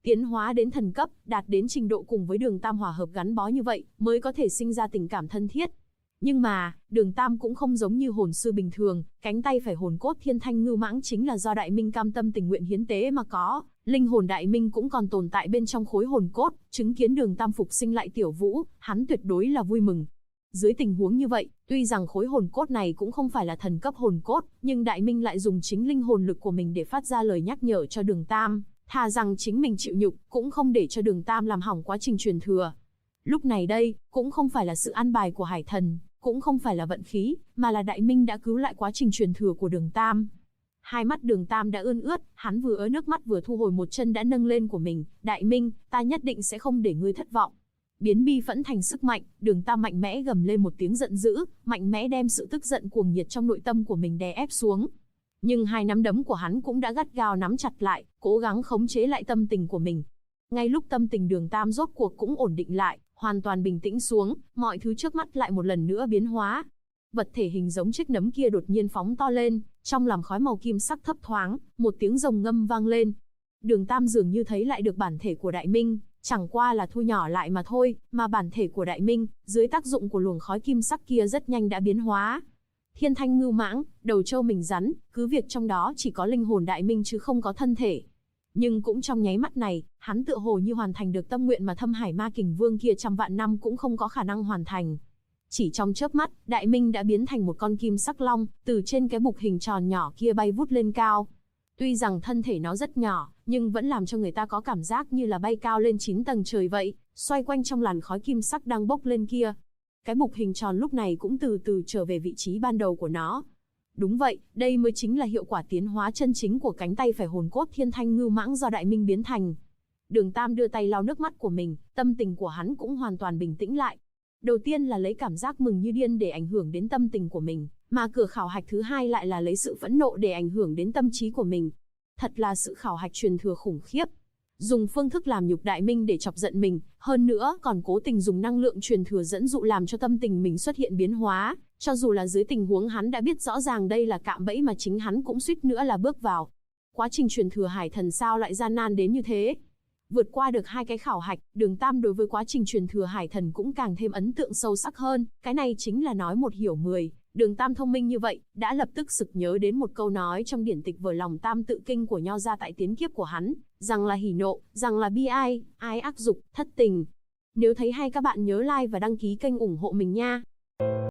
Tiến hóa đến thần cấp, đạt đến trình độ cùng với Đường Tam hòa hợp gắn bó như vậy, mới có thể sinh ra tình cảm thân thiết. Nhưng mà, Đường Tam cũng không giống như hồn sư bình thường, cánh tay phải hồn cốt Thiên Thanh Ngưu Mãng chính là do Đại Minh cam tâm tình nguyện hiến tế mà có, linh hồn Đại Minh cũng còn tồn tại bên trong khối hồn cốt, chứng kiến Đường Tam phục sinh lại Tiểu Vũ, hắn tuyệt đối là vui mừng. Dưới tình huống như vậy, tuy rằng khối hồn cốt này cũng không phải là thần cấp hồn cốt, nhưng Đại Minh lại dùng chính linh hồn lực của mình để phát ra lời nhắc nhở cho Đường Tam, thà rằng chính mình chịu nhục, cũng không để cho Đường Tam làm hỏng quá trình truyền thừa. Lúc này đây, cũng không phải là sự an bài của Hải Thần, cũng không phải là vận khí, mà là Đại Minh đã cứu lại quá trình truyền thừa của Đường Tam. Hai mắt Đường Tam đã ươn ướt, hắn vừa ứa nước mắt vừa thu hồi một chân đã nâng lên của mình. Đại Minh, ta nhất định sẽ không để ngươi thất vọng. Biến bi phẫn thành sức mạnh, Đường Tam mạnh mẽ gầm lên một tiếng giận dữ, mạnh mẽ đem sự tức giận cuồng nhiệt trong nội tâm của mình đè ép xuống. Nhưng hai nắm đấm của hắn cũng đã gắt gao nắm chặt lại, cố gắng khống chế lại tâm tình của mình. Ngay lúc tâm tình Đường Tam rốt cuộc cũng ổn định lại, hoàn toàn bình tĩnh xuống, mọi thứ trước mắt lại một lần nữa biến hóa. Vật thể hình giống chiếc nấm kia đột nhiên phóng to lên, trong làn khói màu kim sắc thấp thoáng, một tiếng rồng ngâm vang lên. Đường Tam dường như thấy lại được bản thể của Đại Minh, chẳng qua là thu nhỏ lại mà thôi, mà bản thể của Đại Minh, dưới tác dụng của luồng khói kim sắc kia rất nhanh đã biến hóa. Thiên Thanh Ngưu Mãng, đầu trâu mình rắn, cứ việc trong đó chỉ có linh hồn Đại Minh chứ không có thân thể. Nhưng cũng trong nháy mắt này, hắn tựa hồ như hoàn thành được tâm nguyện mà Thâm Hải Ma Kình Vương kia trăm vạn năm cũng không có khả năng hoàn thành. Chỉ trong chớp mắt, Đại Minh đã biến thành một con kim sắc long, từ trên cái bục hình tròn nhỏ kia bay vút lên cao. Tuy rằng thân thể nó rất nhỏ, nhưng vẫn làm cho người ta có cảm giác như là bay cao lên 9 tầng trời vậy, xoay quanh trong làn khói kim sắc đang bốc lên kia. Cái bục hình tròn lúc này cũng từ từ trở về vị trí ban đầu của nó. Đúng vậy, đây mới chính là hiệu quả tiến hóa chân chính của cánh tay phải hồn cốt Thiên Thanh Ngưu Mãng do Đại Minh biến thành. Đường Tam đưa tay lau nước mắt của mình, tâm tình của hắn cũng hoàn toàn bình tĩnh lại. Đầu tiên là lấy cảm giác mừng như điên để ảnh hưởng đến tâm tình của mình, mà cửa khảo hạch thứ hai lại là lấy sự phẫn nộ để ảnh hưởng đến tâm trí của mình. Thật là sự khảo hạch truyền thừa khủng khiếp. Dùng phương thức làm nhục Đại Minh để chọc giận mình, hơn nữa còn cố tình dùng năng lượng truyền thừa dẫn dụ làm cho tâm tình mình xuất hiện biến hóa, cho dù là dưới tình huống hắn đã biết rõ ràng đây là cạm bẫy mà chính hắn cũng suýt nữa là bước vào. Quá trình truyền thừa Hải Thần sao lại gian nan đến như thế? Vượt qua được hai cái khảo hạch, Đường Tam đối với quá trình truyền thừa Hải Thần cũng càng thêm ấn tượng sâu sắc hơn, cái này chính là nói một hiểu 10. Đường Tam thông minh như vậy, đã lập tức sực nhớ đến một câu nói trong điển tịch Vở Lòng Tam Tự Kinh của Nho gia tại tiến kiếp của hắn, rằng là hỉ nộ, rằng là bi ai, ái ác dục, thất tình. Nếu thấy hay các bạn nhớ like và đăng ký kênh ủng hộ mình nha.